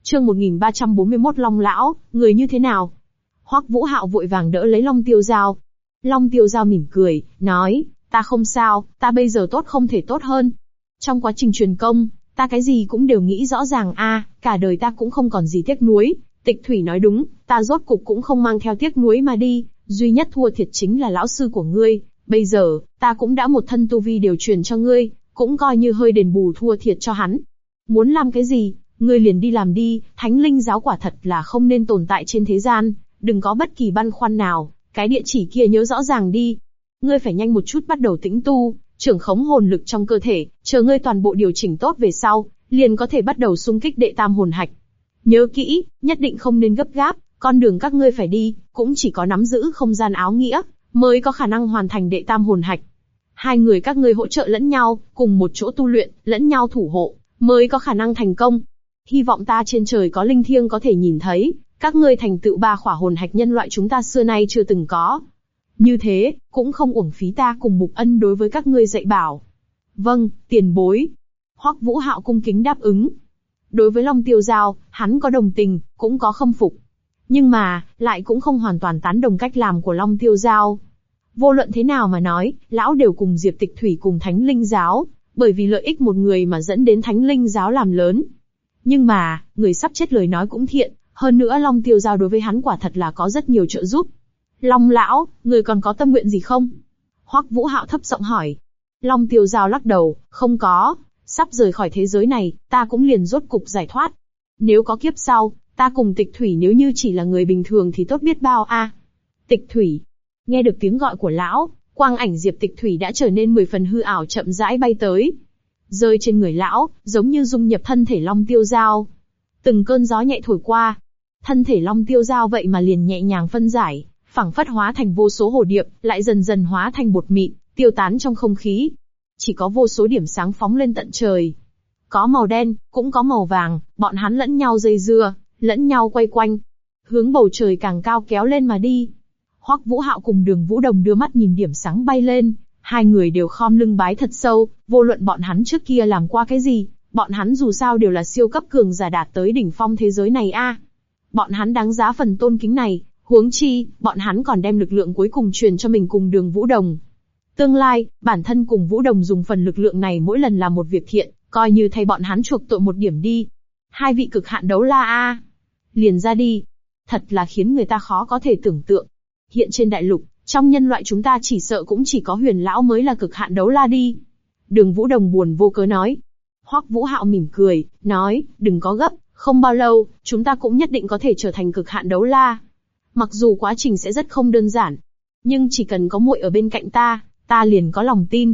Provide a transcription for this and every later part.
Chương 1341 Long lão, người như thế nào? Hoắc Vũ Hạo vội vàng đỡ lấy Long Tiêu Giao. Long Tiêu Giao mỉm cười, nói, ta không sao, ta bây giờ tốt không thể tốt hơn. Trong quá trình truyền công, ta cái gì cũng đều nghĩ rõ ràng cả đời ta cũng không còn gì tiếc nuối. Tịch Thủy nói đúng, ta rốt cục cũng không mang theo tiếc nuối mà đi, duy nhất thua thiệt chính là lão sư của ngươi. Bây giờ, ta cũng đã một thân tu vi điều truyền cho ngươi, cũng coi như hơi đền bù thua thiệt cho hắn. Muốn làm cái gì, ngươi liền đi làm đi, Thánh Linh giáo quả thật là không nên tồn tại trên thế gian, đừng có bất kỳ băn khoăn nào, cái địa chỉ kia nhớ rõ ràng đi. Ngươi phải nhanh một chút bắt đầu tĩnh tu, trưởng khống hồn lực trong cơ thể, chờ ngươi toàn bộ điều chỉnh tốt về sau, liền có thể bắt đầu xung kích đệ tam hồn hạch. Nhớ kỹ, nhất định không nên gấp gáp, con đường các ngươi phải đi, cũng chỉ có nắm giữ không gian áo nghĩa, mới có khả năng hoàn thành đệ tam hồn hạch. Hai người các ngươi hỗ trợ lẫn nhau, cùng một chỗ tu luyện, lẫn nhau thủ hộ, mới có khả năng thành công. Hy vọng ta trên trời có linh thiêng có thể nhìn thấy, các ngươi thành tựu 3 khỏa hồn hạch nhân loại chúng ta xưa nay chưa từng có. Như thế, cũng không uổng phí ta cùng Mục Ân đối với các ngươi dạy bảo. Vâng, tiền bối. Hoắc Vũ Hạo cung kính đáp ứng. Đối với Long Tiêu Giao, hắn có đồng tình, cũng có khâm phục. Nhưng mà, lại cũng không hoàn toàn tán đồng cách làm của Long Tiêu Giao. Vô luận thế nào mà nói, lão đều cùng Diệp Tịch Thủy cùng Thánh Linh giáo, bởi vì lợi ích một người mà dẫn đến Thánh Linh giáo làm lớn. Nhưng mà, người sắp chết lời nói cũng thiện, hơn nữa Long Tiêu Giao đối với hắn quả thật là có rất nhiều trợ giúp. Long lão, người còn có tâm nguyện gì không? Hoắc Vũ Hạo thấp giọng hỏi. Long Tiêu Giao lắc đầu, không có, sắp rời khỏi thế giới này, ta cũng liền rốt cục giải thoát. Nếu có kiếp sau, ta cùng Tịch Thủy nếu như chỉ là người bình thường thì tốt biết bao Tịch Thủy. Nghe được tiếng gọi của lão, quang ảnh Diệp Tịch Thủy đã trở nên 10 phần hư ảo chậm rãi bay tới. Rơi trên người lão, giống như dung nhập thân thể Long Tiêu Giao. Từng cơn gió nhẹ thổi qua. Thân thể Long Tiêu Giao vậy mà liền nhẹ nhàng phân giải, phảng phất hóa thành vô số hồ điệp, lại dần dần hóa thành bột mịn, tiêu tán trong không khí. Chỉ có vô số điểm sáng phóng lên tận trời. Có màu đen, cũng có màu vàng, bọn hắn lẫn nhau dây dưa, lẫn nhau quay quanh. Hướng bầu trời càng cao kéo lên mà đi. Hoắc Vũ Hạo cùng Đường Vũ Đồng đưa mắt nhìn điểm sáng bay lên, hai người đều khom lưng bái thật sâu, vô luận bọn hắn trước kia làm qua cái gì, bọn hắn dù sao đều là siêu cấp cường giả đạt tới đỉnh phong thế giới này Bọn hắn đáng giá phần tôn kính này, huống chi, bọn hắn còn đem lực lượng cuối cùng truyền cho mình cùng Đường Vũ Đồng. Tương lai, bản thân cùng Vũ Đồng dùng phần lực lượng này mỗi lần làm một việc thiện, coi như thay bọn hắn chuộc tội một điểm đi. Hai vị cực hạn đấu la liền ra đi. Thật là khiến người ta khó có thể tưởng tượng. Hiện trên đại lục, trong nhân loại chúng ta chỉ sợ cũng chỉ có Huyền lão mới là cực hạn đấu la đi. Đường Vũ Đồng buồn vô cớ nói. Hoắc Vũ Hạo mỉm cười, nói, đừng có gấp, không bao lâu, chúng ta cũng nhất định có thể trở thành cực hạn đấu la. Mặc dù quá trình sẽ rất không đơn giản, nhưng chỉ cần có muội ở bên cạnh ta liền có lòng tin.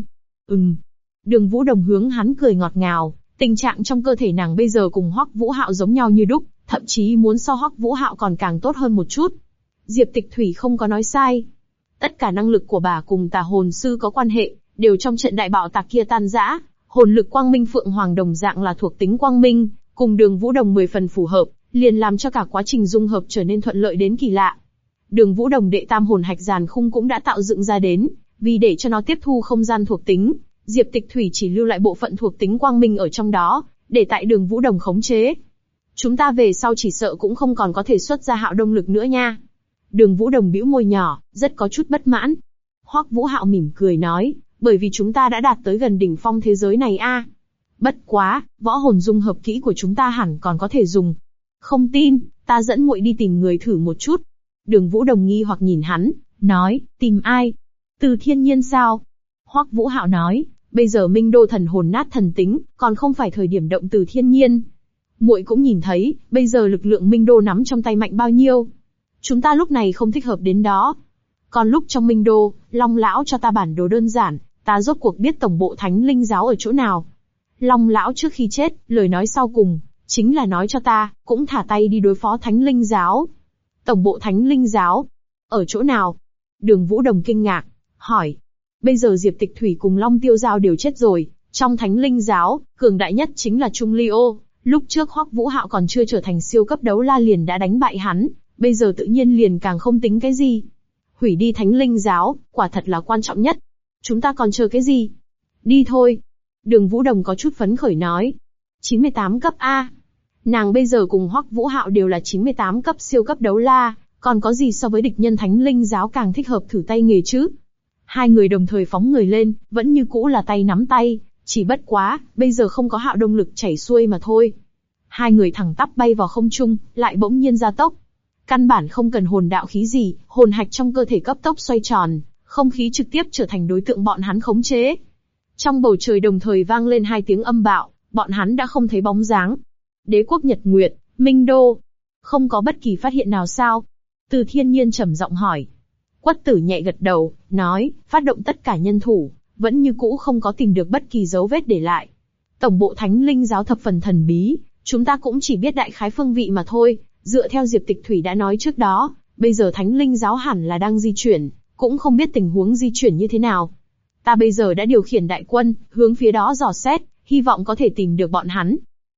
Đường Vũ Đồng hướng hắn cười ngọt ngào, tình trạng trong cơ thể nàng bây giờ cùng Hoắc Vũ Hạo giống nhau như đúc, thậm chí muốn so Hoắc Vũ Hạo còn càng tốt hơn một chút. Diệp Tịch Thủy không có nói sai. Tất cả năng lực của bà cùng Tà hồn sư có quan hệ, đều trong trận đại bạo tạc kia tan rã. Hồn lực Quang Minh Phượng Hoàng đồng dạng là thuộc tính Quang Minh, cùng Đường Vũ Đồng 10 phần phù hợp, liền làm cho cả quá trình dung hợp trở nên thuận lợi đến kỳ lạ. Đường Vũ Đồng đệ tam hồn hạch giàn khung cũng đã tạo dựng ra đến, vì để cho nó tiếp thu không gian thuộc tính, Diệp Tịch Thủy chỉ lưu lại bộ phận thuộc tính Quang Minh ở trong đó, để tại Đường Vũ Đồng khống chế. Chúng ta về sau chỉ sợ cũng không còn có thể xuất ra Hạo Đông lực nữa nha. Đường Vũ Đồng bĩu môi nhỏ, rất có chút bất mãn. Hoắc Vũ Hạo mỉm cười nói, bởi vì chúng ta đã đạt tới gần đỉnh phong thế giới này Bất quá, võ hồn dung hợp kỹ của chúng ta hẳn còn có thể dùng. Không tin, ta dẫn muội đi tìm người thử một chút. Đường Vũ Đồng nghi hoặc nhìn hắn, nói, tìm ai? Từ Thiên Nhiên sao? Hoắc Vũ Hạo nói, bây giờ Minh Đô thần hồn nát thần tính, còn không phải thời điểm động Từ Thiên Nhiên. Muội cũng nhìn thấy, bây giờ lực lượng Minh Đô nắm trong tay mạnh bao nhiêu. Chúng ta lúc này không thích hợp đến đó. Còn lúc trong Minh Đô, Long lão cho ta bản đồ đơn giản, ta rốt cuộc biết tổng bộ Thánh Linh giáo ở chỗ nào. Long lão trước khi chết, lời nói sau cùng, chính là nói cho ta, cũng thả tay đi đối phó Thánh Linh giáo. Tổng bộ Thánh Linh giáo, ở chỗ nào? Đường Vũ Đồng kinh ngạc, hỏi. Bây giờ Diệp Tịch Thủy cùng Long Tiêu Giao đều chết rồi, trong Thánh Linh giáo, cường đại nhất chính là Trung Ly Ô. Lúc trước Hoắc Vũ Hạo còn chưa trở thành siêu cấp đấu la liền đã đánh bại hắn, bây giờ tự nhiên liền càng không tính cái gì. Hủy đi Thánh Linh giáo, quả thật là quan trọng nhất. Chúng ta còn chờ cái gì? Đi thôi. Đường Vũ Đồng có chút phấn khởi nói. 98 cấp A. Nàng bây giờ cùng Hoắc Vũ Hạo đều là 98 cấp siêu cấp đấu la, còn có gì so với địch nhân Thánh Linh giáo càng thích hợp thử tay nghề chứ? Hai người đồng thời phóng người lên, vẫn như cũ là tay nắm tay, chỉ bất quá, bây giờ không có hạo động lực chảy xuôi mà thôi. Hai người thẳng tắp bay vào không trung, lại bỗng nhiên gia tốc. Căn bản không cần hồn đạo khí gì, hồn hạch trong cơ thể cấp tốc xoay tròn, không khí trực tiếp trở thành đối tượng bọn hắn khống chế. Trong bầu trời đồng thời vang lên hai tiếng âm bạo, bọn hắn đã không thấy bóng dáng. Đế quốc Nhật Nguyệt, Minh Đô. Không có bất kỳ phát hiện nào sao? Từ Thiên Nhiên trầm giọng hỏi. Quất Tử nhẹ gật đầu, nói, phát động tất cả nhân thủ, vẫn như cũ không có tìm được bất kỳ dấu vết để lại. Tổng bộ Thánh Linh giáo thập phần thần bí, chúng ta cũng chỉ biết đại khái phương vị mà thôi, dựa theo Diệp Tịch Thủy đã nói trước đó, bây giờ Thánh Linh giáo hẳn là đang di chuyển, cũng không biết tình huống di chuyển như thế nào. Ta bây giờ đã điều khiển đại quân, hướng phía đó dò xét, hy vọng có thể tìm được bọn hắn.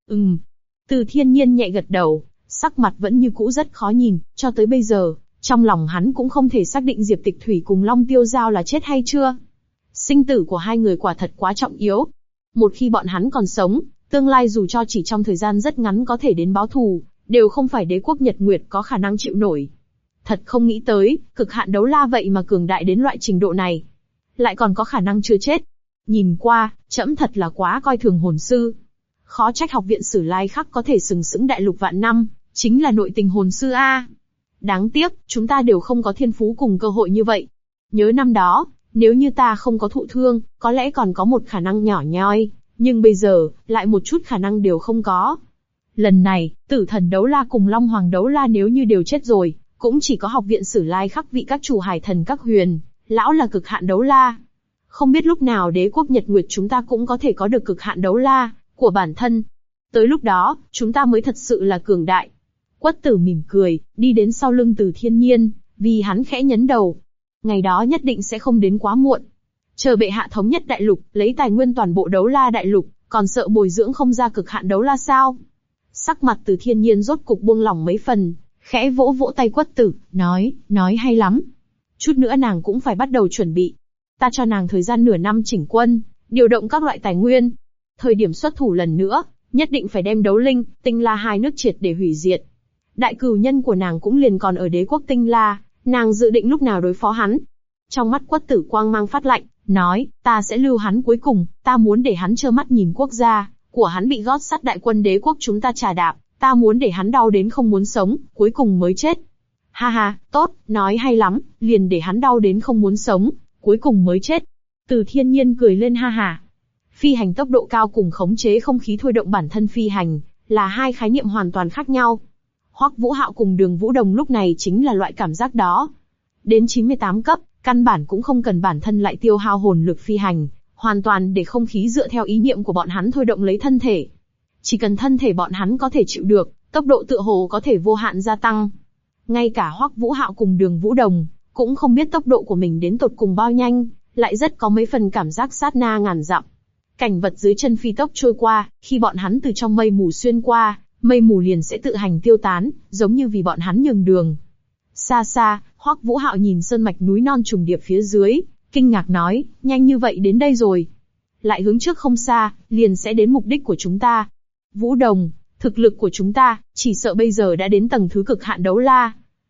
Từ Thiên Nhiên nhẹ gật đầu, sắc mặt vẫn như cũ rất khó nhìn, cho tới bây giờ, trong lòng hắn cũng không thể xác định Diệp Tịch Thủy cùng Long Tiêu Giao là chết hay chưa. Sinh tử của hai người quả thật quá trọng yếu. Một khi bọn hắn còn sống, tương lai dù cho chỉ trong thời gian rất ngắn có thể đến báo thù, đều không phải đế quốc Nhật Nguyệt có khả năng chịu nổi. Thật không nghĩ tới, cực hạn đấu la vậy mà cường đại đến loại trình độ này. Lại còn có khả năng chưa chết. Nhìn qua, trẫm thật là quá coi thường hồn sư. Khó trách học viện Sử Lai Khắc có thể sừng sững đại lục vạn năm, chính là nội tình hồn sư a. Đáng tiếc, chúng ta đều không có thiên phú cùng cơ hội như vậy. Nhớ năm đó, nếu như ta không có thụ thương, có lẽ còn có một khả năng nhỏ nhoi, nhưng bây giờ, lại một chút khả năng đều không có. Lần này, Tử Thần Đấu La cùng Long Hoàng Đấu La nếu như đều chết rồi, cũng chỉ có học viện Sử Lai Khắc vị các chủ Hải Thần các huyền, lão là cực hạn đấu la. Không biết lúc nào đế quốc Nhật Nguyệt chúng ta cũng có thể có được cực hạn đấu la của bản thân. Tới lúc đó, chúng ta mới thật sự là cường đại. Quất Tử mỉm cười, đi đến sau lưng Từ Thiên Nhiên, vì hắn khẽ nhấn đầu. Ngày đó nhất định sẽ không đến quá muộn. Chờ bệ hạ thống nhất đại lục, lấy tài nguyên toàn bộ đấu la đại lục, còn sợ bồi dưỡng không ra cực hạn đấu la sao? Sắc mặt Từ Thiên Nhiên rốt cục buông lỏng mấy phần, khẽ vỗ vỗ tay Quất Tử, nói hay lắm. Chút nữa nàng cũng phải bắt đầu chuẩn bị. Ta cho nàng thời gian nửa năm chỉnh quân, điều động các loại tài nguyên. Thời điểm xuất thủ lần nữa, nhất định phải đem Đấu Linh, Tinh La hai nước triệt để hủy diệt. Đại cửu nhân của nàng cũng liền còn ở đế quốc Tinh La, nàng dự định lúc nào đối phó hắn. Trong mắt Quất Tử quang mang phát lạnh, nói, ta sẽ lưu hắn cuối cùng, ta muốn để hắn trơ mắt nhìn quốc gia của hắn bị gót sắt đại quân đế quốc chúng ta trà đạp, ta muốn để hắn đau đến không muốn sống, cuối cùng mới chết. Ha ha, tốt, nói hay lắm, liền để hắn đau đến không muốn sống, cuối cùng mới chết. Từ Thiên Nhiên cười lên ha ha. Phi hành tốc độ cao cùng khống chế không khí thôi động bản thân phi hành, là hai khái niệm hoàn toàn khác nhau. Hoắc Vũ Hạo cùng Đường Vũ Đồng lúc này chính là loại cảm giác đó. Đến 98 cấp, căn bản cũng không cần bản thân lại tiêu hao hồn lực phi hành, hoàn toàn để không khí dựa theo ý niệm của bọn hắn thôi động lấy thân thể. Chỉ cần thân thể bọn hắn có thể chịu được, tốc độ tựa hồ có thể vô hạn gia tăng. Ngay cả Hoắc Vũ Hạo cùng Đường Vũ Đồng cũng không biết tốc độ của mình đến tột cùng bao nhanh, lại rất có mấy phần cảm giác sát na ngàn dặm. Cảnh vật dưới chân phi tốc trôi qua, khi bọn hắn từ trong mây mù xuyên qua, mây mù liền sẽ tự hành tiêu tán, giống như vì bọn hắn nhường đường. Xa xa, Hoắc Vũ Hạo nhìn sơn mạch núi non trùng điệp phía dưới, kinh ngạc nói, nhanh như vậy đến đây rồi. Lại hướng trước không xa, liền sẽ đến mục đích của chúng ta. Vũ Đồng, thực lực của chúng ta, chỉ sợ bây giờ đã đến tầng thứ cực hạn đấu la.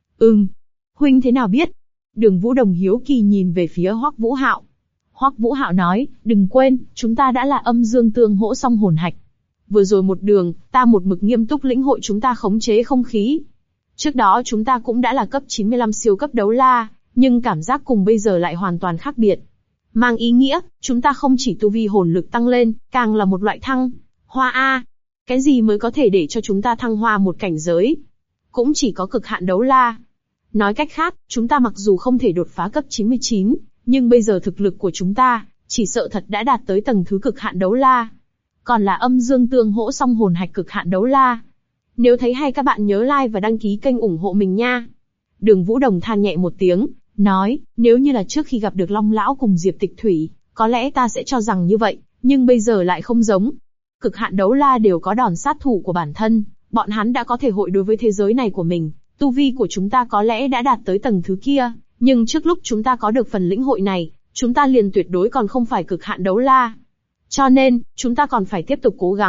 Huynh thế nào biết? Đường Vũ Đồng hiếu kỳ nhìn về phía Hoắc Vũ Hạo. Hoắc Vũ Hạo nói, đừng quên, chúng ta đã là âm dương tương hỗ song hồn hạch. Vừa rồi một đường, ta một mực nghiêm túc lĩnh hội chúng ta khống chế không khí. Trước đó chúng ta cũng đã là cấp 95 siêu cấp đấu la, nhưng cảm giác cùng bây giờ lại hoàn toàn khác biệt. Mang ý nghĩa, chúng ta không chỉ tu vi hồn lực tăng lên, càng là một loại thăng hoa a. Cái gì mới có thể để cho chúng ta thăng hoa một cảnh giới? Cũng chỉ có cực hạn đấu la. Nói cách khác, chúng ta mặc dù không thể đột phá cấp 99, nhưng bây giờ thực lực của chúng ta, chỉ sợ thật đã đạt tới tầng thứ cực hạn đấu la. Còn là âm dương tương hỗ song hồn hạch cực hạn đấu la. Nếu thấy hay các bạn nhớ like và đăng ký kênh ủng hộ mình nha. Đường Vũ Đồng than nhẹ một tiếng, nói, nếu như là trước khi gặp được Long Lão cùng Diệp Tịch Thủy, có lẽ ta sẽ cho rằng như vậy, nhưng bây giờ lại không giống. Cực hạn đấu la đều có đòn sát thủ của bản thân, bọn hắn đã có thể hội đối với thế giới này của mình, tu vi của chúng ta có lẽ đã đạt tới tầng thứ kia, nhưng trước lúc chúng ta có được phần lĩnh hội này, chúng ta liền tuyệt đối còn không phải cực hạn đấu la. Cho nên, chúng ta còn phải tiếp tục cố gắng,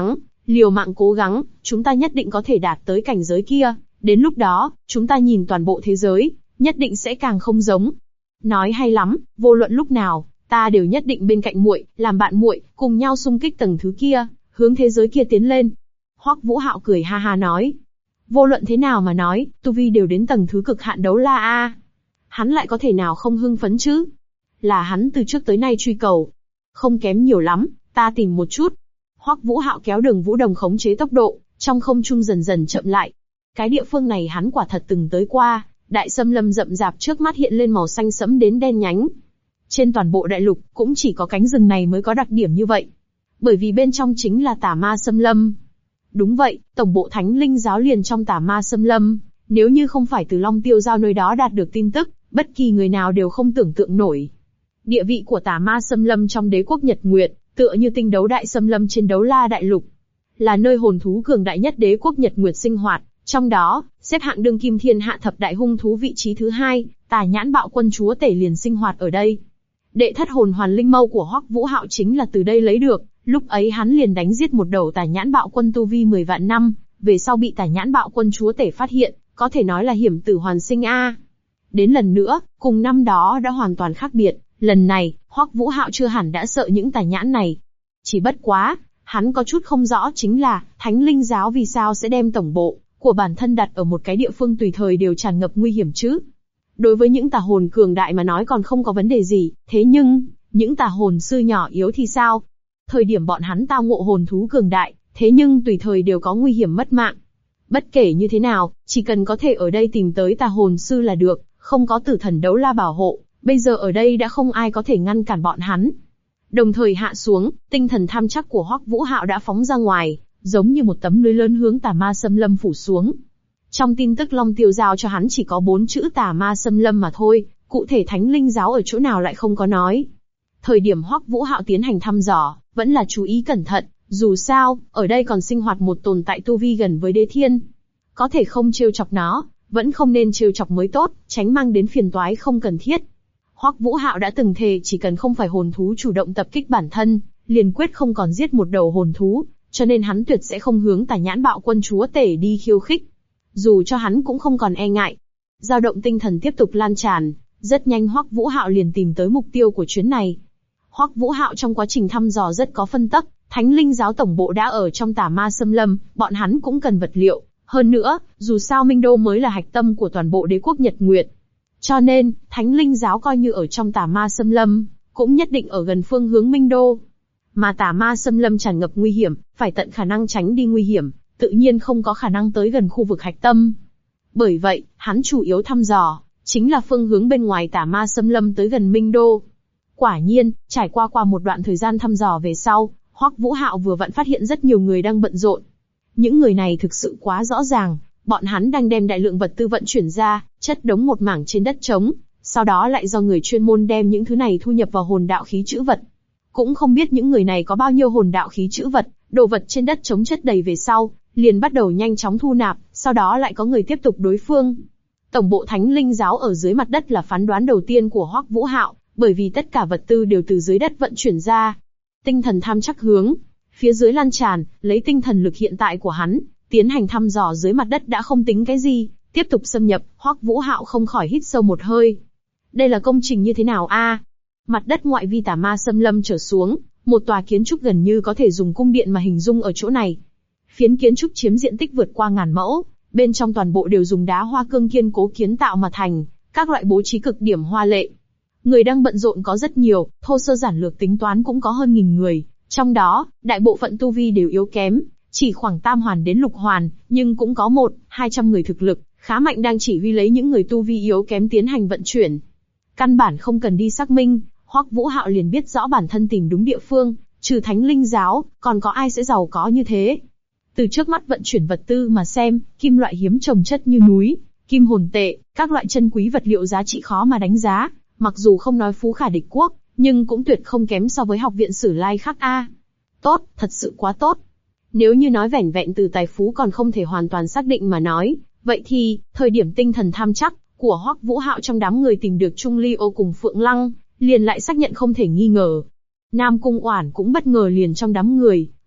Liều mạng cố gắng, chúng ta nhất định có thể đạt tới cảnh giới kia, đến lúc đó, chúng ta nhìn toàn bộ thế giới, nhất định sẽ càng không giống. Nói hay lắm, vô luận lúc nào, ta đều nhất định bên cạnh muội, làm bạn muội, cùng nhau xung kích tầng thứ kia, hướng thế giới kia tiến lên. Hoắc Vũ Hạo cười ha ha nói. Vô luận thế nào mà nói, tu vi đều đến tầng thứ cực hạn đấu la a. Hắn lại có thể nào không hưng phấn chứ? Là hắn từ trước tới nay truy cầu. Không kém nhiều lắm, ta tìm một chút. Hoắc Vũ Hạo kéo Đường Vũ Đồng khống chế tốc độ, trong không trung dần dần chậm lại. Cái địa phương này hắn quả thật từng tới qua, đại xâm lâm rậm rạp trước mắt hiện lên màu xanh sẫm đến đen nhánh. Trên toàn bộ đại lục, cũng chỉ có cánh rừng này mới có đặc điểm như vậy. Bởi vì bên trong chính là tà ma xâm lâm. Đúng vậy, tổng bộ Thánh Linh giáo liền trong tà ma xâm lâm. Nếu như không phải từ Long Tiêu Giao nơi đó đạt được tin tức, bất kỳ người nào đều không tưởng tượng nổi. Địa vị của tà ma xâm lâm trong đế quốc Nhật Nguyệt, tựa như tinh đấu đại xâm lâm trên đấu la đại lục. Là nơi hồn thú cường đại nhất đế quốc Nhật Nguyệt sinh hoạt, trong đó, xếp hạng đương kim thiên hạ thập đại hung thú vị trí thứ 2, Tà Nhãn Bạo Quân chúa tể liền sinh hoạt ở đây. Đệ thất hồn hoàn linh mâu của Hoắc Vũ Hạo chính là từ đây lấy được, lúc ấy hắn liền đánh giết một đầu Tà Nhãn Bạo Quân tu vi 10 vạn năm, về sau bị Tà Nhãn Bạo Quân chúa tể phát hiện, có thể nói là hiểm tử hoàn sinh a. Đến lần nữa, cùng năm đó đã hoàn toàn khác biệt, lần này, Hoắc Vũ Hạo chưa hẳn đã sợ những tà nhãn này. Chỉ bất quá, hắn có chút không rõ chính là, Thánh Linh giáo vì sao sẽ đem tổng bộ của bản thân đặt ở một cái địa phương tùy thời đều tràn ngập nguy hiểm chứ. Đối với những tà hồn cường đại mà nói còn không có vấn đề gì, thế nhưng, những tà hồn sư nhỏ yếu thì sao? Thời điểm bọn hắn tao ngộ hồn thú cường đại, thế nhưng tùy thời đều có nguy hiểm mất mạng. Bất kể như thế nào, chỉ cần có thể ở đây tìm tới tà hồn sư là được, không có tử thần đấu la bảo hộ, bây giờ ở đây đã không ai có thể ngăn cản bọn hắn. Đồng thời hạ xuống, tinh thần tham chắc của Hoắc Vũ Hạo đã phóng ra ngoài, giống như một tấm lưới lớn hướng tà ma xâm lâm phủ xuống. Trong tin tức Long Tiêu giao cho hắn chỉ có 4 chữ tà ma xâm lâm mà thôi, cụ thể Thánh Linh giáo ở chỗ nào lại không có nói. Thời điểm Hoắc Vũ Hạo tiến hành thăm dò, vẫn là chú ý cẩn thận, dù sao, ở đây còn sinh hoạt một tồn tại tu vi gần với đế thiên. Có thể không trêu chọc nó, vẫn không nên trêu chọc mới tốt, tránh mang đến phiền toái không cần thiết. Hoắc Vũ Hạo đã từng thề chỉ cần không phải hồn thú chủ động tập kích bản thân, liền quyết không còn giết một đầu hồn thú, cho nên hắn tuyệt sẽ không hướng Tà Nhãn Bạo Quân chúa tể đi khiêu khích. Dù cho hắn cũng không còn e ngại. Dao động tinh thần tiếp tục lan tràn, rất nhanh Hoắc Vũ Hạo liền tìm tới mục tiêu của chuyến này. Hoắc Vũ Hạo trong quá trình thăm dò rất có phân tắc, Thánh Linh giáo tổng bộ đã ở trong tà ma xâm lâm, bọn hắn cũng cần vật liệu. Hơn nữa, dù sao Minh Đô mới là hạch tâm của toàn bộ đế quốc Nhật Nguyệt. Cho nên, Thánh Linh giáo coi như ở trong tà ma xâm lâm, cũng nhất định ở gần phương hướng Minh Đô. Mà tà ma xâm lâm tràn ngập nguy hiểm, phải tận khả năng tránh đi nguy hiểm, tự nhiên không có khả năng tới gần khu vực hạch tâm. Bởi vậy, hắn chủ yếu thăm dò, chính là phương hướng bên ngoài tà ma xâm lâm tới gần Minh Đô. Quả nhiên, trải qua một đoạn thời gian thăm dò về sau, Hoắc Vũ Hạo vừa vặn phát hiện rất nhiều người đang bận rộn. Những người này thực sự quá rõ ràng, bọn hắn đang đem đại lượng vật tư vận chuyển ra, chất đống một mảng trên đất trống, sau đó lại do người chuyên môn đem những thứ này thu nhập vào hồn đạo khí trữ vật. Cũng không biết những người này có bao nhiêu hồn đạo khí trữ vật, đồ vật trên đất trống chất đầy về sau, liền bắt đầu nhanh chóng thu nạp, sau đó lại có người tiếp tục đối phương. Tổng bộ Thánh Linh giáo ở dưới mặt đất là phán đoán đầu tiên của Hoắc Vũ Hạo, bởi vì tất cả vật tư đều từ dưới đất vận chuyển ra. Tinh thần tham chắc hướng phía dưới lan tràn, lấy tinh thần lực hiện tại của hắn, tiến hành thăm dò dưới mặt đất đã không tính cái gì, tiếp tục xâm nhập, Hoắc Vũ Hạo không khỏi hít sâu một hơi. Đây là công trình như thế nào a? Mặt đất ngoại vi tà ma xâm lâm trở xuống, một tòa kiến trúc gần như có thể dùng cung điện mà hình dung ở chỗ này. Phiến kiến trúc chiếm diện tích vượt qua 1000 mẫu, bên trong toàn bộ đều dùng đá hoa cương kiên cố kiến tạo mà thành, các loại bố trí cực điểm hoa lệ. Người đang bận rộn có rất nhiều, thô sơ giản lược tính toán cũng có hơn 1000 người, trong đó, đại bộ phận tu vi đều yếu kém, chỉ khoảng tam hoàn đến lục hoàn, nhưng cũng có 100-200 người thực lực, khá mạnh đang chỉ huy lấy những người tu vi yếu kém tiến hành vận chuyển. Căn bản không cần đi xác minh, Hoắc Vũ Hạo liền biết rõ bản thân tìm đúng địa phương, trừ Thánh Linh giáo, còn có ai sẽ giàu có như thế. Từ trước mắt vận chuyển vật tư mà xem, kim loại hiếm trồng chất như núi, kim hồn tệ, các loại chân quý vật liệu giá trị khó mà đánh giá, mặc dù không nói phú khả địch quốc, nhưng cũng tuyệt không kém so với học viện Sử Lai Khắc a. Tốt, thật sự quá tốt. Nếu như nói vẻn vẹn từ tài phú còn không thể hoàn toàn xác định mà nói, vậy thì, thời điểm tinh thần tham chắc của Hoắc Vũ Hạo trong đám người tìm được Trung Ly Ô cùng Phượng Lăng, liền lại xác nhận không thể nghi ngờ. Nam Cung Oản cũng bất ngờ liền trong đám người,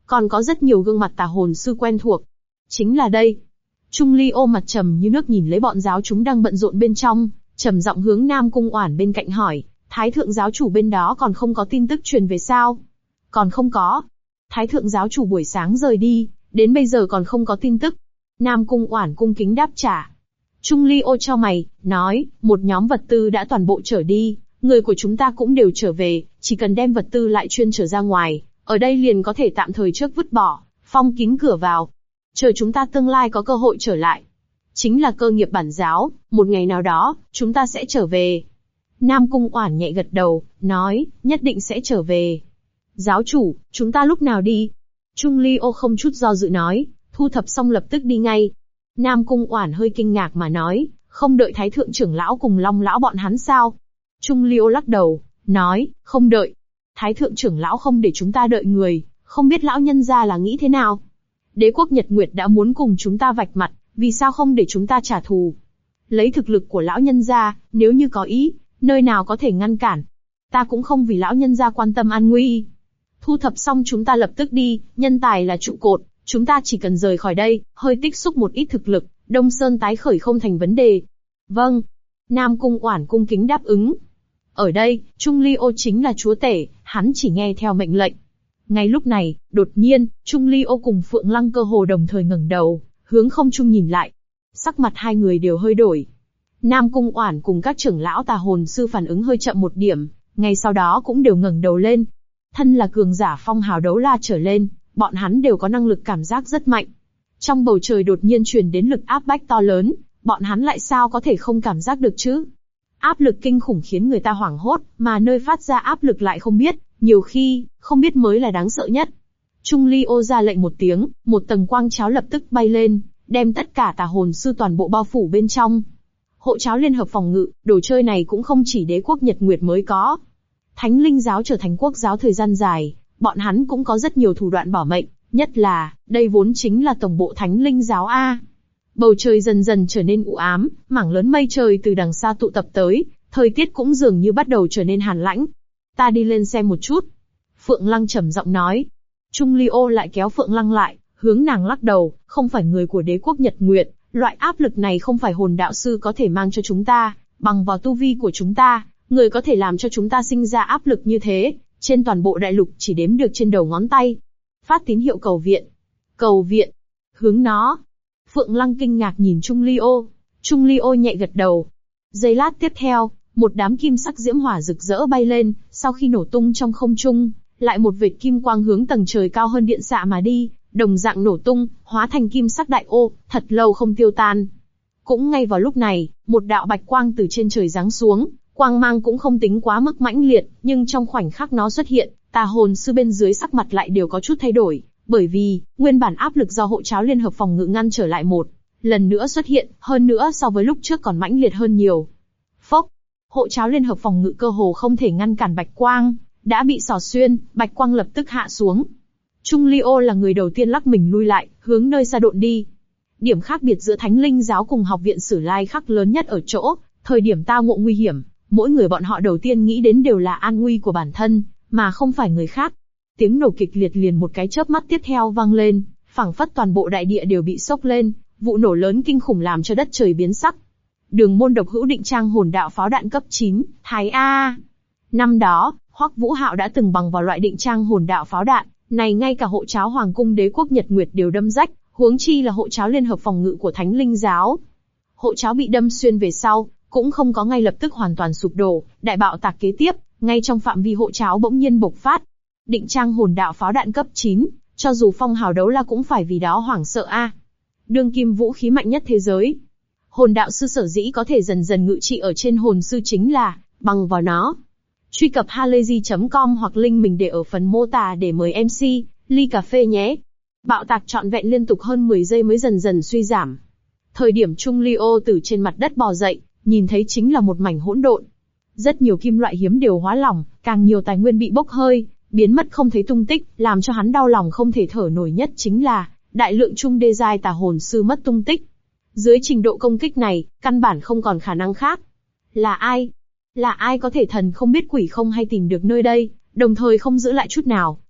Còn có rất nhiều gương mặt tà hồn sư quen thuộc. Chính là đây. Trung Ly Ô mặt trầm như nước nhìn lấy bọn giáo chúng đang bận rộn bên trong, trầm giọng hướng Nam Cung Oản bên cạnh hỏi, Thái thượng giáo chủ bên đó còn không có tin tức truyền về sao? Còn không có. Thái thượng giáo chủ buổi sáng rời đi, đến bây giờ còn không có tin tức. Nam Cung Oản cung kính đáp trả. Trung Ly Ô chau mày, nói, một nhóm vật tư đã toàn bộ trở đi, người của chúng ta cũng đều trở về, chỉ cần đem vật tư lại chuyên trở ra ngoài, ở đây liền có thể tạm thời trước vứt bỏ, phong kín cửa vào. Chờ chúng ta tương lai có cơ hội trở lại. Chính là cơ nghiệp bản giáo, một ngày nào đó, chúng ta sẽ trở về. Nam Cung Oản nhẹ gật đầu, nói, nhất định sẽ trở về. Giáo chủ, chúng ta lúc nào đi? Trung Ly Ô không chút do dự nói, thu thập xong lập tức đi ngay. Nam Cung Oản hơi kinh ngạc mà nói, không đợi Thái thượng trưởng lão cùng Long lão bọn hắn sao? Trung Ly Ô lắc đầu, nói, không đợi. Thái thượng trưởng lão không để chúng ta đợi người, không biết lão nhân gia là nghĩ thế nào? Đế quốc Nhật Nguyệt đã muốn cùng chúng ta vạch mặt, vì sao không để chúng ta trả thù? Lấy thực lực của lão nhân gia, nếu như có ý, nơi nào có thể ngăn cản? Ta cũng không vì lão nhân gia quan tâm an nguy. Thu thập xong chúng ta lập tức đi, nhân tài là trụ cột, chúng ta chỉ cần rời khỏi đây, hơi tích xúc một ít thực lực, Đông Sơn tái khởi không thành vấn đề. Vâng. Nam Cung Oản cung kính đáp ứng. Ở đây, Trung Ly Ô chính là chúa tể, hắn chỉ nghe theo mệnh lệnh. Ngay lúc này, đột nhiên, Trung Ly Ô cùng Phượng Lăng cơ hồ đồng thời ngẩng đầu, hướng không trung nhìn lại. Sắc mặt hai người đều hơi đổi. Nam Cung Oản cùng các trưởng lão tà hồn sư phản ứng hơi chậm một điểm, ngay sau đó cũng đều ngẩng đầu lên. Thân là cường giả phong hào đấu la trở lên, bọn hắn đều có năng lực cảm giác rất mạnh. Trong bầu trời đột nhiên truyền đến lực áp bách to lớn, bọn hắn lại sao có thể không cảm giác được chứ? Áp lực kinh khủng khiến người ta hoảng hốt, mà nơi phát ra áp lực lại không biết, nhiều khi, không biết mới là đáng sợ nhất. Trung Ly Ô ra lệnh một tiếng, một tầng quang cháo lập tức bay lên, đem tất cả tà hồn sư toàn bộ bao phủ bên trong. Hộ cháo liên hợp phòng ngự, đồ chơi này cũng không chỉ đế quốc Nhật Nguyệt mới có. Thánh linh giáo trở thành quốc giáo thời gian dài, bọn hắn cũng có rất nhiều thủ đoạn bảo mệnh, nhất là, đây vốn chính là tổng bộ thánh linh giáo A. Bầu trời dần dần trở nên u ám, mảng lớn mây trời từ đằng xa tụ tập tới, thời tiết cũng dường như bắt đầu trở nên hàn lãnh. Ta đi lên xem một chút. Phượng Lăng trầm giọng nói. Trung Ly Ô lại kéo Phượng Lăng lại, hướng nàng lắc đầu, không phải người của đế quốc Nhật Nguyệt, loại áp lực này không phải hồn đạo sư có thể mang cho chúng ta, bằng vào tu vi của chúng ta, người có thể làm cho chúng ta sinh ra áp lực như thế, trên toàn bộ đại lục chỉ đếm được trên đầu ngón tay. Phát tín hiệu cầu viện. Cầu viện. Hướng nó. Phượng Lăng kinh ngạc nhìn Trung Ly Ô. Trung Ly Ô nhẹ gật đầu. Giây lát tiếp theo, một đám kim sắc diễm hỏa rực rỡ bay lên, sau khi nổ tung trong không trung, lại một vệt kim quang hướng tầng trời cao hơn điện xạ mà đi, đồng dạng nổ tung, hóa thành kim sắc đại ô, thật lâu không tiêu tan. Cũng ngay vào lúc này, một đạo bạch quang từ trên trời giáng xuống, quang mang cũng không tính quá mức mãnh liệt, nhưng trong khoảnh khắc nó xuất hiện, tà hồn sư bên dưới sắc mặt lại đều có chút thay đổi, bởi vì, nguyên bản áp lực do hộ cháo liên hợp phòng ngự ngăn trở lại một lần nữa xuất hiện, hơn nữa so với lúc trước còn mãnh liệt hơn nhiều. Phốc, hộ cháo liên hợp phòng ngự cơ hồ không thể ngăn cản bạch quang, đã bị xỏ xuyên, bạch quang lập tức hạ xuống. Trung Ly Ô là người đầu tiên lắc mình lui lại, hướng nơi xa độn đi. Điểm khác biệt giữa Thánh Linh giáo cùng Học viện Sử Lai Khắc lớn nhất ở chỗ, thời điểm tao ngộ nguy hiểm, mỗi người bọn họ đầu tiên nghĩ đến đều là an nguy của bản thân, mà không phải người khác. Tiếng nổ kịch liệt liền một cái chớp mắt tiếp theo vang lên, phảng phất toàn bộ đại địa đều bị sốc lên, vụ nổ lớn kinh khủng làm cho đất trời biến sắc. Đường môn độc hữu định trang hồn đạo pháo đạn cấp 9, Thái A. Năm đó, Hoắc Vũ Hạo đã từng bằng vào loại định trang hồn đạo pháo đạn, này ngay cả hộ cháo Hoàng cung đế quốc Nhật Nguyệt đều đâm rách, huống chi là hộ cháo liên hợp phòng ngự của Thánh Linh giáo. Hộ cháo bị đâm xuyên về sau, cũng không có ngay lập tức hoàn toàn sụp đổ, đại bạo tạc kế tiếp, ngay trong phạm vi hộ cháo bỗng nhiên bộc phát. Định trang hồn đạo pháo đạn cấp 9, cho dù phong hào đấu la cũng phải vì đó hoảng sợ a. Đương kim vũ khí mạnh nhất thế giới. Hồn đạo sư sở dĩ có thể dần dần ngự trị ở trên hồn sư chính là bằng vào nó. Truy cập halayzi.com hoặc link mình để ở phần mô tả để mời MC ly cà phê nhé. Bạo tạc trọn vẹn liên tục hơn 10 giây mới dần dần suy giảm. Thời điểm Trung Ly Ô từ trên mặt đất bò dậy, nhìn thấy chính là một mảnh hỗn độn. Rất nhiều kim loại hiếm đều hóa lỏng, càng nhiều tài nguyên bị bốc hơi, biến mất không thấy tung tích, làm cho hắn đau lòng không thể thở nổi nhất chính là đại lượng trung đê giai tà hồn sư mất tung tích. Dưới trình độ công kích này, căn bản không còn khả năng khác. Là ai? Là ai có thể thần không biết quỷ không hay tìm được nơi đây, đồng thời không giữ lại chút nào,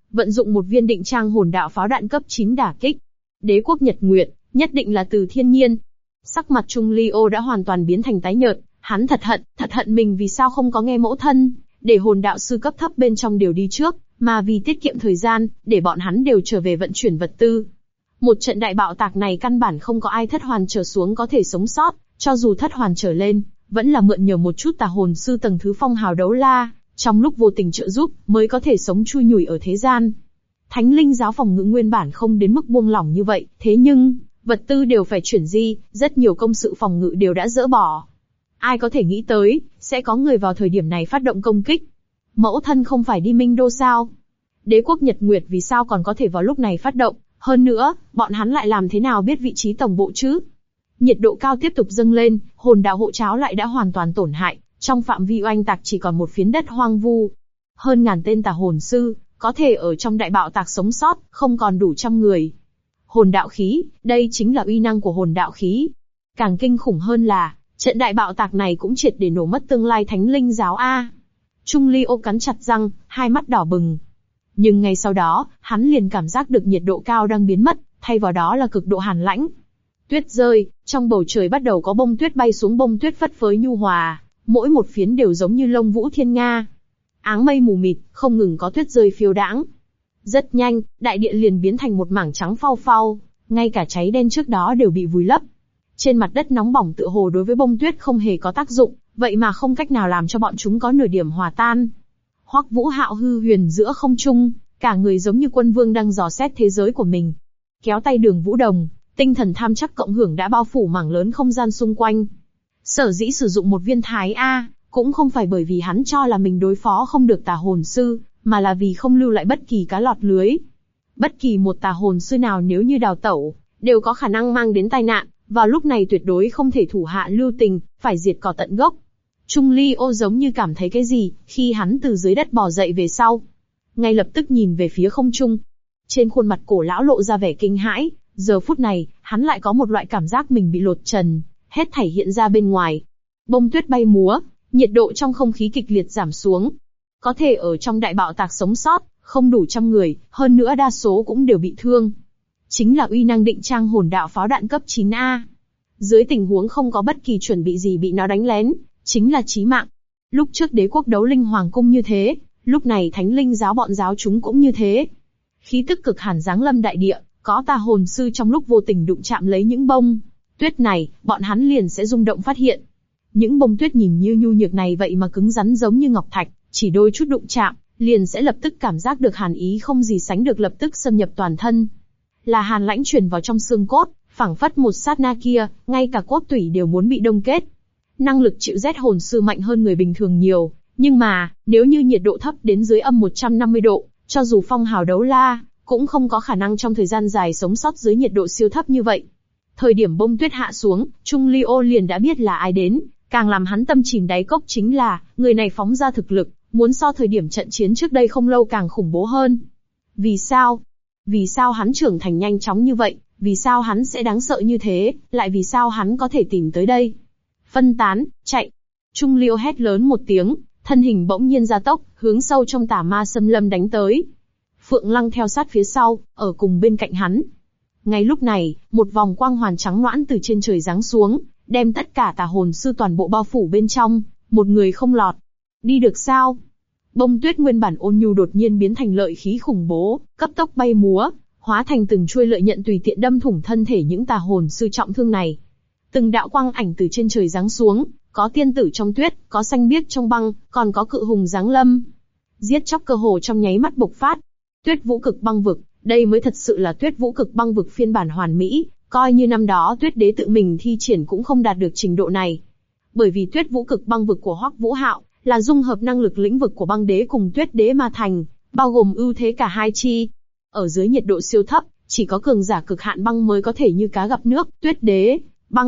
vận dụng một viên định trang hồn đạo pháo đạn cấp 9 đả kích. Đế quốc Nhật Nguyệt, nhất định là Từ Thiên Nhiên. Sắc mặt Trung Ly Ô đã hoàn toàn biến thành tái nhợt, hắn thật hận mình vì sao không có nghe mẫu thân, để hồn đạo sư cấp thấp bên trong đều đi trước, mà vì tiết kiệm thời gian, để bọn hắn đều trở về vận chuyển vật tư. Một trận đại bạo tạc này căn bản không có ai thất hoàn trở xuống có thể sống sót, cho dù thất hoàn trở lên, vẫn là mượn nhờ một chút tà hồn sư tầng thứ phong hào đấu la, trong lúc vô tình trợ giúp, mới có thể sống chui nhủi ở thế gian. Thánh linh giáo phòng ngự nguyên bản không đến mức buông lỏng như vậy, thế nhưng, vật tư đều phải chuyển di, rất nhiều công sự phòng ngự đều đã dỡ bỏ. Ai có thể nghĩ tới, sẽ có người vào thời điểm này phát động công kích. Mẫu thân không phải đi Minh Đô sao? Đế quốc Nhật Nguyệt vì sao còn có thể vào lúc này phát động? Hơn nữa, bọn hắn lại làm thế nào biết vị trí tổng bộ chứ? Nhiệt độ cao tiếp tục dâng lên, hồn đạo hộ cháo lại đã hoàn toàn tổn hại, trong phạm vi oanh tạc chỉ còn một phiến đất hoang vu. Hơn ngàn tên tà hồn sư, có thể ở trong đại bạo tạc sống sót, không còn đủ trăm người. Hồn đạo khí, đây chính là uy năng của hồn đạo khí. Càng kinh khủng hơn là, trận đại bạo tạc này cũng triệt để nổ mất tương lai thánh linh giáo A. Trung Ly Ô cắn chặt răng, hai mắt đỏ bừng. Nhưng ngay sau đó, hắn liền cảm giác được nhiệt độ cao đang biến mất, thay vào đó là cực độ hàn lãnh. Tuyết rơi, trong bầu trời bắt đầu có bông tuyết bay xuống, bông tuyết phất phới nhu hòa, mỗi một phiến đều giống như lông vũ thiên nga. Áng mây mù mịt, không ngừng có tuyết rơi phiêu đãng. Rất nhanh, đại địa liền biến thành một mảng trắng phau phau, ngay cả cháy đen trước đó đều bị vùi lấp. Trên mặt đất nóng bỏng tựa hồ đối với bông tuyết không hề có tác dụng, vậy mà không cách nào làm cho bọn chúng có nửa điểm hòa tan. Hoắc Vũ Hạo hư huyền giữa không trung, cả người giống như quân vương đang dò xét thế giới của mình. Kéo tay Đường Vũ Đồng, tinh thần tham chắc cộng hưởng đã bao phủ mảng lớn không gian xung quanh. Sở dĩ sử dụng một viên thái A, cũng không phải bởi vì hắn cho là mình đối phó không được tà hồn sư, mà là vì không lưu lại bất kỳ cá lọt lưới. Bất kỳ một tà hồn sư nào nếu như đào tẩu, đều có khả năng mang đến tai nạn, vào lúc này tuyệt đối không thể thủ hạ lưu tình, phải diệt cỏ tận gốc. Trung Ly Ô giống như cảm thấy cái gì, khi hắn từ dưới đất bò dậy về sau. Ngay lập tức nhìn về phía không trung. Trên khuôn mặt cổ lão lộ ra vẻ kinh hãi, giờ phút này, hắn lại có một loại cảm giác mình bị lột trần, hết thảy hiện ra bên ngoài. Bông tuyết bay múa, nhiệt độ trong không khí kịch liệt giảm xuống. Có thể ở trong đại bạo tạc sống sót, không đủ trăm người, hơn nữa đa số cũng đều bị thương. Chính là uy năng định trang hồn đạo pháo đạn cấp 9A. Dưới tình huống không có bất kỳ chuẩn bị gì bị nó đánh lén, chính là chí mạng. Lúc trước đế quốc đấu linh hoàng cung như thế, lúc này thánh linh giáo bọn giáo chúng cũng như thế. Khí tức cực hàn giáng lâm đại địa, có tà hồn sư trong lúc vô tình đụng chạm lấy những bông tuyết này, bọn hắn liền sẽ rung động phát hiện. Những bông tuyết nhìn như nhu nhược này vậy mà cứng rắn giống như ngọc thạch, chỉ đôi chút đụng chạm, liền sẽ lập tức cảm giác được hàn ý không gì sánh được, lập tức xâm nhập toàn thân. Là hàn lãnh truyền vào trong xương cốt, phảng phất một sát na kia, ngay cả cốt tủy đều muốn bị đông kết. Năng lực chịu rét hồn sư mạnh hơn người bình thường nhiều, nhưng mà, nếu như nhiệt độ thấp đến dưới âm 150 độ, cho dù phong hào đấu la, cũng không có khả năng trong thời gian dài sống sót dưới nhiệt độ siêu thấp như vậy. Thời điểm bông tuyết hạ xuống, Trung Ly Ô liền đã biết là ai đến, càng làm hắn tâm chìm đáy cốc chính là, người này phóng ra thực lực, muốn so thời điểm trận chiến trước đây không lâu càng khủng bố hơn. Vì sao? Vì sao hắn trưởng thành nhanh chóng như vậy? Vì sao hắn sẽ đáng sợ như thế? Lại vì sao hắn có thể tìm tới đây? Phân tán, chạy. Trung Ly Ô hét lớn một tiếng, thân hình bỗng nhiên gia tốc, hướng sâu trong tà ma xâm lâm đánh tới. Phượng Lăng theo sát phía sau, ở cùng bên cạnh hắn. Ngay lúc này, một vòng quang hoàn trắng loãng từ trên trời giáng xuống, đem tất cả tà hồn sư toàn bộ bao phủ bên trong, một người không lọt. Đi được sao? Bông tuyết nguyên bản ôn nhu đột nhiên biến thành lợi khí khủng bố, cấp tốc bay múa, hóa thành từng chuôi lợi nhận tùy tiện đâm thủng thân thể những tà hồn sư trọng thương này. Từng đạo quang ảnh từ trên trời giáng xuống, có tiên tử trong tuyết, có xanh biếc trong băng, còn có cự hùng giáng lâm. Giết chóc cơ hồ trong nháy mắt bộc phát. Tuyết Vũ Cực Băng Vực, đây mới thật sự là Tuyết Vũ Cực Băng Vực phiên bản hoàn mỹ, coi như năm đó Tuyết Đế tự mình thi triển cũng không đạt được trình độ này. Bởi vì Tuyết Vũ Cực Băng Vực của Hoắc Vũ Hạo là dung hợp năng lực lĩnh vực của Băng Đế cùng Tuyết Đế mà thành, bao gồm ưu thế cả hai chi. Ở dưới nhiệt độ siêu thấp, chỉ có cường giả cực hạn băng mới có thể như cá gặp nước. Tuyết Đế,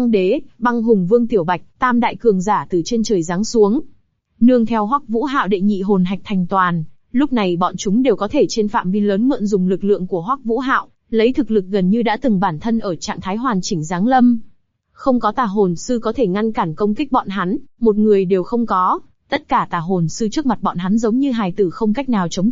Băng Hùng Vương Tiểu Bạch, tam đại cường giả từ trên trời giáng xuống. Nương theo Hoắc Vũ Hạo đệ nhị hồn hạch thành toàn, lúc này bọn chúng đều có thể trên phạm vi lớn mượn dùng lực lượng của Hoắc Vũ Hạo, lấy thực lực gần như đã từng bản thân ở trạng thái hoàn chỉnh giáng lâm. Không có tà hồn sư có thể ngăn cản công kích bọn hắn, một người đều không có. Tất cả tà hồn sư trước mặt bọn hắn giống như hài tử không cách nào chống cự,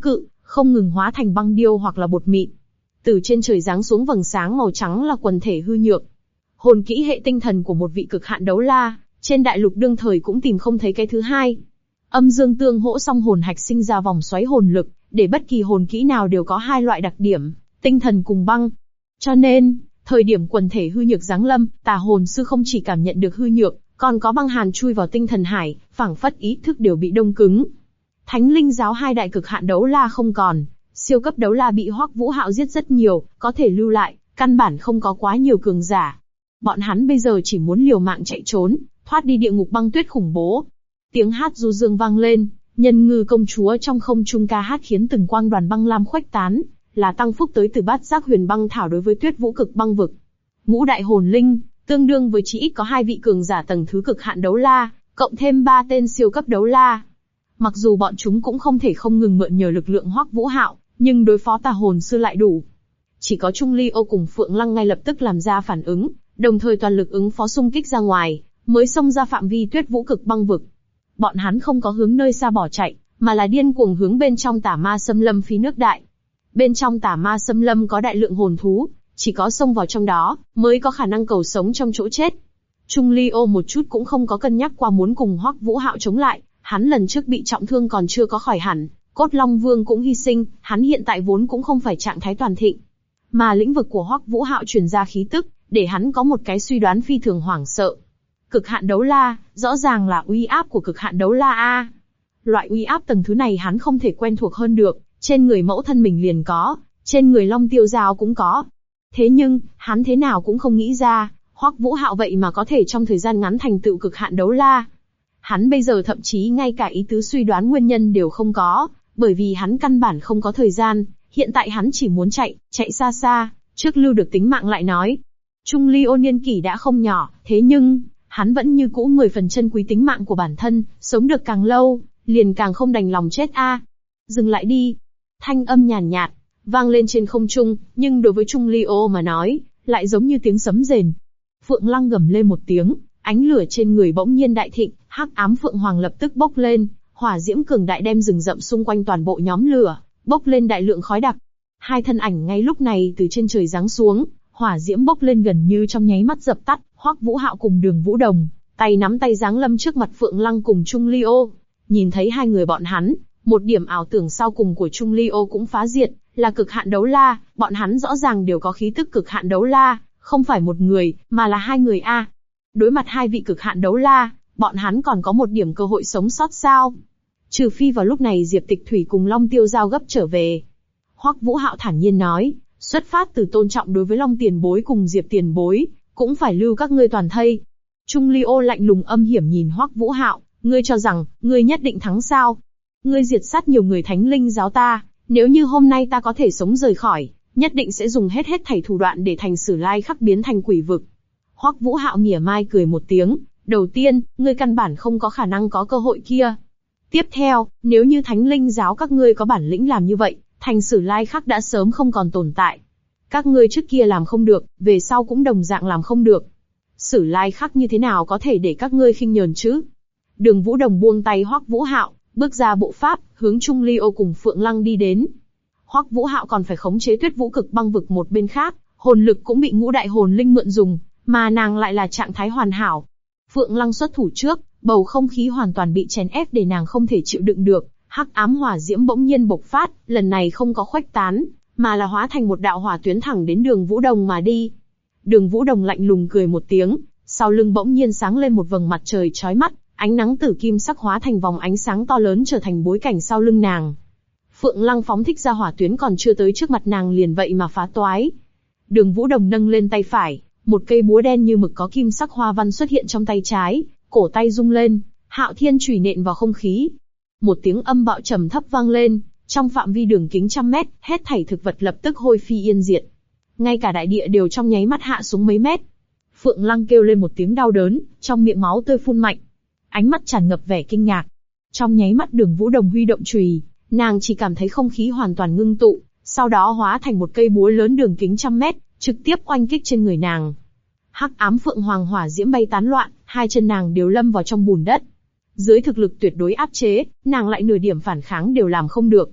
không ngừng hóa thành băng điêu hoặc là bột mịn. Từ trên trời giáng xuống vầng sáng màu trắng là quần thể hư nhược. Hồn kỹ hệ tinh thần của một vị cực hạn đấu la, trên đại lục đương thời cũng tìm không thấy cái thứ hai. Âm dương tương hỗ song hồn hạch sinh ra vòng xoáy hồn lực, để bất kỳ hồn kỹ nào đều có hai loại đặc điểm, tinh thần cùng băng. Cho nên, thời điểm quần thể hư nhược giáng lâm, tà hồn sư không chỉ cảm nhận được hư nhược, còn có băng hàn chui vào tinh thần hải, phảng phất ý thức đều bị đông cứng. Thánh linh giáo hai đại cực hạn đấu la không còn, siêu cấp đấu la bị Hoắc Vũ Hạo giết rất nhiều, có thể lưu lại, căn bản không có quá nhiều cường giả. Bọn hắn bây giờ chỉ muốn liều mạng chạy trốn, thoát đi địa ngục băng tuyết khủng bố. Tiếng hát du dương vang lên, nhân ngư công chúa trong không trung ca hát khiến từng quang đoàn băng lam khuếch tán, là tăng phúc tới từ bát giác huyền băng thảo đối với Tuyết Vũ cực băng vực. Ngũ đại hồn linh, tương đương với chỉ ít có 2 vị cường giả tầng thứ cực hạn đấu la, cộng thêm 3 tên siêu cấp đấu la. Mặc dù bọn chúng cũng không thể không ngừng mượn nhờ lực lượng Hoắc Vũ Hạo, nhưng đối phó tà hồn sư lại đủ. Chỉ có Trung Ly Ô cùng Phượng Lăng ngay lập tức làm ra phản ứng, đồng thời toàn lực ứng phó xung kích ra ngoài, mới xông ra phạm vi Tuyết Vũ cực băng vực. Bọn hắn không có hướng nơi xa bỏ chạy, mà là điên cuồng hướng bên trong Tà Ma Xâm Lâm phi nước đại. Bên trong Tà Ma Xâm Lâm có đại lượng hồn thú, chỉ có xông vào trong đó, mới có khả năng cầu sống trong chỗ chết. Trung Ly Ô một chút cũng không có cân nhắc qua muốn cùng Hoắc Vũ Hạo chống lại, hắn lần trước bị trọng thương còn chưa có khỏi hẳn, Cốt Long Vương cũng hy sinh, hắn hiện tại vốn cũng không phải trạng thái toàn thịnh. Mà lĩnh vực của Hoắc Vũ Hạo truyền ra khí tức, để hắn có một cái suy đoán phi thường hoảng sợ. Cực hạn đấu la, rõ ràng là uy áp của cực hạn đấu la a. Loại uy áp tầng thứ này hắn không thể quen thuộc hơn được, trên người mẫu thân mình liền có, trên người Long Tiêu Giao cũng có. Thế nhưng, hắn thế nào cũng không nghĩ ra, Hoắc Vũ Hạo vậy mà có thể trong thời gian ngắn thành tựu cực hạn đấu la. Hắn bây giờ thậm chí ngay cả ý tứ suy đoán nguyên nhân đều không có, bởi vì hắn căn bản không có thời gian, hiện tại hắn chỉ muốn chạy xa xa, trước lưu được tính mạng lại nói. Trung Ly Ô niên kỷ đã không nhỏ, thế nhưng, hắn vẫn như cũ 10 phần trân quý tính mạng của bản thân, sống được càng lâu, liền càng không đành lòng chết a. Dừng lại đi. Thanh âm nhàn nhạt, vang lên trên không trung, nhưng đối với Trung Ly Ô mà nói, lại giống như tiếng sấm rền. Phượng Lăng gầm lên một tiếng, ánh lửa trên người bỗng nhiên đại thịnh, hắc ám Phượng Hoàng lập tức bốc lên, hỏa diễm cường đại đem rừng rậm xung quanh toàn bộ nhóm lửa, bốc lên đại lượng khói đặc. Hai thân ảnh ngay lúc này từ trên trời giáng xuống, hỏa diễm bốc lên gần như trong nháy mắt dập tắt. Hoắc Vũ Hạo cùng Đường Vũ Đồng, tay nắm tay giáng lâm trước mặt Phượng Lăng cùng Trung Ly Ô. Nhìn thấy hai người bọn hắn, một điểm ảo tưởng sau cùng của Trung Ly Ô cũng phá diệt, là cực hạn đấu la, bọn hắn rõ ràng đều có khí tức cực hạn đấu la, không phải một người, mà là hai người a. Đối mặt hai vị cực hạn đấu la, bọn hắn còn có một điểm cơ hội sống sót sao? Trừ phi vào lúc này Diệp Tịch Thủy cùng Long Tiêu Giao gấp trở về. Hoắc Vũ Hạo thản nhiên nói, xuất phát từ tôn trọng đối với Long Tiền Bối cùng Diệp Tiền Bối, cũng phải lưu các ngươi toàn thây. Trung Ly Ô lạnh lùng âm hiểm nhìn Hoắc Vũ Hạo, ngươi cho rằng, ngươi nhất định thắng sao? Ngươi diệt sát nhiều người thánh linh giáo ta, nếu như hôm nay ta có thể sống rời khỏi, nhất định sẽ dùng hết thảy thủ đoạn để thành Sử Lai Khắc biến thành quỷ vực. Hoắc Vũ Hạo mỉa mai cười một tiếng, đầu tiên, ngươi căn bản không có khả năng có cơ hội kia. Tiếp theo, nếu như thánh linh giáo các ngươi có bản lĩnh làm như vậy, thành Sử Lai Khắc đã sớm không còn tồn tại. Các ngươi trước kia làm không được, về sau cũng đồng dạng làm không được. Sử Lai Khắc như thế nào có thể để các ngươi khinh nhờn chứ? Đường Vũ Đồng buông tay Hoắc Vũ Hạo, bước ra bộ pháp, hướng Trung Ly Ô cùng Phượng Lăng đi đến. Hoắc Vũ Hạo còn phải khống chế Tuyết Vũ cực băng vực một bên khác, hồn lực cũng bị ngũ đại hồn linh mượn dùng, mà nàng lại là trạng thái hoàn hảo. Phượng Lăng xuất thủ trước, bầu không khí hoàn toàn bị chèn ép để nàng không thể chịu đựng được, hắc ám hỏa diễm bỗng nhiên bộc phát, lần này không có khuếch tán, mà là hóa thành một đạo hỏa tuyến thẳng đến Đường Vũ Đồng mà đi. Đường Vũ Đồng lạnh lùng cười một tiếng, sau lưng bỗng nhiên sáng lên một vầng mặt trời chói mắt, ánh nắng tử kim sắc hóa thành vòng ánh sáng to lớn trở thành bối cảnh sau lưng nàng. Phượng Lăng phóng thích ra hỏa tuyến còn chưa tới trước mặt nàng liền vậy mà phá toái. Đường Vũ Đồng nâng lên tay phải, một cây búa đen như mực có kim sắc hoa văn xuất hiện trong tay trái, cổ tay rung lên, Hạo Thiên chùy nện vào không khí. Một tiếng âm bạo trầm thấp vang lên, trong phạm vi đường kính 100 mét, hết thảy thực vật lập tức hôi phi yên diệt. Ngay cả đại địa đều trong nháy mắt hạ xuống mấy mét. Phượng Lăng kêu lên một tiếng đau đớn, trong miệng máu tươi phun mạnh. Ánh mắt tràn ngập vẻ kinh ngạc. Trong nháy mắt Đường Vũ Đồng huy động chùy, nàng chỉ cảm thấy không khí hoàn toàn ngưng tụ, sau đó hóa thành một cây búa lớn đường kính 100 mét, trực tiếp oanh kích trên người nàng. Hắc ám Phượng Hoàng hỏa diễm bay tán loạn, hai chân nàng đều lâm vào trong bùn đất. Dưới thực lực tuyệt đối áp chế, nàng lại nửa điểm phản kháng đều làm không được.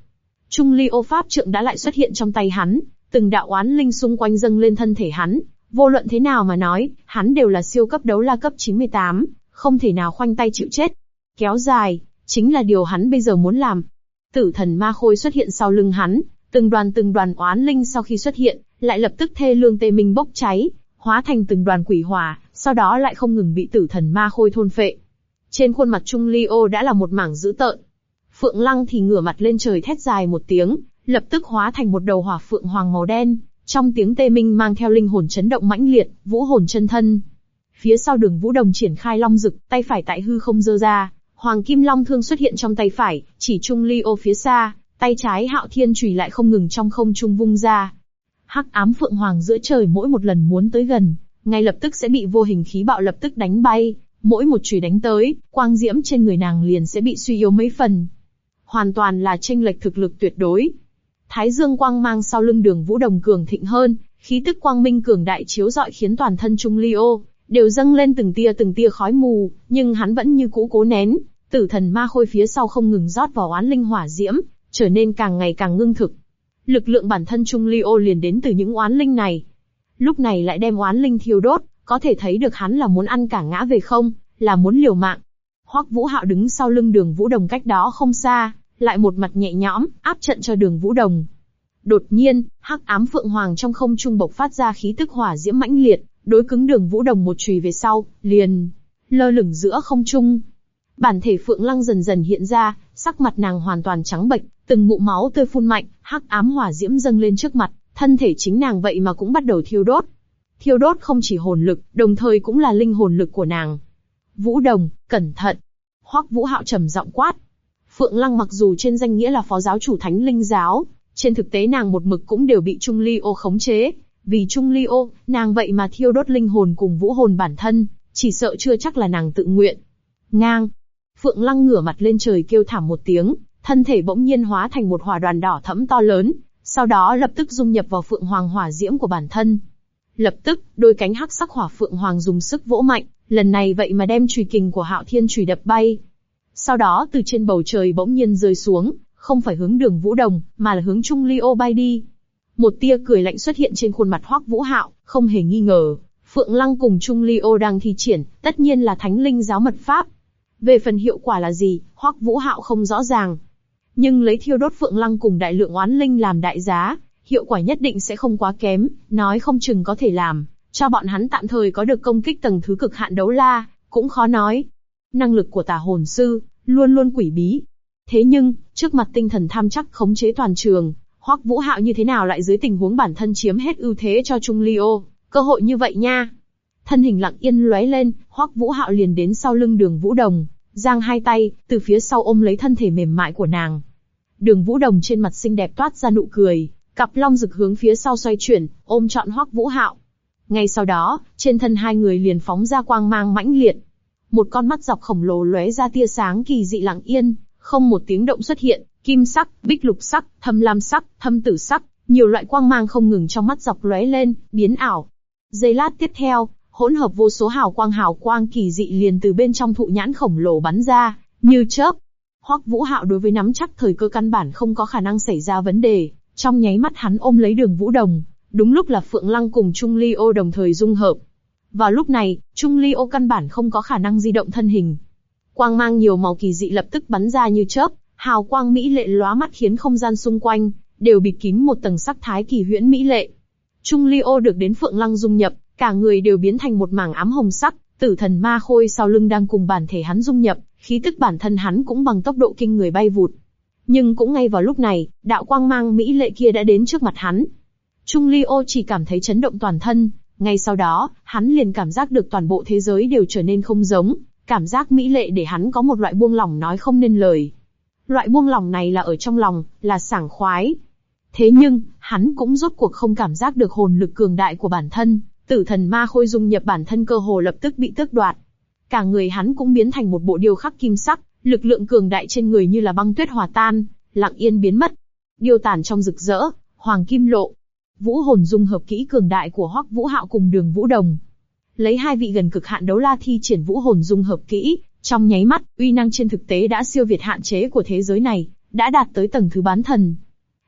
Trung Ly ô pháp trượng đã lại xuất hiện trong tay hắn, từng đạo oán linh xung quanh dâng lên thân thể hắn. Vô luận thế nào mà nói, hắn đều là siêu cấp đấu la cấp 98, không thể nào khoanh tay chịu chết. Kéo dài, chính là điều hắn bây giờ muốn làm. Tử thần ma khôi xuất hiện sau lưng hắn, từng đoàn oán linh sau khi xuất hiện, lại lập tức thê lương tê minh bốc cháy, hóa thành từng đoàn quỷ hỏa, sau đó lại không ngừng bị tử thần ma khôi thôn phệ. Trên khuôn mặt Trung Ly ô đã là một mảng dữ tợn. Phượng Lăng thì ngửa mặt lên trời thét dài một tiếng, lập tức hóa thành một đầu hỏa phượng hoàng màu đen, trong tiếng tê minh mang theo linh hồn chấn động mãnh liệt, vũ hồn chân thân. Phía sau Đường Vũ Đồng triển khai long dực, tay phải tại hư không giơ ra, hoàng kim long thương xuất hiện trong tay phải, chỉ Trung Ly ô phía xa, tay trái Hạo Thiên chùy lại không ngừng trong không trung vung ra. Hắc ám phượng hoàng giữa trời mỗi một lần muốn tới gần, ngay lập tức sẽ bị vô hình khí bạo lập tức đánh bay, mỗi một chùy đánh tới, quang diễm trên người nàng liền sẽ bị suy yếu mấy phần. Hoàn toàn là chênh lệch thực lực tuyệt đối. Thái dương quang mang sau lưng Đường Vũ Đồng cường thịnh hơn, khí tức quang minh cường đại chiếu rọi khiến toàn thân Trung Ly ô đều dâng lên từng tia khói mù, nhưng hắn vẫn như cũ cố nén. Tử thần ma khôi phía sau không ngừng rót vào oán linh hỏa diễm, trở nên càng ngày càng ngưng thực. Lực lượng bản thân Trung Ly ô liền đến từ những oán linh này. Lúc này lại đem oán linh thiêu đốt, có thể thấy được hắn là muốn ăn cả ngã về không, là muốn liều mạng. Hoắc Vũ Hạo đứng sau lưng Đường Vũ Đồng cách đó không xa, lại một mặt nhẹ nhõm, áp trận cho Đường Vũ Đồng. Đột nhiên, hắc ám phượng hoàng trong không trung bộc phát ra khí tức hỏa diễm mãnh liệt, đối cứng Đường Vũ Đồng một chùy về sau, liền lơ lửng giữa không trung. Bản thể Phượng Lăng dần dần hiện ra, sắc mặt nàng hoàn toàn trắng bệch, từng ngụm máu tươi phun mạnh, hắc ám hỏa diễm dâng lên trước mặt, thân thể chính nàng vậy mà cũng bắt đầu thiêu đốt. Thiêu đốt không chỉ hồn lực, đồng thời cũng là linh hồn lực của nàng. Vũ Đồng, cẩn thận! Hoắc Vũ Hạo trầm giọng quát. Phượng Lăng mặc dù trên danh nghĩa là phó giáo chủ Thánh Linh giáo, trên thực tế nàng một mực cũng đều bị Trung Ly ô khống chế. Vì Trung Ly ô, nàng vậy mà thiêu đốt linh hồn cùng vũ hồn bản thân, chỉ sợ chưa chắc là nàng tự nguyện. Ngang! Phượng Lăng ngửa mặt lên trời kêu thảm một tiếng, thân thể bỗng nhiên hóa thành một hỏa đoàn đỏ thẫm to lớn, sau đó lập tức dung nhập vào Phượng Hoàng hỏa diễm của bản thân. Lập tức, đôi cánh hắc sắc hỏa Phượng Hoàng dùng sức vỗ mạnh, lần này vậy mà đem chùy kình của Hạo Thiên chùy đập bay. Sau đó từ trên bầu trời bỗng nhiên rơi xuống, không phải hướng Đường Vũ Đồng, mà là hướng Trung Ly ô bay đi. Một tia cười lạnh xuất hiện trên khuôn mặt Hoắc Vũ Hạo, không hề nghi ngờ, Phượng Lăng cùng Trung Ly ô đang thi triển, tất nhiên là Thánh Linh giáo mật pháp. Về phần hiệu quả là gì, Hoắc Vũ Hạo không rõ ràng. Nhưng lấy thiêu đốt Phượng Lăng cùng đại lượng oán linh làm đại giá, hiệu quả nhất định sẽ không quá kém, nói không chừng có thể làm cho bọn hắn tạm thời có được công kích tầng thứ cực hạn đấu la, cũng khó nói. Năng lực của Tà hồn sư luôn luôn quỷ bí. Thế nhưng, trước mặt tinh thần tham chắc khống chế toàn trường, Hoắc Vũ Hạo như thế nào lại dưới tình huống bản thân chiếm hết ưu thế cho Trung Ly ô, cơ hội như vậy nha. Thân hình lặng yên lóe lên, Hoắc Vũ Hạo liền đến sau lưng Đường Vũ Đồng, giang hai tay, từ phía sau ôm lấy thân thể mềm mại của nàng. Đường Vũ Đồng trên mặt xinh đẹp toát ra nụ cười, cặp long rực hướng phía sau xoay chuyển, ôm trọn Hoắc Vũ Hạo. Ngay sau đó, trên thân hai người liền phóng ra quang mang mãnh liệt. Một con mắt dọc khổng lồ lóe ra tia sáng kỳ dị lặng yên, không một tiếng động xuất hiện, kim sắc, bích lục sắc, thâm lam sắc, thâm tử sắc, nhiều loại quang mang không ngừng trong mắt dọc lóe lên, biến ảo. Giây lát tiếp theo, hỗn hợp vô số hào quang kỳ dị liền từ bên trong thụ nhãn khổng lồ bắn ra, như chớp. Hoắc Vũ Hạo đối với nắm chắc thời cơ căn bản không có khả năng xảy ra vấn đề, trong nháy mắt hắn ôm lấy Đường Vũ Đồng, đúng lúc là Phượng Lăng cùng Trung Ly ô đồng thời dung hợp. Vào lúc này, Trung Ly ô căn bản không có khả năng di động thân hình. Quang mang nhiều màu kỳ dị lập tức bắn ra như chớp, hào quang mỹ lệ lóa mắt khiến không gian xung quanh đều bịt kín một tầng sắc thái kỳ huyễn mỹ lệ. Trung Ly ô được đến Phượng Lăng dung nhập, cả người đều biến thành một mảng ám hồng sắc, tử thần ma khôi sau lưng đang cùng bản thể hắn dung nhập, khí tức bản thân hắn cũng bằng tốc độ kinh người bay vụt. Nhưng cũng ngay vào lúc này, đạo quang mang mỹ lệ kia đã đến trước mặt hắn. Trung Ly ô chỉ cảm thấy chấn động toàn thân, ngay sau đó, hắn liền cảm giác được toàn bộ thế giới đều trở nên không giống, cảm giác mỹ lệ để hắn có một loại buông lỏng nói không nên lời. Loại buông lỏng này là ở trong lòng, là sảng khoái. Thế nhưng, hắn cũng rốt cuộc không cảm giác được hồn lực cường đại của bản thân, tử thần ma khôi dung nhập bản thân cơ hồ lập tức bị tước đoạt. Cả người hắn cũng biến thành một bộ điêu khắc kim sắc, lực lượng cường đại trên người như là băng tuyết hòa tan, lặng yên biến mất. Điêu tàn trong rực rỡ, hoàng kim lộ. Vũ hồn dung hợp kỹ cường đại của Hoắc Vũ Hạo cùng Đường Vũ Đồng. Lấy hai vị gần cực hạn đấu la thi triển vũ hồn dung hợp kỹ, trong nháy mắt, uy năng trên thực tế đã siêu việt hạn chế của thế giới này, đã đạt tới tầng thứ bán thần.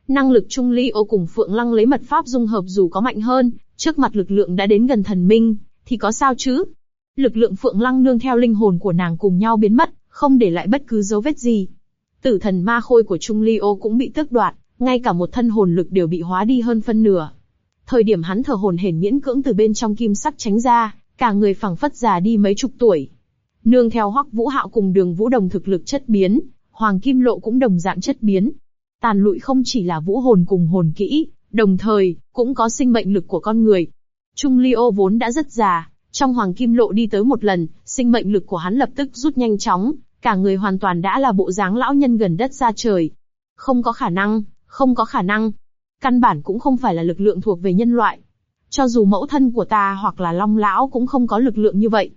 Năng lực Trung Ly Ô cùng Phượng Lăng lấy mật pháp dung hợp dù có mạnh hơn, trước mặt lực lượng đã đến gần thần minh, thì có sao chứ? Lực lượng Phượng Lăng nương theo linh hồn của nàng cùng nhau biến mất, không để lại bất cứ dấu vết gì. Tử thần ma khôi của Trung Ly Ô cũng bị tước đoạt, ngay cả một thân hồn lực đều bị hóa đi hơn phân nửa. Thời điểm hắn thở hổn hển miễn cưỡng từ bên trong kim sắc tránh ra, cả người phảng phất già đi mấy chục tuổi. Nương theo Hoắc Vũ Hạo cùng Đường Vũ Đồng thực lực chất biến, Hoàng Kim Lộ cũng đồng dạng chất biến. Tàn lụi không chỉ là vũ hồn cùng hồn kỹ, đồng thời cũng có sinh mệnh lực của con người. Trung Ly Ô vốn đã rất già, trong Hoàng Kim Lộ đi tới một lần, sinh mệnh lực của hắn lập tức rút nhanh chóng, cả người hoàn toàn đã là bộ dáng lão nhân gần đất xa trời. Không có khả năng, không có khả năng. Căn bản cũng không phải là lực lượng thuộc về nhân loại. Cho dù mẫu thân của ta hoặc là Long Lão cũng không có lực lượng như vậy.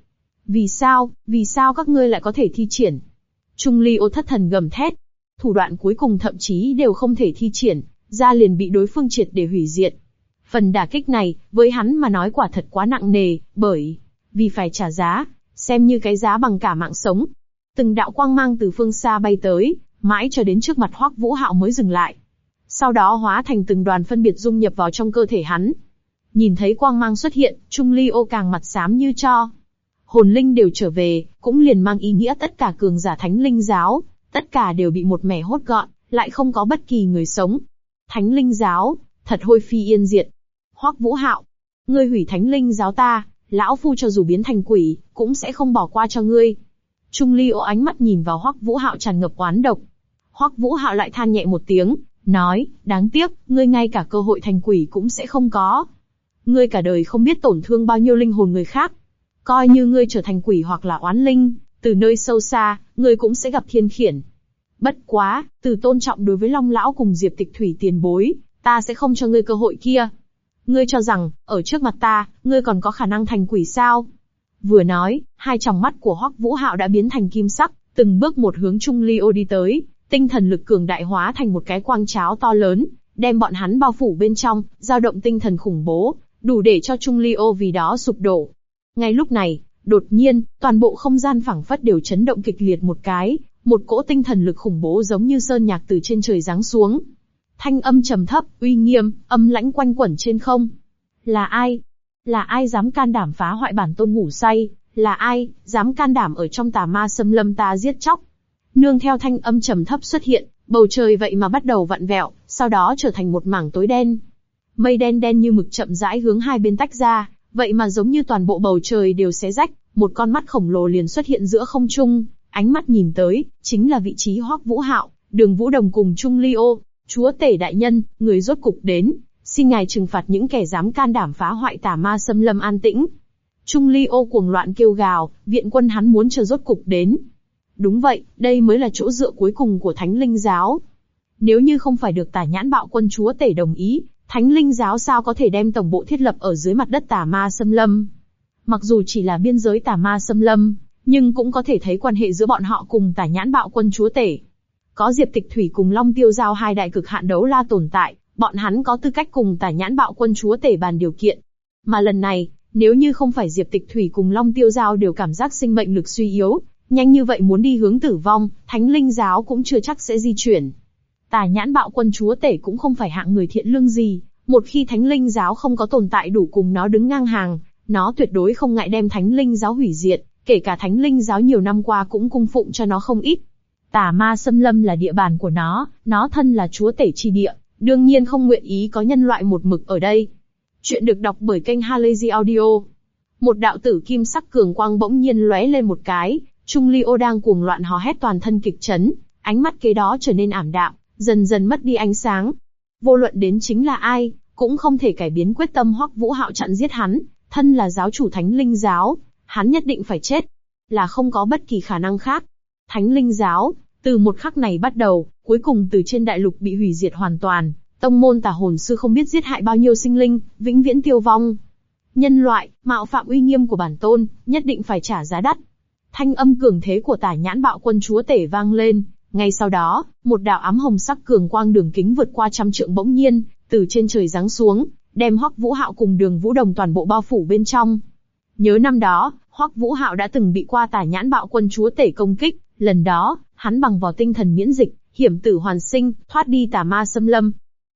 Vì sao các ngươi lại có thể thi triển? Trung Ly Ô thất thần gầm thét. Thủ đoạn cuối cùng thậm chí đều không thể thi triển, ra liền bị đối phương triệt để hủy diệt. Phần đả kích này, với hắn mà nói quả thật quá nặng nề, bởi vì phải trả giá, xem như cái giá bằng cả mạng sống. Từng đạo quang mang từ phương xa bay tới, mãi cho đến trước mặt Hoắc Vũ Hạo mới dừng lại. Sau đó hóa thành từng đoàn phân biệt dung nhập vào trong cơ thể hắn. Nhìn thấy quang mang xuất hiện, Trung Ly Ô càng mặt xám như tro. Hồn linh đều trở về, cũng liền mang ý nghĩa tất cả cường giả Thánh Linh Giáo, tất cả đều bị một mẻ hốt gọn, lại không có bất kỳ người sống. Thánh Linh Giáo, thật hôi phi yên diệt. Hoắc Vũ Hạo, ngươi hủy Thánh Linh Giáo ta, lão phu cho dù biến thành quỷ, cũng sẽ không bỏ qua cho ngươi. Trung Ly Ô ánh mắt nhìn vào Hoắc Vũ Hạo tràn ngập oán độc. Hoắc Vũ Hạo lại than nhẹ một tiếng, nói, đáng tiếc, ngươi ngay cả cơ hội thành quỷ cũng sẽ không có. Ngươi cả đời không biết tổn thương bao nhiêu linh hồn người khác. Coi như ngươi trở thành quỷ hoặc là oán linh, từ nơi sâu xa, ngươi cũng sẽ gặp thiên khiển. Bất quá, từ tôn trọng đối với Long Lão cùng Diệp Tịch Thủy tiền bối, ta sẽ không cho ngươi cơ hội kia. Ngươi cho rằng, ở trước mặt ta, ngươi còn có khả năng thành quỷ sao? Vừa nói, hai tròng mắt của Hoắc Vũ Hạo đã biến thành kim sắc, từng bước một hướng Trung Ly Ô đi tới, tinh thần lực cường đại hóa thành một cái quang cháo to lớn, đem bọn hắn bao phủ bên trong, dao động tinh thần khủng bố, đủ để cho Trung Ly Ô vì đó sụp đổ. Ngay lúc này, đột nhiên, toàn bộ không gian phảng phất đều chấn động kịch liệt một cái, một cỗ tinh thần lực khủng bố giống như sơn nhạc từ trên trời giáng xuống. Thanh âm trầm thấp, uy nghiêm, âm lãnh quanh quẩn trên không. Là ai? Là ai dám can đảm phá hoại bản tôn ngủ say? Là ai dám can đảm ở trong tà ma xâm lâm ta giết chóc? Nương theo thanh âm trầm thấp xuất hiện, bầu trời vậy mà bắt đầu vặn vẹo, sau đó trở thành một mảng tối đen. Mây đen đen như mực chậm rãi hướng hai bên tách ra, vậy mà giống như toàn bộ bầu trời đều xé rách, một con mắt khổng lồ liền xuất hiện giữa không trung, ánh mắt nhìn tới, chính là vị trí Hoắc Vũ Hạo, Đường Vũ Đồng cùng Trung Ly Ô. Chúa tể đại nhân, người rốt cục đến, xin ngài trừng phạt những kẻ dám can đảm phá hoại tà ma xâm lâm an tĩnh. Trung Ly Ô cuồng loạn kêu gào, viện quân hắn muốn chờ rốt cục đến. Đúng vậy, đây mới là chỗ dựa cuối cùng của Thánh Linh Giáo. Nếu như không phải được Tà Nhãn Bạo Quân chúa tể đồng ý, Thánh Linh Giáo sao có thể đem tổng bộ thiết lập ở dưới mặt đất tà ma xâm lâm? Mặc dù chỉ là biên giới tà ma xâm lâm, nhưng cũng có thể thấy quan hệ giữa bọn họ cùng Tà Nhãn Bạo Quân chúa tể. Có Diệp Tịch Thủy cùng Long Tiêu Giao hai đại cực hạn đấu la tồn tại, bọn hắn có tư cách cùng Tà Nhãn Bạo Quân chúa tể bàn điều kiện. Mà lần này, nếu như không phải Diệp Tịch Thủy cùng Long Tiêu Giao đều cảm giác sinh mệnh lực suy yếu, nhanh như vậy muốn đi hướng tử vong, Thánh Linh Giáo cũng chưa chắc sẽ di chuyển. Tà Nhãn Bạo Quân chúa tể cũng không phải hạng người thiện lương gì, một khi Thánh Linh Giáo không có tồn tại đủ cùng nó đứng ngang hàng, nó tuyệt đối không ngại đem Thánh Linh Giáo hủy diệt, kể cả Thánh Linh Giáo nhiều năm qua cũng cung phụng cho nó không ít. Tà ma xâm lâm là địa bàn của nó thân là chúa tể chi địa, đương nhiên không nguyện ý có nhân loại một mực ở đây. Chuyện được đọc bởi kênh Halazy Audio. Một đạo tử kim sắc cường quang bỗng nhiên lóe lên một cái, Trung Ly Ô đang cuồng loạn hò hét toàn thân kịch chấn, ánh mắt kế đó trở nên ảm đạm, dần dần mất đi ánh sáng. Vô luận đến chính là ai, cũng không thể cải biến quyết tâm Hoắc Vũ Hạo chặn giết hắn, thân là giáo chủ Thánh Linh Giáo, hắn nhất định phải chết, là không có bất kỳ khả năng khác. Thánh Linh Giáo, từ một khắc này bắt đầu, cuối cùng từ trên đại lục bị hủy diệt hoàn toàn, tông môn tà hồn sư không biết giết hại bao nhiêu sinh linh, vĩnh viễn tiêu vong. Nhân loại, mạo phạm uy nghiêm của bản tôn, nhất định phải trả giá đắt. Thanh âm cường thế của Tà Nhãn Bạo Quân chúa tể vang lên, ngay sau đó, một đạo ám hồng sắc cường quang đường kính vượt qua 100 trượng bỗng nhiên, từ trên trời giáng xuống, đem Hoắc Vũ Hạo cùng Đường Vũ Đồng toàn bộ bao phủ bên trong. Nhớ năm đó, Hoắc Vũ Hạo đã từng bị qua Tà Nhãn Bạo Quân chúa tể công kích, lần đó, hắn bằng vào tinh thần miễn dịch, hiểm tử hoàn sinh, thoát đi tà ma xâm lâm.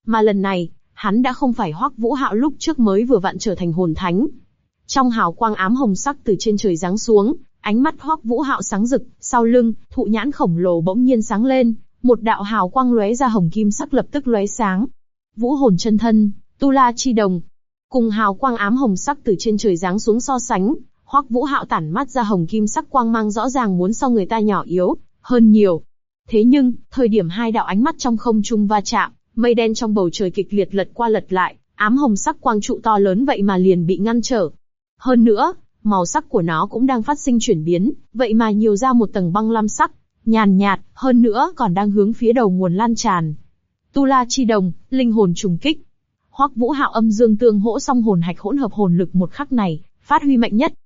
Mà lần này, hắn đã không phải Hoắc Vũ Hạo lúc trước mới vừa vặn trở thành hồn thánh. Trong hào quang ám hồng sắc từ trên trời giáng xuống, ánh mắt Hoắc Vũ Hạo sáng rực, sau lưng, thụ nhãn khổng lồ bỗng nhiên sáng lên, một đạo hào quang lóe ra hồng kim sắc lập tức lóe sáng. Vũ hồn chân thân, Tu La Chi Đồng. Cùng hào quang ám hồng sắc từ trên trời giáng xuống so sánh, Hoắc Vũ Hạo tản mắt ra hồng kim sắc quang mang rõ ràng muốn so người ta nhỏ yếu hơn nhiều. Thế nhưng, thời điểm hai đạo ánh mắt trong không trung va chạm, mây đen trong bầu trời kịch liệt lật qua lật lại, ám hồng sắc quang trụ to lớn vậy mà liền bị ngăn trở. Hơn nữa, màu sắc của nó cũng đang phát sinh chuyển biến, vậy mà nhiều ra một tầng băng lam sắc, nhàn nhạt, hơn nữa còn đang hướng phía đầu nguồn lan tràn. Tu La Chi Đồng, linh hồn trùng kích. Hoắc Vũ Hạo âm dương tương hỗ song hồn hạch hỗn hợp hồn lực một khắc này, phát huy mạnh nhất.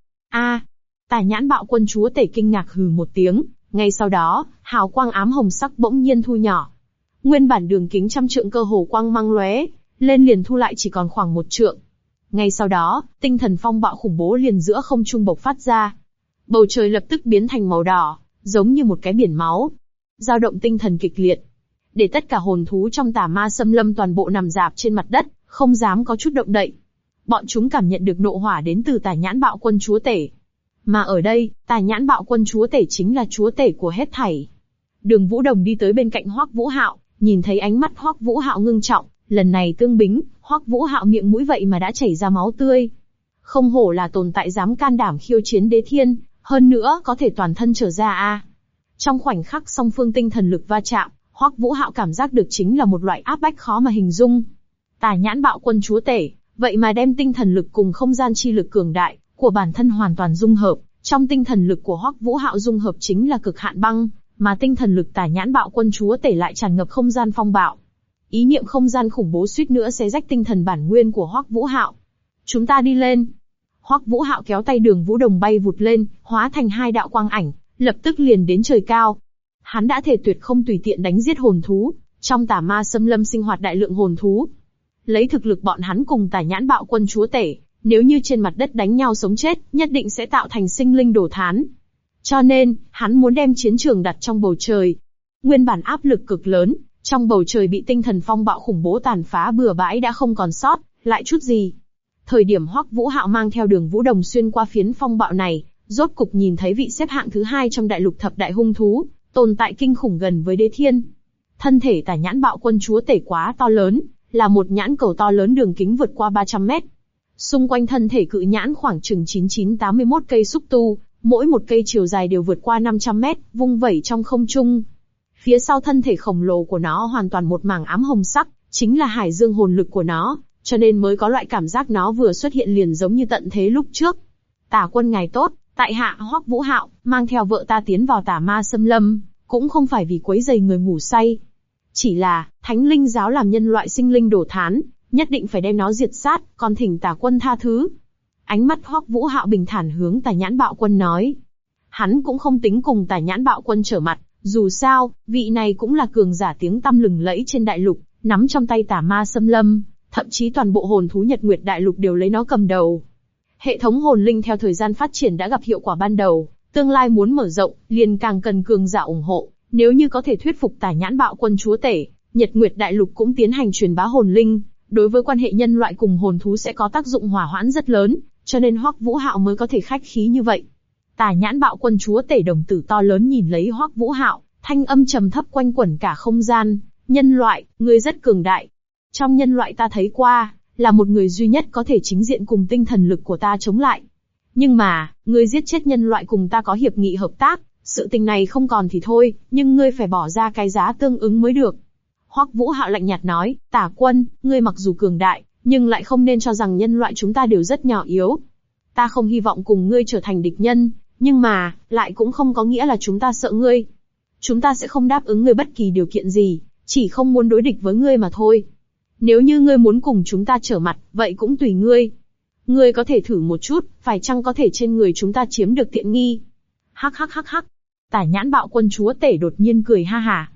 Tà Nhãn Bạo Quân Chúa Tể kinh ngạc hừ một tiếng, ngay sau đó, hào quang ám hồng sắc bỗng nhiên thu nhỏ. Nguyên bản đường kính trăm trượng cơ hồ quang mang lóe lên liền thu lại chỉ còn khoảng 1 trượng. Ngay sau đó, tinh thần phong bạo khủng bố liền giữa không trung bộc phát ra. Bầu trời lập tức biến thành màu đỏ, giống như một cái biển máu. Dao động tinh thần kịch liệt. Để tất cả hồn thú trong Tà Ma Xâm Lâm toàn bộ nằm rạp trên mặt đất, không dám có chút động đậy. Bọn chúng cảm nhận được nộ hỏa đến từ Tà Nhãn Bạo Quân Chúa Tể. Mà ở đây, Tà Nhãn Bạo Quân Chúa Tể chính là chúa tể của hết thảy. Đường Vũ Đồng đi tới bên cạnh Hoắc Vũ Hạo, nhìn thấy ánh mắt Hoắc Vũ Hạo ngưng trọng, lần này tương bính, Hoắc Vũ Hạo miệng mũi vậy mà đã chảy ra máu tươi. Không hổ là tồn tại dám can đảm khiêu chiến đế thiên, hơn nữa có thể toàn thân trở ra Trong khoảnh khắc song phương tinh thần lực va chạm, Hoắc Vũ Hạo cảm giác được chính là một loại áp bách khó mà hình dung. Tà Nhãn Bạo Quân Chúa Tể, vậy mà đem tinh thần lực cùng không gian chi lực cường đại của bản thân hoàn toàn dung hợp. Trong tinh thần lực của Hoắc Vũ Hạo dung hợp chính là cực hạn băng, mà tinh thần lực Tà Nhãn Bạo Quân Chúa Tể lại tràn ngập không gian phong bạo. Ý niệm không gian khủng bố suýt nữa xé rách tinh thần bản nguyên của Hoắc Vũ Hạo. Chúng ta đi lên. Hoắc Vũ Hạo kéo tay Đường Vũ Đồng bay vụt lên, hóa thành 2 đạo quang ảnh, lập tức liền đến trời cao. Hắn đã thể tuyệt không tùy tiện đánh giết hồn thú, trong Tà Ma Xâm Lâm sinh hoạt đại lượng hồn thú. Lấy thực lực bọn hắn cùng Tà Nhãn Bạo Quân Chúa Tể, nếu như trên mặt đất đánh nhau sống chết, nhất định sẽ tạo thành sinh linh đổ thán. Cho nên, hắn muốn đem chiến trường đặt trong bầu trời. Nguyên bản áp lực cực lớn, trong bầu trời bị tinh thần phong bạo khủng bố tàn phá bừa bãi đã không còn sót lại chút gì. Thời điểm Hoắc Vũ Hạo mang theo Đường Vũ Đồng xuyên qua phiến phong bạo này, rốt cục nhìn thấy vị xếp hạng thứ 2 trong đại lục thập đại hung thú, tồn tại kinh khủng gần với đế thiên. Thân thể Tà Nhãn Bạo Quân Chúa Tể quá to lớn, là một nhãn cầu to lớn đường kính vượt qua 300 mét. Xung quanh thân thể cự nhãn khoảng chừng 9981 cây xúc tu, mỗi một cây chiều dài đều vượt qua 500 mét, vung vẩy trong không trung. Phía sau thân thể khổng lồ của nó hoàn toàn một mảng ám hồng sắc, chính là hải dương hồn lực của nó, cho nên mới có loại cảm giác nó vừa xuất hiện liền giống như tận thế lúc trước. Tả quân ngài tốt, tại hạ Hoắc Vũ Hạo, mang theo vợ ta tiến vào Tà Ma Xâm Lâm, cũng không phải vì quấy rầy người ngủ say. Chỉ là, Thánh Linh giáo làm nhân loại sinh linh đổ thán, nhất định phải đem nó diệt sát, còn thỉnh Tả quân tha thứ. Ánh mắt Hoắc Vũ Hạo bình thản hướng Tà Nhãn Bạo Quân nói. Hắn cũng không tính cùng Tà Nhãn Bạo Quân trở mặt, dù sao, vị này cũng là cường giả tiếng tăm lừng lẫy trên đại lục, nắm trong tay Tà Ma Xâm Lâm, thậm chí toàn bộ hồn thú Nhật Nguyệt đại lục đều lấy nó cầm đầu. Hệ thống hồn linh theo thời gian phát triển đã gặp hiệu quả ban đầu, tương lai muốn mở rộng, liền càng cần cường giả ủng hộ. Nếu như có thể thuyết phục Tà Nhãn Bạo Quân Chúa Tể, Nhật Nguyệt đại lục cũng tiến hành truyền bá hồn linh, đối với quan hệ nhân loại cùng hồn thú sẽ có tác dụng hòa hoãn rất lớn, cho nên Hoắc Vũ Hạo mới có thể khách khí như vậy. Tà Nhãn Bạo Quân Chúa Tể đồng tử to lớn nhìn lấy Hoắc Vũ Hạo, thanh âm trầm thấp quanh quẩn cả không gian. Nhân loại, ngươi rất cường đại. Trong nhân loại ta thấy qua, là một người duy nhất có thể chính diện cùng tinh thần lực của ta chống lại. Nhưng mà, ngươi giết chết nhân loại cùng ta có hiệp nghị hợp tác, sự tình này không còn thì thôi, nhưng ngươi phải bỏ ra cái giá tương ứng mới được. Hoắc Vũ Hạo lạnh nhạt nói, Tả quân, ngươi mặc dù cường đại, nhưng lại không nên cho rằng nhân loại chúng ta đều rất nhỏ yếu. Ta không hy vọng cùng ngươi trở thành địch nhân, nhưng mà, lại cũng không có nghĩa là chúng ta sợ ngươi. Chúng ta sẽ không đáp ứng ngươi bất kỳ điều kiện gì, chỉ không muốn đối địch với ngươi mà thôi. Nếu như ngươi muốn cùng chúng ta trở mặt, vậy cũng tùy ngươi. Ngươi có thể thử một chút, phải chăng có thể trên người chúng ta chiếm được tiện nghi. Hắc hắc hắc hắc. Tà Nhãn Bạo Quân Chúa Tể đột nhiên cười ha hả.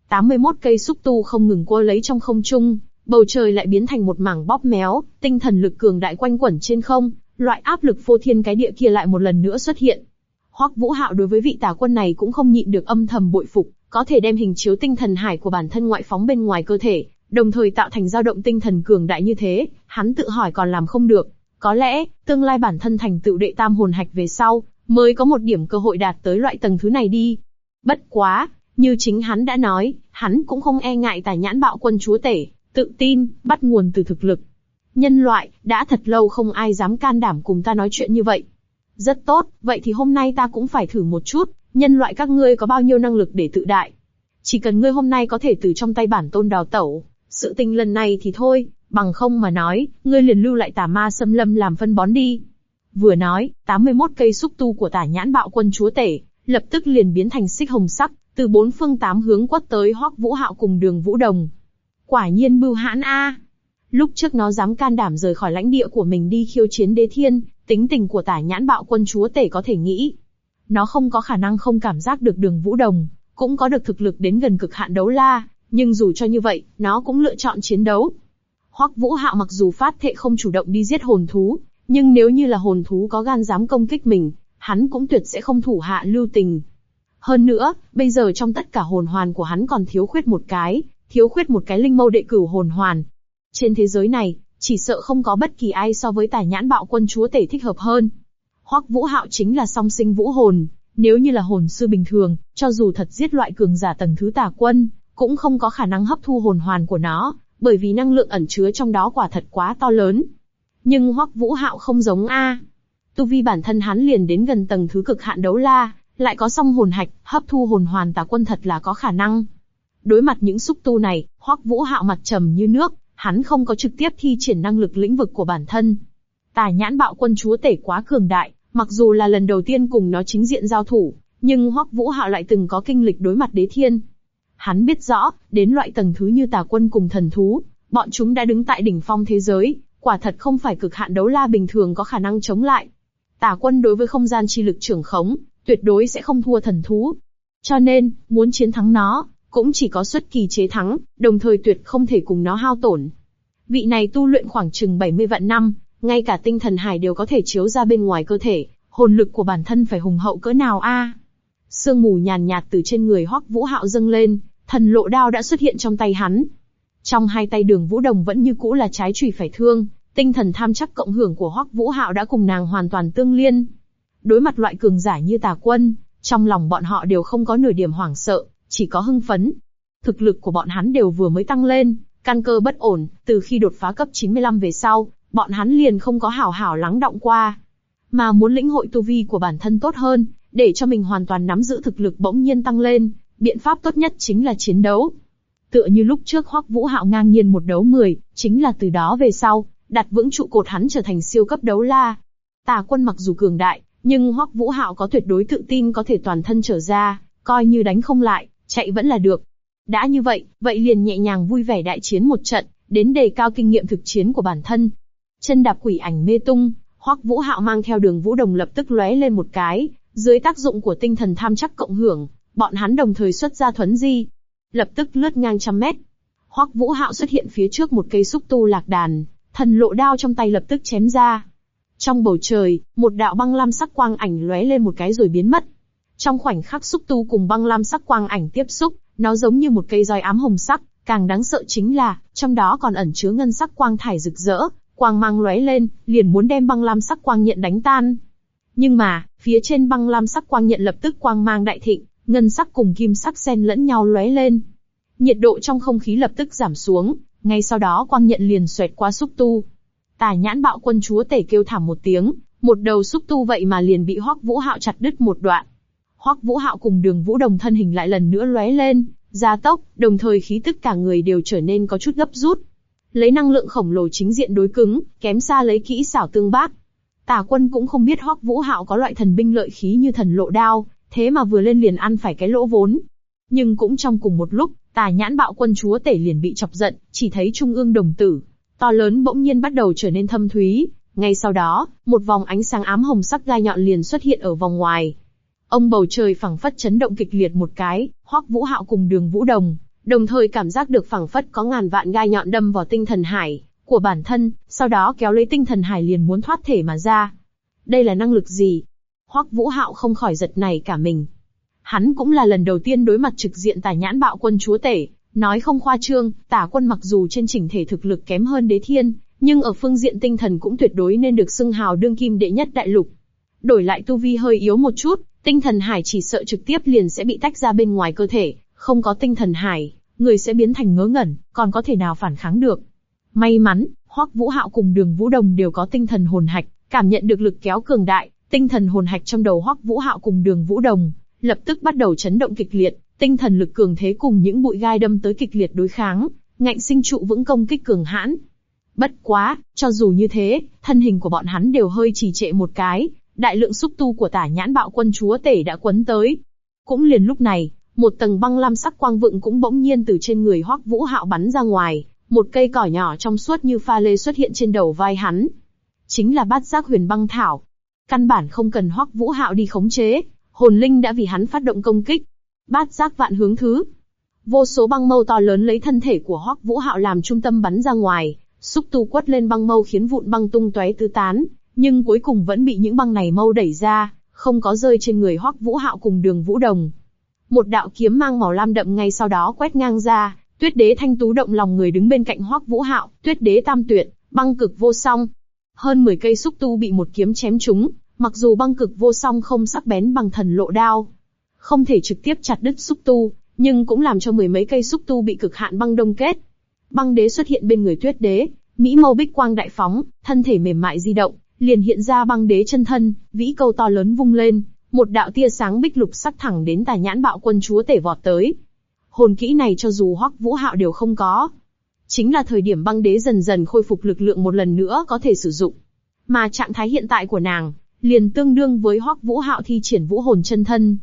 81 cây xúc tu không ngừng quơ lấy trong không trung, bầu trời lại biến thành một mảng bóp méo, tinh thần lực cường đại quanh quẩn trên không, loại áp lực phô thiên cái địa kia lại một lần nữa xuất hiện. Hoắc Vũ Hạo đối với vị tả quân này cũng không nhịn được âm thầm bội phục, có thể đem hình chiếu tinh thần hải của bản thân ngoại phóng bên ngoài cơ thể, đồng thời tạo thành dao động tinh thần cường đại như thế, hắn tự hỏi còn làm không được. Có lẽ, tương lai bản thân thành tựu đệ tam hồn hạch về sau, mới có một điểm cơ hội đạt tới loại tầng thứ này đi. Bất quá, như chính hắn đã nói, hắn cũng không e ngại Tà Nhãn Bạo Quân chúa tể, tự tin, bắt nguồn từ thực lực. Nhân loại, đã thật lâu không ai dám can đảm cùng ta nói chuyện như vậy. Rất tốt, vậy thì hôm nay ta cũng phải thử một chút, nhân loại các ngươi có bao nhiêu năng lực để tự đại. Chỉ cần ngươi hôm nay có thể từ trong tay bản tôn đào tẩu, sự tình lần này thì thôi, bằng không mà nói, ngươi liền lưu lại Tà Ma Xâm Lâm làm phân bón đi. Vừa nói, 81 cây xúc tu của Tà Nhãn Bạo Quân chúa tể, lập tức liền biến thành xích hồng sắc, từ 4 phương 8 hướng quất tới Hoắc Vũ Hạo cùng Đường Vũ Đồng. Quả nhiên bưu hãn a. Lúc trước nó dám can đảm rời khỏi lãnh địa của mình đi khiêu chiến đế thiên, tính tình của Tà Nhãn Bạo Quân chúa tể có thể nghĩ. Nó không có khả năng không cảm giác được Đường Vũ Đồng, cũng có được thực lực đến gần cực hạn đấu la, nhưng dù cho như vậy, nó cũng lựa chọn chiến đấu. Hoắc Vũ Hạo mặc dù phát thệ không chủ động đi giết hồn thú, nhưng nếu như là hồn thú có gan dám công kích mình, hắn cũng tuyệt sẽ không thủ hạ lưu tình. Hơn nữa, bây giờ trong tất cả hồn hoàn của hắn còn thiếu khuyết một cái linh mâu đệ cửu hồn hoàn. Trên thế giới này, chỉ sợ không có bất kỳ ai so với Tà Nhãn Bạo Quân chúa tể thích hợp hơn. Hoắc Vũ Hạo chính là song sinh vũ hồn, nếu như là hồn sư bình thường, cho dù thật giết loại cường giả tầng thứ Tà Quân, cũng không có khả năng hấp thu hồn hoàn của nó, bởi vì năng lượng ẩn chứa trong đó quả thật quá to lớn. Nhưng Hoắc Vũ Hạo không giống a. Tu vi bản thân hắn liền đến gần tầng thứ cực hạn đấu la, lại có song hồn hạch, hấp thu hồn hoàn Tà Quân thật là có khả năng. Đối mặt những xúc tu này, Hoắc Vũ Hạo mặt trầm như nước, hắn không có trực tiếp thi triển năng lực lĩnh vực của bản thân. Tà Nhãn Bạo Quân chúa tể quá cường đại, mặc dù là lần đầu tiên cùng nó chính diện giao thủ, nhưng Hoắc Vũ Hạo lại từng có kinh lịch đối mặt đế thiên. Hắn biết rõ, đến loại tầng thứ như Tà Quân cùng thần thú, bọn chúng đã đứng tại đỉnh phong thế giới, quả thật không phải cực hạn đấu la bình thường có khả năng chống lại. Tà Quân đối với không gian chi lực trưởng khống, tuyệt đối sẽ không thua thần thú. Cho nên, muốn chiến thắng nó, cũng chỉ có xuất kỳ chế thắng, đồng thời tuyệt không thể cùng nó hao tổn. Vị này tu luyện khoảng chừng 70 vạn năm, ngay cả tinh thần hải đều có thể chiếu ra bên ngoài cơ thể, hồn lực của bản thân phải hùng hậu cỡ nào a? Sương mù nhàn nhạt từ trên người Hoắc Vũ Hạo dâng lên, thần lộ đao đã xuất hiện trong tay hắn. Trong hai tay Đường Vũ Đồng vẫn như cũ là trái chùy phải thương, tinh thần tham chắc cộng hưởng của Hoắc Vũ Hạo đã cùng nàng hoàn toàn tương liên. Đối mặt loại cường giả như Tà Quân, trong lòng bọn họ đều không có nửa điểm hoảng sợ, chỉ có hưng phấn. Thực lực của bọn hắn đều vừa mới tăng lên, căn cơ bất ổn, từ khi đột phá cấp 95 về sau, bọn hắn liền không có hảo hảo lắng đọng qua. Mà muốn lĩnh hội tu vi của bản thân tốt hơn, để cho mình hoàn toàn nắm giữ thực lực bỗng nhiên tăng lên, biện pháp tốt nhất chính là chiến đấu. Tựa như lúc trước Hoắc Vũ Hạo ngang nhiên một đấu 10, chính là từ đó về sau, đặt vững trụ cột hắn trở thành siêu cấp đấu la. Tà Quân mặc dù cường đại, nhưng Hoắc Vũ Hạo có tuyệt đối tự tin có thể toàn thân trở ra, coi như đánh không lại, chạy vẫn là được. Đã như vậy, vậy liền nhẹ nhàng vui vẻ đại chiến một trận, đến đề cao kinh nghiệm thực chiến của bản thân. Chân đạp quỷ ảnh mê tung, Hoắc Vũ Hạo mang theo Đường Vũ Đồng lập tức lóe lên một cái, dưới tác dụng của tinh thần tham chắc cộng hưởng, bọn hắn đồng thời xuất ra thuấn di, lập tức lướt ngang trăm mét. Hoắc Vũ Hạo xuất hiện phía trước một cây xúc tu lạc đàn, thần lộ đao trong tay lập tức chém ra. Trong bầu trời, một đạo băng lam sắc quang ảnh lóe lên một cái rồi biến mất. Trong khoảnh khắc xúc tu cùng băng lam sắc quang ảnh tiếp xúc, nó giống như một cây roi ám hồng sắc, càng đáng sợ chính là, trong đó còn ẩn chứa ngân sắc quang thải rực rỡ, quang mang lóe lên, liền muốn đem băng lam sắc quang nhận đánh tan. Nhưng mà, phía trên băng lam sắc quang nhận lập tức quang mang đại thịnh, ngân sắc cùng kim sắc xen lẫn nhau lóe lên. Nhiệt độ trong không khí lập tức giảm xuống, ngay sau đó quang nhận liền xoẹt qua xúc tu. Tà Nhãn Bạo Quân chúa tể kêu thảm một tiếng, một đầu xúc tu vậy mà liền bị Hoắc Vũ Hạo chặt đứt một đoạn. Hoắc Vũ Hạo cùng Đường Vũ Đồng thân hình lại lần nữa lóe lên, gia tốc, đồng thời khí tức cả người đều trở nên có chút gấp rút. Lấy năng lượng khổng lồ chính diện đối cứng, kém xa lấy kỹ xảo tương bác. Tà Quân cũng không biết Hoắc Vũ Hạo có loại thần binh lợi khí như thần lộ đao, thế mà vừa lên liền ăn phải cái lỗ vốn. Nhưng cũng trong cùng một lúc, Tà Nhãn Bạo Quân chúa tể liền bị chọc giận, chỉ thấy trung ương đồng tử to lớn bỗng nhiên bắt đầu trở nên thâm thúy, ngay sau đó, một vòng ánh sáng ám hồng sắc gai nhọn liền xuất hiện ở vòng ngoài. Ông bầu trời phảng phất chấn động kịch liệt một cái, Hoắc Vũ Hạo cùng Đường Vũ Đồng đồng thời cảm giác được phảng phất có ngàn vạn gai nhọn đâm vào tinh thần hải của bản thân, sau đó kéo lấy tinh thần hải liền muốn thoát thể mà ra. Đây là năng lực gì? Hoắc Vũ Hạo không khỏi giật nảy cả mình. Hắn cũng là lần đầu tiên đối mặt trực diện Tà Nhãn Bạo Quân chúa tể, Nói không khoa trương, Tả Quân mặc dù trên chỉnh thể thực lực kém hơn Đế Thiên, nhưng ở phương diện tinh thần cũng tuyệt đối nên được xưng hào đương kim đệ nhất đại lục. Đổi lại tu vi hơi yếu một chút, tinh thần hải chỉ sợ trực tiếp liền sẽ bị tách ra bên ngoài cơ thể, không có tinh thần hải, người sẽ biến thành ngớ ngẩn, còn có thể nào phản kháng được. May mắn, Hoắc Vũ Hạo cùng Đường Vũ Đồng đều có tinh thần hồn hạch, cảm nhận được lực kéo cường đại, tinh thần hồn hạch trong đầu Hoắc Vũ Hạo cùng Đường Vũ Đồng lập tức bắt đầu chấn động kịch liệt, tinh thần lực cường thế cùng những bụi gai đâm tới kịch liệt đối kháng, ngạnh sinh trụ vững công kích cường hãn. Bất quá, cho dù như thế, thân hình của bọn hắn đều hơi trì trệ một cái, đại lượng xúc tu của Tả Nhãn Bạo Quân chúa tể đã quấn tới. Cũng liền lúc này, một tầng băng lam sắc quang vựng cũng bỗng nhiên từ trên người Hoắc Vũ Hạo bắn ra ngoài, một cây cỏ nhỏ trong suốt như pha lê xuất hiện trên đầu vai hắn. Chính là Bát Giác Huyền Băng Thảo. Căn bản không cần Hoắc Vũ Hạo đi khống chế, hồn linh đã vì hắn phát động công kích. Bát Giác Vạn Hướng Thứ. Vô số băng mâu to lớn lấy thân thể của Hoắc Vũ Hạo làm trung tâm bắn ra ngoài, xúc tu quất lên băng mâu khiến vụn băng tung tóe tứ tán, nhưng cuối cùng vẫn bị những băng này mâu đẩy ra, không có rơi trên người Hoắc Vũ Hạo cùng Đường Vũ Đồng. Một đạo kiếm mang màu lam đậm ngay sau đó quét ngang ra, Tuyết Đế Thanh Tú động lòng người đứng bên cạnh Hoắc Vũ Hạo, Tuyết Đế Tam Tuyệt, Băng Cực Vô Song. Hơn 10 cây xúc tu bị một kiếm chém trúng, mặc dù Băng Cực Vô Song không sắc bén bằng Thần Lộ Đao, không thể trực tiếp chặt đứt xúc tu, nhưng cũng làm cho mười mấy cây xúc tu bị cực hạn băng đông kết. Băng Đế xuất hiện bên người Tuyết Đế, mỹ mâu bích quang đại phóng, thân thể mềm mại di động, liền hiện ra Băng Đế chân thân, vĩ câu to lớn vung lên, một đạo tia sáng bích lục sắc thẳng đến Tả Nhãn Bạo Quân chúa tể vọt tới. Hồn kỹ này cho dù Hoắc Vũ Hạo đều không có, chính là thời điểm Băng Đế dần dần khôi phục lực lượng một lần nữa có thể sử dụng. Mà trạng thái hiện tại của nàng, liền tương đương với Hoắc Vũ Hạo thi triển vũ hồn chân thân.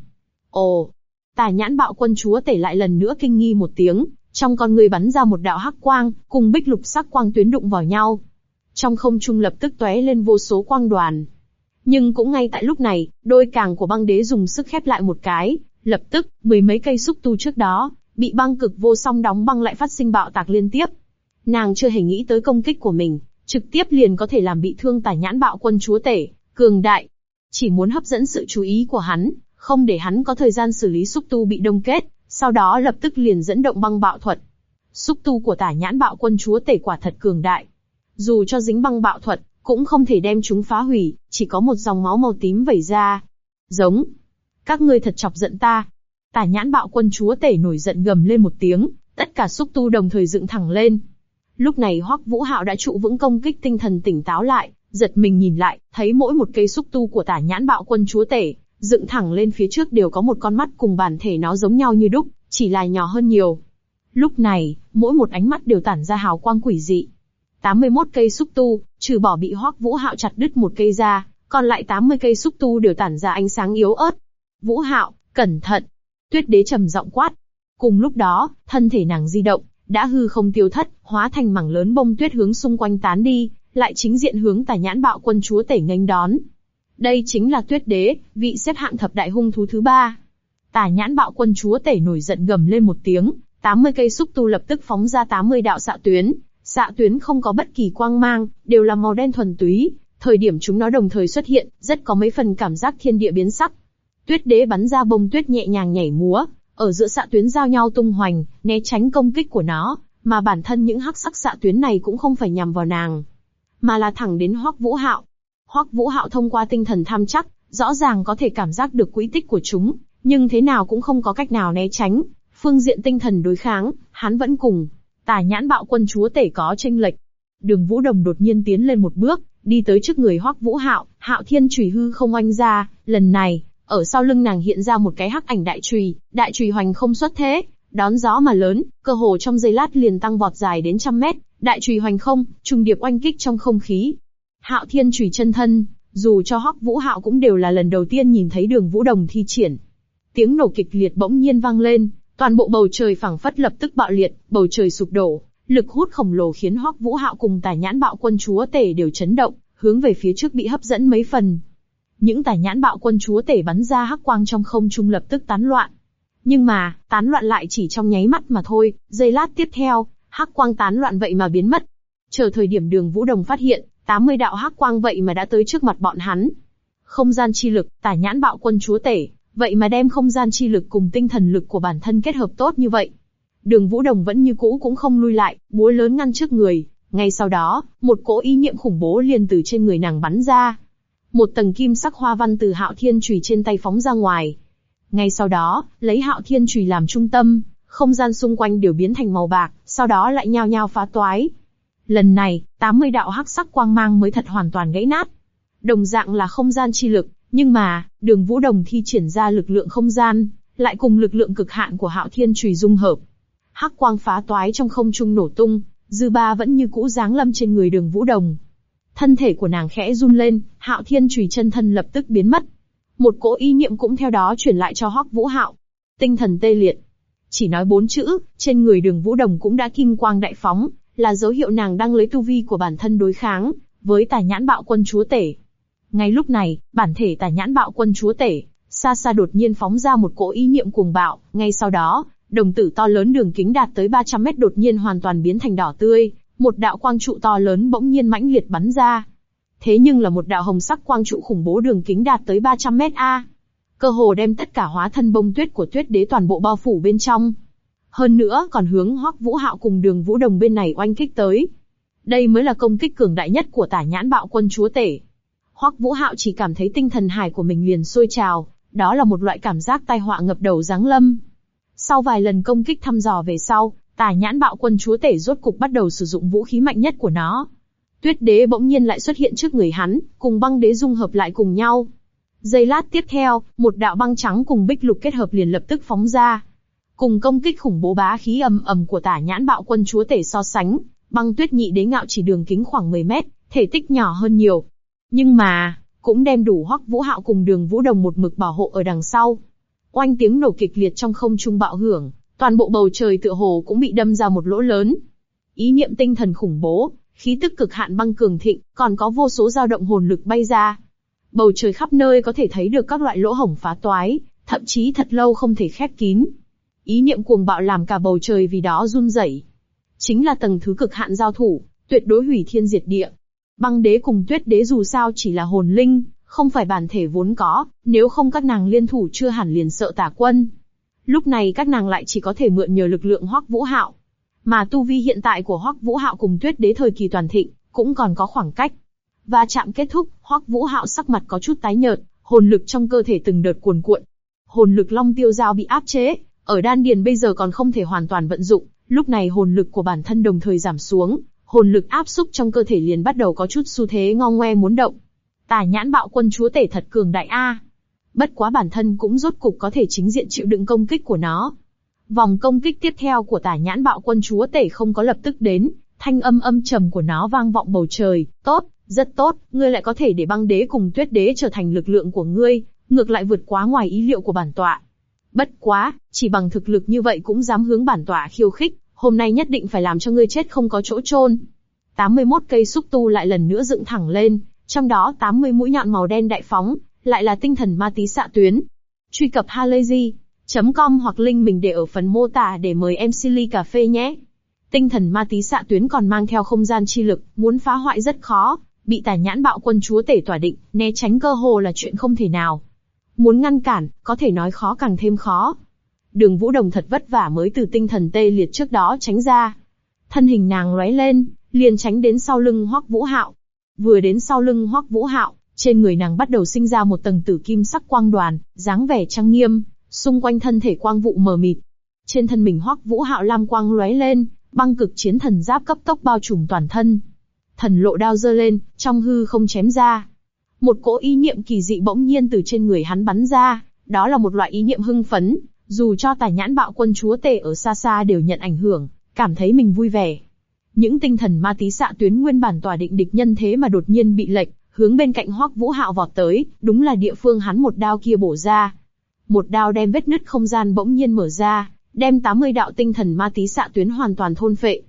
Ồ! Tả Nhãn Bạo Quân chúa tể lại lần nữa kinh nghi một tiếng, trong con người bắn ra một đạo hắc quang, cùng bích lục sắc quang tuyến đụng vào nhau. Trong không trung lập tức tóe lên vô số quang đoàn. Nhưng cũng ngay tại lúc này, đôi càng của Băng Đế dùng sức khép lại một cái, lập tức, mười mấy cây xúc tu trước đó, bị Băng Cực Vô Song đóng băng lại phát sinh bạo tạc liên tiếp. Nàng chưa hề nghĩ tới công kích của mình, trực tiếp liền có thể làm bị thương Tả Nhãn Bạo Quân chúa tể, cường đại. Chỉ muốn hấp dẫn sự chú ý của hắn, không để hắn có thời gian xử lý xúc tu bị đông kết, sau đó lập tức liền dẫn động băng bạo thuật. Xúc tu của Tả Nhãn Bạo Quân chúa tể quả thật cường đại. Dù cho dính băng bạo thuật, cũng không thể đem chúng phá hủy, chỉ có một dòng máu màu tím vẩy ra. Giống. Các ngươi thật chọc giận ta. Tả Nhãn Bạo Quân chúa tể nổi giận gầm lên một tiếng, tất cả xúc tu đồng thời dựng thẳng lên. Lúc này Hoắc Vũ Hạo đã trụ vững công kích tinh thần tỉnh táo lại, giật mình nhìn lại, thấy mỗi một cây xúc tu của Tả Nhãn Bạo Quân chúa tể, dựng thẳng lên phía trước đều có một con mắt cùng bản thể nó giống nhau như đúc, chỉ là nhỏ hơn nhiều. Lúc này, mỗi một ánh mắt đều tản ra hào quang quỷ dị. 81 cây xúc tu, trừ bỏ bị Hoắc Vũ Hạo chặt đứt một cây ra, còn lại 80 cây xúc tu đều tản ra ánh sáng yếu ớt. Vũ Hạo, cẩn thận! Tuyết Đế trầm giọng quát. Cùng lúc đó, thân thể nàng di động, đã hư không tiêu thất, hóa thành mảng lớn bông tuyết hướng xung quanh tán đi, lại chính diện hướng Tả Nhãn Bạo Quân chúa tể nghênh đón. Đây chính là Tuyết Đế, vị xếp hạng thập đại hung thú thứ 3. Tả Nhãn Bạo Quân chúa tể nổi giận gầm lên một tiếng, 80 cây xúc tu lập tức phóng ra 80 đạo xạ tuyến. Xạ tuyến không có bất kỳ quang mang, đều là màu đen thuần túy. Thời điểm chúng nó đồng thời xuất hiện, rất có mấy phần cảm giác thiên địa biến sắc. Tuyết Đế bắn ra bông tuyết nhẹ nhàng nhảy múa, ở giữa xạ tuyến giao nhau tung hoành, né tránh công kích của nó, mà bản thân những hắc sắc xạ tuyến này cũng không phải nhằm vào nàng, mà là thẳng đến Hoắc Vũ Hạo. Hoắc Vũ Hạo thông qua tinh thần tham chắc, rõ ràng có thể cảm giác được quỹ tích của chúng, nhưng thế nào cũng không có cách nào né tránh. Phương diện tinh thần đối kháng, hắn vẫn cùng Tả Nhãn Bạo Quân chúa tể có chênh lệch. Đường Vũ Đồng đột nhiên tiến lên một bước, đi tới trước người Hoắc Vũ Hạo, Hạo Thiên chùy hư không oanh ra, lần này, ở sau lưng nàng hiện ra một cái hắc ảnh đại chùy hoành không xuất thế, đón gió mà lớn, cơ hồ trong giây lát liền tăng vọt dài đến trăm mét, đại chùy hoành không, trùng điệp oanh kích trong không khí. Hạo Thiên chùy chân thân, dù cho Hoắc Vũ Hạo cũng đều là lần đầu tiên nhìn thấy Đường Vũ Đồng thi triển. Tiếng nổ kịch liệt bỗng nhiên vang lên, toàn bộ bầu trời phảng phất lập tức bạo liệt, bầu trời sụp đổ, lực hút khổng lồ khiến Hoắc Vũ Hạo cùng Tả Nhãn Bạo Quân chúa tể đều chấn động, hướng về phía trước bị hấp dẫn mấy phần. Những Tả Nhãn Bạo Quân chúa tể bắn ra hắc quang trong không trung lập tức tán loạn. Nhưng mà, tán loạn lại chỉ trong nháy mắt mà thôi, giây lát tiếp theo, hắc quang tán loạn vậy mà biến mất. Chờ thời điểm Đường Vũ Đồng phát hiện, 80 đạo hắc quang vậy mà đã tới trước mặt bọn hắn. Không gian chi lực, Tả Nhãn Bạo Quân chúa tể, vậy mà đem không gian chi lực cùng tinh thần lực của bản thân kết hợp tốt như vậy. Đường Vũ Đồng vẫn như cũ cũng không lui lại, búa lớn ngăn trước người. Ngay sau đó, một cỗ ý niệm khủng bố liền từ trên người nàng bắn ra. Một tầng kim sắc hoa văn từ Hạo Thiên Chùy trên tay phóng ra ngoài. Ngay sau đó, lấy Hạo Thiên Chùy làm trung tâm, không gian xung quanh đều biến thành màu bạc, sau đó lại nhao nhao phá toái. Lần này, 80 đạo hắc sắc quang mang mới thật hoàn toàn gãy nát. Đồng dạng là không gian chi lực, nhưng mà, Đường Vũ Đồng thi triển ra lực lượng không gian, lại cùng lực lượng cực hạn của Hạo Thiên Chùy dung hợp. Hắc quang phá toái trong không trung nổ tung, dư ba vẫn như cũ giáng lâm trên người Đường Vũ Đồng. Thân thể của nàng khẽ run lên, Hạo Thiên Chùy chân thân lập tức biến mất. Một cỗ ý niệm cũng theo đó chuyển lại cho Hoắc Vũ Hạo. Tinh thần tê liệt. Chỉ nói 4 chữ, trên người Đường Vũ Đồng cũng đã kim quang đại phóng, là dấu hiệu nàng đang lấy tu vi của bản thân đối kháng với Tà Nhãn Bạo Quân Chúa Tể. Ngay lúc này, bản thể Tà Nhãn Bạo Quân Chúa Tể, xa xa đột nhiên phóng ra một cỗ ý niệm cuồng bạo, ngay sau đó, đồng tử to lớn đường kính đạt tới 300 mét đột nhiên hoàn toàn biến thành đỏ tươi, một đạo quang trụ to lớn bỗng nhiên mãnh liệt bắn ra. Thế nhưng là một đạo hồng sắc quang trụ khủng bố đường kính đạt tới 300 mét a, cơ hồ đem tất cả hóa thân bông tuyết của Tuyết Đế toàn bộ bao phủ bên trong. Hơn nữa còn hướng Hoắc Vũ Hạo cùng Đường Vũ Đồng bên này oanh kích tới. Đây mới là công kích cường đại nhất của Tà Nhãn Bạo Quân Chúa Tể. Hoắc Vũ Hạo chỉ cảm thấy tinh thần hải của mình liền sôi trào, đó là một loại cảm giác tai họa ngập đầu giáng lâm. Sau vài lần công kích thăm dò về sau, Tà Nhãn Bạo Quân Chúa Tể rốt cục bắt đầu sử dụng vũ khí mạnh nhất của nó. Tuyết Đế bỗng nhiên lại xuất hiện trước người hắn, cùng Băng Đế dung hợp lại cùng nhau. Giây lát tiếp theo, một đạo băng trắng cùng bích lục kết hợp liền lập tức phóng ra. Cùng công kích khủng bố bá khí ầm ầm của Tà Nhãn Bạo Quân Chúa Tể so sánh, Băng Tuyết Nhị Đế Ngạo chỉ đường kính khoảng 10 mét, thể tích nhỏ hơn nhiều. Nhưng mà, cũng đem đủ Hoắc Vũ Hạo cùng Đường Vũ Đồng một mực bảo hộ ở đằng sau. Oanh tiếng nổ kịch liệt trong không trung bạo hưởng, toàn bộ bầu trời tựa hồ cũng bị đâm ra một lỗ lớn. Ý niệm tinh thần khủng bố, khí tức cực hạn băng cường thịnh, còn có vô số dao động hồn lực bay ra. Bầu trời khắp nơi có thể thấy được các loại lỗ hổng phá toái, thậm chí thật lâu không thể khép kín. Ý niệm cuồng bạo làm cả bầu trời vì đó run rẩy. Chính là tầng thứ cực hạn giao thủ, tuyệt đối hủy thiên diệt địa. Băng Đế cùng Tuyết Đế dù sao chỉ là hồn linh, không phải bản thể vốn có, nếu không các nàng liên thủ chưa hẳn liền sợ Tà Quân. Lúc này các nàng lại chỉ có thể mượn nhờ lực lượng Hoắc Vũ Hạo. Mà tu vi hiện tại của Hoắc Vũ Hạo cùng Tuyết Đế thời kỳ toàn thịnh, cũng còn có khoảng cách. Va chạm kết thúc, Hoắc Vũ Hạo sắc mặt có chút tái nhợt, hồn lực trong cơ thể từng đợt cuồn cuộn. Hồn lực Long Tiêu Dao bị áp chế, ở đan điền bây giờ còn không thể hoàn toàn vận dụng, lúc này hồn lực của bản thân đồng thời giảm xuống, hồn lực áp xúc trong cơ thể liền bắt đầu có chút xu thế ngo ngoe muốn động. Tà Nhãn Bạo Quân Chúa Tể thật cường đại a. Bất quá bản thân cũng rốt cục có thể chính diện chịu đựng công kích của nó. Vòng công kích tiếp theo của Tà Nhãn Bạo Quân Chúa Tể không có lập tức đến, thanh âm âm trầm của nó vang vọng bầu trời. Tốt, rất tốt, ngươi lại có thể để Băng Đế cùng Tuyết Đế trở thành lực lượng của ngươi, ngược lại vượt quá ngoài ý liệu của bản tọa. Bất quá, chỉ bằng thực lực như vậy cũng dám hướng bản tọa khiêu khích, hôm nay nhất định phải làm cho ngươi chết không có chỗ chôn. 81 cây xúc tu lại lần nữa dựng thẳng lên, trong đó 80 mũi nhọn màu đen đại phóng, lại là tinh thần ma tí xạ tuyến. Truy cập halayzi.com hoặc link mình để ở phần mô tả để mời em Silly cà phê nhé. Tinh thần ma tí xạ tuyến còn mang theo không gian chi lực, muốn phá hoại rất khó, bị Tà Nhãn Bạo Quân Chúa Tể tỏa định, né tránh cơ hồ là chuyện không thể nào. Muốn ngăn cản, có thể nói khó càng thêm khó. Đường Vũ Đồng thật vất vả mới từ tinh thần tê liệt trước đó tránh ra. Thân hình nàng lóe lên, liền tránh đến sau lưng Hoắc Vũ Hạo. Vừa đến sau lưng Hoắc Vũ Hạo, trên người nàng bắt đầu sinh ra một tầng tử kim sắc quang đoàn, dáng vẻ trang nghiêm, xung quanh thân thể quang vụ mờ mịt. Trên thân mình Hoắc Vũ Hạo lam quang lóe lên, băng cực chiến thần giáp cấp tốc bao trùm toàn thân. Thần lộ đao giơ lên, trong hư không chém ra. Một cỗ ý niệm kỳ dị bỗng nhiên từ trên người hắn bắn ra, đó là một loại ý niệm hưng phấn, dù cho Tà Nhãn Bạo Quân Chúa Tể ở xa xa đều nhận ảnh hưởng, cảm thấy mình vui vẻ. Những tinh thần ma tí xạ tuyến nguyên bản tỏa định địch nhân thế mà đột nhiên bị lệch, hướng bên cạnh Hoắc Vũ Hạo vọt tới, đúng là địa phương hắn một đao kia bổ ra. Một đao đem vết nứt không gian bỗng nhiên mở ra, đem 80 đạo tinh thần ma tí xạ tuyến hoàn toàn thôn phệ.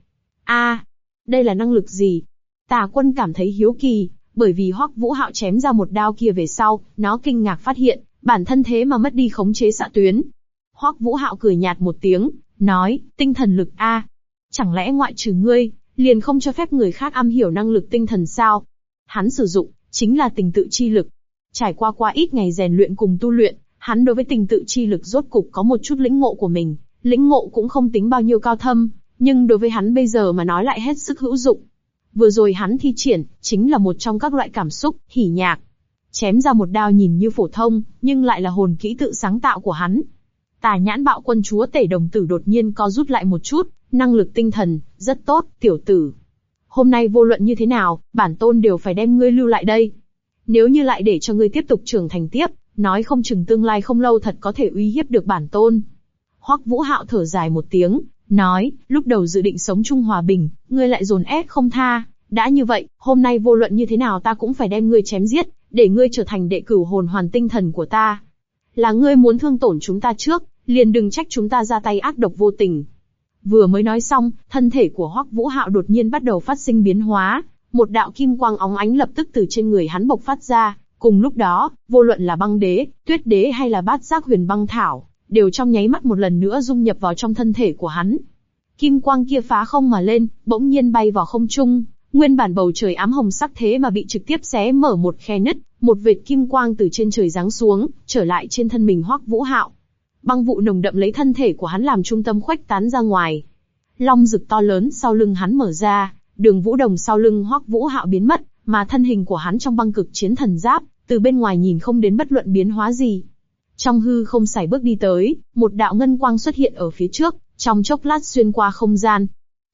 Đây là năng lực gì? Tà Quân cảm thấy hiếu kỳ, bởi vì Hoắc Vũ Hạo chém ra một đao kia về sau, nó kinh ngạc phát hiện, bản thân thế mà mất đi khống chế xạ tuyến. Hoắc Vũ Hạo cười nhạt một tiếng, nói, tinh thần lực a, chẳng lẽ ngoại trừ ngươi, liền không cho phép người khác am hiểu năng lực tinh thần sao? Hắn sử dụng, chính là tình tự chi lực. Trải qua ít ngày rèn luyện cùng tu luyện, hắn đối với tình tự chi lực rốt cục có một chút lĩnh ngộ của mình, lĩnh ngộ cũng không tính bao nhiêu cao thâm, nhưng đối với hắn bây giờ mà nói lại hết sức hữu dụng. Vừa rồi hắn thi triển, chính là một trong các loại cảm xúc, hỉ nhạc. Chém ra một đao nhìn như phổ thông, nhưng lại là hồn kỹ tự sáng tạo của hắn. Tà Nhãn Bạo Quân Chúa Tể đồng tử đột nhiên co rút lại một chút, năng lực tinh thần, rất tốt, tiểu tử. Hôm nay vô luận như thế nào, bản tôn đều phải đem ngươi lưu lại đây. Nếu như lại để cho ngươi tiếp tục trưởng thành tiếp, nói không chừng tương lai không lâu thật có thể uy hiếp được bản tôn. Hoắc Vũ Hạo thở dài một tiếng, nói, lúc đầu dự định sống chung hòa bình, ngươi lại dồn ép không tha. Đã như vậy, hôm nay vô luận như thế nào ta cũng phải đem ngươi chém giết, để ngươi trở thành đệ cửu hồn hoàn tinh thần của ta. Là ngươi muốn thương tổn chúng ta trước, liền đừng trách chúng ta ra tay ác độc vô tình. Vừa mới nói xong, thân thể của Hoắc Vũ Hạo đột nhiên bắt đầu phát sinh biến hóa, một đạo kim quang óng ánh lập tức từ trên người hắn bộc phát ra. Cùng lúc đó, vô luận là băng đế, tuyết đế hay là bát giác huyền băng thảo, đều trong nháy mắt một lần nữa dung nhập vào trong thân thể của hắn. Kim quang kia phá không mà lên, bỗng nhiên bay vào không trung. Nguyên bản bầu trời ám hồng sắc thế mà bị trực tiếp xé mở một khe nứt, một vệt kim quang từ trên trời giáng xuống, trở lại trên thân mình Hoắc Vũ Hạo. Băng vụ nồng đậm lấy thân thể của hắn làm trung tâm khuếch tán ra ngoài. Long rực to lớn sau lưng hắn mở ra, đường vũ đồng sau lưng Hoắc Vũ Hạo biến mất, mà thân hình của hắn trong băng cực chiến thần giáp, từ bên ngoài nhìn không đến bất luận biến hóa gì. Trong hư không sải bước đi tới, một đạo ngân quang xuất hiện ở phía trước, trong chốc lát xuyên qua không gian.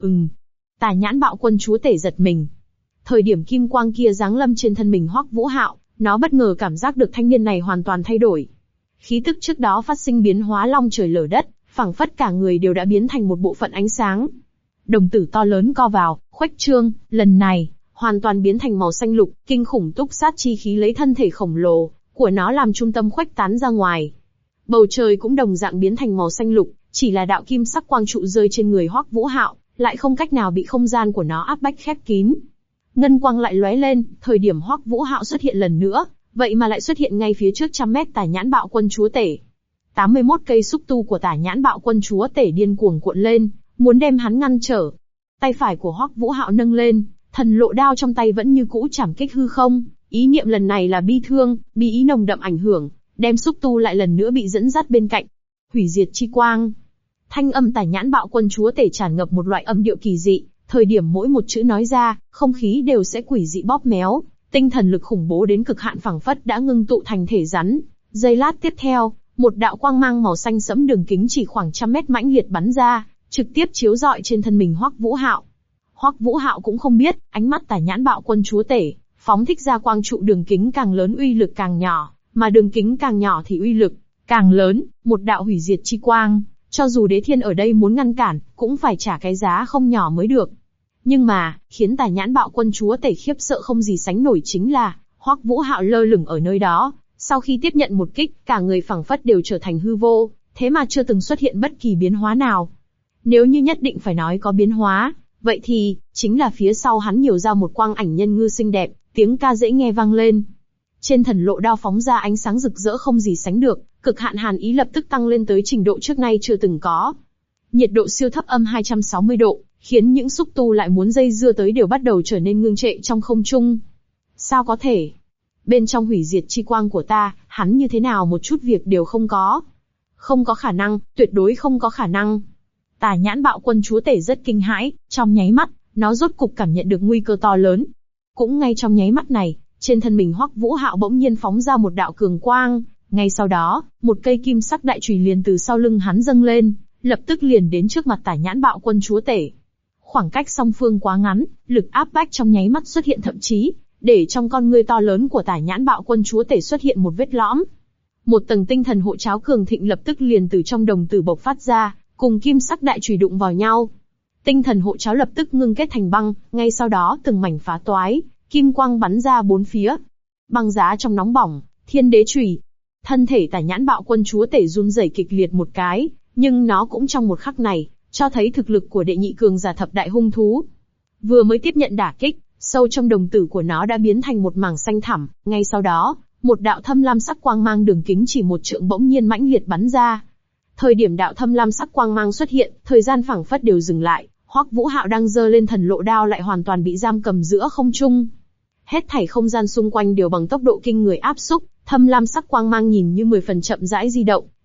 Tà Nhãn Bạo Quân Chúa Tể giật mình. Thời điểm kim quang kia giáng lâm trên thân mình Hoắc Vũ Hạo, nó bất ngờ cảm giác được thanh niên này hoàn toàn thay đổi. Khí tức trước đó phát sinh biến hóa long trời lở đất, phảng phất cả người đều đã biến thành một bộ phận ánh sáng. Đồng tử to lớn co vào, khuếch trương, lần này, hoàn toàn biến thành màu xanh lục, kinh khủng túc sát chi khí lấy thân thể khổng lồ của nó làm trung tâm khuếch tán ra ngoài. Bầu trời cũng đồng dạng biến thành màu xanh lục, chỉ là đạo kim sắc quang trụ rơi trên người Hoắc Vũ Hạo, lại không cách nào bị không gian của nó áp bách khép kín. Ngân quang lại lóe lên, thời điểm Hoắc Vũ Hạo xuất hiện lần nữa, vậy mà lại xuất hiện ngay phía trước 100 mét Tà Nhãn Bạo Quân Chúa Tể. 81 cây xúc tu của Tà Nhãn Bạo Quân Chúa Tể điên cuồng cuộn lên, muốn đem hắn ngăn trở. Tay phải của Hoắc Vũ Hạo nâng lên, thần lộ đao trong tay vẫn như cũ chảm kích hư không, ý niệm lần này là bi thương, bi ý nồng đậm ảnh hưởng, đem xúc tu lại lần nữa bị dẫn dắt bên cạnh. Hủy diệt chi quang. Thanh âm Tà Nhãn Bạo Quân Chúa Tể tràn ngập một loại âm điệu kỳ dị, thời điểm mỗi một chữ nói ra, không khí đều sẽ quỷ dị bóp méo, tinh thần lực khủng bố đến cực hạn phảng phất đã ngưng tụ thành thể rắn. Giây lát tiếp theo, một đạo quang mang màu xanh sẫm đường kính chỉ khoảng 100 mét mãnh liệt bắn ra, trực tiếp chiếu rọi trên thân mình Hoắc Vũ Hạo. Hoắc Vũ Hạo cũng không biết, ánh mắt Tà Nhãn Bạo Quân Chúa Tể phóng thích ra quang trụ đường kính càng lớn uy lực càng nhỏ, mà đường kính càng nhỏ thì uy lực càng lớn, một đạo hủy diệt chi quang, cho dù Đế Thiên ở đây muốn ngăn cản, cũng phải trả cái giá không nhỏ mới được. Nhưng mà, khiến Tà Nhãn Bạo Quân Chúa Tể khiếp sợ không gì sánh nổi chính là, Hoắc Vũ Hạo lơ lửng ở nơi đó, sau khi tiếp nhận một kích, cả người phảng phất đều trở thành hư vô, thế mà chưa từng xuất hiện bất kỳ biến hóa nào. Nếu như nhất định phải nói có biến hóa, vậy thì, chính là phía sau hắn nhiều ra một quang ảnh nhân ngư xinh đẹp, tiếng ca dễ nghe vang lên. Trên thần lộ đao phóng ra ánh sáng rực rỡ không gì sánh được, cực hạn hàn ý lập tức tăng lên tới trình độ trước nay chưa từng có. Nhiệt độ siêu thấp âm 260 độ, khiến những xúc tu lại muốn dây dưa tới đều bắt đầu trở nên ngưng trệ trong không trung. Sao có thể? Bên trong hủy diệt chi quang của ta, hắn như thế nào một chút việc đều không có. Không có khả năng, tuyệt đối không có khả năng. Tà Nhãn Bạo Quân Chúa Tể rất kinh hãi, trong nháy mắt, nó rốt cục cảm nhận được nguy cơ to lớn. Cũng ngay trong nháy mắt này, trên thân mình Hoắc Vũ Hạo bỗng nhiên phóng ra một đạo cường quang, ngay sau đó, một cây kim sắc đại chùy liền từ sau lưng hắn dâng lên, lập tức liền đến trước mặt Tà Nhãn Bạo Quân Chúa Tể. Khoảng cách song phương quá ngắn, lực áp bách trong nháy mắt xuất hiện, thậm chí để trong con ngươi to lớn của Tà Nhãn Bạo Quân Chúa Tể xuất hiện một vết lõm. Một tầng tinh thần hộ cháo cường thịnh lập tức liền từ trong đồng tử bộc phát ra, cùng kim sắc đại chùy đụng vào nhau. Tinh thần hộ cháo lập tức ngưng kết thành băng, ngay sau đó từng mảnh phá toái, kim quang bắn ra bốn phía. Băng giá trong nóng bỏng, thiên đế chùy. Thân thể Tà Nhãn Bạo Quân Chúa Tể run rẩy kịch liệt một cái, nhưng nó cũng trong một khắc này, cho thấy thực lực của đệ nhị cường giả thập đại hung thú. Vừa mới tiếp nhận đả kích, sâu trong đồng tử của nó đã biến thành một mảng xanh thẳm, ngay sau đó, một đạo thâm lam sắc quang mang đường kính chỉ một trượng bỗng nhiên mãnh liệt bắn ra. Thời điểm đạo thâm lam sắc quang mang xuất hiện, thời gian phảng phất đều dừng lại, Hoắc Vũ Hạo đang giơ lên thần lộ đao lại hoàn toàn bị giam cầm giữa không trung. Hết thảy không gian xung quanh đều bằng tốc độ kinh người áp xúc, thâm lam sắc quang mang nhìn như 10 phần chậm rãi di động,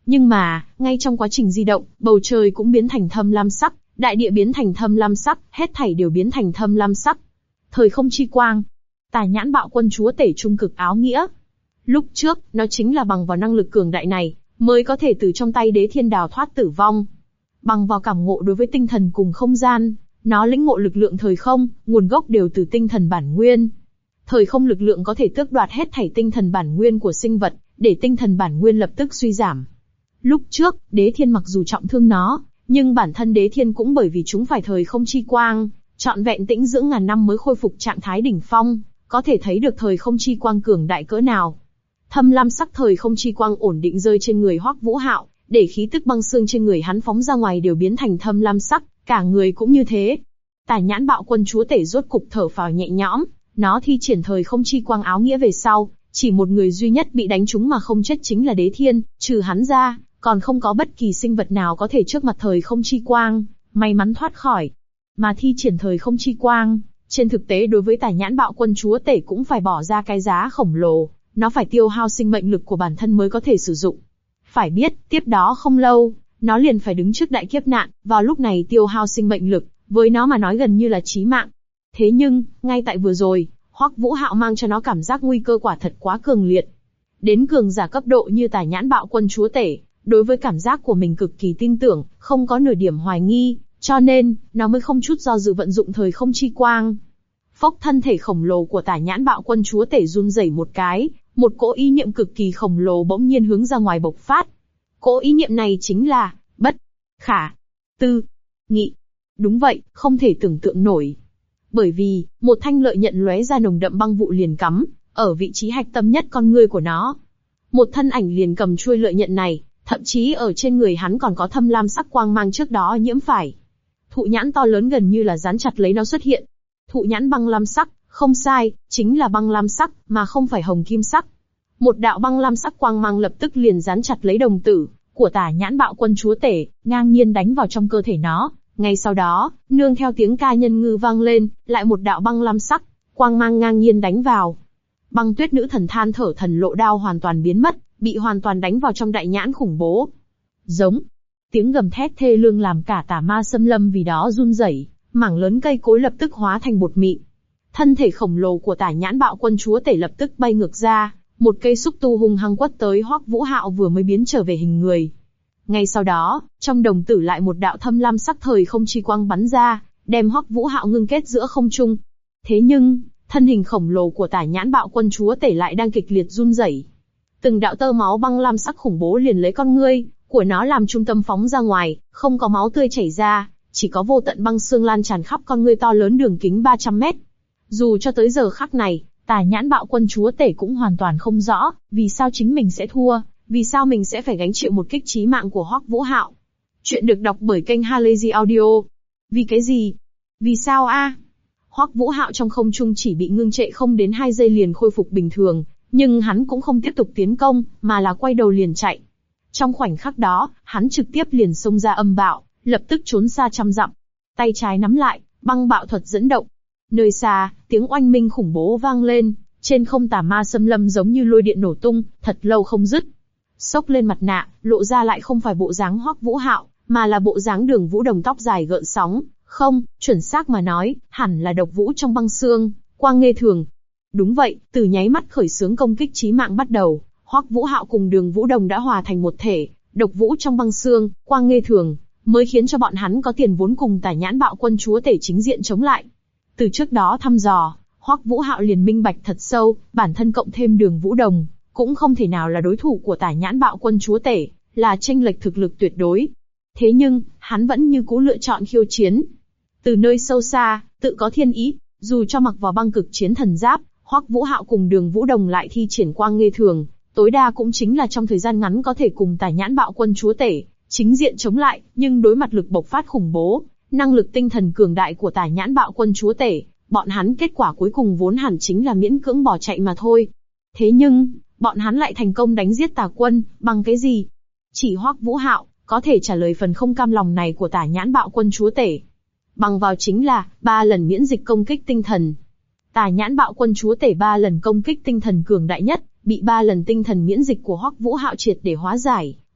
Nhưng mà, ngay trong quá trình di động, bầu trời cũng biến thành thâm lam sắc, đại địa biến thành thâm lam sắc, hết thảy đều biến thành thâm lam sắc. Thời không chi quang. Tà Nhãn Bạo Quân Chúa Tể trung cực áo nghĩa. Lúc trước, nó chính là bằng vào năng lực cường đại này, mới có thể từ trong tay Đế Thiên đào thoát tử vong. Bằng vào cảm ngộ đối với tinh thần cùng không gian, nó lĩnh ngộ lực lượng thời không, nguồn gốc đều từ tinh thần bản nguyên. Thời không lực lượng có thể tước đoạt hết thảy tinh thần bản nguyên của sinh vật, để tinh thần bản nguyên lập tức suy giảm. Lúc trước, Đế Thiên mặc dù trọng thương nó, nhưng bản thân Đế Thiên cũng bởi vì chúng phải thời không chi quang, trọn vẹn tĩnh dưỡng ngàn năm mới khôi phục trạng thái đỉnh phong, có thể thấy được thời không chi quang cường đại cỡ nào. Thâm lam sắc thời không chi quang ổn định rơi trên người Hoắc Vũ Hạo, để khí tức băng xương trên người hắn phóng ra ngoài đều biến thành thâm lam sắc, cả người cũng như thế. Tà Nhãn Bạo Quân Chúa Tể rốt cục thở phào nhẹ nhõm, nó thi triển thời không chi quang áo nghĩa về sau, chỉ một người duy nhất bị đánh trúng mà không chết chính là Đế Thiên, trừ hắn ra, còn không có bất kỳ sinh vật nào có thể trước mặt thời không chi quang, may mắn thoát khỏi. Mà thi triển thời không chi quang, trên thực tế đối với Tà Nhãn Bạo Quân Chúa Tể cũng phải bỏ ra cái giá khổng lồ, nó phải tiêu hao sinh mệnh lực của bản thân mới có thể sử dụng. Phải biết, tiếp đó không lâu, nó liền phải đứng trước đại kiếp nạn, vào lúc này tiêu hao sinh mệnh lực, với nó mà nói gần như là chí mạng. Thế nhưng, ngay tại vừa rồi, Hoắc Vũ Hạo mang cho nó cảm giác nguy cơ quả thật quá cường liệt. Đến cường giả cấp độ như Tà Nhãn Bạo Quân Chúa Tể, đối với cảm giác của mình cực kỳ tin tưởng, không có nửa điểm hoài nghi, cho nên, nó mới không chút do dự vận dụng thời không chi quang. Phốc, thân thể khổng lồ của Tà Nhãn Bạo Quân Chúa Tể run rẩy một cái, một cỗ ý niệm cực kỳ khổng lồ bỗng nhiên hướng ra ngoài bộc phát. Cỗ ý niệm này chính là, bất, khả, tư, nghị. Đúng vậy, không thể tưởng tượng nổi. Bởi vì, một thanh lợi nhận lóe ra nồng đậm băng vụ liền cắm, ở vị trí hạch tâm nhất con ngươi của nó. Một thân ảnh liền cầm chuôi lợi nhận này, thậm chí ở trên người hắn còn có thâm lam sắc quang mang trước đó nhiễm phải. Thụ nhãn to lớn gần như là dán chặt lấy nó xuất hiện. Thụ nhãn băng lam sắc, không sai, chính là băng lam sắc, mà không phải hồng kim sắc. Một đạo băng lam sắc quang mang lập tức liền dán chặt lấy đồng tử của Tà Nhãn Bạo Quân Chúa Tể, ngang nhiên đánh vào trong cơ thể nó. Ngay sau đó, nương theo tiếng ca nhân ngư vang lên, lại một đạo băng lam sắc quang mang ngang nhiên đánh vào. Băng Tuyết Nữ Thần than thở thần lộ đao hoàn toàn biến mất, bị hoàn toàn đánh vào trong đại nhãn khủng bố. Giống. Tiếng gầm thét thê lương làm cả Tà Ma Xâm Lâm vì đó run rẩy, mảng lớn cây cối lập tức hóa thành bột mịn. Thân thể khổng lồ của Tà Nhãn Bạo Quân Chúa Tể lập tức bay ngược ra, một cây xúc tu hung hăng quất tới Hoắc Vũ Hạo vừa mới biến trở về hình người. Ngay sau đó, trong đồng tử lại một đạo thâm lam sắc thời không chi quang bắn ra, đem Hoắc Vũ Hạo ngưng kết giữa không trung. Thế nhưng, thân hình khổng lồ của Tà Nhãn Bạo Quân Chúa Tể lại đang kịch liệt run rẩy. Từng đạo tơ máu băng lam sắc khủng bố liền lấy con ngươi của nó làm trung tâm phóng ra ngoài, không có máu tươi chảy ra, chỉ có vô tận băng xương lan tràn khắp con ngươi to lớn đường kính 300 mét. Dù cho tới giờ khắc này, Tà Nhãn Bạo Quân Chúa Tể cũng hoàn toàn không rõ, vì sao chính mình sẽ thua, vì sao mình sẽ phải gánh chịu một kích chí mạng của Hoắc Vũ Hạo. Chuyện được đọc bởi kênh Halazy Audio. Vì cái gì? Vì sao a? Hoắc Vũ Hạo trong không trung chỉ bị ngưng trệ không đến 2 giây liền khôi phục bình thường, nhưng hắn cũng không tiếp tục tiến công, mà là quay đầu liền chạy. Trong khoảnh khắc đó, hắn trực tiếp liền xông ra âm bạo, lập tức trốn xa trăm dặm. Tay trái nắm lại, băng bạo thuật dẫn động. Nơi xa, tiếng oanh minh khủng bố vang lên, trên không Tà Ma Xâm Lâm giống như lôi điện nổ tung, thật lâu không dứt. Xốc lên mặt nạ, lộ ra lại không phải bộ dáng Hoắc Vũ Hạo, mà là bộ dáng Đường Vũ Đồng tóc dài gợn sóng, không, chuẩn xác mà nói, hẳn là Độc Vũ trong băng xương, Quang Nghê Thường. Đúng vậy, từ nháy mắt khởi xướng công kích chí mạng bắt đầu, Hoắc Vũ Hạo cùng Đường Vũ Đồng đã hòa thành một thể, Độc Vũ trong băng xương, Quang Nghê Thường, mới khiến cho bọn hắn có tiền vốn cùng Tà Nhãn Bạo Quân Chúa Tể chính diện chống lại. Từ trước đó thăm dò, Hoắc Vũ Hạo liền minh bạch thật sâu, bản thân cộng thêm Đường Vũ Đồng, cũng không thể nào là đối thủ của Tà Nhãn Bạo Quân Chúa Tể, là chênh lệch thực lực tuyệt đối. Thế nhưng, hắn vẫn như cũ lựa chọn khiêu chiến. Từ nơi sâu xa, tự có thiên ý, dù cho mặc vào băng cực chiến thần giáp, Hoắc Vũ Hạo cùng Đường Vũ Đồng lại thi triển Quang Nghê Thường, tối đa cũng chính là trong thời gian ngắn có thể cùng Tà Nhãn Bạo Quân Chúa Tể chính diện chống lại, nhưng đối mặt lực bộc phát khủng bố, năng lực tinh thần cường đại của Tà Nhãn Bạo Quân Chúa Tể, bọn hắn kết quả cuối cùng vốn hẳn chính là miễn cưỡng bỏ chạy mà thôi. Thế nhưng, bọn hắn lại thành công đánh giết Tà Quân, bằng cái gì? Chỉ Hoắc Vũ Hạo có thể trả lời phần không cam lòng này của Tà Nhãn Bạo Quân Chúa Tể. Bằng vào chính là 3 lần miễn dịch công kích tinh thần. Tà Nhãn Bạo Quân Chúa Tể 3 lần công kích tinh thần cường đại nhất, bị 3 lần tinh thần miễn dịch của Hoắc Vũ Hạo triệt để hóa giải,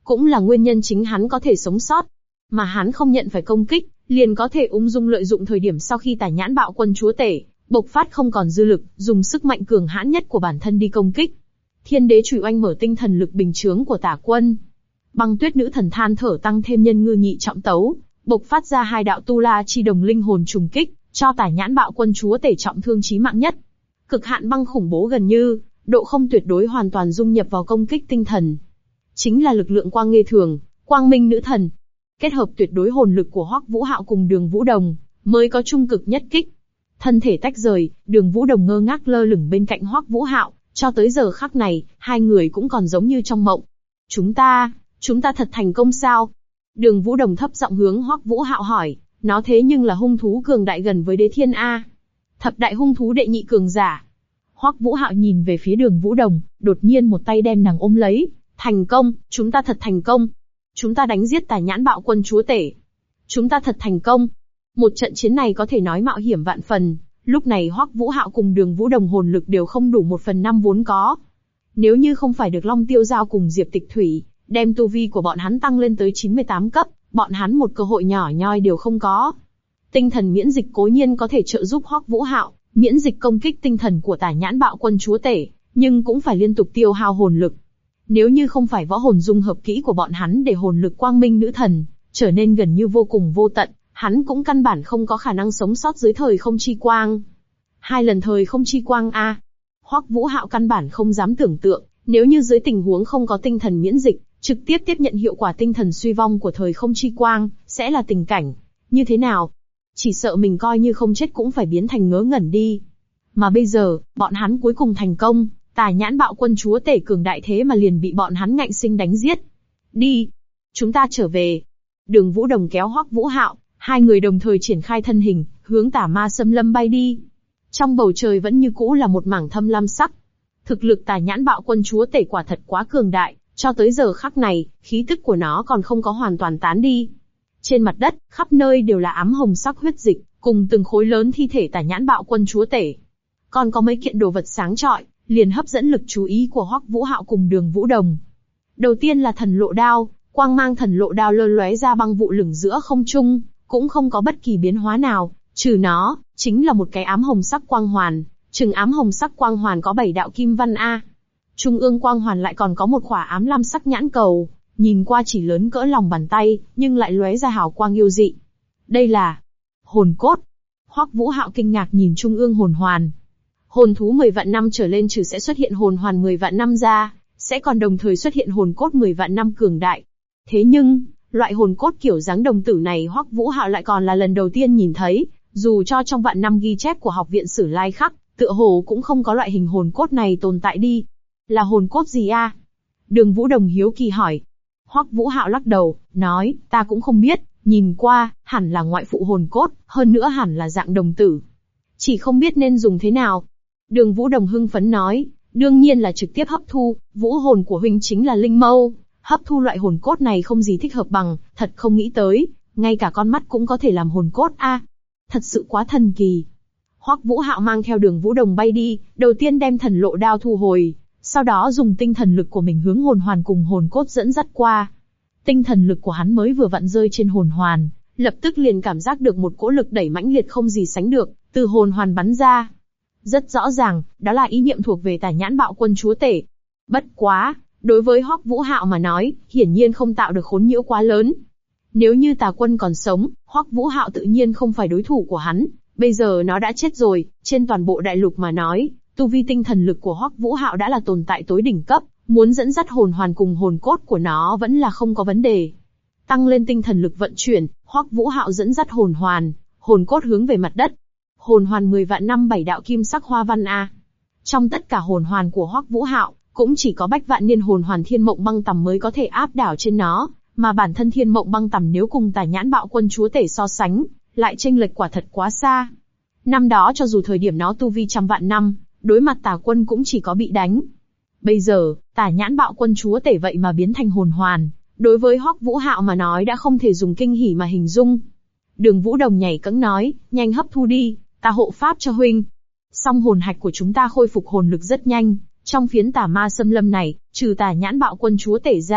cũng là nguyên nhân chính hắn có thể sống sót. Mà hắn không nhận phải công kích, liền có thể ung dung lợi dụng thời điểm sau khi Tà Nhãn Bạo Quân chúa tể bộc phát không còn dư lực, dùng sức mạnh cường hãn nhất của bản thân đi công kích. Thiên Đế Chùy oanh mở tinh thần lực bình chướng của Tả Quân. Băng Tuyết Nữ Thần than thở tăng thêm Nhân Ngư Nhị Trọng Tấu, bộc phát ra hai đạo tu la chi đồng linh hồn trùng kích, cho Tả Nhãn Bạo Quân chúa tể trọng thương chí mạng nhất. Cực hạn băng khủng bố gần như, độ không tuyệt đối hoàn toàn dung nhập vào công kích tinh thần. Chính là lực lượng Quang Nghê Thường, Quang Minh Nữ Thần. Kết hợp tuyệt đối hồn lực của Hoắc Vũ Hạo cùng Đường Vũ Đồng, mới có trung cực nhất kích. Thân thể tách rời, Đường Vũ Đồng ngơ ngác lơ lửng bên cạnh Hoắc Vũ Hạo, cho tới giờ khắc này, hai người cũng còn giống như trong mộng. Chúng ta thật thành công sao? Đường Vũ Đồng thấp giọng hướng Hoắc Vũ Hạo hỏi, nó thế nhưng là hung thú cường đại gần với Đế Thiên A. Thập đại hung thú đệ nhị cường giả. Hoắc Vũ Hạo nhìn về phía Đường Vũ Đồng, đột nhiên một tay đem nàng ôm lấy. Thành công, chúng ta thật thành công. Chúng ta đánh giết Tà Nhãn Bạo Quân chúa tể. Chúng ta thật thành công. Một trận chiến này có thể nói mạo hiểm vạn phần. Lúc này Hoắc Vũ Hạo cùng Đường Vũ Đồng hồn lực đều không đủ 1/5 vốn có. Nếu như không phải được Long Tiêu Giao cùng Diệp Tịch Thủy đem tu vi của bọn hắn tăng lên tới 98 cấp, bọn hắn một cơ hội nhỏ nhoi đều không có. Tinh thần miễn dịch cố nhiên có thể trợ giúp Hoắc Vũ Hạo miễn dịch công kích tinh thần của Tà Nhãn Bạo Quân chúa tể, nhưng cũng phải liên tục tiêu hao hồn lực. Nếu như không phải võ hồn dung hợp kỹ của bọn hắn để hồn lực Quang Minh Nữ Thần trở nên gần như vô cùng vô tận, hắn cũng căn bản không có khả năng sống sót dưới thời không chi quang. 2 lần thời không chi quang a. Hoắc Vũ Hạo căn bản không dám tưởng tượng, nếu như dưới tình huống không có tinh thần miễn dịch, trực tiếp tiếp nhận hiệu quả tinh thần suy vong của thời không chi quang, sẽ là tình cảnh như thế nào? Chỉ sợ mình coi như không chết cũng phải biến thành ngớ ngẩn đi. Mà bây giờ, bọn hắn cuối cùng thành công, Tà Nhãn Bạo Quân chúa tể cường đại thế mà liền bị bọn hắn ngạnh sinh đánh giết. Đi, chúng ta trở về. Đường Vũ Đồng kéo Hoắc Vũ Hạo, hai người đồng thời triển khai thân hình, hướng Tà Ma Xâm Lâm bay đi. Trong bầu trời vẫn như cũ là một mảng thâm lam sắc. Thực lực Tà Nhãn Bạo Quân chúa tể quả thật quá cường đại, cho tới giờ khắc này, khí tức của nó còn không có hoàn toàn tán đi. Trên mặt đất, khắp nơi đều là ám hồng sắc huyết dịch, cùng từng khối lớn thi thể Tà Nhãn Bạo Quân chúa tể. Còn có mấy kiện đồ vật sáng chói, liền hấp dẫn lực chú ý của Hoắc Vũ Hạo cùng Đường Vũ Đồng. Đầu tiên là thần lộ đao, quang mang thần lộ đao lơ lóe ra băng vụ lửng giữa không trung, cũng không có bất kỳ biến hóa nào, trừ nó, chính là một cái ám hồng sắc quang hoàn, chừng ám hồng sắc quang hoàn có 7 đạo kim văn a. Trung ương quang hoàn lại còn có một khỏa ám lam sắc nhãn cầu, nhìn qua chỉ lớn cỡ lòng bàn tay, nhưng lại lóe ra hào quang yêu dị. Đây là hồn cốt. Hoắc Vũ Hạo kinh ngạc nhìn trung ương hồn hoàn. Hồn thú 10 vạn năm trở lên trừ sẽ xuất hiện hồn hoàn 10 vạn năm ra, sẽ còn đồng thời xuất hiện hồn cốt 10 vạn năm cường đại. Thế nhưng, loại hồn cốt kiểu dáng đồng tử này Hoắc Vũ Hạo lại còn là lần đầu tiên nhìn thấy, dù cho trong vạn năm ghi chép của Học viện Sử Lai Khắc, tựa hồ cũng không có loại hình hồn cốt này tồn tại đi. Là hồn cốt gì a? Đường Vũ Đồng hiếu kỳ hỏi. Hoắc Vũ Hạo lắc đầu, nói, ta cũng không biết, nhìn qua, hẳn là ngoại phụ hồn cốt, hơn nữa hẳn là dạng đồng tử. Chỉ không biết nên dùng thế nào. Đường Vũ Đồng hưng phấn nói, đương nhiên là trực tiếp hấp thu, vũ hồn của huynh chính là linh mâu, hấp thu loại hồn cốt này không gì thích hợp bằng, thật không nghĩ tới, ngay cả con mắt cũng có thể làm hồn cốt a. Thật sự quá thần kỳ. Hoắc Vũ Hạo mang theo Đường Vũ Đồng bay đi, đầu tiên đem thần lộ đao thu hồi, sau đó dùng tinh thần lực của mình hướng hồn hoàn cùng hồn cốt dẫn dắt qua. Tinh thần lực của hắn mới vừa vặn rơi trên hồn hoàn, lập tức liền cảm giác được một cỗ lực đẩy mãnh liệt không gì sánh được, từ hồn hoàn bắn ra. Rất rõ ràng, đó là ý niệm thuộc về Tà Nhãn Bạo Quân chúa tể. Bất quá, đối với Hoắc Vũ Hạo mà nói, hiển nhiên không tạo được khốn nhiễu quá lớn. Nếu như Tà Quân còn sống, Hoắc Vũ Hạo tự nhiên không phải đối thủ của hắn, bây giờ nó đã chết rồi, trên toàn bộ đại lục mà nói, tu vi tinh thần lực của Hoắc Vũ Hạo đã là tồn tại tối đỉnh cấp, muốn dẫn dắt hồn hoàn cùng hồn cốt của nó vẫn là không có vấn đề. Tăng lên tinh thần lực vận chuyển, Hoắc Vũ Hạo dẫn dắt hồn hoàn, hồn cốt hướng về mặt đất. Hồn hoàn 10 vạn năm 7 đạo kim sắc hoa văn a. Trong tất cả hồn hoàn của Hoắc Vũ Hạo, cũng chỉ có Bách Vạn Niên hồn hoàn Thiên Mộng Băng Tằm mới có thể áp đảo trên nó, mà bản thân Thiên Mộng Băng Tằm nếu cùng Tà Nhãn Bạo Quân chúa tể so sánh, lại chênh lệch quả thật quá xa. Năm đó cho dù thời điểm nó tu vi trăm vạn năm, đối mặt Tà Quân cũng chỉ có bị đánh. Bây giờ, Tà Nhãn Bạo Quân chúa tể vậy mà biến thành hồn hoàn, đối với Hoắc Vũ Hạo mà nói đã không thể dùng kinh hỉ mà hình dung. Đường Vũ Đồng nhảy cẫng nói, nhanh hấp thu đi, ta hộ pháp cho huynh. Song hồn hạch của chúng ta khôi phục hồn lực rất nhanh, trong phiến Tà Ma Xâm Lâm này, trừ Tà Nhãn Bạo Quân chúa tể ra,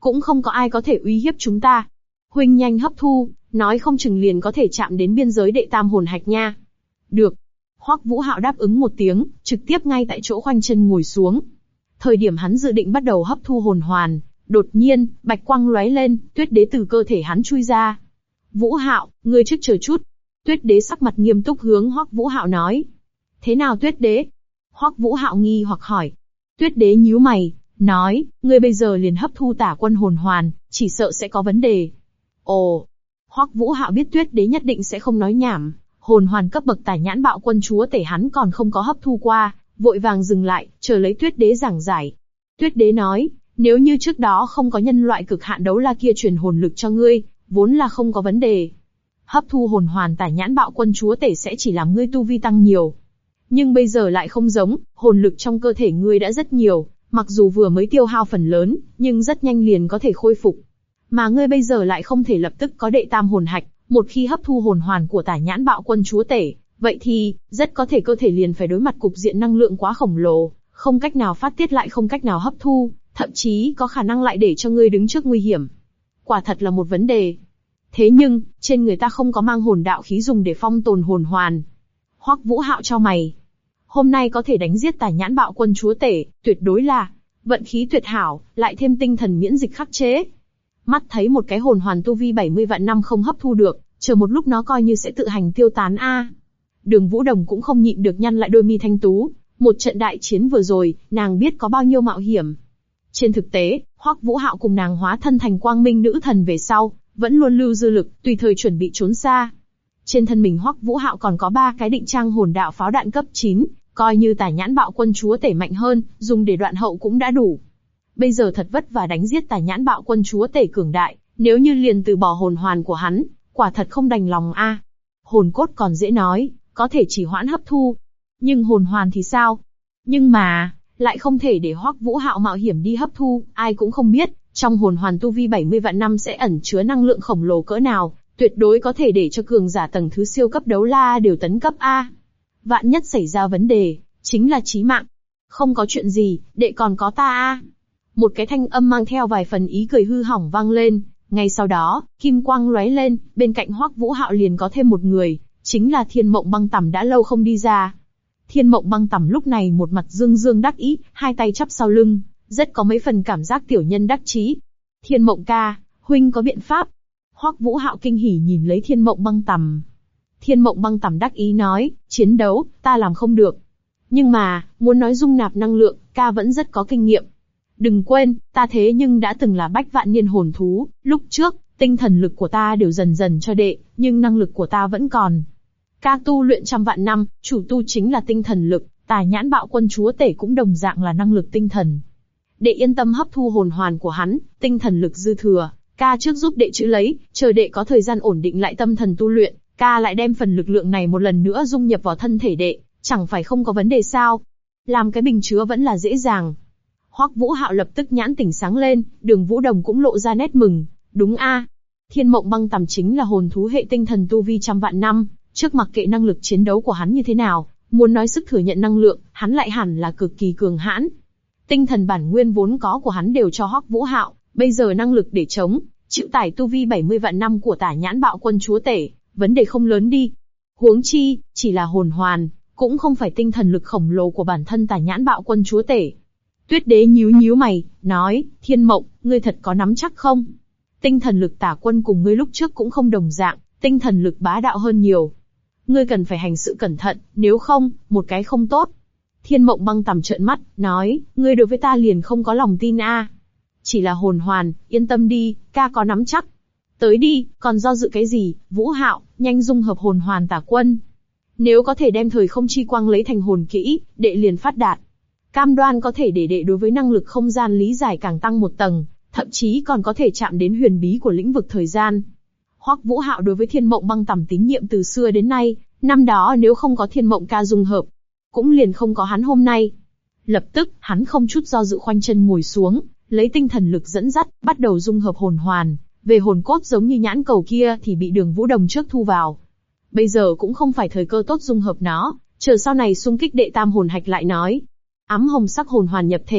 cũng không có ai có thể uy hiếp chúng ta. Huynh nhanh hấp thu, nói không chừng liền có thể chạm đến biên giới đệ tam hồn hạch nha. Được. Hoắc Vũ Hạo đáp ứng một tiếng, trực tiếp ngay tại chỗ khoanh chân ngồi xuống. Thời điểm hắn dự định bắt đầu hấp thu hồn hoàn, đột nhiên, bạch quang lóe lên, Tuyết Đế từ cơ thể hắn chui ra. Vũ Hạo, ngươi trước chờ chút. Tuyết Đế sắc mặt nghiêm túc hướng Hoắc Vũ Hạo nói. Thế nào Tuyết Đế? Hoắc Vũ Hạo nghi hoặc hỏi. Tuyết Đế nhíu mày, nói, ngươi bây giờ liền hấp thu Tả Quân hồn hoàn, chỉ sợ sẽ có vấn đề. Ồ. Hoắc Vũ Hạo biết Tuyết Đế nhất định sẽ không nói nhảm, hồn hoàn cấp bậc Tả Nhãn Bạo Quân Chúa Tể hắn còn không có hấp thu qua, vội vàng dừng lại, chờ lấy Tuyết Đế giảng giải. Tuyết Đế nói, nếu như trước đó không có nhân loại cực hạn đấu la kia truyền hồn lực cho ngươi, vốn là không có vấn đề. Hấp thu hồn hoàn Tả Nhãn Bạo Quân Chúa Tể sẽ chỉ làm ngươi tu vi tăng nhiều. Nhưng bây giờ lại không giống, hồn lực trong cơ thể ngươi đã rất nhiều, mặc dù vừa mới tiêu hao phần lớn, nhưng rất nhanh liền có thể khôi phục. Mà ngươi bây giờ lại không thể lập tức có đệ tam hồn hạch, một khi hấp thu hồn hoàn của Tả Nhãn Bạo Quân Chúa Tể, vậy thì, rất có thể cơ thể liền phải đối mặt cục diện năng lượng quá khổng lồ, không cách nào phát tiết lại không cách nào hấp thu, thậm chí có khả năng lại để cho ngươi đứng trước nguy hiểm. Quả thật là một vấn đề. Thế nhưng, trên người ta không có mang hồn đạo khí dùng để phong tồn hồn hoàn. Hoắc Vũ Hạo chau mày. Hôm nay có thể đánh giết Tả Nhãn Bạo Quân Chúa Tể, tuyệt đối là vận khí tuyệt hảo, lại thêm tinh thần miễn dịch khắc chế. Mắt thấy một cái hồn hoàn tu vi 70 vạn năm không hấp thu được, chờ một lúc nó coi như sẽ tự hành tiêu tán a. Đường Vũ Đồng cũng không nhịn được nhăn lại đôi mi thanh tú, một trận đại chiến vừa rồi, nàng biết có bao nhiêu mạo hiểm. Trên thực tế, Hoắc Vũ Hạo cùng nàng hóa thân thành Quang Minh nữ thần về sau, vẫn luôn lưu dư lực, tùy thời chuẩn bị trốn xa. Trên thân mình Hoắc Vũ Hạo còn có 3 cái định trang hồn đạo pháo đạn cấp 9, coi như Tả Nhãn Bạo Quân Chúa Tể mạnh hơn, dùng để đoạn hậu cũng đã đủ. Bây giờ thật vất vả đánh giết Tả Nhãn Bạo Quân Chúa Tể cường đại, nếu như liền từ bỏ hồn hoàn của hắn, quả thật không đành lòng a. Hồn cốt còn dễ nói, có thể chỉ hoãn hấp thu. Nhưng hồn hoàn thì sao? Nhưng mà, lại không thể để Hoắc Vũ Hạo mạo hiểm đi hấp thu, ai cũng không biết, trong hồn hoàn tu vi 70 vạn năm sẽ ẩn chứa năng lượng khổng lồ cỡ nào, tuyệt đối có thể để cho cường giả tầng thứ siêu cấp đấu la đều tấn cấp A. Vạn nhất xảy ra vấn đề, chính là chí mạng. Không có chuyện gì, đệ còn có ta A. Một cái thanh âm mang theo vài phần ý cười hư hỏng vang lên, ngay sau đó, kim quang lóe lên, bên cạnh Hoắc Vũ Hạo liền có thêm một người, chính là Thiên Mộng Băng Tằm đã lâu không đi ra. Thiên Mộng Băng Tằm lúc này một mặt dương dương đắc ý, hai tay chắp sau lưng, rất có mấy phần cảm giác tiểu nhân đắc chí. Thiên Mộng ca, huynh có biện pháp? Hoắc Vũ Hạo kinh hỉ nhìn lấy Thiên Mộng Băng Tằm. Thiên Mộng Băng Tằm đắc ý nói, chiến đấu, ta làm không được. Nhưng mà, muốn nói dung nạp năng lượng, ca vẫn rất có kinh nghiệm. Đừng quên, ta thế nhưng đã từng là bách vạn niên hồn thú, lúc trước, tinh thần lực của ta đều dần dần cho đệ, nhưng năng lực của ta vẫn còn. Ca tu luyện trăm vạn năm, chủ tu chính là tinh thần lực, Tả Nhãn Bạo Quân Chúa Tể cũng đồng dạng là năng lực tinh thần. Đệ yên tâm hấp thu hồn hoàn của hắn, tinh thần lực dư thừa, ca trước giúp đệ trữ lấy, chờ đệ có thời gian ổn định lại tâm thần tu luyện, ca lại đem phần lực lượng này một lần nữa dung nhập vào thân thể đệ, chẳng phải không có vấn đề sao? Làm cái bình chứa vẫn là dễ dàng. Hoắc Vũ Hạo lập tức nhãn tỉnh sáng lên, Đường Vũ Đồng cũng lộ ra nét mừng, đúng a. Thiên Mộng Băng Tằm chính là hồn thú hệ tinh thần tu vi trăm vạn năm, trước mặc kệ năng lực chiến đấu của hắn như thế nào, muốn nói sức thừa nhận năng lượng, hắn lại hẳn là cực kỳ cường hãn. Tinh thần bản nguyên vốn có của hắn đều cho Hoắc Vũ Hạo, bây giờ năng lực để chống, chịu tải tu vi 70 vạn năm của Tả Nhãn Bạo Quân Chúa Tể, vấn đề không lớn đi. Huống chi, chỉ là hồn hoàn, cũng không phải tinh thần lực khổng lồ của bản thân Tả Nhãn Bạo Quân Chúa Tể. Tuyết Đế nhíu nhíu mày, nói, Thiên Mộng, ngươi thật có nắm chắc không? Tinh thần lực Tả Quân cùng ngươi lúc trước cũng không đồng dạng, tinh thần lực bá đạo hơn nhiều. Ngươi cần phải hành sự cẩn thận, nếu không, một cái không tốt. Thiên Mộng Băng Tằm trợn mắt, nói, ngươi đối với ta liền không có lòng tin a. Chỉ là hồn hoàn, yên tâm đi, ca có nắm chắc. Tới đi, còn do dự cái gì, Vũ Hạo, nhanh dung hợp hồn hoàn Tả Quân. Nếu có thể đem thời không chi quang lấy thành hồn kỹ, đệ liền phát đạt. Cam đoan có thể để đệ đối với năng lực không gian lý giải càng tăng một tầng, thậm chí còn có thể chạm đến huyền bí của lĩnh vực thời gian. Hoắc Vũ Hạo đối với Thiên Mộng Băng Tằm tín nhiệm từ xưa đến nay, năm đó nếu không có Thiên Mộng ca dung hợp, cũng liền không có hắn hôm nay. Lập tức, hắn không chút do dự khoanh chân ngồi xuống, lấy tinh thần lực dẫn dắt, bắt đầu dung hợp hồn hoàn. Về hồn cốt giống như nhãn cầu kia thì bị Đường Vũ Đồng trước thu vào. Bây giờ cũng không phải thời cơ tốt dung hợp nó, chờ sau này xung kích đệ tam hồn hạch lại nói. Ám hồng sắc hồn hoàn nhập thể,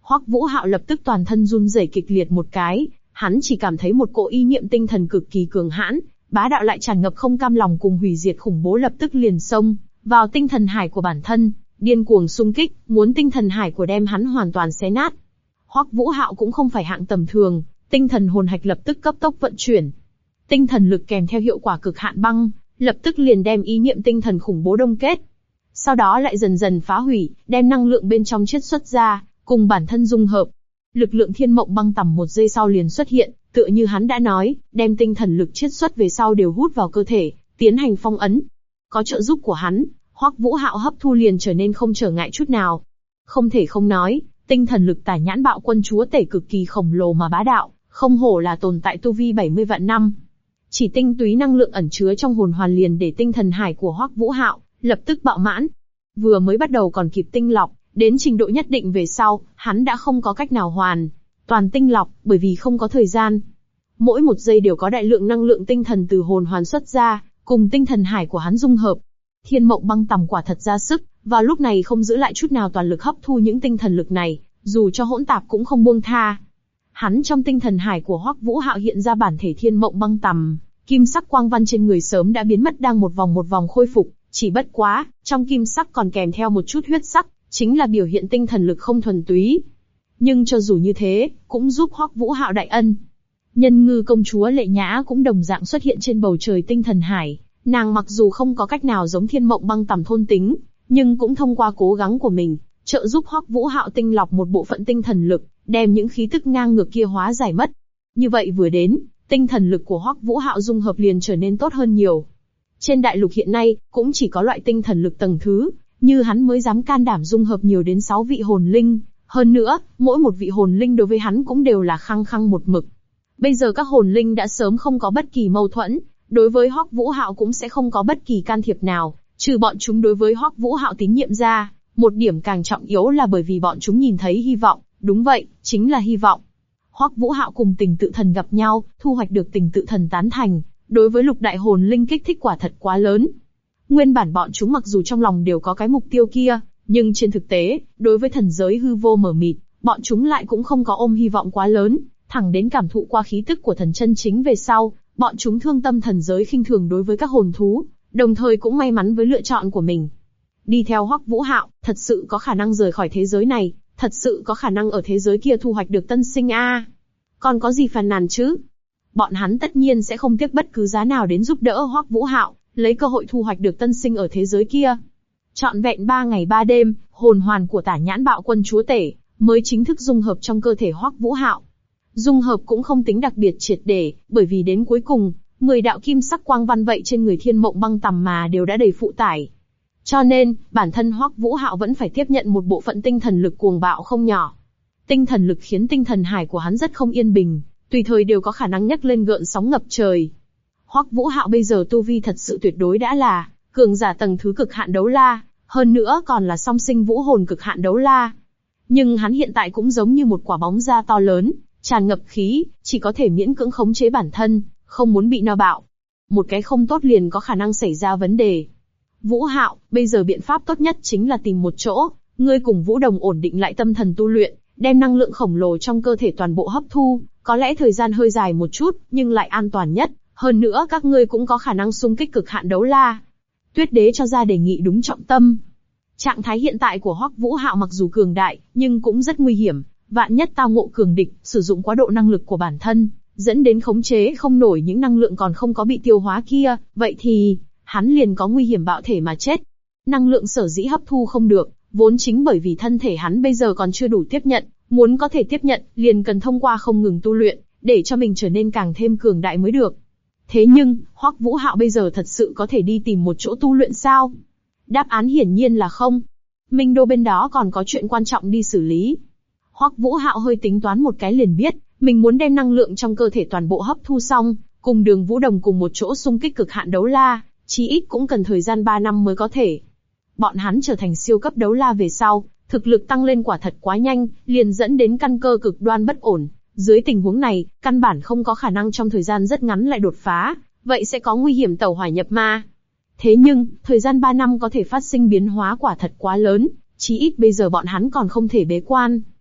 Hoắc Vũ Hạo lập tức toàn thân run rẩy kịch liệt một cái, hắn chỉ cảm thấy một cỗ ý niệm tinh thần cực kỳ cường hãn, bá đạo lại tràn ngập không cam lòng cùng hủy diệt khủng bố lập tức liền xông vào tinh thần hải của bản thân, điên cuồng xung kích, muốn tinh thần hải của đem hắn hoàn toàn xé nát. Hoắc Vũ Hạo cũng không phải hạng tầm thường, tinh thần hồn hạch lập tức cấp tốc vận chuyển. Tinh thần lực kèm theo hiệu quả cực hạn băng, lập tức liền đem ý niệm tinh thần khủng bố đông kết. Sau đó lại dần dần phá hủy, đem năng lượng bên trong chiết xuất ra, cùng bản thân dung hợp. Lực lượng thiên mộng băng tầm 1 giây sau liền xuất hiện, tựa như hắn đã nói, đem tinh thần lực chiết xuất về sau đều hút vào cơ thể, tiến hành phong ấn. Có trợ giúp của hắn, Hoắc Vũ Hạo hấp thu liền trở nên không trở ngại chút nào. Không thể không nói, tinh thần lực Tả Nhãn Bạo Quân Chúa Tể cực kỳ khổng lồ mà bá đạo, không hổ là tồn tại tu vi 70 vạn năm. Chỉ tinh túy năng lượng ẩn chứa trong hồn hoàn liền để tinh thần hải của Hoắc Vũ Hạo lập tức bạo mãn. Vừa mới bắt đầu còn kịp tinh lọc, đến trình độ nhất định về sau, hắn đã không có cách nào hoàn toàn tinh lọc, bởi vì không có thời gian. Mỗi 1 giây đều có đại lượng năng lượng tinh thần từ hồn hoàn xuất ra, cùng tinh thần hải của hắn dung hợp. Thiên mộng băng tầm quả thật ra sức, vào lúc này không giữ lại chút nào toàn lực hấp thu những tinh thần lực này, dù cho hỗn tạp cũng không buông tha. Hắn trong tinh thần hải của Hoắc Vũ Hạo hiện ra bản thể thiên mộng băng tầm, kim sắc quang văn trên người sớm đã biến mất đang một vòng khôi phục, chỉ bất quá, trong kim sắc còn kèm theo một chút huyết sắc, chính là biểu hiện tinh thần lực không thuần túy. Nhưng cho dù như thế, cũng giúp Hoắc Vũ Hạo đại ân. Nhân Ngư công chúa Lệ Nhã cũng đồng dạng xuất hiện trên bầu trời tinh thần hải, nàng mặc dù không có cách nào giống thiên mộng băng tầm thôn tính, nhưng cũng thông qua cố gắng của mình, trợ giúp Hoắc Vũ Hạo tinh lọc một bộ phận tinh thần lực, đem những khí tức ngang ngược kia hóa giải mất. Như vậy vừa đến, tinh thần lực của Hoắc Vũ Hạo dung hợp liền trở nên tốt hơn nhiều. Trên đại lục hiện nay, cũng chỉ có loại tinh thần lực tầng thứ, như hắn mới dám can đảm dung hợp nhiều đến 6 vị hồn linh, hơn nữa, mỗi một vị hồn linh đối với hắn cũng đều là khăng khăng một mực. Bây giờ các hồn linh đã sớm không có bất kỳ mâu thuẫn, đối với Hoắc Vũ Hạo cũng sẽ không có bất kỳ can thiệp nào, trừ bọn chúng đối với Hoắc Vũ Hạo tín nhiệm ra, một điểm càng trọng yếu là bởi vì bọn chúng nhìn thấy hy vọng, đúng vậy, chính là hy vọng. Hoắc Vũ Hạo cùng Tình Tự Thần gặp nhau, thu hoạch được Tình Tự Thần tán thành, đối với lục đại hồn linh kích thích quả thật quá lớn. Nguyên bản bọn chúng mặc dù trong lòng đều có cái mục tiêu kia, nhưng trên thực tế, đối với thần giới hư vô mờ mịt, bọn chúng lại cũng không có ôm hy vọng quá lớn, thẳng đến cảm thụ qua khí tức của thần chân chính về sau, bọn chúng thương tâm thần giới khinh thường đối với các hồn thú, đồng thời cũng may mắn với lựa chọn của mình. Đi theo Hoắc Vũ Hạo, thật sự có khả năng rời khỏi thế giới này, thật sự có khả năng ở thế giới kia thu hoạch được tân sinh a. Còn có gì phàn nàn chứ? Bọn hắn tất nhiên sẽ không tiếc bất cứ giá nào đến giúp đỡ Hoắc Vũ Hạo, lấy cơ hội thu hoạch được tân sinh ở thế giới kia. Trọn vẹn 3 ngày 3 đêm, hồn hoàn của Tả Nhãn Bạo Quân Chúa Tể mới chính thức dung hợp trong cơ thể Hoắc Vũ Hạo. Dung hợp cũng không tính đặc biệt triệt để, bởi vì đến cuối cùng, 10 đạo kim sắc quang văn vậy trên người thiên mộng băng tầm mà đều đã đầy phụ tải. Cho nên, bản thân Hoắc Vũ Hạo vẫn phải tiếp nhận một bộ phận tinh thần lực cuồng bạo không nhỏ. Tinh thần lực khiến tinh thần hải của hắn rất không yên bình, tùy thời đều có khả năng nhấc lên gợn sóng ngập trời. Hoắc Vũ Hạo bây giờ tu vi thật sự tuyệt đối đã là cường giả tầng thứ cực hạn đấu la, hơn nữa còn là song sinh vũ hồn cực hạn đấu la. Nhưng hắn hiện tại cũng giống như một quả bóng da to lớn, tràn ngập khí, chỉ có thể miễn cưỡng khống chế bản thân, không muốn bị no bạo. Một cái không tốt liền có khả năng xảy ra vấn đề. Vũ Hạo, bây giờ biện pháp tốt nhất chính là tìm một chỗ, ngươi cùng Vũ Đồng ổn định lại tâm thần tu luyện, đem năng lượng khổng lồ trong cơ thể toàn bộ hấp thu, có lẽ thời gian hơi dài một chút, nhưng lại an toàn nhất, hơn nữa các ngươi cũng có khả năng xung kích cực hạn đấu la. Tuyết Đế cho ra đề nghị đúng trọng tâm. Trạng thái hiện tại của Hoắc Vũ Hạo mặc dù cường đại, nhưng cũng rất nguy hiểm, vạn nhất tao ngộ cường địch, sử dụng quá độ năng lực của bản thân, dẫn đến khống chế không nổi những năng lượng còn không có bị tiêu hóa kia, vậy thì hắn liền có nguy hiểm bạo thể mà chết. Năng lượng sở dĩ hấp thu không được, vốn chính bởi vì thân thể hắn bây giờ còn chưa đủ tiếp nhận, muốn có thể tiếp nhận, liền cần thông qua không ngừng tu luyện, để cho mình trở nên càng thêm cường đại mới được. Thế nhưng, Hoắc Vũ Hạo bây giờ thật sự có thể đi tìm một chỗ tu luyện sao? Đáp án hiển nhiên là không. Minh Đô bên đó còn có chuyện quan trọng đi xử lý. Hoắc Vũ Hạo hơi tính toán một cái liền biết, mình muốn đem năng lượng trong cơ thể toàn bộ hấp thu xong, cùng Đường Vũ Đồng cùng một chỗ xung kích cực hạn đấu la, chí ít cũng cần thời gian 3 năm mới có thể. Bọn hắn trở thành siêu cấp đấu la về sau, thực lực tăng lên quả thật quá nhanh, liền dẫn đến căn cơ cực đoan bất ổn. Dưới tình huống này, căn bản không có khả năng trong thời gian rất ngắn lại đột phá, vậy sẽ có nguy hiểm tẩu hỏa nhập ma. Thế nhưng, thời gian 3 năm có thể phát sinh biến hóa quả thật quá lớn, chí ít bây giờ bọn hắn còn không thể bế quan.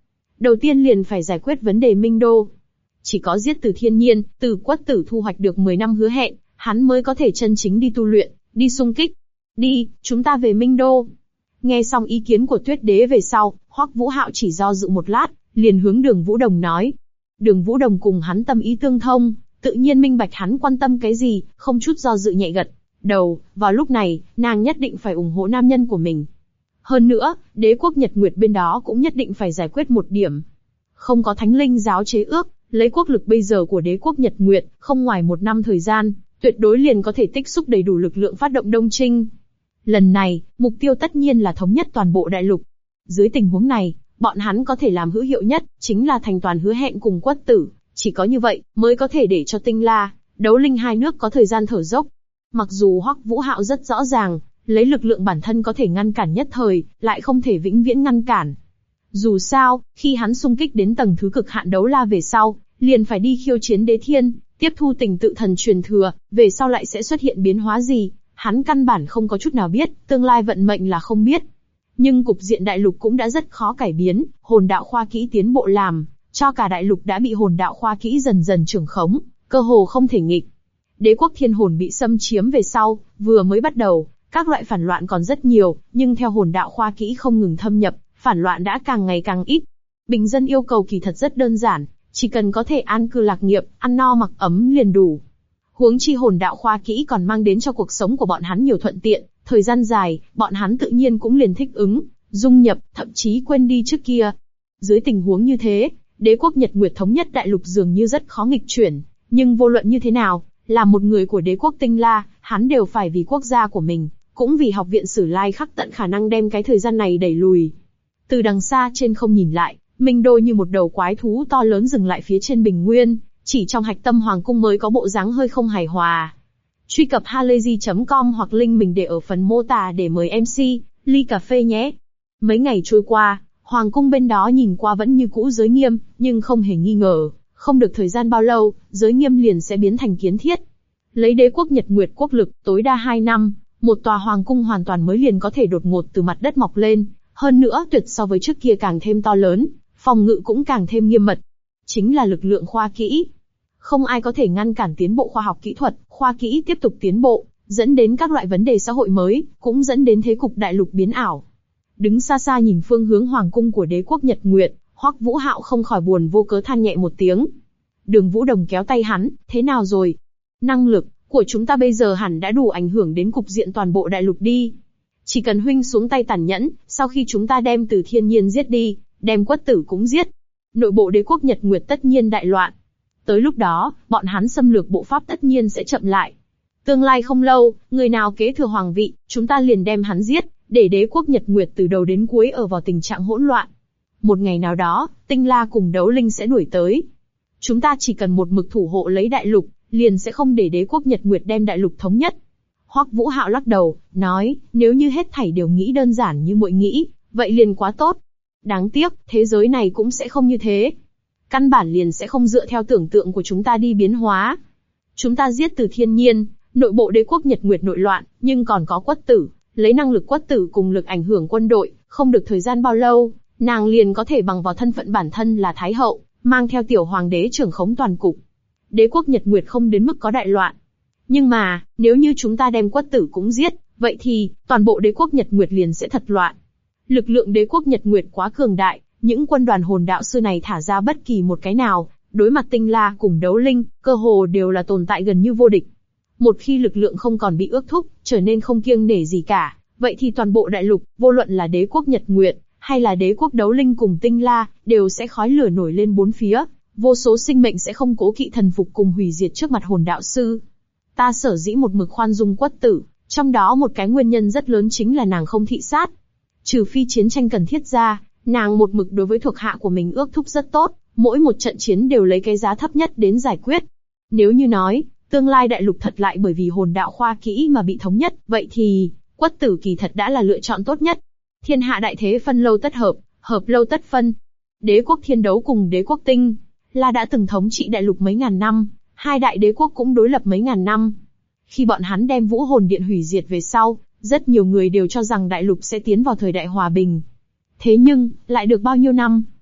đầu tiên liền phải giải quyết vấn đề Minh Đô. Chỉ có giết Từ Thiên Nhiên, Từ Quất Tử thu hoạch được 10 năm hứa hẹn, hắn mới có thể chân chính đi tu luyện, đi xung kích. Đi, chúng ta về Minh Đô. Nghe xong ý kiến của Tuyết Đế về sau, Hoắc Vũ Hạo chỉ do dự một lát, liền hướng Đường Vũ Đồng nói. Đường Vũ Đồng cùng hắn tâm ý tương thông, tự nhiên minh bạch hắn quan tâm cái gì, không chút do dự nhẹ gật đầu. Vào lúc này, nàng nhất định phải ủng hộ nam nhân của mình. Hơn nữa, đế quốc Nhật Nguyệt bên đó cũng nhất định phải giải quyết một điểm. Không có thánh linh giáo chế ước, lấy quốc lực bây giờ của đế quốc Nhật Nguyệt, không ngoài 1 năm thời gian, tuyệt đối liền có thể tích xúc đầy đủ lực lượng phát động Đông Chinh. Lần này, mục tiêu tất nhiên là thống nhất toàn bộ đại lục. Dưới tình huống này, bọn hắn có thể làm hữu hiệu nhất, chính là thành toàn hứa hẹn cùng Quất Tử. Chỉ có như vậy, mới có thể để cho Tinh La, Đấu Linh hai nước có thời gian thở dốc. Mặc dù Hoắc Vũ Hạo rất rõ ràng, lấy lực lượng bản thân có thể ngăn cản nhất thời, lại không thể vĩnh viễn ngăn cản. Dù sao, khi hắn xung kích đến tầng thứ cực hạn đấu la về sau, liền phải đi khiêu chiến đế thiên, tiếp thu tình tự thần truyền thừa, về sau lại sẽ xuất hiện biến hóa gì, hắn căn bản không có chút nào biết, tương lai vận mệnh là không biết. Nhưng cục diện đại lục cũng đã rất khó cải biến, hồn đạo khoa kỹ tiến bộ làm cho cả đại lục đã bị hồn đạo khoa kỹ dần dần trưởng khống, cơ hồ không thể nghịch. Đế quốc thiên hồn bị xâm chiếm về sau, vừa mới bắt đầu, các loại phản loạn còn rất nhiều, nhưng theo hồn đạo khoa kỹ không ngừng thâm nhập, phản loạn đã càng ngày càng ít. Bình dân yêu cầu kỳ thật rất đơn giản, chỉ cần có thể an cư lạc nghiệp, ăn no mặc ấm liền đủ. Huống chi hồn đạo khoa kỹ còn mang đến cho cuộc sống của bọn hắn nhiều thuận tiện, thời gian dài, bọn hắn tự nhiên cũng liền thích ứng, dung nhập, thậm chí quên đi trước kia. Dưới tình huống như thế, đế quốc Nhật Nguyệt thống nhất đại lục dường như rất khó nghịch chuyển, nhưng vô luận như thế nào, là một người của đế quốc Tinh La, hắn đều phải vì quốc gia của mình, cũng vì học viện Sử Lai Khắc tận khả năng đem cái thời gian này đẩy lùi. Từ đằng xa trên không nhìn lại, Minh Đô như một đầu quái thú to lớn dừng lại phía trên bình nguyên, chỉ trong hạch tâm hoàng cung mới có bộ dáng hơi không hài hòa. Truy cập halayzi.com hoặc link mình để ở phần mô tả để mời MC, ly cà phê nhé. Mấy ngày trôi qua, hoàng cung bên đó nhìn qua vẫn như cũ Giới Nghiêm, nhưng không hề nghi ngờ, không được thời gian bao lâu, Giới Nghiêm liền sẽ biến thành kiến thiết. Lấy đế quốc Nhật Nguyệt quốc lực, tối đa 2 năm, một tòa hoàng cung hoàn toàn mới liền có thể đột ngột từ mặt đất mọc lên, hơn nữa tuyệt so với trước kia càng thêm to lớn, phòng ngự cũng càng thêm nghiêm mật. Chính là lực lượng khoa kỹ. Không ai có thể ngăn cản tiến bộ khoa học kỹ thuật, khoa kỹ tiếp tục tiến bộ, dẫn đến các loại vấn đề xã hội mới, cũng dẫn đến thế cục đại lục biến ảo. Đứng xa xa nhìn phương hướng hoàng cung của đế quốc Nhật Nguyệt, Hoắc Vũ Hạo không khỏi buồn vô cớ than nhẹ một tiếng. Đường Vũ Đồng kéo tay hắn, thế nào rồi? Năng lực của chúng ta bây giờ hẳn đã đủ ảnh hưởng đến cục diện toàn bộ đại lục đi. Chỉ cần huynh xuống tay tàn nhẫn, sau khi chúng ta đem Từ Thiên Nhiên giết đi, đem Quất Tử cũng giết, nội bộ đế quốc Nhật Nguyệt tất nhiên đại loạn. Tới lúc đó, bọn hắn xâm lược bộ pháp tất nhiên sẽ chậm lại. Tương lai không lâu, người nào kế thừa hoàng vị, chúng ta liền đem hắn giết, để đế quốc Nhật Nguyệt từ đầu đến cuối ở vào tình trạng hỗn loạn. Một ngày nào đó, Tinh La cùng Đấu Linh sẽ đuổi tới. Chúng ta chỉ cần một mực thủ hộ lấy đại lục, liền sẽ không để đế quốc Nhật Nguyệt đem đại lục thống nhất. Hoắc Vũ Hạo lắc đầu, nói, nếu như hết thảy đều nghĩ đơn giản như muội nghĩ, vậy liền quá tốt. Đáng tiếc, thế giới này cũng sẽ không như thế. Căn bản liền sẽ không dựa theo tưởng tượng của chúng ta đi biến hóa. Chúng ta giết Từ Thiên Nhiên, nội bộ đế quốc Nhật Nguyệt nội loạn, nhưng còn có Quất Tử, lấy năng lực Quất Tử cùng lực ảnh hưởng quân đội, không được thời gian bao lâu, nàng liền có thể bằng vào thân phận bản thân là Thái Hậu, mang theo tiểu hoàng đế trưởng khống toàn cục. Đế quốc Nhật Nguyệt không đến mức có đại loạn. Nhưng mà, nếu như chúng ta đem Quất Tử cũng giết, vậy thì, toàn bộ đế quốc Nhật Nguyệt liền sẽ thật loạn. Lực lượng đế quốc Nhật Nguyệt quá cường đại, những quân đoàn hồn đạo sư này thả ra bất kỳ một cái nào, đối mặt Tinh La cùng Đấu Linh, cơ hồ đều là tồn tại gần như vô địch. Một khi lực lượng không còn bị ước thúc, trở nên không kiêng nể gì cả, vậy thì toàn bộ đại lục, vô luận là đế quốc Nhật Nguyệt, hay là đế quốc Đấu Linh cùng Tinh La, đều sẽ khói lửa nổi lên bốn phía, vô số sinh mệnh sẽ không cố kỵ thần phục cùng hủy diệt trước mặt hồn đạo sư. Ta sở dĩ một mực khoan dung Quất Tử, trong đó một cái nguyên nhân rất lớn chính là nàng không thị sát. Trừ phi chiến tranh cần thiết ra, nàng một mực đối với thuộc hạ của mình ước thúc rất tốt, mỗi một trận chiến đều lấy cái giá thấp nhất đến giải quyết. Nếu như nói, tương lai đại lục thật lại bởi vì hồn đạo khoa kỹ mà bị thống nhất, vậy thì, Quất Tử kỳ thật đã là lựa chọn tốt nhất. Thiên hạ đại thế phân lâu tất hợp, hợp lâu tất phân. Đế quốc Thiên Đấu cùng đế quốc Tinh La đã từng thống trị đại lục mấy ngàn năm, hai đại đế quốc cũng đối lập mấy ngàn năm. Khi bọn hắn đem Vũ Hồn Điện hủy diệt về sau, rất nhiều người đều cho rằng đại lục sẽ tiến vào thời đại hòa bình. Thế nhưng, lại được bao nhiêu năm?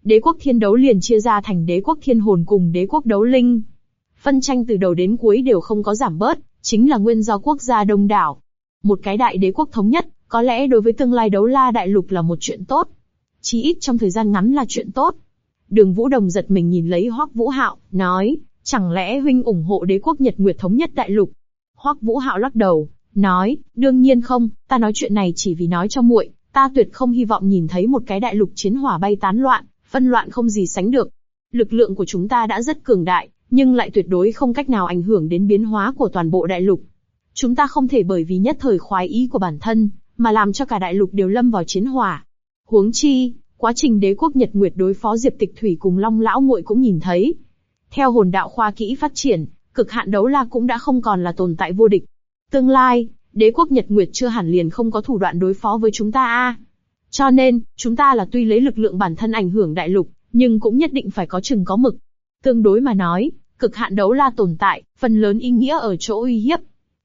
Đế quốc thiên đấu liền chia ra thành đế quốc thiên hồn cùng đế quốc đấu linh. Phân tranh từ đầu đến cuối đều không có giảm bớt, chính là nguyên do quốc gia đông đảo. Một cái đại đế quốc thống nhất, có lẽ đối với tương lai đấu la đại lục là một chuyện tốt. Chí ít trong thời gian ngắn là chuyện tốt. Đường Vũ Đồng giật mình nhìn lấy Hoắc Vũ Hạo, nói, chẳng lẽ huynh ủng hộ đế quốc Nhật Nguyệt thống nhất đại lục? Hoắc Vũ Hạo lắc đầu, nói, đương nhiên không, ta nói chuyện này chỉ vì nói cho muội, ta tuyệt không hy vọng nhìn thấy một cái đại lục chiến hỏa bay tán loạn, phân loạn không gì sánh được. Lực lượng của chúng ta đã rất cường đại, nhưng lại tuyệt đối không cách nào ảnh hưởng đến biến hóa của toàn bộ đại lục. Chúng ta không thể bởi vì nhất thời khoái ý của bản thân, mà làm cho cả đại lục đều lâm vào chiến hỏa. Huống chi, quá trình đế quốc Nhật Nguyệt đối phó Diệp Tịch Thủy cùng Long Lão muội cũng nhìn thấy. Theo hồn đạo khoa kỹ phát triển, cực hạn đấu la cũng đã không còn là tồn tại vô địch. Tương lai, đế quốc Nhật Nguyệt chưa hẳn liền không có thủ đoạn đối phó với chúng ta Cho nên, chúng ta là tuy lấy lực lượng bản thân ảnh hưởng đại lục, nhưng cũng nhất định phải có chừng có mực. Tương đối mà nói, cực hạn đấu la tồn tại, phần lớn ý nghĩa ở chỗ uy hiếp.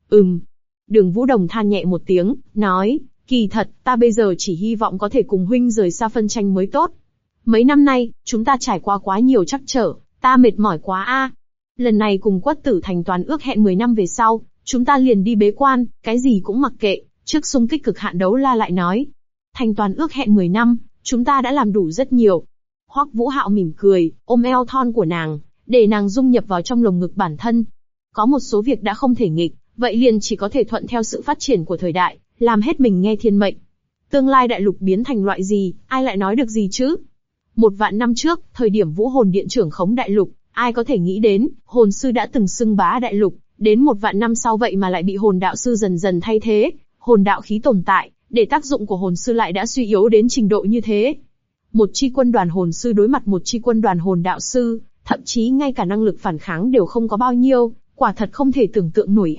Đường Vũ Đồng than nhẹ một tiếng, nói, kỳ thật, ta bây giờ chỉ hy vọng có thể cùng huynh rời xa phân tranh mới tốt. Mấy năm nay, chúng ta trải qua quá nhiều trắc trở, ta mệt mỏi quá Lần này cùng Quất Tử thành toàn ước hẹn 10 năm về sau, chúng ta liền đi bế quan, cái gì cũng mặc kệ, trước xung kích cực hạn đấu la lại nói. Thành toàn ước hẹn 10 năm, chúng ta đã làm đủ rất nhiều. Hoắc Vũ Hạo mỉm cười, ôm eo thon của nàng, để nàng dung nhập vào trong lồng ngực bản thân. Có một số việc đã không thể nghịch, vậy liền chỉ có thể thuận theo sự phát triển của thời đại, làm hết mình nghe thiên mệnh. Tương lai đại lục biến thành loại gì, ai lại nói được gì chứ? 1.000 năm trước, thời điểm Vũ Hồn Điện trưởng khống đại lục, ai có thể nghĩ đến, hồn sư đã từng xưng bá đại lục, đến 1.000 năm sau vậy mà lại bị hồn đạo sư dần dần thay thế, hồn đạo khí tồn tại, để tác dụng của hồn sư lại đã suy yếu đến trình độ như thế. Một chi quân đoàn hồn sư đối mặt một chi quân đoàn hồn đạo sư, thậm chí ngay cả năng lực phản kháng đều không có bao nhiêu, quả thật không thể tưởng tượng nổi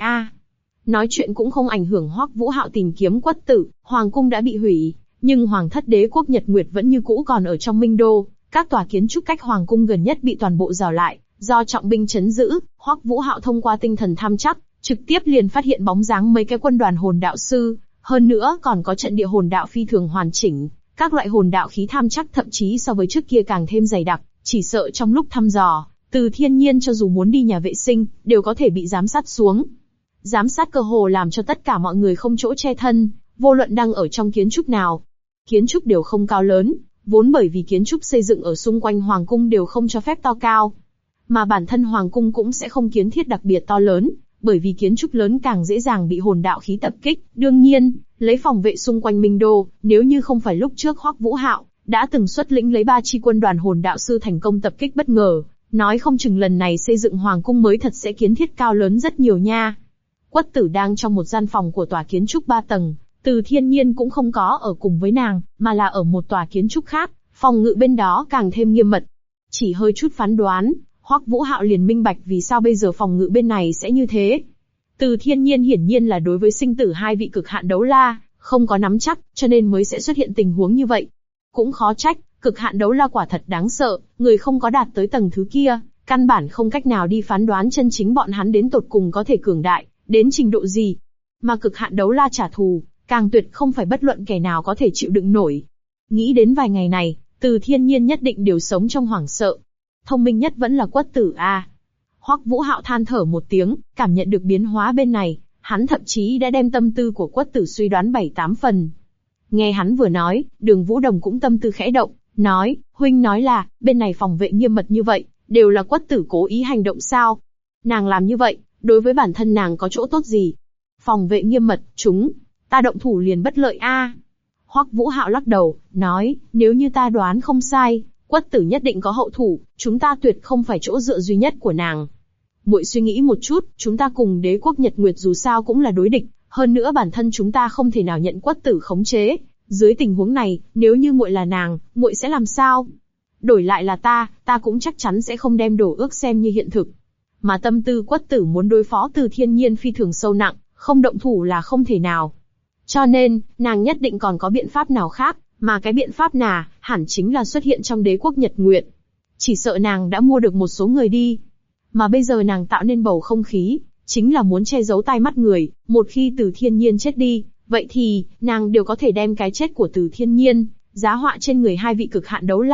Nói chuyện cũng không ảnh hưởng Hoắc Vũ Hạo tìm kiếm Quất Tử, hoàng cung đã bị hủy, nhưng hoàng thất đế quốc Nhật Nguyệt vẫn như cũ còn ở trong Minh Đô, các tòa kiến trúc cách hoàng cung gần nhất bị toàn bộ rào lại, do trọng binh trấn giữ. Hoắc Vũ Hạo thông qua tinh thần tham chắc, trực tiếp liền phát hiện bóng dáng mấy cái quân đoàn hồn đạo sư, hơn nữa còn có trận địa hồn đạo phi thường hoàn chỉnh, các loại hồn đạo khí tham chắc thậm chí so với trước kia càng thêm dày đặc, chỉ sợ trong lúc thăm dò, Từ Thiên Nhiên cho dù muốn đi nhà vệ sinh, đều có thể bị giám sát xuống. Giám sát cơ hồ làm cho tất cả mọi người không chỗ che thân, vô luận đang ở trong kiến trúc nào. Kiến trúc đều không cao lớn, vốn bởi vì kiến trúc xây dựng ở xung quanh hoàng cung đều không cho phép to cao. Mà bản thân hoàng cung cũng sẽ không kiến thiết đặc biệt to lớn, bởi vì kiến trúc lớn càng dễ dàng bị hồn đạo khí tập kích. Đương nhiên, lấy phòng vệ xung quanh Minh Đô, nếu như không phải lúc trước Hoắc Vũ Hạo đã từng xuất lĩnh lấy 3 chi quân đoàn hồn đạo sư thành công tập kích bất ngờ, nói không chừng lần này xây dựng hoàng cung mới thật sẽ kiến thiết cao lớn rất nhiều nha. Quất Tử đang trong một gian phòng của tòa kiến trúc 3 tầng, Từ Thiên Nhiên cũng không có ở cùng với nàng, mà là ở một tòa kiến trúc khác, phòng ngự bên đó càng thêm nghiêm mật. Chỉ hơi chút phán đoán, Hoắc Vũ Hạo liền minh bạch vì sao bây giờ phòng ngự bên này sẽ như thế. Từ Thiên Nhiên hiển nhiên là đối với sinh tử hai vị cực hạn đấu la, không có nắm chắc, cho nên mới sẽ xuất hiện tình huống như vậy. Cũng khó trách, cực hạn đấu la quả thật đáng sợ, người không có đạt tới tầng thứ kia, căn bản không cách nào đi phán đoán chân chính bọn hắn đến tột cùng có thể cường đại, đến trình độ gì. Mà cực hạn đấu la trả thù, càng tuyệt không phải bất luận kẻ nào có thể chịu đựng nổi. Nghĩ đến vài ngày này, Từ Thiên Nhiên nhất định đều sống trong hoảng sợ. Thông minh nhất vẫn là Quất Tử Hoắc Vũ Hạo than thở một tiếng, cảm nhận được biến hóa bên này, hắn thậm chí đã đem tâm tư của Quất Tử suy đoán 7-8 phần. Nghe hắn vừa nói, Đường Vũ Đồng cũng tâm tư khẽ động, nói, huynh nói là, bên này phòng vệ nghiêm mật như vậy, đều là Quất Tử cố ý hành động sao? Nàng làm như vậy, đối với bản thân nàng có chỗ tốt gì? Phòng vệ nghiêm mật, ta động thủ liền bất lợi Hoắc Vũ Hạo lắc đầu, nói, nếu như ta đoán không sai, Quất Tử nhất định có hậu thủ, chúng ta tuyệt không phải chỗ dựa duy nhất của nàng. Muội suy nghĩ một chút, chúng ta cùng đế quốc Nhật Nguyệt dù sao cũng là đối địch, hơn nữa bản thân chúng ta không thể nào nhận Quất Tử khống chế. Dưới tình huống này, nếu như muội là nàng, muội sẽ làm sao? Đổi lại là ta cũng chắc chắn sẽ không đem đổ ước xem như hiện thực. Mà tâm tư Quất Tử muốn đối phó Từ Thiên Nhiên phi thường sâu nặng, không động thủ là không thể nào. Cho nên, nàng nhất định còn có biện pháp nào khác, mà cái biện pháp nào, hẳn chính là xuất hiện trong đế quốc Nhật Nguyệt. Chỉ sợ nàng đã mua được một số người đi. Mà bây giờ nàng tạo nên bầu không khí, chính là muốn che giấu tai mắt người, một khi Từ Thiên Nhiên chết đi, vậy thì, nàng đều có thể đem cái chết của Từ Thiên Nhiên, giá họa trên người hai vị cực hạn đấu la,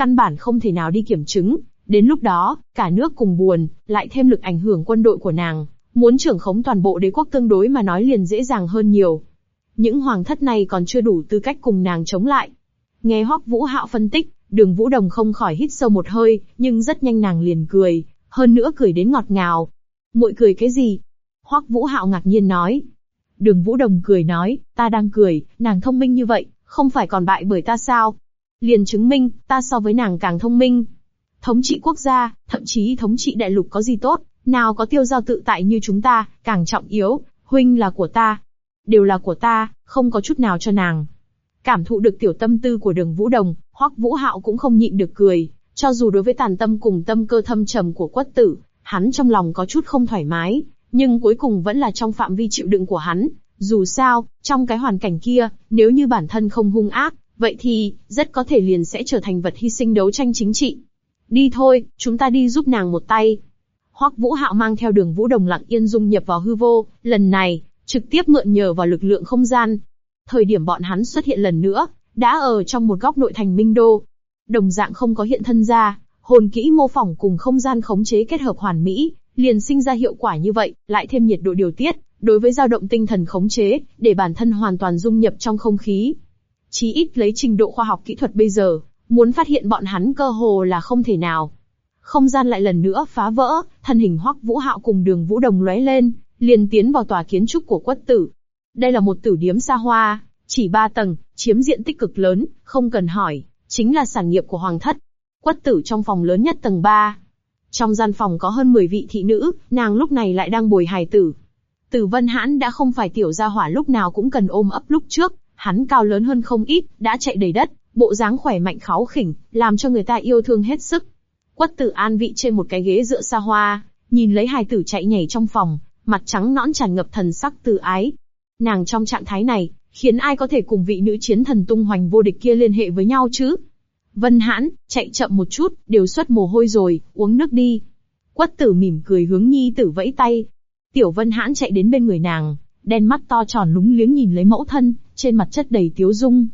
căn bản không thể nào đi kiểm chứng. Đến lúc đó, cả nước cùng buồn, lại thêm lực ảnh hưởng quân đội của nàng, muốn trưởng khống toàn bộ đế quốc tương đối mà nói liền dễ dàng hơn nhiều. Những hoàng thất này còn chưa đủ tư cách cùng nàng chống lại. Nghe Hoắc Vũ Hạo phân tích, Đường Vũ Đồng không khỏi hít sâu một hơi, nhưng rất nhanh nàng liền cười, hơn nữa cười đến ngọt ngào. Muội cười cái gì? Hoắc Vũ Hạo ngạc nhiên nói. Đường Vũ Đồng cười nói, ta đang cười, nàng thông minh như vậy, không phải còn bại bởi ta sao? Liền chứng minh, ta so với nàng càng thông minh. Thống trị quốc gia, thậm chí thống trị đại lục có gì tốt, nào có tiêu giao tự tại như chúng ta, càng trọng yếu, huynh là của ta. Đều là của ta, không có chút nào cho nàng. Cảm thụ được tiểu tâm tư của Đường Vũ Đồng, Hoắc Vũ Hạo cũng không nhịn được cười, cho dù đối với tàn tâm cùng tâm cơ thâm trầm của Quất Tử, hắn trong lòng có chút không thoải mái, nhưng cuối cùng vẫn là trong phạm vi chịu đựng của hắn. Dù sao, trong cái hoàn cảnh kia, nếu như bản thân không hung ác, vậy thì, rất có thể liền sẽ trở thành vật hy sinh đấu tranh chính trị. Đi thôi, chúng ta đi giúp nàng một tay. Hoắc Vũ Hạo mang theo Đường Vũ Đồng lặng yên dung nhập vào hư vô, lần này, trực tiếp mượn nhờ vào lực lượng không gian. Thời điểm bọn hắn xuất hiện lần nữa, đã ở trong một góc nội thành Minh Đô. Đồng dạng không có hiện thân ra, hồn kỹ mô phỏng cùng không gian khống chế kết hợp hoàn mỹ, liền sinh ra hiệu quả như vậy, lại thêm nhiệt độ điều tiết, đối với dao động tinh thần khống chế, để bản thân hoàn toàn dung nhập trong không khí. Chí ít lấy trình độ khoa học kỹ thuật bây giờ, muốn phát hiện bọn hắn cơ hồ là không thể nào. Không gian lại lần nữa phá vỡ, thân hình Hoắc Vũ Hạo cùng Đường Vũ Đồng lóe lên, liền tiến vào tòa kiến trúc của Quất Tử. Đây là một tử điếm xa hoa, chỉ 3 tầng, chiếm diện tích cực lớn, không cần hỏi, chính là sản nghiệp của hoàng thất. Quất Tử trong phòng lớn nhất tầng 3. Trong gian phòng có hơn 10 vị thị nữ, nàng lúc này lại đang bồi hài tử. Tử Vân Hãn đã không phải tiểu gia hỏa lúc nào cũng cần ôm ấp lúc trước, hắn cao lớn hơn không ít, đã chạy đầy đất, bộ dáng khỏe mạnh kháu khỉnh, làm cho người ta yêu thương hết sức. Quất Tử an vị trên một cái ghế dựa xa hoa, nhìn lấy hài tử chạy nhảy trong phòng, mặt trắng nõn tràn ngập thần sắc từ ái. Nàng trong trạng thái này, khiến ai có thể cùng vị nữ chiến thần tung hoành vô địch kia liên hệ với nhau chứ? Vân Hãn, chạy chậm một chút, đều xuất mồ hôi rồi, uống nước đi. Quất Tử mỉm cười hướng nhi tử vẫy tay. Tiểu Vân Hãn chạy đến bên người nàng, đen mắt to tròn lúng liếng nhìn lấy mẫu thân, trên mặt chất đầy tiếu dung.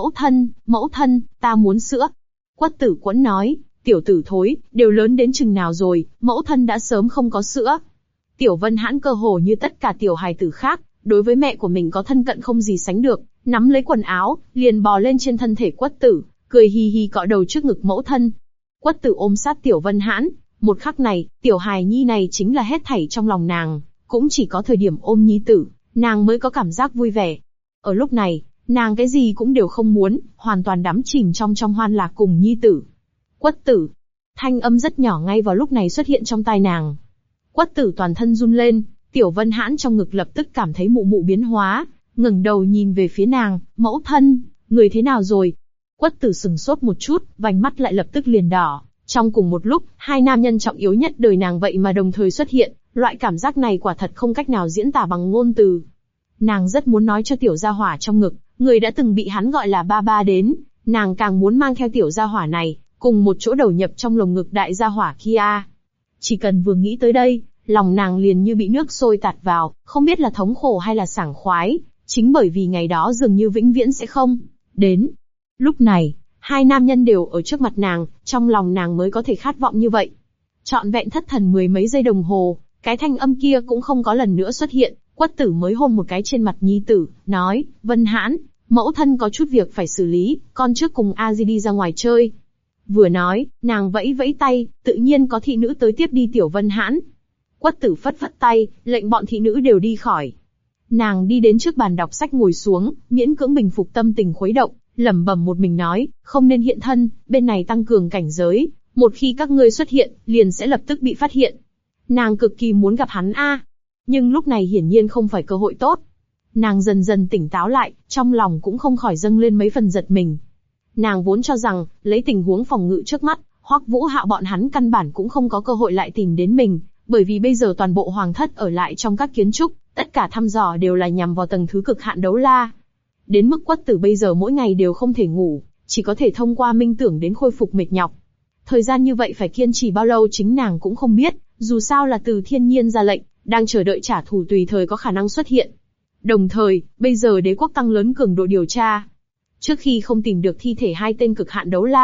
Mẫu thân, ta muốn sữa. Quất Tử quẫn nói, tiểu tử thối, đều lớn đến chừng nào rồi, mẫu thân đã sớm không có sữa. Tiểu Vân Hãn cơ hồ như tất cả tiểu hài tử khác, đối với mẹ của mình có thân cận không gì sánh được, nắm lấy quần áo, liền bò lên trên thân thể Quất Tử, cười hi hi cọ đầu trước ngực mẫu thân. Quất Tử ôm sát Tiểu Vân Hãn, một khắc này, tiểu hài nhi này chính là hết thảy trong lòng nàng, cũng chỉ có thời điểm ôm nhi tử, nàng mới có cảm giác vui vẻ. Ở lúc này, nàng cái gì cũng đều không muốn, hoàn toàn đắm chìm trong hoan lạc cùng nhi tử. Quất Tử. Thanh âm rất nhỏ ngay vào lúc này xuất hiện trong tai nàng. Quất Tử toàn thân run lên, Tiểu Vân Hãn trong ngực lập tức cảm thấy mụ mụ biến hóa, ngẩng đầu nhìn về phía nàng, mẫu thân, người thế nào rồi? Quất Tử sừng sốt một chút, vành mắt lại lập tức liền đỏ. Trong cùng một lúc, hai nam nhân trọng yếu nhất đời nàng vậy mà đồng thời xuất hiện, loại cảm giác này quả thật không cách nào diễn tả bằng ngôn từ. Nàng rất muốn nói cho tiểu gia hỏa trong ngực, người đã từng bị hắn gọi là ba ba đến, nàng càng muốn mang theo tiểu gia hỏa này, cùng một chỗ đầu nhập trong lồng ngực đại gia hỏa kia. Chỉ cần vừa nghĩ tới đây, lòng nàng liền như bị nước sôi tạt vào, không biết là thống khổ hay là sảng khoái, chính bởi vì ngày đó dường như vĩnh viễn sẽ không đến. Lúc này, hai nam nhân đều ở trước mặt nàng, trong lòng nàng mới có thể khát vọng như vậy. Trọn vẹn thất thần mười mấy giây đồng hồ, cái thanh âm kia cũng không có lần nữa xuất hiện, Quất Tử mới hôn một cái trên mặt nhi tử, nói, Vân Hãn, mẫu thân có chút việc phải xử lý, con trước cùng A Di đi ra ngoài chơi. Vừa nói, nàng vẫy vẫy tay, tự nhiên có thị nữ tới tiếp đi Tiểu Vân Hãn. Quất Tử phất phất tay, lệnh bọn thị nữ đều đi khỏi. Nàng đi đến trước bàn đọc sách ngồi xuống, miễn cưỡng bình phục tâm tình khuấy động, lẩm bẩm một mình nói, không nên hiện thân, bên này tăng cường cảnh giới, một khi các ngươi xuất hiện, liền sẽ lập tức bị phát hiện. Nàng cực kỳ muốn gặp hắn nhưng lúc này hiển nhiên không phải cơ hội tốt. Nàng dần dần tỉnh táo lại, trong lòng cũng không khỏi dâng lên mấy phần giật mình. Nàng vốn cho rằng, lấy tình huống phòng ngự trước mắt, Hoắc Vũ Hạo bọn hắn căn bản cũng không có cơ hội lại tìm đến mình, bởi vì bây giờ toàn bộ hoàng thất ở lại trong các kiến trúc, tất cả thăm dò đều là nhằm vào tầng thứ cực hạn đấu la. Đến mức Quất Tử bây giờ mỗi ngày đều không thể ngủ, chỉ có thể thông qua minh tưởng đến khôi phục mệt nhọc. Thời gian như vậy phải kiên trì bao lâu chính nàng cũng không biết, dù sao là từ thiên nhiên ra lệnh, đang chờ đợi trả thù tùy thời có khả năng xuất hiện. Đồng thời, bây giờ đế quốc tăng lớn cường độ điều tra. Trước khi không tìm được thi thể hai tên cực hạn đấu la,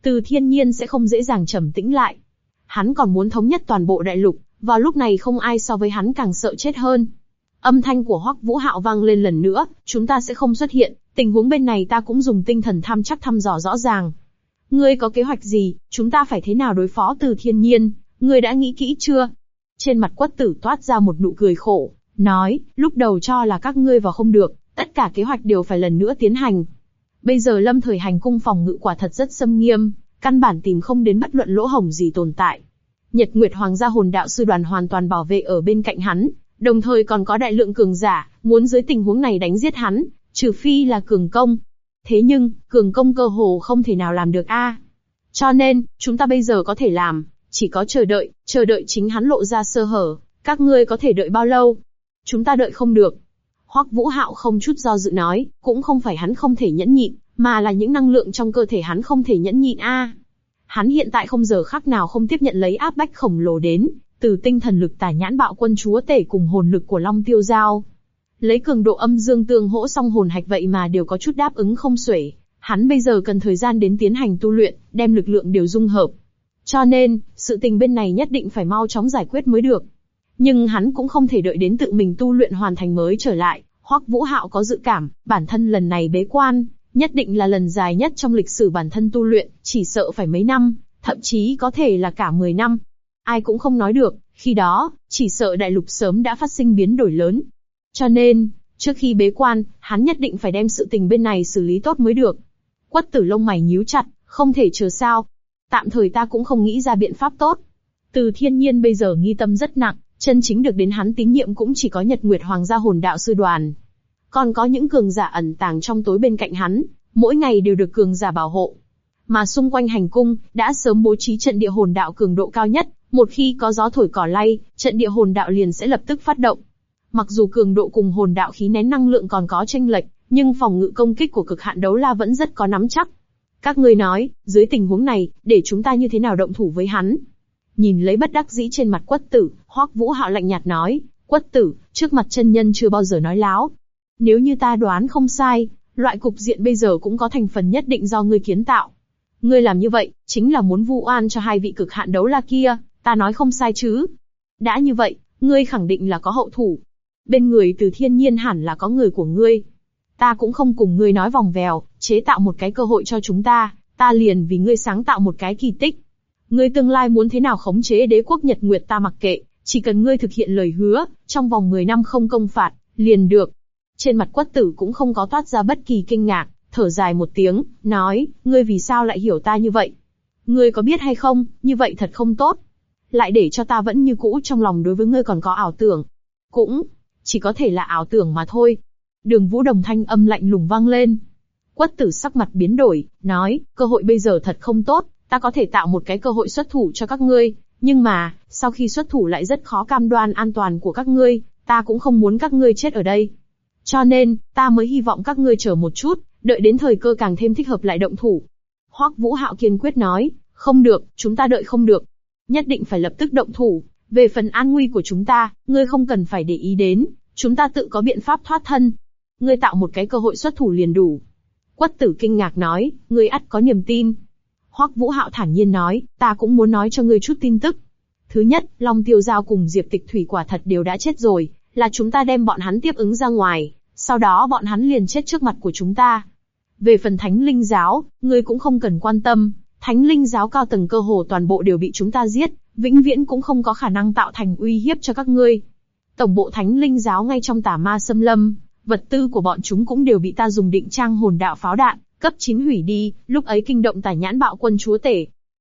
Từ Thiên Nhiên sẽ không dễ dàng trầm tĩnh lại. Hắn còn muốn thống nhất toàn bộ đại lục, vào lúc này không ai so với hắn càng sợ chết hơn. Âm thanh của Hoắc Vũ Hạo vang lên lần nữa, chúng ta sẽ không xuất hiện, tình huống bên này ta cũng dùng tinh thần tham chắc thăm dò rõ ràng. Ngươi có kế hoạch gì, chúng ta phải thế nào đối phó Từ Thiên Nhiên, ngươi đã nghĩ kỹ chưa? Trên mặt Quất Tử toát ra một nụ cười khổ, nói, lúc đầu cho là các ngươi vào không được, tất cả kế hoạch đều phải lần nữa tiến hành. Bây giờ Lâm Thời hành cung phòng ngự quả thật rất xâm nghiêm, căn bản tìm không đến bất luận lỗ hổng gì tồn tại. Nhật Nguyệt Hoàng gia hồn đạo sư đoàn hoàn toàn bảo vệ ở bên cạnh hắn, đồng thời còn có đại lượng cường giả, muốn dưới tình huống này đánh giết hắn, trừ phi là cường công. Thế nhưng, cường công cơ hồ không thể nào làm được a. Cho nên, chúng ta bây giờ có thể làm, chỉ có chờ đợi chính hắn lộ ra sơ hở, các ngươi có thể đợi bao lâu? Chúng ta đợi không được. Hoắc Vũ Hạo không chút do dự nói, cũng không phải hắn không thể nhẫn nhịn, mà là những năng lượng trong cơ thể hắn không thể nhẫn nhịn a. Hắn hiện tại không giờ khắc nào không tiếp nhận lấy áp bách khổng lồ đến, từ tinh thần lực Tà Nhãn Bạo Quân Chúa Tể cùng hồn lực của Long Tiêu Giao. Lấy cường độ âm dương tương hỗ song hồn hạch vậy mà đều có chút đáp ứng không xuể, hắn bây giờ cần thời gian đến tiến hành tu luyện, đem lực lượng đều dung hợp. Cho nên, sự tình bên này nhất định phải mau chóng giải quyết mới được. Nhưng hắn cũng không thể đợi đến tự mình tu luyện hoàn thành mới trở lại. Hoắc Vũ Hạo có dự cảm, bản thân lần này bế quan, nhất định là lần dài nhất trong lịch sử bản thân tu luyện, chỉ sợ phải mấy năm, thậm chí có thể là cả 10 năm. Ai cũng không nói được, khi đó, chỉ sợ đại lục sớm đã phát sinh biến đổi lớn. Cho nên, trước khi bế quan, hắn nhất định phải đem sự tình bên này xử lý tốt mới được. Quất Tử lông mày nhíu chặt, không thể chờ sao. Tạm thời ta cũng không nghĩ ra biện pháp tốt. Từ Thiên Nhiên bây giờ nghi tâm rất nặng, chân chính được đến hắn tín nhiệm cũng chỉ có Nhật Nguyệt Hoàng gia hồn đạo sư đoàn. Còn có những cường giả ẩn tàng trong tối bên cạnh hắn, mỗi ngày đều được cường giả bảo hộ. Mà xung quanh hành cung, đã sớm bố trí trận địa hồn đạo cường độ cao nhất, một khi có gió thổi cỏ lay, trận địa hồn đạo liền sẽ lập tức phát động. Mặc dù cường độ cùng hồn đạo khí nén năng lượng còn có chênh lệch, nhưng phòng ngự công kích của Cực Hạn Đấu La vẫn rất có nắm chắc. Các ngươi nói, dưới tình huống này, để chúng ta như thế nào động thủ với hắn? Nhìn lấy bất đắc dĩ trên mặt Quất Tử, Hoắc Vũ Hạo lạnh nhạt nói, Quất Tử, trước mặt chân nhân chưa bao giờ nói láo. Nếu như ta đoán không sai, loại cục diện bây giờ cũng có thành phần nhất định do ngươi kiến tạo. Ngươi làm như vậy, chính là muốn vu oan cho hai vị Cực Hạn Đấu La kia, ta nói không sai chứ? Đã như vậy, ngươi khẳng định là có hậu thủ. Bên người Từ Thiên Nhiên hẳn là có người của ngươi. Ta cũng không cùng ngươi nói vòng vèo, chế tạo một cái cơ hội cho chúng ta liền vì ngươi sáng tạo một cái kỳ tích. Ngươi tương lai muốn thế nào khống chế đế quốc Nhật Nguyệt ta mặc kệ, chỉ cần ngươi thực hiện lời hứa, trong vòng 10 năm không công phạt, liền được. Trên mặt Quất Tử cũng không có toát ra bất kỳ kinh ngạc, thở dài một tiếng, nói, ngươi vì sao lại hiểu ta như vậy? Ngươi có biết hay không, như vậy thật không tốt. Lại để cho ta vẫn như cũ trong lòng đối với ngươi còn có ảo tưởng. Cũng, chỉ có thể là ảo tưởng mà thôi. Đường Vũ Đồng thanh âm lạnh lùng vang lên. Quất Tử sắc mặt biến đổi, nói, cơ hội bây giờ thật không tốt, ta có thể tạo một cái cơ hội xuất thủ cho các ngươi, nhưng mà, sau khi xuất thủ lại rất khó cam đoan an toàn của các ngươi, ta cũng không muốn các ngươi chết ở đây. Cho nên, ta mới hy vọng các ngươi chờ một chút, đợi đến thời cơ càng thêm thích hợp lại động thủ. Hoắc Vũ Hạo kiên quyết nói, không được, chúng ta đợi không được. Nhất định phải lập tức động thủ, về phần an nguy của chúng ta, ngươi không cần phải để ý đến, chúng ta tự có biện pháp thoát thân. Ngươi tạo một cái cơ hội xuất thủ liền đủ. Quất Tử kinh ngạc nói, ngươi ắt có niềm tin. Hoắc Vũ Hạo thản nhiên nói, ta cũng muốn nói cho ngươi chút tin tức. Thứ nhất, Long Tiêu Giao cùng Diệp Tịch Thủy quả thật đều đã chết rồi, là chúng ta đem bọn hắn tiếp ứng ra ngoài, sau đó bọn hắn liền chết trước mặt của chúng ta. Về phần Thánh Linh Giáo, ngươi cũng không cần quan tâm, Thánh Linh Giáo cao tầng cơ hồ toàn bộ đều bị chúng ta giết, vĩnh viễn cũng không có khả năng tạo thành uy hiếp cho các ngươi. Tổng bộ Thánh Linh Giáo ngay trong Tà Ma Xâm Lâm, vật tư của bọn chúng cũng đều bị ta dùng định trang hồn đạo pháo đạn, cấp 9 hủy đi, lúc ấy kinh động Tà Nhãn Bạo Quân Chúa Tể.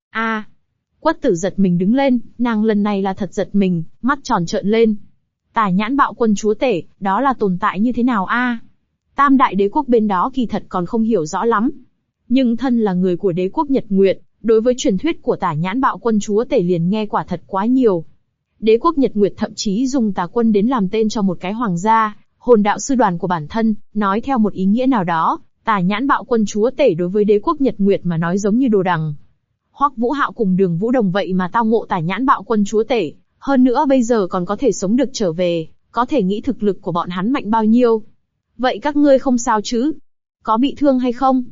Quất Tử giật mình đứng lên, nàng lần này là thật giật mình, mắt tròn trợn lên. Tà Nhãn Bạo Quân Chúa Tể, đó là tồn tại như thế nào Tam đại đế quốc bên đó kỳ thật còn không hiểu rõ lắm. Nhưng thân là người của đế quốc Nhật Nguyệt, đối với truyền thuyết của Tà Nhãn Bạo Quân Chúa Tể liền nghe quả thật quá nhiều. Đế quốc Nhật Nguyệt thậm chí dùng tà quân đến làm tên cho một cái hoàng gia, hồn đạo sư đoàn của bản thân, nói theo một ý nghĩa nào đó, Tà Nhãn Bạo Quân Chúa Tể đối với đế quốc Nhật Nguyệt mà nói giống như đồ đằng. Hoắc Vũ Hạo cùng Đường Vũ Đồng vậy mà tao ngộ Tà Nhãn Bạo Quân Chúa Tể, hơn nữa bây giờ còn có thể sống được trở về, có thể nghĩ thực lực của bọn hắn mạnh bao nhiêu. Vậy các ngươi không sao chứ? Có bị thương hay không?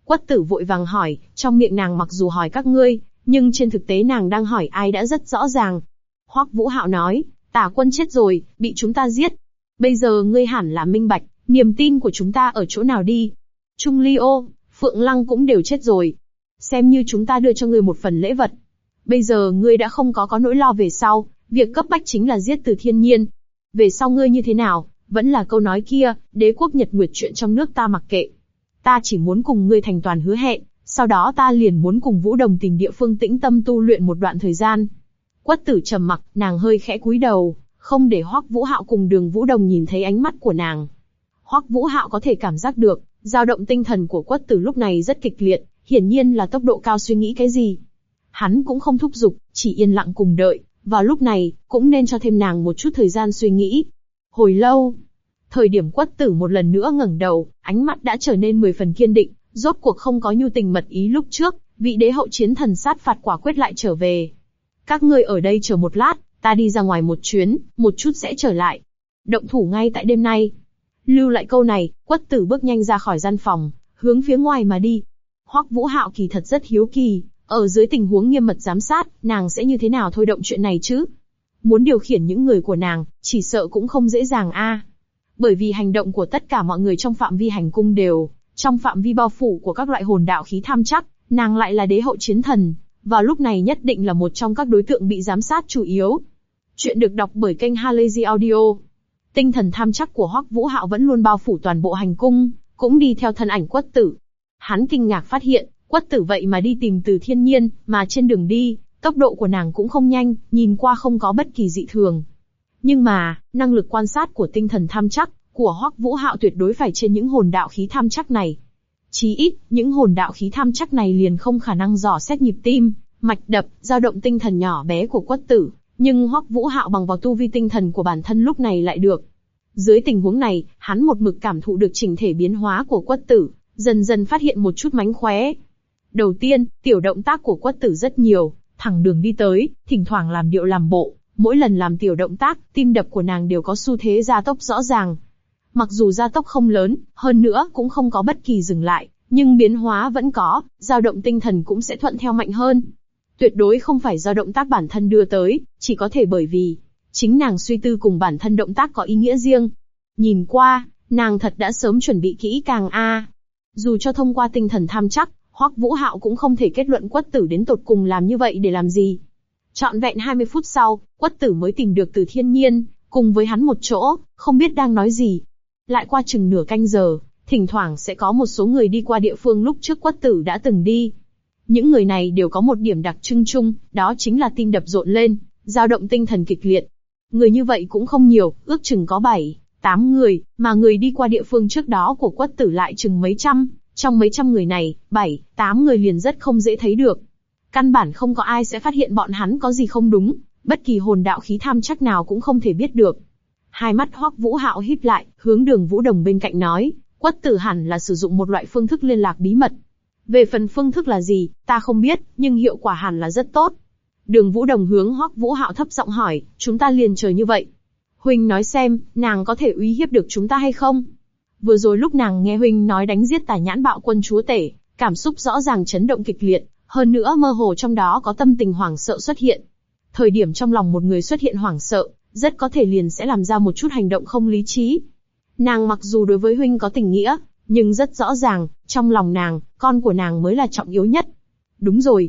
Quất Tử vội vàng hỏi, trong miệng nàng mặc dù hỏi các ngươi, nhưng trên thực tế nàng đang hỏi ai đã rất rõ ràng. Hoắc Vũ Hạo nói, Tả Quân chết rồi, bị chúng ta giết. Bây giờ ngươi hẳn là minh bạch, niềm tin của chúng ta ở chỗ nào đi. Trung Ly Ô, Phượng Lăng cũng đều chết rồi. Xem như chúng ta đưa cho ngươi một phần lễ vật. Bây giờ ngươi đã không có nỗi lo về sau, việc cấp bách chính là giết Từ Thiên Nhiên. Về sau ngươi như thế nào, vẫn là câu nói kia, đế quốc Nhật Nguyệt chuyện trong nước ta mặc kệ. Ta chỉ muốn cùng ngươi thành toàn hứa hẹn, sau đó ta liền muốn cùng Vũ Đồng tìm địa phương tĩnh tâm tu luyện một đoạn thời gian. Quất Tử trầm mặc, nàng hơi khẽ cúi đầu, không để Hoắc Vũ Hạo cùng Đường Vũ Đồng nhìn thấy ánh mắt của nàng. Hoắc Vũ Hạo có thể cảm giác được, dao động tinh thần của Quất Tử lúc này rất kịch liệt, hiển nhiên là tốc độ cao suy nghĩ cái gì. Hắn cũng không thúc giục, chỉ yên lặng cùng đợi, vào lúc này, cũng nên cho thêm nàng một chút thời gian suy nghĩ. Hồi lâu, thời điểm Quất Tử một lần nữa ngẩng đầu, ánh mắt đã trở nên 10 phần kiên định, rốt cuộc không có nhu tình mật ý lúc trước, vị đế hậu chiến thần sát phạt quả quyết lại trở về. Các ngươi ở đây chờ một lát, ta đi ra ngoài một chuyến, một chút sẽ trở lại. Động thủ ngay tại đêm nay. Lưu lại câu này, Quất Tử bước nhanh ra khỏi gian phòng, hướng phía ngoài mà đi. Hoắc Vũ Hạo kỳ thật rất hiếu kỳ, ở dưới tình huống nghiêm mật giám sát, nàng sẽ như thế nào thôi động chuyện này chứ? Muốn điều khiển những người của nàng, chỉ sợ cũng không dễ dàng a. Bởi vì hành động của tất cả mọi người trong phạm vi hành cung đều, trong phạm vi bao phủ của các loại hồn đạo khí tham chắc, nàng lại là đế hậu chiến thần, vào lúc này nhất định là một trong các đối tượng bị giám sát chủ yếu. Chuyện được đọc bởi kênh Halazy Audio. Tinh thần tham chắc của Hoắc Vũ Hạo vẫn luôn bao phủ toàn bộ hành cung, cũng đi theo thân ảnh Quất Tử. Hắn kinh ngạc phát hiện, Quất Tử vậy mà đi tìm Từ Thiên Nhiên, mà trên đường đi, tốc độ của nàng cũng không nhanh, nhìn qua không có bất kỳ dị thường. Nhưng mà, năng lực quan sát của tinh thần tham chắc của Hoắc Vũ Hạo tuyệt đối phải trên những hồn đạo khí tham chắc này. Chí ít, những hồn đạo khí tham chắc này liền không khả năng dò xét nhịp tim, mạch đập, dao động tinh thần nhỏ bé của Quất Tử, nhưng Hoắc Vũ Hạo bằng vào tu vi tinh thần của bản thân lúc này lại được. Dưới tình huống này, hắn một mực cảm thụ được chỉnh thể biến hóa của Quất Tử, dần dần phát hiện một chút mánh khóe. Đầu tiên, tiểu động tác của Quất Tử rất nhiều, thẳng đường đi tới, thỉnh thoảng làm điệu làm bộ, mỗi lần làm tiểu động tác, tim đập của nàng đều có xu thế gia tốc rõ ràng. Mặc dù gia tốc không lớn, hơn nữa cũng không có bất kỳ dừng lại, nhưng biến hóa vẫn có, dao động tinh thần cũng sẽ thuận theo mạnh hơn. Tuyệt đối không phải do động tác bản thân đưa tới, chỉ có thể bởi vì chính nàng suy tư cùng bản thân động tác có ý nghĩa riêng. Nhìn qua, nàng thật đã sớm chuẩn bị kỹ càng a. Dù cho thông qua tinh thần tham chắc, Hoắc Vũ Hạo cũng không thể kết luận Quất Tử đến tột cùng làm như vậy để làm gì. Trọn vẹn 20 phút sau, Quất Tử mới tìm được Từ Thiên Nhiên, cùng với hắn một chỗ, không biết đang nói gì. Lại qua chừng nửa canh giờ, thỉnh thoảng sẽ có một số người đi qua địa phương lúc trước Quất Tử đã từng đi. Những người này đều có một điểm đặc trưng chung, đó chính là tim đập rộn lên, dao động tinh thần kịch liệt. Người như vậy cũng không nhiều, ước chừng có 7-8 người, mà người đi qua địa phương trước đó của Quất Tử lại chừng mấy trăm. Trong mấy trăm người này, 7-8 người liền rất không dễ thấy được. Căn bản không có ai sẽ phát hiện bọn hắn có gì không đúng, bất kỳ hồn đạo khí tham chắc nào cũng không thể biết được. Hai mắt Hoắc Vũ Hạo híp lại, hướng Đường Vũ Đồng bên cạnh nói, Quất Tử hẳn là sử dụng một loại phương thức liên lạc bí mật. Về phần phương thức là gì, ta không biết, nhưng hiệu quả hẳn là rất tốt. Đường Vũ Đồng hướng Hoắc Vũ Hạo thấp giọng hỏi, chúng ta liền chờ như vậy. Huynh nói xem, nàng có thể uy hiếp được chúng ta hay không? Vừa rồi lúc nàng nghe huynh nói đánh giết Tà Nhãn Bạo Quân chúa tể, cảm xúc rõ ràng chấn động kịch liệt, hơn nữa mơ hồ trong đó có tâm tình hoảng sợ xuất hiện. Thời điểm trong lòng một người xuất hiện hoảng sợ, rất có thể liền sẽ làm ra một chút hành động không lý trí. Nàng mặc dù đối với huynh có tình nghĩa, nhưng rất rõ ràng, trong lòng nàng, con của nàng mới là trọng yếu nhất. Đúng rồi.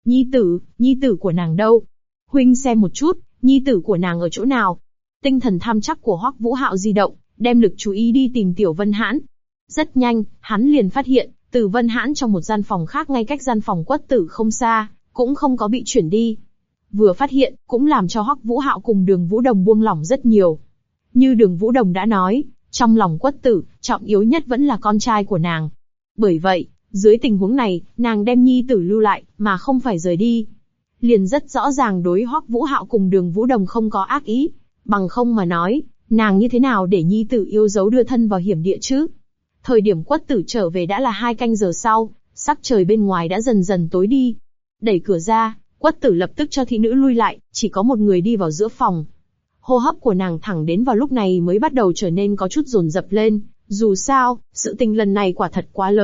Nhi tử của nàng đâu? Huynh xem một chút, nhi tử của nàng ở chỗ nào? Tinh thần tham chắc của Hoắc Vũ Hạo di động, đem lực chú ý đi tìm Tiểu Vân Hãn. Rất nhanh, hắn liền phát hiện, Từ Vân Hãn trong một gian phòng khác ngay cách gian phòng Quất Tử không xa, cũng không có bị chuyển đi. Vừa phát hiện, cũng làm cho Hoắc Vũ Hạo cùng Đường Vũ Đồng buông lỏng rất nhiều. Như Đường Vũ Đồng đã nói, trong lòng Quất Tử, trọng yếu nhất vẫn là con trai của nàng. Bởi vậy, dưới tình huống này, nàng đem nhi tử lưu lại, mà không phải rời đi. Liền rất rõ ràng đối Hoắc Vũ Hạo cùng Đường Vũ Đồng không có ác ý, bằng không mà nói, nàng như thế nào để nhi tử yêu dấu đưa thân vào hiểm địa chứ? Thời điểm Quất Tử trở về đã là 2 canh giờ sau, sắc trời bên ngoài đã dần dần tối đi. Đẩy cửa ra, Quất Tử lập tức cho thị nữ lui lại, chỉ có một người đi vào giữa phòng. Hô hấp của nàng thẳng đến vào lúc này mới bắt đầu trở nên có chút dồn dập lên, dù sao, sự tình lần này quả thật quá lớn,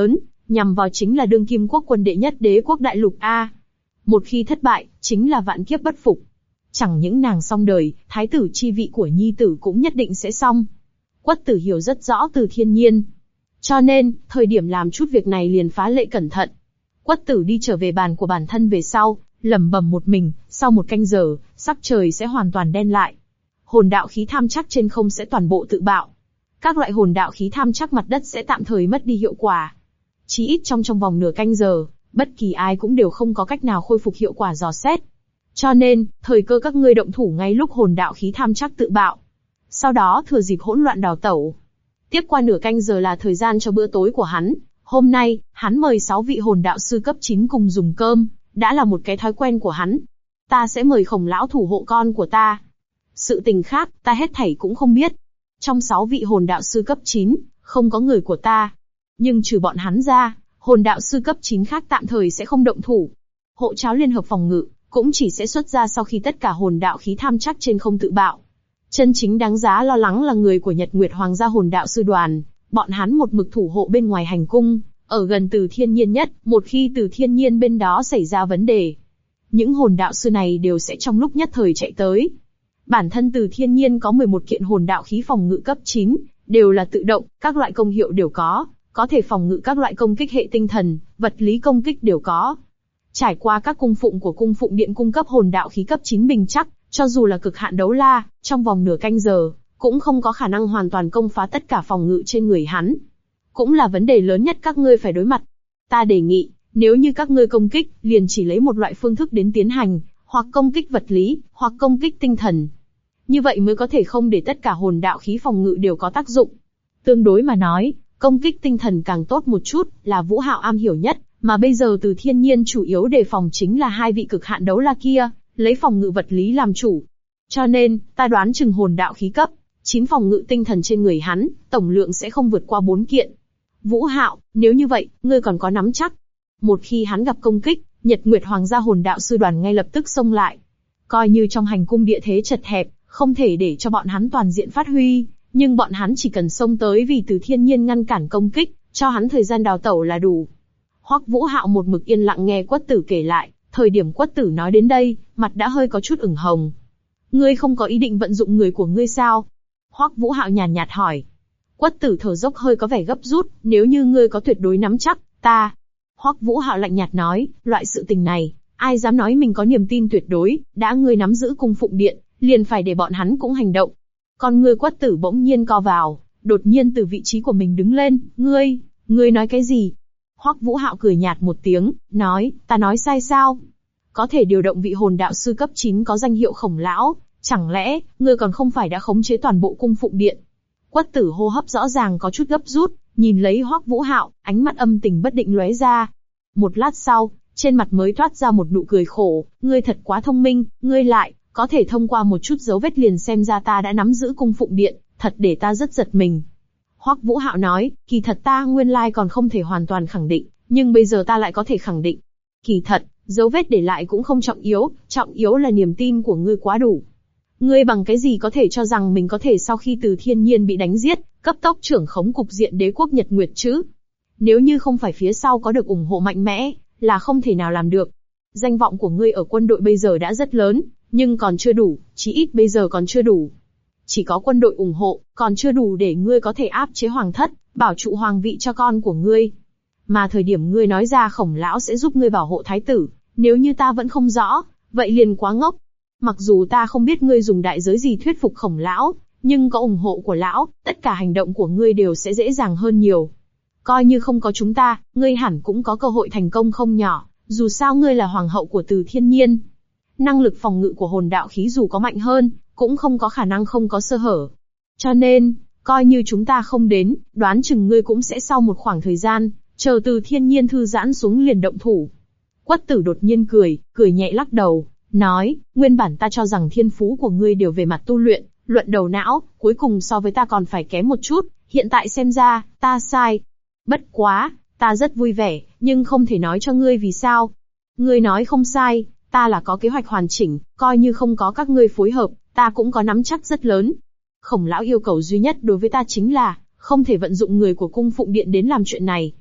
nhằm vào chính là đương kim quốc quân đệ nhất đế quốc đại lục A. Một khi thất bại, chính là vạn kiếp bất phục. Chẳng những nàng xong đời, thái tử chi vị của nhi tử cũng nhất định sẽ xong. Quất tử hiểu rất rõ Từ Thiên Nhiên. Cho nên, thời điểm làm chút việc này liền phá lệ cẩn thận. Quất tử đi trở về bàn của bản thân về sau, lẩm bẩm một mình, sau 1 canh giờ, sắc trời sẽ hoàn toàn đen lại. Hồn đạo khí tham chắc trên không sẽ toàn bộ tự bạo. Các loại hồn đạo khí tham chắc mặt đất sẽ tạm thời mất đi hiệu quả. Chí ít trong vòng nửa canh giờ, bất kỳ ai cũng đều không có cách nào khôi phục hiệu quả dò xét. Cho nên, thời cơ các ngươi động thủ ngay lúc hồn đạo khí tham chắc tự bạo. Sau đó thừa dịp hỗn loạn đào tẩu. Tiếp qua nửa canh giờ là thời gian cho bữa tối của hắn. Hôm nay, hắn mời 6 vị hồn đạo sư cấp 9 cùng dùng cơm, đã là một cái thói quen của hắn. Ta sẽ mời Khổng lão thủ hộ con của ta. Sự tình khác, ta hết thảy cũng không biết. Trong 6 vị hồn đạo sư cấp 9, không có người của ta. Nhưng trừ bọn hắn ra, hồn đạo sư cấp 9 khác tạm thời sẽ không động thủ. Hộ cháo liên hợp phòng ngự, cũng chỉ sẽ xuất ra sau khi tất cả hồn đạo khí tham chắc trên không tự bạo. Chân chính đáng giá lo lắng là người của Nhật Nguyệt Hoàng gia hồn đạo sư đoàn, bọn hắn một mực thủ hộ bên ngoài hành cung, ở gần Từ Thiên Nhiên nhất, một khi Từ Thiên Nhiên bên đó xảy ra vấn đề. Những hồn đạo sư này đều sẽ trong lúc nhất thời chạy tới. Bản thân Từ Thiên Nhiên có 11 kiện hồn đạo khí phòng ngự cấp 9, đều là tự động, các loại công hiệu đều có thể phòng ngự các loại công kích hệ tinh thần, vật lý công kích đều có. Trải qua các cung phụng của cung phụng điện cung cấp hồn đạo khí cấp 9 bình chắc, cho dù là cực hạn đấu la, trong vòng nửa canh giờ, cũng không có khả năng hoàn toàn công phá tất cả phòng ngự trên người hắn. Cũng là vấn đề lớn nhất các ngươi phải đối mặt. Ta đề nghị, nếu như các ngươi công kích, liền chỉ lấy một loại phương thức đến tiến hành, hoặc công kích vật lý, hoặc công kích tinh thần. Như vậy mới có thể không để tất cả hồn đạo khí phòng ngự đều có tác dụng. Tương đối mà nói, công kích tinh thần càng tốt một chút, là Vũ Hạo am hiểu nhất, mà bây giờ Từ Thiên Nhiên chủ yếu đề phòng chính là 2 vị cực hạn đấu la kia, lấy phòng ngự vật lý làm chủ. Cho nên, ta đoán chừng hồn đạo khí cấp 9 phòng ngự tinh thần trên người hắn, tổng lượng sẽ không vượt qua 4 kiện. Vũ Hạo, nếu như vậy, ngươi còn có nắm chắc? Một khi hắn gặp công kích, Nhật Nguyệt Hoàng gia hồn đạo sư đoàn ngay lập tức xông lại. Coi như trong hành cung địa thế chật hẹp, không thể để cho bọn hắn toàn diện phát huy, nhưng bọn hắn chỉ cần xông tới vì Từ Thiên Nhiên ngăn cản công kích, cho hắn thời gian đào tẩu là đủ. Hoắc Vũ Hạo một mực yên lặng nghe Quất Tử kể lại, thời điểm Quất Tử nói đến đây, mặt đã hơi có chút ửng hồng. Ngươi không có ý định vận dụng người của ngươi sao? Hoắc Vũ Hạo nhàn nhạt hỏi. Quất Tử thở dốc hơi có vẻ gấp rút, nếu như ngươi có tuyệt đối nắm chắc, ta. Hoắc Vũ Hạo lạnh nhạt nói, loại sự tình này, ai dám nói mình có niềm tin tuyệt đối, đã ngươi nắm giữ cung phụng điện, liền phải để bọn hắn cũng hành động. Con ngươi Quất Tử bỗng nhiên co vào, đột nhiên từ vị trí của mình đứng lên, ngươi nói cái gì? Hoắc Vũ Hạo cười nhạt một tiếng, nói, ta nói sai sao? Có thể điều động vị hồn đạo sư cấp 9 có danh hiệu Khổng lão, chẳng lẽ, ngươi còn không phải đã khống chế toàn bộ cung phụng điện? Quất Tử hô hấp rõ ràng có chút gấp rút, nhìn lấy Hoắc Vũ Hạo, ánh mắt âm tình bất định lóe ra. Một lát sau, trên mặt mới toát ra một nụ cười khổ, ngươi thật quá thông minh, ngươi lại có thể thông qua một chút dấu vết liền xem ra ta đã nắm giữ cung phụng điện, thật để ta rất giật mình. Hoắc Vũ Hạo nói, kỳ thật ta nguyên lai còn không thể hoàn toàn khẳng định, nhưng bây giờ ta lại có thể khẳng định. Kỳ thật, dấu vết để lại cũng không trọng yếu là niềm tin của ngươi quá đủ. Ngươi bằng cái gì có thể cho rằng mình có thể sau khi Từ Thiên Nhiên bị đánh giết, cấp tốc trưởng khống cục diện đế quốc Nhật Nguyệt chứ? Nếu như không phải phía sau có được ủng hộ mạnh mẽ, là không thể nào làm được. Danh vọng của ngươi ở quân đội bây giờ đã rất lớn, nhưng còn chưa đủ, chí ít bây giờ còn chưa đủ. Chỉ có quân đội ủng hộ, còn chưa đủ để ngươi có thể áp chế hoàng thất, bảo trụ hoàng vị cho con của ngươi. Mà thời điểm ngươi nói ra Khổng lão sẽ giúp ngươi bảo hộ thái tử, nếu như ta vẫn không rõ, vậy liền quá ngốc. Mặc dù ta không biết ngươi dùng đại giới gì thuyết phục Khổng lão, nhưng có ủng hộ của lão, tất cả hành động của ngươi đều sẽ dễ dàng hơn nhiều. Coi như không có chúng ta, ngươi hẳn cũng có cơ hội thành công không nhỏ, dù sao ngươi là hoàng hậu của Từ Thiên Nhiên. Năng lực phòng ngự của hồn đạo khí dù có mạnh hơn, cũng không có khả năng không có sơ hở. Cho nên, coi như chúng ta không đến, đoán chừng ngươi cũng sẽ sau một khoảng thời gian, chờ Từ Thiên Nhiên thư giãn xuống liền động thủ. Quất Tử đột nhiên cười nhẹ lắc đầu, nói, nguyên bản ta cho rằng thiên phú của ngươi đều về mặt tu luyện, luận đầu não, cuối cùng so với ta còn phải kém một chút, hiện tại xem ra, ta sai. Bất quá, ta rất vui vẻ, nhưng không thể nói cho ngươi vì sao. Ngươi nói không sai, ta là có kế hoạch hoàn chỉnh, coi như không có các ngươi phối hợp, ta cũng có nắm chắc rất lớn. Khổng lão yêu cầu duy nhất đối với ta chính là, không thể vận dụng người của cung phụng điện đến làm chuyện này.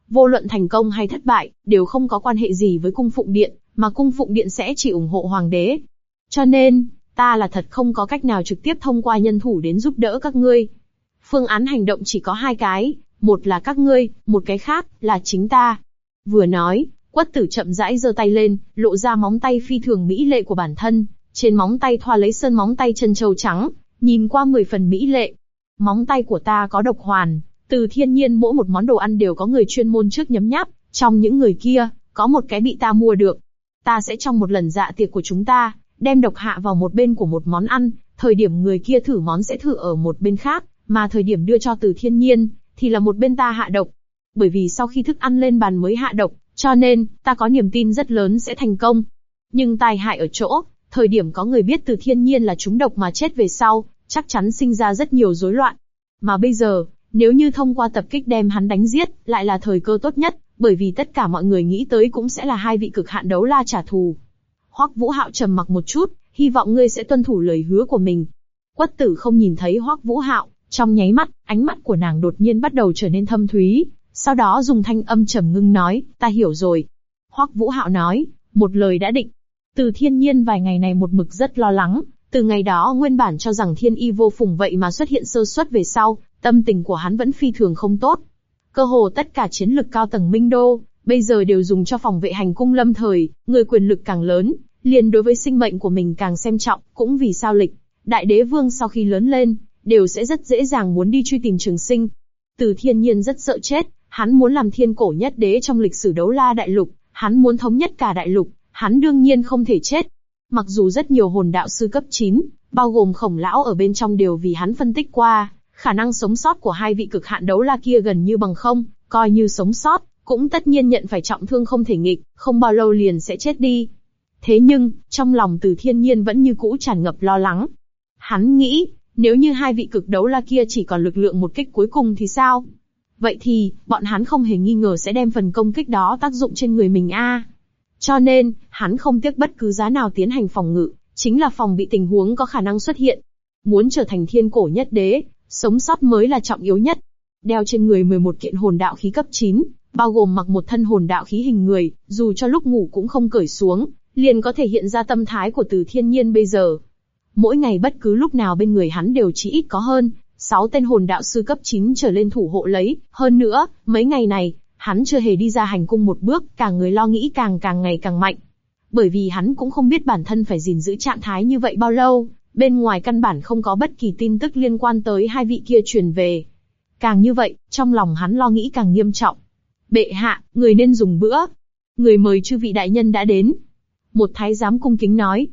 Vô luận thành công hay thất bại, đều không có quan hệ gì với cung phụng điện, mà cung phụng điện sẽ chỉ ủng hộ hoàng đế. Cho nên, ta là thật không có cách nào trực tiếp thông qua nhân thủ đến giúp đỡ các ngươi. Phương án hành động chỉ có hai cái, một là các ngươi, một cái khác là chính ta. Vừa nói, Quất Tử chậm rãi giơ tay lên, lộ ra móng tay phi thường mỹ lệ của bản thân, trên móng tay thoa lấy sơn móng tay chân châu trắng, nhìn qua 10 phần mỹ lệ. Móng tay của ta có độc hoàn, từ thiên nhiên mỗi một món đồ ăn đều có người chuyên môn trước nhấm nháp, trong những người kia, có một cái bị ta mua được. Ta sẽ trong một lần dạ tiệc của chúng ta, đem độc hạ vào một bên của một món ăn, thời điểm người kia thử món sẽ thử ở một bên khác, mà thời điểm đưa cho từ thiên nhiên, thì là một bên ta hạ độc. Bởi vì sau khi thức ăn lên bàn mới hạ độc, cho nên, ta có niềm tin rất lớn sẽ thành công. Nhưng tai hại ở chỗ, thời điểm có người biết từ thiên nhiên là trúng độc mà chết về sau, chắc chắn sinh ra rất nhiều rối loạn. Mà bây giờ, nếu như thông qua tập kích đem hắn đánh giết, lại là thời cơ tốt nhất, bởi vì tất cả mọi người nghĩ tới cũng sẽ là hai vị cực hạn đấu la trả thù. Hoắc Vũ Hạo trầm mặc một chút, hy vọng ngươi sẽ tuân thủ lời hứa của mình. Quất Tử không nhìn thấy Hoắc Vũ Hạo, trong nháy mắt, ánh mắt của nàng đột nhiên bắt đầu trở nên thâm thúy, sau đó dùng thanh âm trầm ngưng nói, ta hiểu rồi. Hoắc Vũ Hạo nói, một lời đã định. Từ thiên nhiên vài ngày này một mực rất lo lắng, từ ngày đó nguyên bản cho rằng thiên y vô phùng vậy mà xuất hiện sơ suất về sau, tâm tình của hắn vẫn phi thường không tốt. Cơ hồ tất cả chiến lực cao tầng Minh Đô, bây giờ đều dùng cho phòng vệ hành cung lâm thời, người quyền lực càng lớn, liền đối với sinh mệnh của mình càng xem trọng, cũng vì sao lịch, đại đế vương sau khi lớn lên, đều sẽ rất dễ dàng muốn đi truy tìm Trường Sinh. Từ thiên nhiên rất sợ chết, hắn muốn làm thiên cổ nhất đế trong lịch sử đấu la đại lục, hắn muốn thống nhất cả đại lục, hắn đương nhiên không thể chết. Mặc dù rất nhiều hồn đạo sư cấp 9, bao gồm Khổng lão ở bên trong đều vì hắn phân tích qua, khả năng sống sót của hai vị cực hạn đấu la kia gần như bằng không, coi như sống sót, cũng tất nhiên nhận phải trọng thương không thể nghịch, không bao lâu liền sẽ chết đi. Thế nhưng, trong lòng Từ Thiên Nhiên vẫn như cũ tràn ngập lo lắng. Hắn nghĩ, nếu như hai vị cực đấu la kia chỉ còn lực lượng một kích cuối cùng thì sao? Vậy thì, bọn hắn không hề nghi ngờ sẽ đem phần công kích đó tác dụng trên người mình a. Cho nên, hắn không tiếc bất cứ giá nào tiến hành phòng ngự, chính là phòng bị tình huống có khả năng xuất hiện. Muốn trở thành thiên cổ nhất đế, sống sót mới là trọng yếu nhất. Đeo trên người 11 kiện hồn đạo khí cấp 9, bao gồm mặc một thân hồn đạo khí hình người, dù cho lúc ngủ cũng không cởi xuống, liền có thể hiện ra tâm thái của Từ Thiên Nhiên bây giờ. Mỗi ngày bất cứ lúc nào bên người hắn đều chỉ ít có hơn 6 tên hồn đạo sư cấp 9 trở lên thủ hộ lấy, hơn nữa, mấy ngày này, hắn chưa hề đi ra hành cung một bước, cả người lo nghĩ càng ngày càng mạnh. Bởi vì hắn cũng không biết bản thân phải gìn giữ trạng thái như vậy bao lâu, bên ngoài căn bản không có bất kỳ tin tức liên quan tới hai vị kia truyền về. Càng như vậy, trong lòng hắn lo nghĩ càng nghiêm trọng. Bệ hạ, người nên dùng bữa. Người mời chư vị đại nhân đã đến. Một thái giám cung kính nói.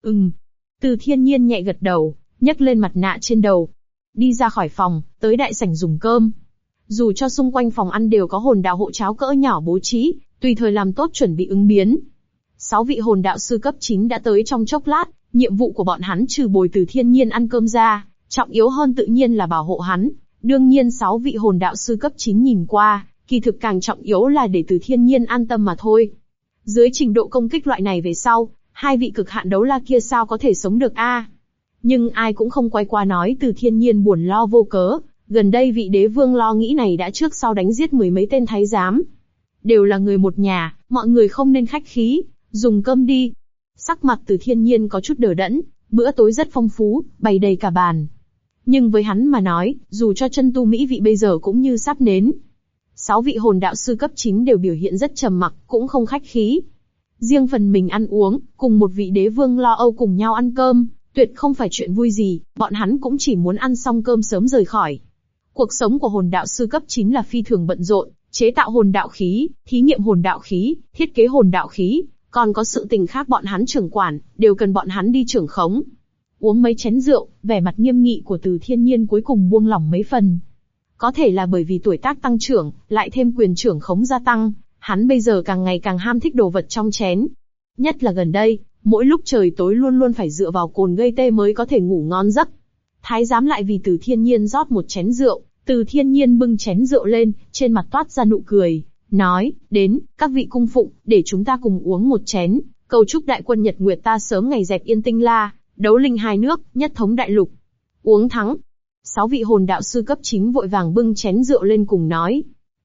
Từ Thiên Nhiên nhẹ gật đầu, nhấc lên mặt nạ trên đầu. Đi ra khỏi phòng, tới đại sảnh dùng cơm. Dù cho xung quanh phòng ăn đều có hồn đạo hộ cháo cỡ nhỏ bố trí, tùy thời làm tốt chuẩn bị ứng biến. 6 vị hồn đạo sư cấp 9 đã tới trong chốc lát, nhiệm vụ của bọn hắn trừ bồi Từ Thiên Nhiên ăn cơm ra, trọng yếu hơn tự nhiên là bảo hộ hắn. Đương nhiên 6 vị hồn đạo sư cấp 9 nhìn qua, kỳ thực càng trọng yếu là để Từ Thiên Nhiên an tâm mà thôi. Dưới trình độ công kích loại này về sau, hai vị cực hạn đấu la kia sao có thể sống được a? Nhưng ai cũng không quay qua nói Từ Thiên Nhiên buồn lo vô cớ, gần đây vị đế vương lo nghĩ này đã trước sau đánh giết 10 mấy tên thái giám. Đều là người một nhà, mọi người không nên khách khí, dùng cơm đi. Sắc mặt Từ Thiên Nhiên có chút đờ đẫn, bữa tối rất phong phú, bày đầy cả bàn. Nhưng với hắn mà nói, dù cho chân tu mỹ vị bây giờ cũng như sắp nến. 6 vị hồn đạo sư cấp 9 đều biểu hiện rất trầm mặc, cũng không khách khí. Riêng phần mình ăn uống, cùng một vị đế vương lo âu cùng nhau ăn cơm, tuyệt không phải chuyện vui gì, bọn hắn cũng chỉ muốn ăn xong cơm sớm rời khỏi. Cuộc sống của hồn đạo sư cấp 9 là phi thường bận rộn, chế tạo hồn đạo khí, thí nghiệm hồn đạo khí, thiết kế hồn đạo khí, còn có sự tình khác bọn hắn trưởng quản, đều cần bọn hắn đi trưởng khống. Uống mấy chén rượu, vẻ mặt nghiêm nghị của Từ Thiên Nhiên cuối cùng buông lỏng mấy phần. Có thể là bởi vì tuổi tác tăng trưởng, lại thêm quyền trưởng khống gia tăng, hắn bây giờ càng ngày càng ham thích đồ vật trong chén. Nhất là gần đây, mỗi lúc trời tối luôn luôn phải dựa vào cồn gây tê mới có thể ngủ ngon giấc. Thái giám lại vì Từ Thiên Nhiên rót một chén rượu, Từ Thiên Nhiên bưng chén rượu lên, trên mặt toát ra nụ cười, nói, đến, các vị cung phụng, để chúng ta cùng uống một chén, cầu chúc đại quân Nhật Nguyệt ta sớm ngày dẹp yên Tinh La, đấu linh hai nước, nhất thống đại lục. Uống thắng. 6 vị hồn đạo sư cấp 9 vội vàng bưng chén rượu lên cùng nói.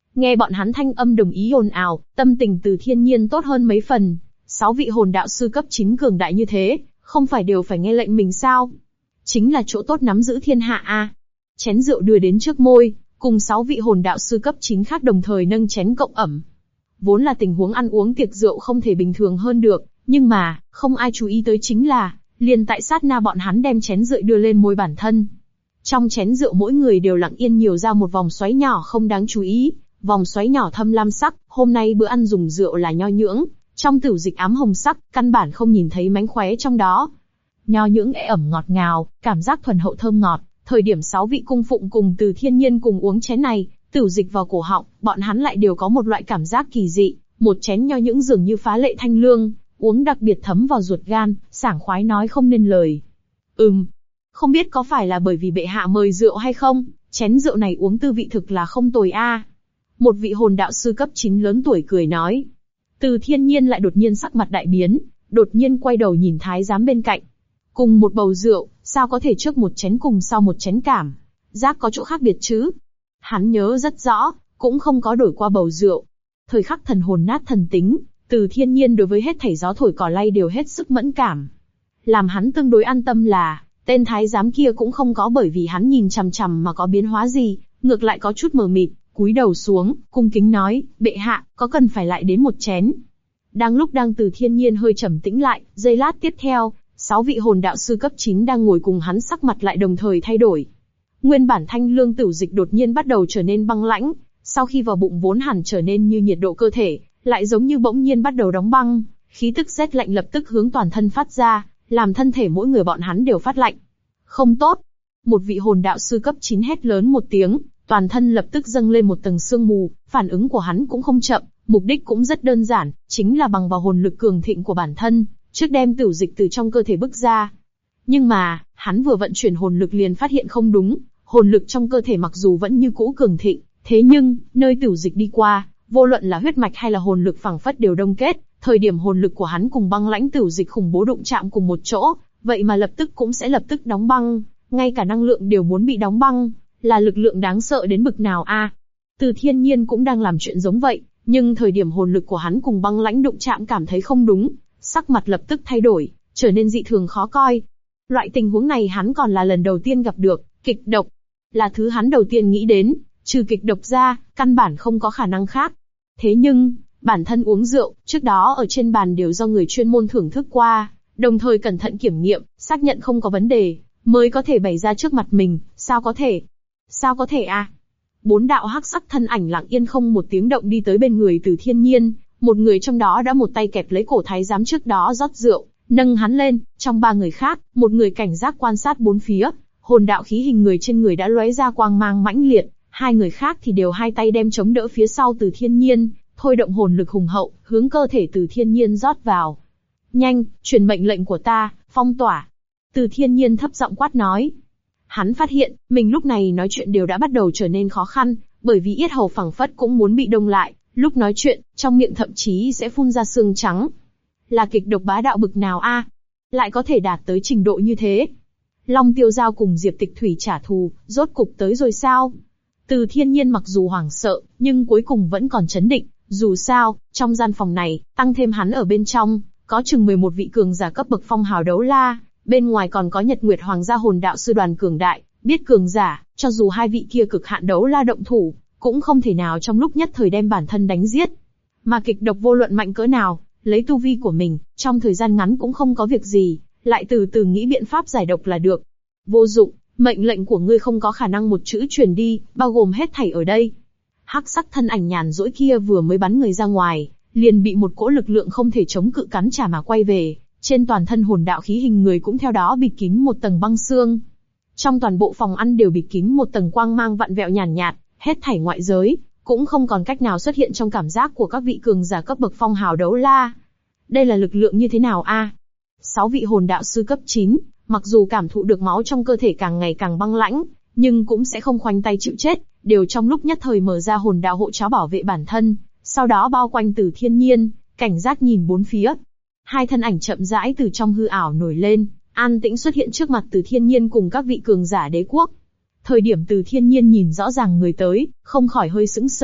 Nghe bọn hắn thanh âm đồng ý ồn ào, tâm tình Từ Thiên Nhiên tốt hơn mấy phần. 6 vị hồn đạo sư cấp 9 cường đại như thế, không phải đều phải nghe lệnh mình sao? Chính là chỗ tốt nắm giữ thiên hạ a. Chén rượu đưa đến trước môi, cùng 6 vị hồn đạo sư cấp 9 khác đồng thời nâng chén cộng ẩm. Vốn là tình huống ăn uống tiệc rượu không thể bình thường hơn được, nhưng mà, không ai chú ý tới chính là, liền tại sát na bọn hắn đem chén rượu đưa lên môi bản thân. Trong chén rượu mỗi người đều lặng yên nhiều ra một vòng xoáy nhỏ không đáng chú ý, vòng xoáy nhỏ thâm lam sắc, hôm nay bữa ăn dùng rượu là nho nhưỡng, trong tửu dịch ám hồng sắc, căn bản không nhìn thấy mánh khóe trong đó. Nho nhưỡng ế ẩm ngọt ngào, cảm giác thuần hậu thơm ngọt, thời điểm 6 vị cung phụng cùng Từ Thiên Nhiên cùng uống chén này, tửu dịch vào cổ họng, bọn hắn lại đều có một loại cảm giác kỳ dị, một chén nho nhưỡng dường như phá lệ thanh lương, uống đặc biệt thấm vào ruột gan, sảng khoái nói không nên lời. Không biết có phải là bởi vì bệ hạ mời rượu hay không, chén rượu này uống tư vị thực là không tồi a. Một vị hồn đạo sư cấp 9 lớn tuổi cười nói. Từ Thiên Nhiên lại đột nhiên sắc mặt đại biến, đột nhiên quay đầu nhìn thái giám bên cạnh. Cùng một bầu rượu, sao có thể trước một chén cùng sau một chén cảm? Giác có chỗ khác biệt chứ? Hắn nhớ rất rõ, cũng không có đổi qua bầu rượu. Thời khắc thần hồn nát thần tính, Từ Thiên Nhiên đối với hết thảy gió thổi cỏ lay đều hết sức mẫn cảm. Làm hắn tương đối an tâm là, tên thái giám kia cũng không có bởi vì hắn nhìn chằm chằm mà có biến hóa gì, ngược lại có chút mờ mịt, cúi đầu xuống, cung kính nói, bệ hạ, có cần phải lại đến một chén? Đang Từ Thiên Nhiên hơi trầm tĩnh lại, giây lát tiếp theo, 6 vị hồn đạo sư cấp 9 đang ngồi cùng hắn sắc mặt lại đồng thời thay đổi. Nguyên bản thanh lương tửu dịch đột nhiên bắt đầu trở nên băng lãnh, sau khi vào bụng vốn hẳn trở nên như nhiệt độ cơ thể, lại giống như bỗng nhiên bắt đầu đóng băng, khí tức rét lạnh lập tức hướng toàn thân phát ra, làm thân thể mỗi người bọn hắn đều phát lạnh. Không tốt! Một vị hồn đạo sư cấp 9 hét lớn một tiếng, toàn thân lập tức dâng lên một tầng sương mù, phản ứng của hắn cũng không chậm, mục đích cũng rất đơn giản, chính là bằng vào hồn lực cường thịnh của bản thân, trước đem tửu dịch từ trong cơ thể bức ra. Nhưng mà, hắn vừa vận chuyển hồn lực liền phát hiện không đúng, hồn lực trong cơ thể mặc dù vẫn như cũ cường thịnh, thế nhưng, nơi tửu dịch đi qua, vô luận là huyết mạch hay là hồn lực phảng phất đều đông kết, thời điểm hồn lực của hắn cùng băng lãnh tửu dịch khủng bố đụng chạm cùng một chỗ, vậy mà lập tức cũng sẽ lập tức đóng băng, ngay cả năng lượng đều muốn bị đóng băng, là lực lượng đáng sợ đến bực nào a. Từ Thiên Nhiên cũng đang làm chuyện giống vậy, nhưng thời điểm hồn lực của hắn cùng băng lãnh đụng chạm cảm thấy không đúng, sắc mặt lập tức thay đổi, trở nên dị thường khó coi. Loại tình huống này hắn còn là lần đầu tiên gặp được, kịch độc là thứ hắn đầu tiên nghĩ đến, trừ kịch độc ra, căn bản không có khả năng khác. Thế nhưng, bản thân uống rượu, trước đó ở trên bàn đều do người chuyên môn thưởng thức qua, đồng thời cẩn thận kiểm nghiệm, xác nhận không có vấn đề, mới có thể bày ra trước mặt mình, sao có thể? Sao có thể à? 4 đạo hắc sắc thân ảnh lặng yên không một tiếng động đi tới bên người Từ Thiên Nhiên, một người trong đó đã một tay kẹp lấy cổ thái giám trước đó rót rượu, nâng hắn lên, trong 3 người khác, một người cảnh giác quan sát bốn phía, hồn đạo khí hình người trên người đã lóe ra quang mang mãnh liệt, 2 người khác thì đều hai tay đem chống đỡ phía sau Từ Thiên Nhiên, thôi động hồn lực hùng hậu, hướng cơ thể Từ Thiên Nhiên rót vào. Nhanh, truyền mệnh lệnh của ta, phong tỏa. Từ Thiên Nhiên thấp giọng quát nói. Hắn phát hiện, mình lúc này nói chuyện đều đã bắt đầu trở nên khó khăn, bởi vì yết hầu phẳng phất cũng muốn bị đông lại, lúc nói chuyện, trong miệng thậm chí sẽ phun ra xương trắng. Là kịch độc bá đạo bực nào a? Lại có thể đạt tới trình độ như thế? Long Tiêu Giao cùng Diệp Tịch Thủy trả thù, rốt cục tới rồi sao? Từ Thiên Nhiên mặc dù hoảng sợ, nhưng cuối cùng vẫn còn chấn định, dù sao, trong gian phòng này, tăng thêm hắn ở bên trong, có chừng 11 vị cường giả cấp bậc phong hào đấu la, bên ngoài còn có Nhật Nguyệt Hoàng gia hồn đạo sư đoàn cường đại, biết cường giả, cho dù 2 vị kia cực hạn đấu la động thủ, cũng không thể nào trong lúc nhất thời đem bản thân đánh giết. Mà kịch độc vô luận mạnh cỡ nào, lấy tu vi của mình, trong thời gian ngắn cũng không có việc gì, lại từ từ nghĩ biện pháp giải độc là được. Vô dụng, mệnh lệnh của ngươi không có khả năng một chữ truyền đi, bao gồm hết thảy ở đây. Hắc sắc thân ảnh nhàn rỗi kia vừa mới bắn người ra ngoài, liền bị một cỗ lực lượng không thể chống cự cắn trả mà quay về, trên toàn thân hồn đạo khí hình người cũng theo đó bịt kín một tầng băng xương. Trong toàn bộ phòng ăn đều bịt kín một tầng quang mang vặn vẹo nhàn nhạt, hết thảy ngoại giới cũng không còn cách nào xuất hiện trong cảm giác của các vị cường giả cấp bậc phong hào đấu la. Đây là lực lượng như thế nào a? 6 vị hồn đạo sư cấp 9, mặc dù cảm thụ được máu trong cơ thể càng ngày càng băng lãnh, nhưng cũng sẽ không khoanh tay chịu chết, đều trong lúc nhất thời mở ra hồn đạo hộ cháo bảo vệ bản thân, sau đó bao quanh Từ Thiên Nhiên, cảnh giác nhìn bốn phía. 2 thân ảnh chậm rãi từ trong hư ảo nổi lên, an tĩnh xuất hiện trước mặt Từ Thiên Nhiên cùng các vị cường giả đế quốc. Thời điểm Từ Thiên Nhiên nhìn rõ ràng người tới, không khỏi hơi sững sờ,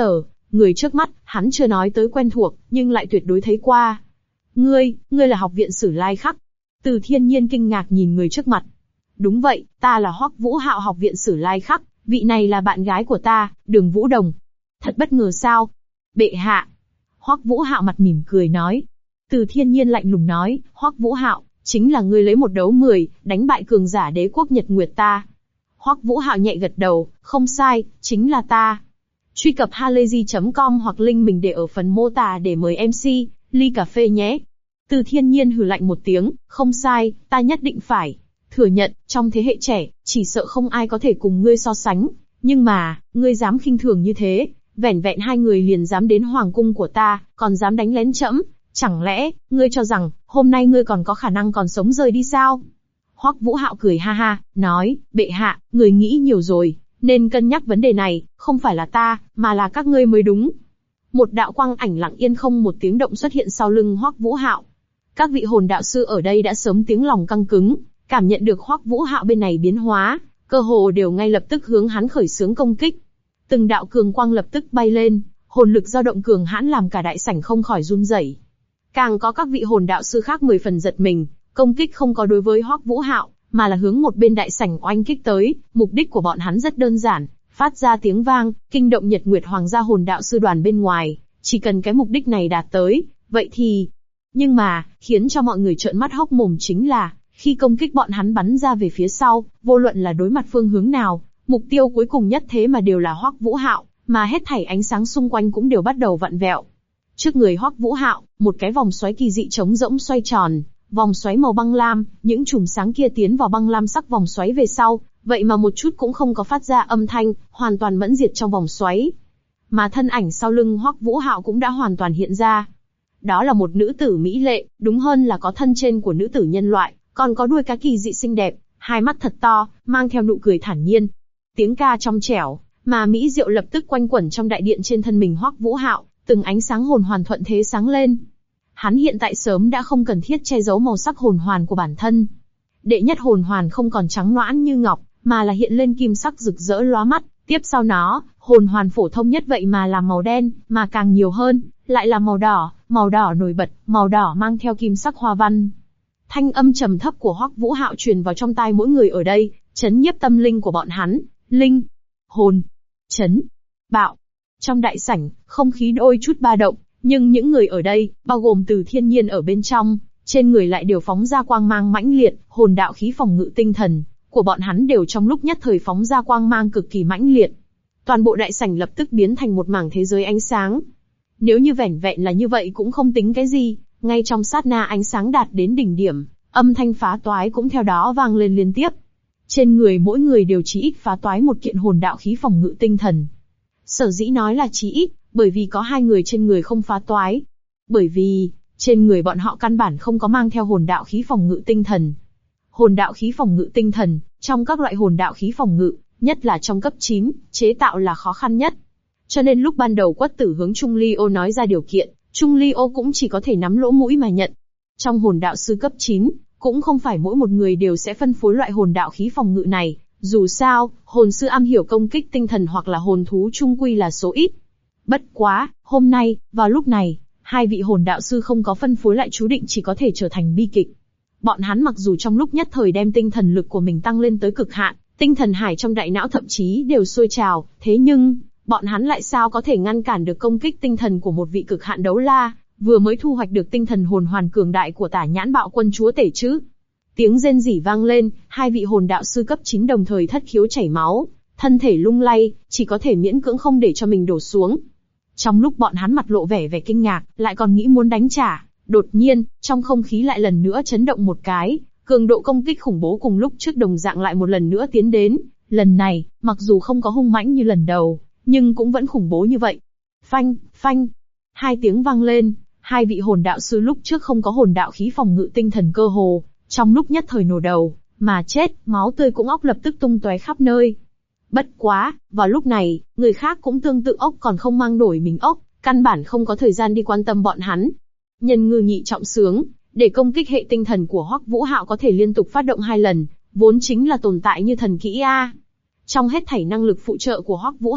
Người trước mắt, hắn chưa nói tới quen thuộc, nhưng lại tuyệt đối thấy qua. Ngươi là học viện Sử Lai Khắc. Từ Thiên Nhiên kinh ngạc nhìn người trước mặt. Đúng vậy, ta là Hoắc Vũ Hạo, học viện Sử Lai Khắc, vị này là bạn gái của ta, Đường Vũ Đồng. Thật bất ngờ sao? Bệ hạ. Hoắc Vũ Hạo mặt mỉm cười nói. Từ Thiên Nhiên lạnh lùng nói, Hoắc Vũ Hạo, chính là ngươi lấy 1 đấu 10, đánh bại cường giả đế quốc Nhật Nguyệt ta. Hoắc Vũ Hạo nhẹ gật đầu, không sai, chính là ta. Truy cập halayzi.com hoặc link mình để ở phần mô tả để mời MC, ly cà phê nhé. Từ Thiên Nhiên hừ lạnh một tiếng, không sai, ta nhất định phải thừa nhận, trong thế hệ trẻ, chỉ sợ không ai có thể cùng ngươi so sánh. Nhưng mà, ngươi dám khinh thường như thế, vẻn vẹn 2 người liền dám đến hoàng cung của ta, còn dám đánh lén trẫm, chẳng lẽ, ngươi cho rằng, hôm nay ngươi còn có khả năng còn sống rời đi sao? Hoắc Vũ Hạo cười ha ha, nói, bệ hạ, người nghĩ nhiều rồi, nên cân nhắc vấn đề này, không phải là ta, mà là các ngươi mới đúng. Một đạo quang ảnh lặng yên không một tiếng động xuất hiện sau lưng Hoắc Vũ Hạo. Các vị hồn đạo sư ở đây đã sớm tiếng lòng căng cứng, cảm nhận được Hoắc Vũ Hạo bên này biến hóa, cơ hồ đều ngay lập tức hướng hắn khởi xướng công kích. Từng đạo cường quang lập tức bay lên, hồn lực dao động cường hãn làm cả đại sảnh không khỏi run rẩy. Càng có các vị hồn đạo sư khác 10 phần giật mình, công kích không có đối với Hoắc Vũ Hạo, mà là hướng một bên đại sảnh oanh kích tới. Mục đích của bọn hắn rất đơn giản, phát ra tiếng vang, kinh động Nhật Nguyệt Hoàng gia hồn đạo sư đoàn bên ngoài. Chỉ cần cái mục đích này đạt tới, vậy thì... Nhưng mà, khiến cho mọi người trợn mắt hốc mồm chính là, khi công kích bọn hắn bắn ra về phía sau, vô luận là đối mặt phương hướng nào, mục tiêu cuối cùng nhất thế mà đều là Hoắc Vũ Hạo, mà hết thảy ánh sáng xung quanh cũng đều bắt đầu vặn vẹo. Trước người Hoắc Vũ Hạo, một cái vòng xoáy kỳ dị trống rỗng xoay tròn, vòng xoáy màu băng lam, những chùm sáng kia tiến vào băng lam sắc vòng xoáy về sau, vậy mà một chút cũng không có phát ra âm thanh, hoàn toàn mẫn diệt trong vòng xoáy. Mà thân ảnh sau lưng Hoắc Vũ Hạo cũng đã hoàn toàn hiện ra. Đó là một nữ tử mỹ lệ, đúng hơn là có thân trên của nữ tử nhân loại, còn có đuôi cá kỳ dị xinh đẹp, hai mắt thật to, mang theo nụ cười thản nhiên. Tiếng ca trong trẻo, mà mỹ diệu lập tức quanh quẩn trong đại điện trên thân mình Hoắc Vũ Hạo, từng ánh sáng hồn hoàn thuận thế sáng lên. Hắn hiện tại sớm đã không cần thiết che giấu màu sắc hồn hoàn của bản thân. Đệ nhất hồn hoàn không còn trắng loãng như ngọc, mà là hiện lên kim sắc rực rỡ lóa mắt. Tiếp sau nó, hồn hoàn phổ thông nhất vậy mà là màu đen, mà càng nhiều hơn, lại là màu đỏ nổi bật, màu đỏ mang theo kim sắc hoa văn. Thanh âm trầm thấp của Hoắc Vũ Hạo truyền vào trong tai mỗi người ở đây, chấn nhiếp tâm linh của bọn hắn. Linh, hồn, chấn, bạo. Trong đại sảnh, không khí đôi chút ba động, nhưng những người ở đây, bao gồm Từ Thiên Nhiên ở bên trong, trên người lại đều phóng ra quang mang mãnh liệt, hồn đạo khí phòng ngự tinh thần của bọn hắn đều trong lúc nhất thời phóng ra quang mang cực kỳ mãnh liệt. Toàn bộ đại sảnh lập tức biến thành một mảng thế giới ánh sáng. Nếu như vẻn vẹn là như vậy cũng không tính cái gì, ngay trong sát na ánh sáng đạt đến đỉnh điểm, âm thanh phá toái cũng theo đó vang lên liên tiếp. Trên người mỗi người đều chí ít phá toái một kiện hồn đạo khí phòng ngự tinh thần. Sở dĩ nói là chí ít, bởi vì có 2 người trên người không phá toái. Bởi vì, trên người bọn họ căn bản không có mang theo hồn đạo khí phòng ngự tinh thần. Hồn đạo khí phòng ngự tinh thần, trong các loại hồn đạo khí phòng ngự, nhất là trong cấp 9, chế tạo là khó khăn nhất. Cho nên lúc ban đầu Quất Tử hướng Trung Ly Ô nói ra điều kiện, Trung Ly Ô cũng chỉ có thể nắm lỗ mũi mà nhận. Trong hồn đạo sư cấp 9, cũng không phải mỗi một người đều sẽ phân phối loại hồn đạo khí phòng ngự này. Dù sao, hồn sư am hiểu công kích tinh thần hoặc là hồn thú chung quy là số ít. Bất quá, hôm nay, vào lúc này, 2 vị hồn đạo sư không có phân phối lại chú định chỉ có thể trở thành bi kịch. Bọn hắn mặc dù trong lúc nhất thời đem tinh thần lực của mình tăng lên tới cực hạn, tinh thần hải trong đại não thậm chí đều sôi trào, thế nhưng, bọn hắn lại sao có thể ngăn cản được công kích tinh thần của một vị cực hạn đấu la, vừa mới thu hoạch được tinh thần hồn hoàn cường đại của Tả Nhãn Bạo Quân chúa tể chứ. Tiếng rên rỉ vang lên, 2 vị hồn đạo sư cấp 9 đồng thời thất khiếu chảy máu, thân thể lung lay, chỉ có thể miễn cưỡng không để cho mình đổ xuống. Trong lúc bọn hắn mặt lộ vẻ kinh ngạc, lại còn nghĩ muốn đánh trả, đột nhiên, trong không khí lại lần nữa chấn động một cái, cường độ công kích khủng bố cùng lúc trước đồng dạng lại một lần nữa tiến đến. Lần này, mặc dù không có hung mãnh như lần đầu, nhưng cũng vẫn khủng bố như vậy. Phanh, phanh. 2 tiếng vang lên, 2 vị hồn đạo sư lúc trước không có hồn đạo khí phòng ngự tinh thần cơ hồ, trong lúc nhất thời nổ đầu, mà chết, máu tươi cũng óc lập tức tung tóe khắp nơi. Bất quá, vào lúc này, người khác cũng tương tự ốc còn không mang nổi mình ốc, căn bản không có thời gian đi quan tâm bọn hắn. Nhân ngư nhị trọng sướng, để công kích hệ tinh thần của Hoắc Vũ Hạo có thể liên tục phát động 2 lần, vốn chính là tồn tại như thần kỹ a. Trong hết thảy năng lực phụ trợ của Hoắc Vũ Hạo,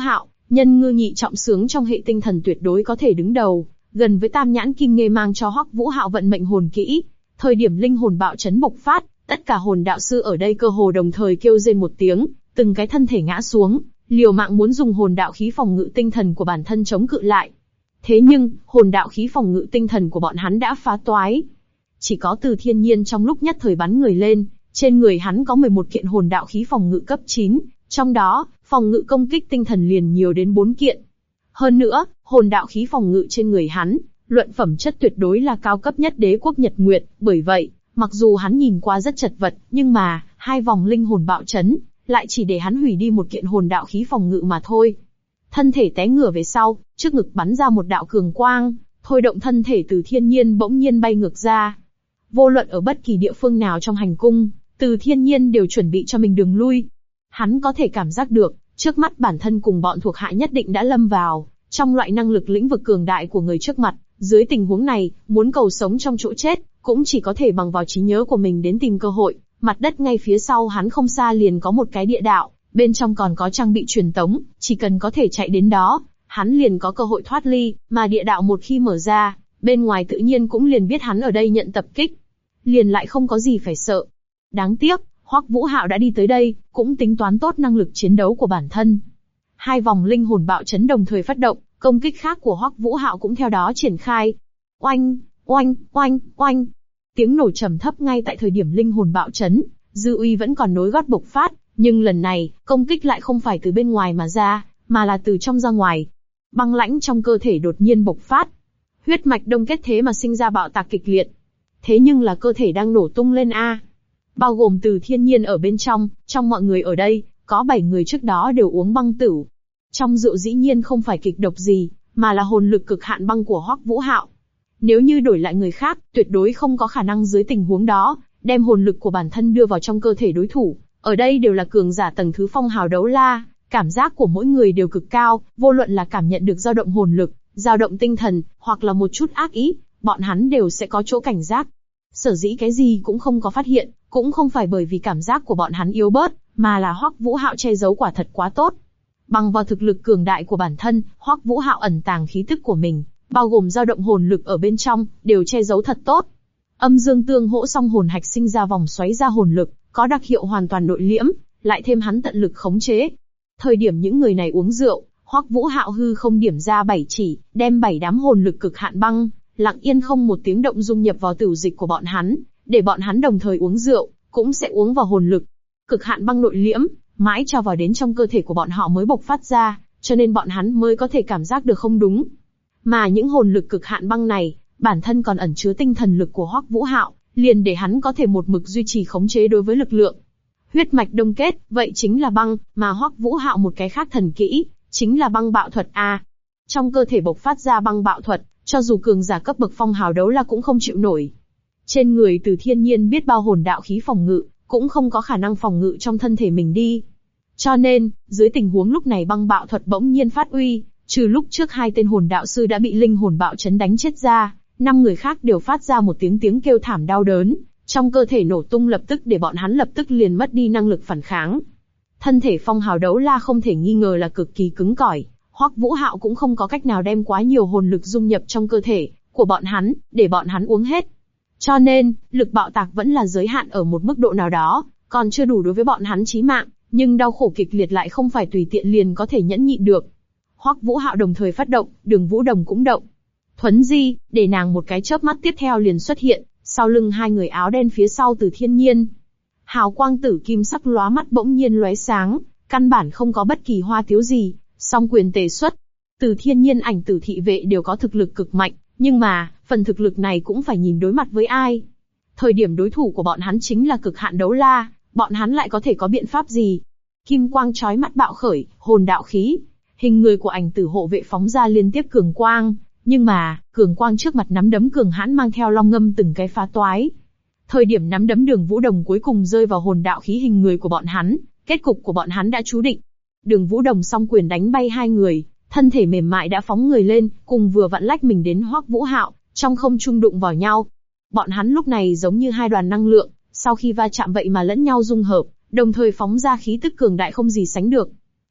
Nhân ngư nhị trọng sướng trong hệ tinh thần tuyệt đối có thể đứng đầu, gần với tam nhãn kim nghê mang cho Hoắc Vũ Hạo vận mệnh hồn kỹ. Thời điểm linh hồn bạo chấn bộc phát, tất cả hồn đạo sư ở đây cơ hồ đồng thời kêu rên một tiếng, từng cái thân thể ngã xuống, liều mạng muốn dùng hồn đạo khí phòng ngự tinh thần của bản thân chống cự lại. Thế nhưng, hồn đạo khí phòng ngự tinh thần của bọn hắn đã phá toái. Chỉ có Từ Thiên Nhiên trong lúc nhất thời bắn người lên, trên người hắn có 11 kiện hồn đạo khí phòng ngự cấp 9, trong đó, phòng ngự công kích tinh thần liền nhiều đến 4 kiện. Hơn nữa, hồn đạo khí phòng ngự trên người hắn, luận phẩm chất tuyệt đối là cao cấp nhất đế quốc Nhật Nguyệt, bởi vậy, mặc dù hắn nhìn qua rất chật vật, nhưng mà, 2 vòng linh hồn bạo chấn, lại chỉ để hắn hủy đi một kiện hồn đạo khí phòng ngự mà thôi. Thân thể té ngửa về sau, trước ngực bắn ra một đạo cường quang, thôi động thân thể Từ Thiên Nhiên bỗng nhiên bay ngược ra. Vô luận ở bất kỳ địa phương nào trong hành cung, Từ Thiên Nhiên đều chuẩn bị cho mình đường lui. Hắn có thể cảm giác được, trước mắt bản thân cùng bọn thuộc hạ nhất định đã lâm vào trong loại năng lực lĩnh vực cường đại của người trước mặt. Dưới tình huống này, muốn cầu sống trong chỗ chết, cũng chỉ có thể bằng vào trí nhớ của mình đến tìm cơ hội. Mặt đất ngay phía sau hắn không xa liền có một cái địa đạo, bên trong còn có trang bị truyền tống, chỉ cần có thể chạy đến đó, hắn liền có cơ hội thoát ly, mà địa đạo một khi mở ra, bên ngoài tự nhiên cũng liền biết hắn ở đây nhận tập kích. Liền lại không có gì phải sợ. Đáng tiếc, Hoắc Vũ Hạo đã đi tới đây, cũng tính toán tốt năng lực chiến đấu của bản thân. 2 vòng linh hồn bạo chấn đồng thời phát động, công kích khác của Hoắc Vũ Hạo cũng theo đó triển khai. Oanh, oanh, oanh, oanh. Tiếng nổ trầm thấp ngay tại thời điểm linh hồn bạo chấn, dư uy vẫn còn nối gót bộc phát, nhưng lần này, công kích lại không phải từ bên ngoài mà ra, mà là từ trong ra ngoài. Băng lãnh trong cơ thể đột nhiên bộc phát. Huyết mạch đông kết thế mà sinh ra bạo tạc kịch liệt. Thế nhưng là cơ thể đang nổ tung lên a. Bao gồm Từ Thiên Nhiên ở bên trong mọi người ở đây, có 7 người trước đó đều uống băng tửu. Trong rượu dĩ nhiên không phải kịch độc gì, mà là hồn lực cực hạn băng của Hoắc Vũ Hạo. Nếu như đổi lại người khác, tuyệt đối không có khả năng dưới tình huống đó, đem hồn lực của bản thân đưa vào trong cơ thể đối thủ. Ở đây đều là cường giả tầng thứ phong hào đấu la, cảm giác của mỗi người đều cực cao, vô luận là cảm nhận được dao động hồn lực, dao động tinh thần, hoặc là một chút ác ý, bọn hắn đều sẽ có chỗ cảnh giác. Sở dĩ cái gì cũng không có phát hiện, cũng không phải bởi vì cảm giác của bọn hắn yếu bớt, mà là Hoắc Vũ Hạo che giấu quả thật quá tốt. Bằng vào thực lực cường đại của bản thân, Hoắc Vũ Hạo ẩn tàng khí tức của mình, bao gồm dao động hồn lực ở bên trong, đều che giấu thật tốt. Âm dương tương hỗ song hồn hạch sinh ra vòng xoáy ra hồn lực, có đặc hiệu hoàn toàn nội liễm, lại thêm hắn tận lực khống chế. Thời điểm những người này uống rượu, Hoắc Vũ Hạo hư không điểm ra 7 chỉ, đem 7 đám hồn lực cực hạn băng, lặng yên không một tiếng động dung nhập vào tửu dịch của bọn hắn, để bọn hắn đồng thời uống rượu, cũng sẽ uống vào hồn lực. Cực hạn băng nội liễm, mãi cho vào đến trong cơ thể của bọn họ mới bộc phát ra, cho nên bọn hắn mới có thể cảm giác được không đúng. Mà những hồn lực cực hạn băng này, bản thân còn ẩn chứa tinh thần lực của Hoắc Vũ Hạo, liền để hắn có thể một mực duy trì khống chế đối với lực lượng. Huyết mạch đông kết, vậy chính là băng, mà Hoắc Vũ Hạo một cái khác thần kỹ, chính là băng bạo thuật a. Trong cơ thể bộc phát ra băng bạo thuật, cho dù cường giả cấp bậc phong hào đấu la cũng không chịu nổi. Trên người Từ Thiên Nhiên biết bao hồn đạo khí phòng ngự, cũng không có khả năng phòng ngự trong thân thể mình đi. Cho nên, dưới tình huống lúc này băng bạo thuật bỗng nhiên phát uy, trừ lúc trước 2 tên hồn đạo sư đã bị linh hồn bạo chấn đánh chết ra, 5 người khác đều phát ra một tiếng kêu thảm đau đớn, trong cơ thể nổ tung lập tức để bọn hắn lập tức liền mất đi năng lực phản kháng. Thân thể phong hào đấu la không thể nghi ngờ là cực kỳ cứng cỏi, Hoắc Vũ Hạo cũng không có cách nào đem quá nhiều hồn lực dung nhập trong cơ thể của bọn hắn, để bọn hắn uống hết. Cho nên, lực bạo tạc vẫn là giới hạn ở một mức độ nào đó, còn chưa đủ đối với bọn hắn chí mạng, nhưng đau khổ kịch liệt lại không phải tùy tiện liền có thể nhẫn nhịn được. Hoắc Vũ Hạo đồng thời phát động, Đường Vũ Đồng cũng động. Thuấn di, để nàng một cái chớp mắt tiếp theo liền xuất hiện, sau lưng 2 người áo đen phía sau Từ Thiên Nhiên. Hào quang tử kim sắc lóa mắt bỗng nhiên lóe sáng, căn bản không có bất kỳ hoa tiếu gì, song quyền tề xuất. Từ Thiên Nhiên ảnh tử thị vệ đều có thực lực cực mạnh, nhưng mà, phần thực lực này cũng phải nhìn đối mặt với ai. Thời điểm đối thủ của bọn hắn chính là cực hạn đấu la, bọn hắn lại có thể có biện pháp gì? Kim quang chói mắt bạo khởi, hồn đạo khí. Hình người của ảnh tử hộ vệ phóng ra liên tiếp cường quang, nhưng mà, cường quang trước mặt nắm đấm cường hãn mang theo long ngâm từng cái phá toái. Thời điểm nắm đấm Đường Vũ Đồng cuối cùng rơi vào hồn đạo khí hình người của bọn hắn, kết cục của bọn hắn đã chú định. Đường Vũ Đồng song quyền đánh bay 2 người, thân thể mềm mại đã phóng người lên, cùng vừa vặn lách mình đến Hoắc Vũ Hạo, trong không trung đụng vào nhau. Bọn hắn lúc này giống như 2 đoàn năng lượng, sau khi va chạm vậy mà lẫn nhau dung hợp, đồng thời phóng ra khí tức cường đại không gì sánh được.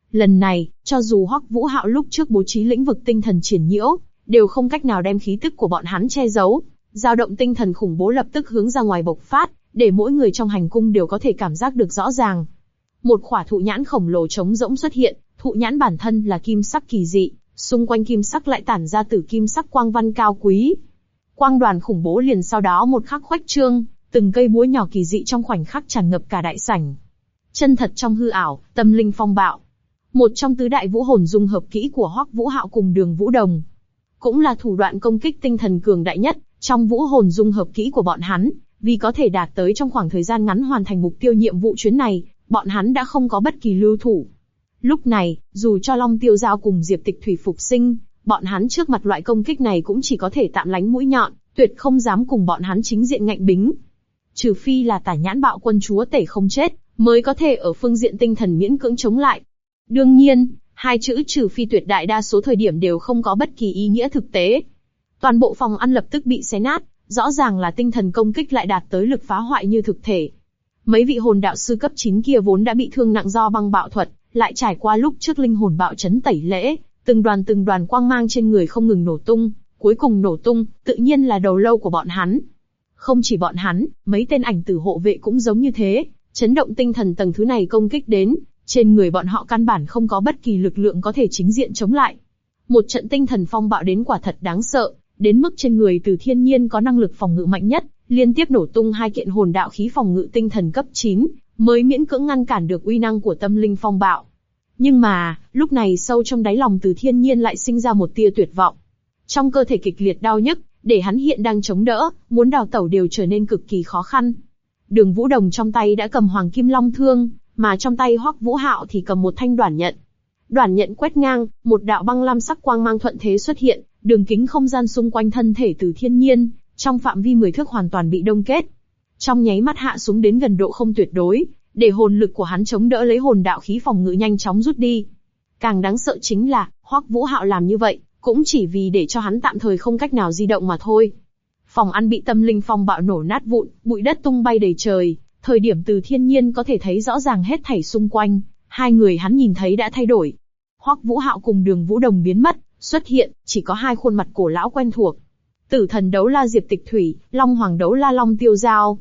Lần này, cho dù Hoắc Vũ Hạo lúc trước bố trí lĩnh vực tinh thần triển nhiễu, đều không cách nào đem khí tức của bọn hắn che giấu. Dao động tinh thần khủng bố lập tức hướng ra ngoài bộc phát, để mỗi người trong hành cung đều có thể cảm giác được rõ ràng. Một khỏa thụ nhãn khổng lồ trống rỗng xuất hiện, thụ nhãn bản thân là kim sắc kỳ dị, xung quanh kim sắc lại tản ra tử kim sắc quang văn cao quý. Quang đoàn khủng bố liền sau đó một khắc khuếch trương, từng cây búa nhỏ kỳ dị trong khoảnh khắc tràn ngập cả đại sảnh. Chân thật trong hư ảo, tâm linh phong bạo. Một trong tứ đại vũ hồn dung hợp kỹ của Hoắc Vũ Hạo cùng Đường Vũ Đồng, cũng là thủ đoạn công kích tinh thần cường đại nhất trong vũ hồn dung hợp kỹ của bọn hắn. Vì có thể đạt tới trong khoảng thời gian ngắn hoàn thành mục tiêu nhiệm vụ chuyến này, bọn hắn đã không có bất kỳ lưu thủ. Lúc này, dù cho Long Tiêu Giao cùng Diệp Tịch Thủy phục sinh, bọn hắn trước mặt loại công kích này cũng chỉ có thể tạm lánh mũi nhọn, tuyệt không dám cùng bọn hắn chính diện ngạnh bính. Trừ phi là Tả Nhãn Bạo Quân chúa tể không chết, mới có thể ở phương diện tinh thần miễn cưỡng chống lại. Đương nhiên, hai chữ trừ phi tuyệt đại đa số thời điểm đều không có bất kỳ ý nghĩa thực tế. Toàn bộ phòng ăn lập tức bị xé nát, rõ ràng là tinh thần công kích lại đạt tới lực phá hoại như thực thể. Mấy vị hồn đạo sư cấp 9 kia vốn đã bị thương nặng do băng bạo thuật, lại trải qua lúc trước linh hồn bạo chấn tẩy lễ, từng đoàn quang mang trên người không ngừng nổ tung, cuối cùng nổ tung, tự nhiên là đầu lâu của bọn hắn. Không chỉ bọn hắn, mấy tên ảnh tử hộ vệ cũng giống như thế, chấn động tinh thần tầng thứ này công kích đến, trên người bọn họ căn bản không có bất kỳ lực lượng có thể chính diện chống lại. Một trận tinh thần phong bạo đến quả thật đáng sợ, đến mức trên người Từ Thiên Nhiên có năng lực phòng ngự mạnh nhất, liên tiếp nổ tung 2 kiện hồn đạo khí phòng ngự tinh thần cấp 9, mới miễn cưỡng ngăn cản được uy năng của tâm linh phong bạo. Nhưng mà, lúc này sâu trong đáy lòng Từ Thiên Nhiên lại sinh ra một tia tuyệt vọng. Trong cơ thể kịch liệt đau nhức, để hắn hiện đang chống đỡ, muốn đào tẩu đều trở nên cực kỳ khó khăn. Đường Vũ Đồng trong tay đã cầm Hoàng Kim Long Thương, mà trong tay Hoắc Vũ Hạo thì cầm một thanh đoản nhận. Đoản nhận quét ngang, một đạo băng lam sắc quang mang thuận thế xuất hiện, đường kính không gian xung quanh thân thể Từ Thiên Nhiên, trong phạm vi 10 thước hoàn toàn bị đông kết. Trong nháy mắt hạ xuống đến gần độ không tuyệt đối, để hồn lực của hắn chống đỡ lấy hồn đạo khí phòng ngự nhanh chóng rút đi. Càng đáng sợ chính là, Hoắc Vũ Hạo làm như vậy, cũng chỉ vì để cho hắn tạm thời không cách nào di động mà thôi. Phòng ăn bị tâm linh phong bạo nổ nát vụn, bụi đất tung bay đầy trời, thời điểm Từ Thiên Nhiên có thể thấy rõ ràng hết thảy xung quanh, hai người hắn nhìn thấy đã thay đổi. Hoắc Vũ Hạo cùng Đường Vũ Đồng biến mất, xuất hiện, chỉ có hai khuôn mặt cổ lão quen thuộc. Tử Thần Đấu La Diệp Tịch Thủy, Long Hoàng Đấu La Long Tiêu Giao.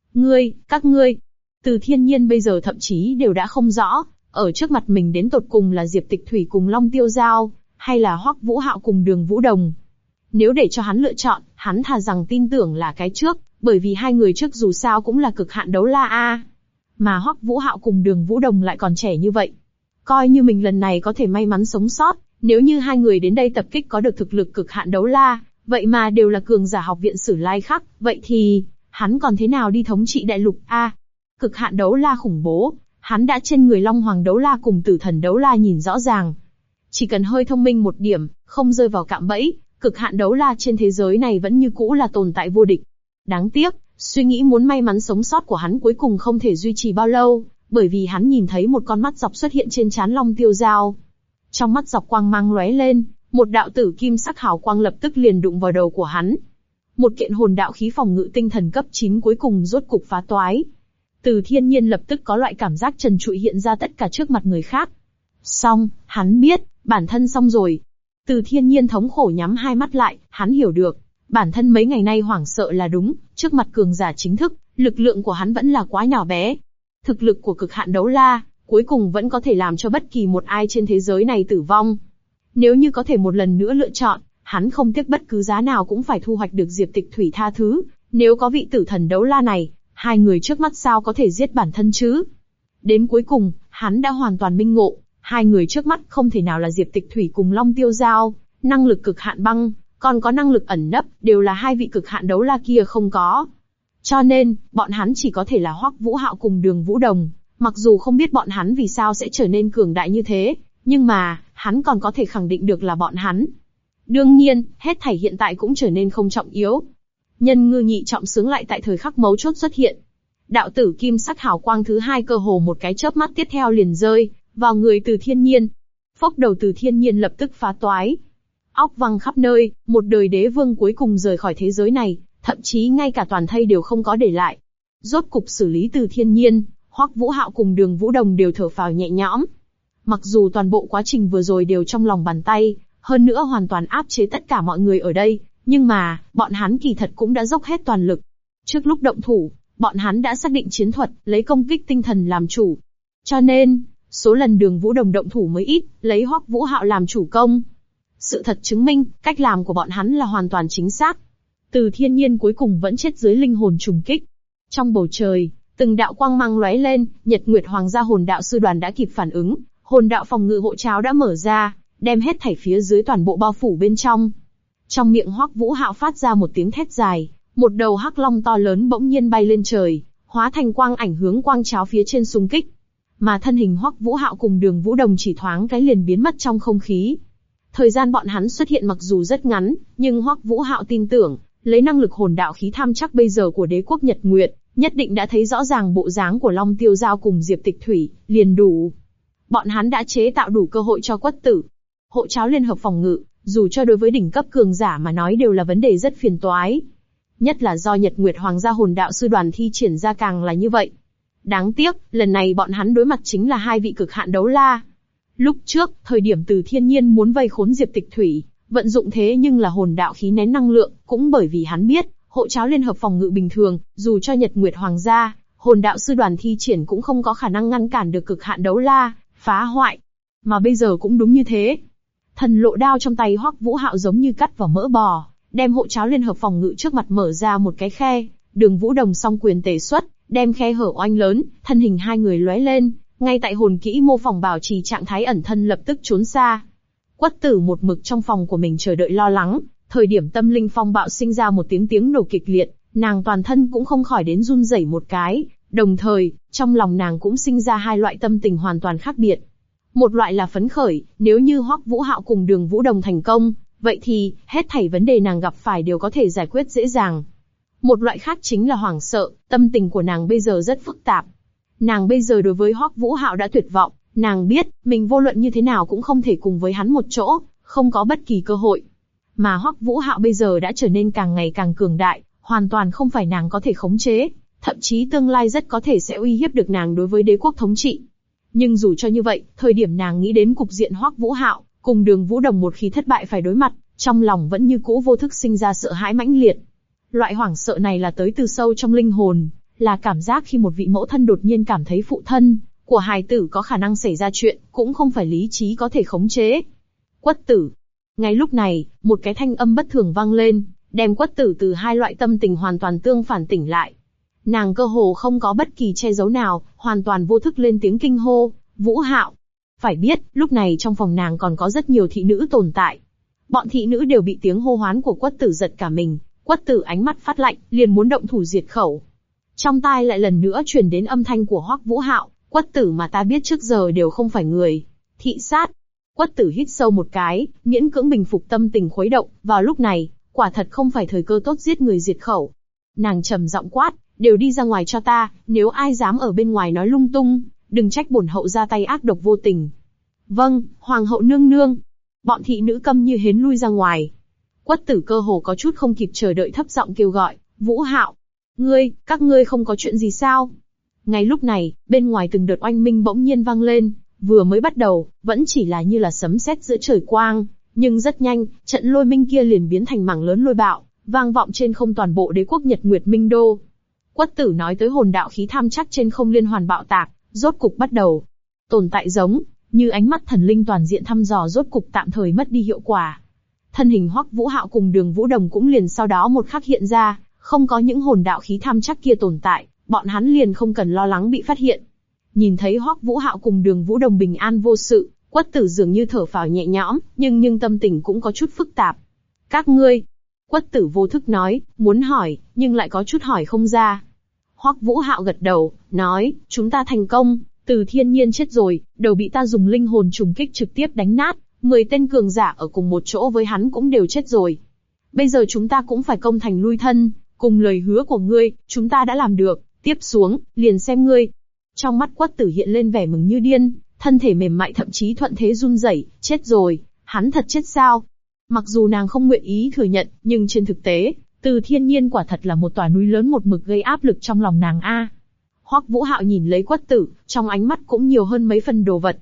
Các ngươi. Từ Thiên Nhiên bây giờ thậm chí đều đã không rõ, ở trước mặt mình đến tột cùng là Diệp Tịch Thủy cùng Long Tiêu Giao, hay là Hoắc Vũ Hạo cùng Đường Vũ Đồng. Nếu để cho hắn lựa chọn, hắn thà rằng tin tưởng là cái trước, bởi vì hai người trước dù sao cũng là cực hạn đấu la a. Mà Hoắc Vũ Hạo cùng Đường Vũ Đồng lại còn trẻ như vậy. Coi như mình lần này có thể may mắn sống sót, nếu như hai người đến đây tập kích có được thực lực cực hạn đấu la, vậy mà đều là cường giả học viện Sử Lai Khắc, vậy thì, hắn còn thế nào đi thống trị đại lục a? Cực hạn đấu la khủng bố, hắn đã trên người Long Hoàng Đấu La cùng Tử Thần Đấu La nhìn rõ ràng. Chỉ cần hơi thông minh một điểm, không rơi vào cạm bẫy, cực hạn đấu la trên thế giới này vẫn như cũ là tồn tại vô địch. Đáng tiếc, suy nghĩ muốn may mắn sống sót của hắn cuối cùng không thể duy trì bao lâu, bởi vì hắn nhìn thấy một con mắt dọc xuất hiện trên trán Long Tiêu Giao. Trong mắt dọc quang mang lóe lên, một đạo tử kim sắc hào quang lập tức liền đụng vào đầu của hắn. Một kiện hồn đạo khí phòng ngự tinh thần cấp 9 cuối cùng rốt cục phá toái. Từ Thiên Nhiên lập tức có loại cảm giác trần trụi hiện ra tất cả trước mặt người khác. Xong, hắn biết, bản thân xong rồi. Từ Thiên Nhiên thống khổ nhắm hai mắt lại, hắn hiểu được. Bản thân mấy ngày nay hoảng sợ là đúng, trước mặt cường giả chính thức, lực lượng của hắn vẫn là quá nhỏ bé. Thực lực của cực hạn đấu la, cuối cùng vẫn có thể làm cho bất kỳ một ai trên thế giới này tử vong. Nếu như có thể một lần nữa lựa chọn, hắn không tiếc bất cứ giá nào cũng phải thu hoạch được Diệp Tịch Thủy tha thứ. Nếu có vị tử thần đấu la này, hai người trước mắt sao có thể giết bản thân chứ? Đến cuối cùng, hắn đã hoàn toàn minh ngộ, hai người trước mắt không thể nào là Diệp Tịch Thủy cùng Long Tiêu Giao, năng lực cực hạn băng, còn có năng lực ẩn nấp, đều là hai vị cực hạn đấu la kia không có. Cho nên, bọn hắn chỉ có thể là Hoắc Vũ Hạo cùng Đường Vũ Đồng, mặc dù không biết bọn hắn vì sao sẽ trở nên cường đại như thế, nhưng mà, hắn còn có thể khẳng định được là bọn hắn. Đương nhiên, hết thảy hiện tại cũng trở nên không trọng yếu. Nhân ngư nhị trọng sướng lại tại thời khắc mấu chốt xuất hiện. Đạo tử kim sắc hào quang thứ hai cơ hồ một cái chớp mắt tiếp theo liền rơi vào người Từ Thiên Nhiên. Phốc đầu Từ Thiên Nhiên lập tức phá toái. Óc văng khắp nơi, một đời đế vương cuối cùng rời khỏi thế giới này, thậm chí ngay cả toàn thây đều không có để lại. Rốt cục xử lý Từ Thiên Nhiên, Hoắc Vũ Hạo cùng Đường Vũ Đồng đều thở phào nhẹ nhõm. Mặc dù toàn bộ quá trình vừa rồi đều trong lòng bàn tay, hơn nữa hoàn toàn áp chế tất cả mọi người ở đây, nhưng mà, bọn hắn kỳ thật cũng đã dốc hết toàn lực. Trước lúc động thủ, bọn hắn đã xác định chiến thuật, lấy công kích tinh thần làm chủ. Cho nên, số lần Đường Vũ Đồng động thủ mới ít, lấy Hoắc Vũ Hạo làm chủ công. Sự thật chứng minh, cách làm của bọn hắn là hoàn toàn chính xác. Từ Thiên Nhiên cuối cùng vẫn chết dưới linh hồn trùng kích. Trong bầu trời, từng đạo quang mang lóe lên, Nhật Nguyệt Hoàng gia hồn đạo sư đoàn đã kịp phản ứng, hồn đạo phòng ngự hộ tráo đã mở ra, đem hết thảy phía dưới toàn bộ bao phủ bên trong. Trong miệng Hoắc Vũ Hạo phát ra một tiếng thét dài, một đầu hắc long to lớn bỗng nhiên bay lên trời, hóa thành quang ảnh hướng quang tráo phía trên xung kích. Mà thân hình Hoắc Vũ Hạo cùng Đường Vũ Đồng chỉ thoáng cái liền biến mất trong không khí. Thời gian bọn hắn xuất hiện mặc dù rất ngắn, nhưng Hoắc Vũ Hạo tin tưởng, lấy năng lực hồn đạo khí tham chắc bây giờ của đế quốc Nhật Nguyệt, nhất định đã thấy rõ ràng bộ dáng của Long Tiêu Giao cùng Diệp Tịch Thủy, liền đủ. Bọn hắn đã chế tạo đủ cơ hội cho Quất Tử. Hộ tráo liên hợp phòng ngự, dù cho đối với đỉnh cấp cường giả mà nói đều là vấn đề rất phiền toái. Nhất là do Nhật Nguyệt Hoàng gia hồn đạo sư đoàn thi triển ra càng là như vậy. Đáng tiếc, lần này bọn hắn đối mặt chính là hai vị cực hạn đấu la. Lúc trước, thời điểm Từ Thiên Nhiên muốn vây khốn Diệp Tịch Thủy, vận dụng thế nhưng là hồn đạo khí nén năng lượng, cũng bởi vì hắn biết, hộ tráo liên hợp phòng ngự bình thường, dù cho Nhật Nguyệt Hoàng gia, hồn đạo sư đoàn thi triển cũng không có khả năng ngăn cản được cực hạn đấu la, phá hoại. Mà bây giờ cũng đúng như thế. Thần lộ đao trong tay Hoắc Vũ Hạo giống như cắt vào mỡ bò, đem hộ tráo liên hợp phòng ngự trước mặt mở ra một cái khe, Đường Vũ Đồng song quyền tề xuất, đem khe hở oanh lớn, thân hình hai người lóe lên, ngay tại hồn kỹ mô phỏng bảo trì trạng thái ẩn thân lập tức trốn xa. Quất Tử một mực trong phòng của mình chờ đợi lo lắng, thời điểm tâm linh phong bạo sinh ra một tiếng nổ kịch liệt, nàng toàn thân cũng không khỏi đến run rẩy một cái, đồng thời, trong lòng nàng cũng sinh ra hai loại tâm tình hoàn toàn khác biệt. Một loại là phấn khởi, nếu như Hoắc Vũ Hạo cùng Đường Vũ Đồng thành công, vậy thì, hết thảy vấn đề nàng gặp phải đều có thể giải quyết dễ dàng. Một loại khác chính là hoảng sợ, tâm tình của nàng bây giờ rất phức tạp. Nàng bây giờ đối với Hoắc Vũ Hạo đã tuyệt vọng, nàng biết, mình vô luận như thế nào cũng không thể cùng với hắn một chỗ, không có bất kỳ cơ hội. Mà Hoắc Vũ Hạo bây giờ đã trở nên càng ngày càng cường đại, hoàn toàn không phải nàng có thể khống chế, thậm chí tương lai rất có thể sẽ uy hiếp được nàng đối với đế quốc thống trị. Nhưng dù cho như vậy, thời điểm nàng nghĩ đến cục diện Hoắc Vũ Hạo cùng Đường Vũ Đồng một khi thất bại phải đối mặt, trong lòng vẫn như cũ vô thức sinh ra sợ hãi mãnh liệt. Loại hoảng sợ này là tới từ sâu trong linh hồn, là cảm giác khi một vị mẫu thân đột nhiên cảm thấy phụ thân của hài tử có khả năng xảy ra chuyện, cũng không phải lý trí có thể khống chế. Quất Tử. Ngay lúc này, một cái thanh âm bất thường vang lên, đem Quất Tử từ hai loại tâm tình hoàn toàn tương phản tỉnh lại. Nàng cơ hồ không có bất kỳ che giấu nào, hoàn toàn vô thức lên tiếng kinh hô, Vũ Hạo. Phải biết, lúc này trong phòng nàng còn có rất nhiều thị nữ tồn tại. Bọn thị nữ đều bị tiếng hô hoán của Quất Tử giật cả mình, Quất Tử ánh mắt phát lạnh, liền muốn động thủ diệt khẩu. Trong tai lại lần nữa truyền đến âm thanh của Hoắc Vũ Hạo, Quất Tử mà ta biết trước giờ đều không phải người. Thị sát. Quất Tử hít sâu một cái, miễn cưỡng bình phục tâm tình khuấy động, vào lúc này, quả thật không phải thời cơ tốt giết người diệt khẩu. Nàng trầm giọng quát, đều đi ra ngoài cho ta, nếu ai dám ở bên ngoài nói lung tung, đừng trách bổn hậu ra tay ác độc vô tình. Vâng, hoàng hậu nương nương. Bọn thị nữ câm như hến lui ra ngoài. Quất Tử cơ hồ có chút không kịp chờ đợi thấp giọng kêu gọi, Vũ Hạo. Các ngươi không có chuyện gì sao? Ngay lúc này, bên ngoài từng đợt oanh minh bỗng nhiên vang lên, vừa mới bắt đầu, vẫn chỉ là như là sấm sét giữa trời quang, nhưng rất nhanh, trận lôi minh kia liền biến thành mảng lớn lôi bạo, vang vọng trên không toàn bộ đế quốc Nhật Nguyệt Minh Đô. Quất Tử nói tới hồn đạo khí tham chắc trên không liên hoàn bạo tạc, rốt cục bắt đầu. Tồn tại giống như ánh mắt thần linh toàn diện thăm dò rốt cục tạm thời mất đi hiệu quả. Thân hình Hoắc Vũ Hạo cùng Đường Vũ Đồng cũng liền sau đó một khắc hiện ra, không có những hồn đạo khí tham chắc kia tồn tại, bọn hắn liền không cần lo lắng bị phát hiện. Nhìn thấy Hoắc Vũ Hạo cùng Đường Vũ Đồng bình an vô sự, Quất Tử dường như thở phào nhẹ nhõm, nhưng tâm tình cũng có chút phức tạp. Các ngươi, Quất Tử vô thức nói, muốn hỏi, nhưng lại có chút hỏi không ra. Hoắc Vũ Hạo gật đầu, nói, chúng ta thành công, Từ Thiên Nhiên chết rồi, đầu bị ta dùng linh hồn trùng kích trực tiếp đánh nát, 10 tên cường giả ở cùng một chỗ với hắn cũng đều chết rồi. Bây giờ chúng ta cũng phải công thành lui thân, cùng lời hứa của ngươi, chúng ta đã làm được, tiếp xuống, liền xem ngươi. Trong mắt Quất Tử hiện lên vẻ mừng như điên, thân thể mềm mại thậm chí thuận thế run rẩy, chết rồi, hắn thật chết sao? Mặc dù nàng không nguyện ý thừa nhận, nhưng trên thực tế, Từ Thiên Nhiên quả thật là một tòa núi lớn một mực gây áp lực trong lòng nàng a. Hoắc Vũ Hạo nhìn lấy Quất Tử, trong ánh mắt cũng nhiều hơn mấy phần đồ vật.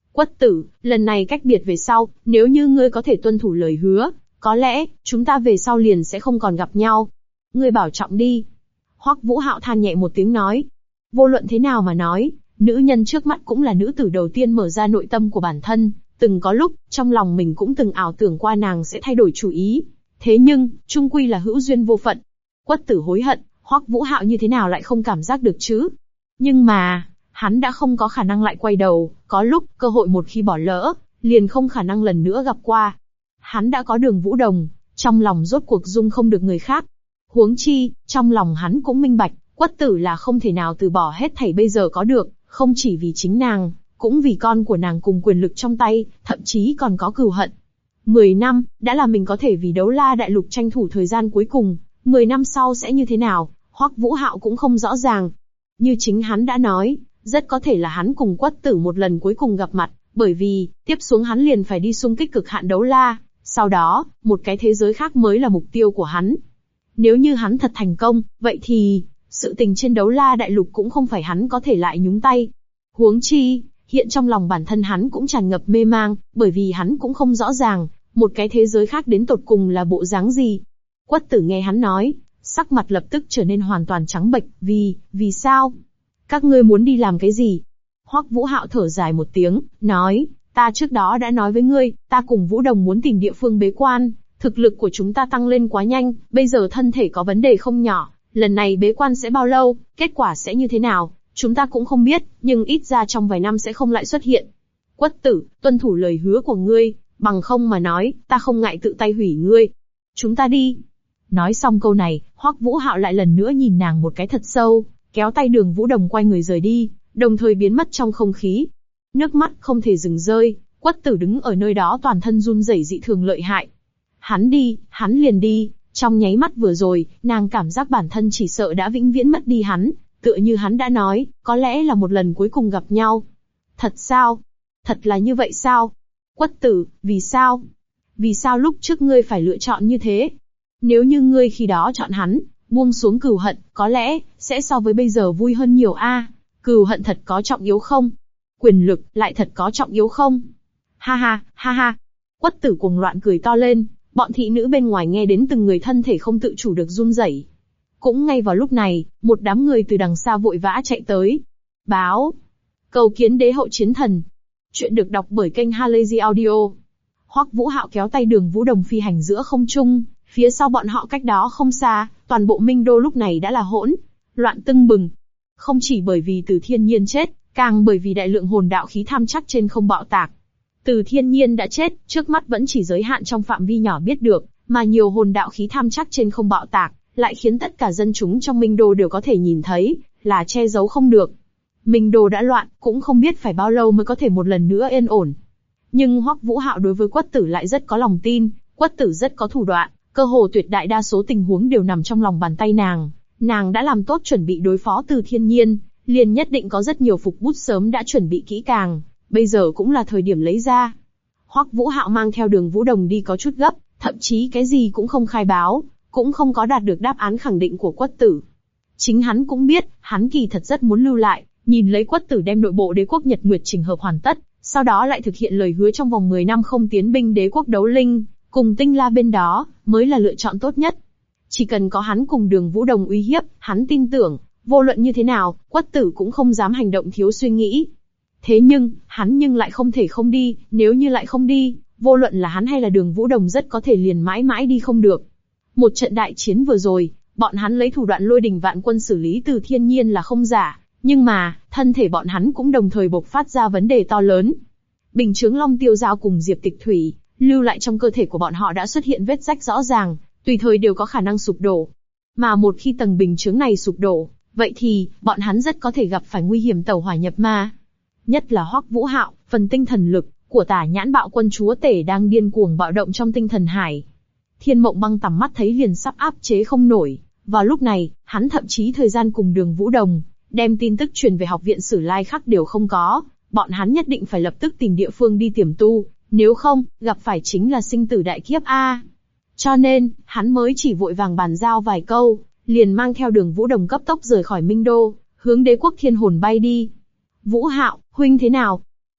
Quất Tử, lần này cách biệt về sau, nếu như ngươi có thể tuân thủ lời hứa, có lẽ, chúng ta về sau liền sẽ không còn gặp nhau. Ngươi bảo trọng đi. Hoắc Vũ Hạo than nhẹ một tiếng nói. Vô luận thế nào mà nói, nữ nhân trước mắt cũng là nữ tử đầu tiên mở ra nội tâm của bản thân, từng có lúc, trong lòng mình cũng từng ảo tưởng qua nàng sẽ thay đổi chủ ý. Thế nhưng, chung quy là hữu duyên vô phận. Quất Tử hối hận, Hoắc Vũ Hạo như thế nào lại không cảm giác được chứ? Nhưng mà, hắn đã không có khả năng lại quay đầu, có lúc, cơ hội một khi bỏ lỡ, liền không khả năng lần nữa gặp qua. Hắn đã có Đường Vũ Đồng, trong lòng rốt cuộc dung không được người khác. Huống chi, trong lòng hắn cũng minh bạch, Quất Tử là không thể nào từ bỏ hết thảy bây giờ có được, không chỉ vì chính nàng, cũng vì con của nàng cùng quyền lực trong tay, thậm chí còn có cừu hận. 10 năm, đã là mình có thể vì Đấu La Đại Lục tranh thủ thời gian cuối cùng, 10 năm sau sẽ như thế nào, Hoắc Vũ Hạo cũng không rõ ràng. Như chính hắn đã nói, rất có thể là hắn cùng Quất Tử một lần cuối cùng gặp mặt, bởi vì, tiếp xuống hắn liền phải đi xung kích cực hạn đấu la, sau đó, một cái thế giới khác mới là mục tiêu của hắn. Nếu như hắn thật thành công, vậy thì, sự tình trên Đấu La Đại Lục cũng không phải hắn có thể lại nhúng tay. Huống chi, hiện trong lòng bản thân hắn cũng tràn ngập mê mang, bởi vì hắn cũng không rõ ràng, một cái thế giới khác đến tột cùng là bộ dáng gì. Quất Tử nghe hắn nói, sắc mặt lập tức trở nên hoàn toàn trắng bệch, vì sao? Các ngươi muốn đi làm cái gì? Hoắc Vũ Hạo thở dài một tiếng, nói, ta trước đó đã nói với ngươi, ta cùng Vũ Đồng muốn tìm địa phương bế quan, thực lực của chúng ta tăng lên quá nhanh, bây giờ thân thể có vấn đề không nhỏ, lần này bế quan sẽ bao lâu, kết quả sẽ như thế nào, chúng ta cũng không biết, nhưng ít ra trong vài năm sẽ không lại xuất hiện. Quất Tử, tuân thủ lời hứa của ngươi, bằng không mà nói, ta không ngại tự tay hủy ngươi. Chúng ta đi. Nói xong câu này, Hoắc Vũ Hạo lại lần nữa nhìn nàng một cái thật sâu, kéo tay Đường Vũ Đồng quay người rời đi, đồng thời biến mất trong không khí. Nước mắt không thể dừng rơi, Quất Tử đứng ở nơi đó toàn thân run rẩy dị thường lợi hại. Hắn đi, hắn liền đi, trong nháy mắt vừa rồi, nàng cảm giác bản thân chỉ sợ đã vĩnh viễn mất đi hắn, tựa như hắn đã nói, có lẽ là một lần cuối cùng gặp nhau. Thật sao? Thật là như vậy sao? Quất Tử, vì sao? Vì sao lúc trước ngươi phải lựa chọn như thế? Nếu như ngươi khi đó chọn hắn, buông xuống cừu hận, có lẽ, sẽ so với bây giờ vui hơn nhiều a. Cừu hận thật có trọng yếu không? Quyền lực, lại thật có trọng yếu không? Ha ha, ha ha. Quất Tử cuồng loạn cười to lên, bọn thị nữ bên ngoài nghe đến từng người thân thể không tự chủ được run rẩy. Cũng ngay vào lúc này, một đám người từ đằng xa vội vã chạy tới. Báo. Cầu kiến đế hậu chiến thần. Chuyện được đọc bởi kênh Halazy Audio. Hoắc Vũ Hạo kéo tay Đường Vũ Đồng phi hành giữa không trung, phía sau bọn họ cách đó không xa, toàn bộ Minh Đô lúc này đã là hỗn loạn tưng bừng. Không chỉ bởi vì Từ Thiên Nhiên chết, càng bởi vì đại lượng hồn đạo khí tham chắc trên không bạo tạc. Từ Thiên Nhiên đã chết, trước mắt vẫn chỉ giới hạn trong phạm vi nhỏ biết được, mà nhiều hồn đạo khí tham chắc trên không bạo tạc, lại khiến tất cả dân chúng trong Minh Đô đều có thể nhìn thấy, là che giấu không được. Minh Đô đã loạn, cũng không biết phải bao lâu mới có thể một lần nữa yên ổn. Nhưng Hoắc Vũ Hạo đối với Quất Tử lại rất có lòng tin, Quất Tử rất có thủ đoạn, cơ hồ tuyệt đại đa số tình huống đều nằm trong lòng bàn tay nàng. Nàng đã làm tốt chuẩn bị đối phó Từ Thiên Nhiên, liền nhất định có rất nhiều phục bút sớm đã chuẩn bị kỹ càng, bây giờ cũng là thời điểm lấy ra. Hoắc Vũ Hạo mang theo Đường Vũ Đồng đi có chút gấp, thậm chí cái gì cũng không khai báo, cũng không có đạt được đáp án khẳng định của Quất Tử. Chính hắn cũng biết, hắn kỳ thật rất muốn lưu lại, nhìn lấy Quất Tử đem nội bộ đế quốc Nhật Nguyệt chỉnh hợp hoàn tất, sau đó lại thực hiện lời hứa trong vòng 10 năm không tiến binh đế quốc Đấu Linh, cùng Tinh La bên đó, mới là lựa chọn tốt nhất. Chỉ cần có hắn cùng Đường Vũ Đồng uy hiếp, hắn tin tưởng, vô luận như thế nào, Quất Tử cũng không dám hành động thiếu suy nghĩ. Thế nhưng, hắn lại không thể không đi, nếu như lại không đi, vô luận là hắn hay là Đường Vũ Đồng rất có thể liền mãi mãi đi không được. Một trận đại chiến vừa rồi, bọn hắn lấy thủ đoạn lôi đình vạn quân xử lý Từ Thiên Nhiên là không giả, nhưng mà, thân thể bọn hắn cũng đồng thời bộc phát ra vấn đề to lớn. Bình chướng Long Tiêu Dao cùng Diệp Tịch Thủy, lưu lại trong cơ thể của bọn họ đã xuất hiện vết rách rõ ràng, tùy thời đều có khả năng sụp đổ. Mà một khi tầng bình chướng này sụp đổ, vậy thì, bọn hắn rất có thể gặp phải nguy hiểm tẩu hỏa nhập ma. Nhất là Hoắc Vũ Hạo, phần tinh thần lực của Tả Nhãn Bạo Quân chúa tể đang điên cuồng bạo động trong tinh thần hải. Thiên Mộng Băng tầm mắt thấy liền sắp áp chế không nổi, vào lúc này, hắn thậm chí thời gian cùng Đường Vũ Đồng, đem tin tức truyền về học viện Sử Lai Khắc đều không có, bọn hắn nhất định phải lập tức tìm địa phương đi tiềm tu, nếu không, gặp phải chính là sinh tử đại kiếp a. Cho nên, hắn mới chỉ vội vàng bàn giao vài câu, liền mang theo Đường Vũ Đồng cấp tốc rời khỏi Minh Đô, hướng đế quốc Thiên Hồn bay đi. Vũ Hạo, huynh thế nào?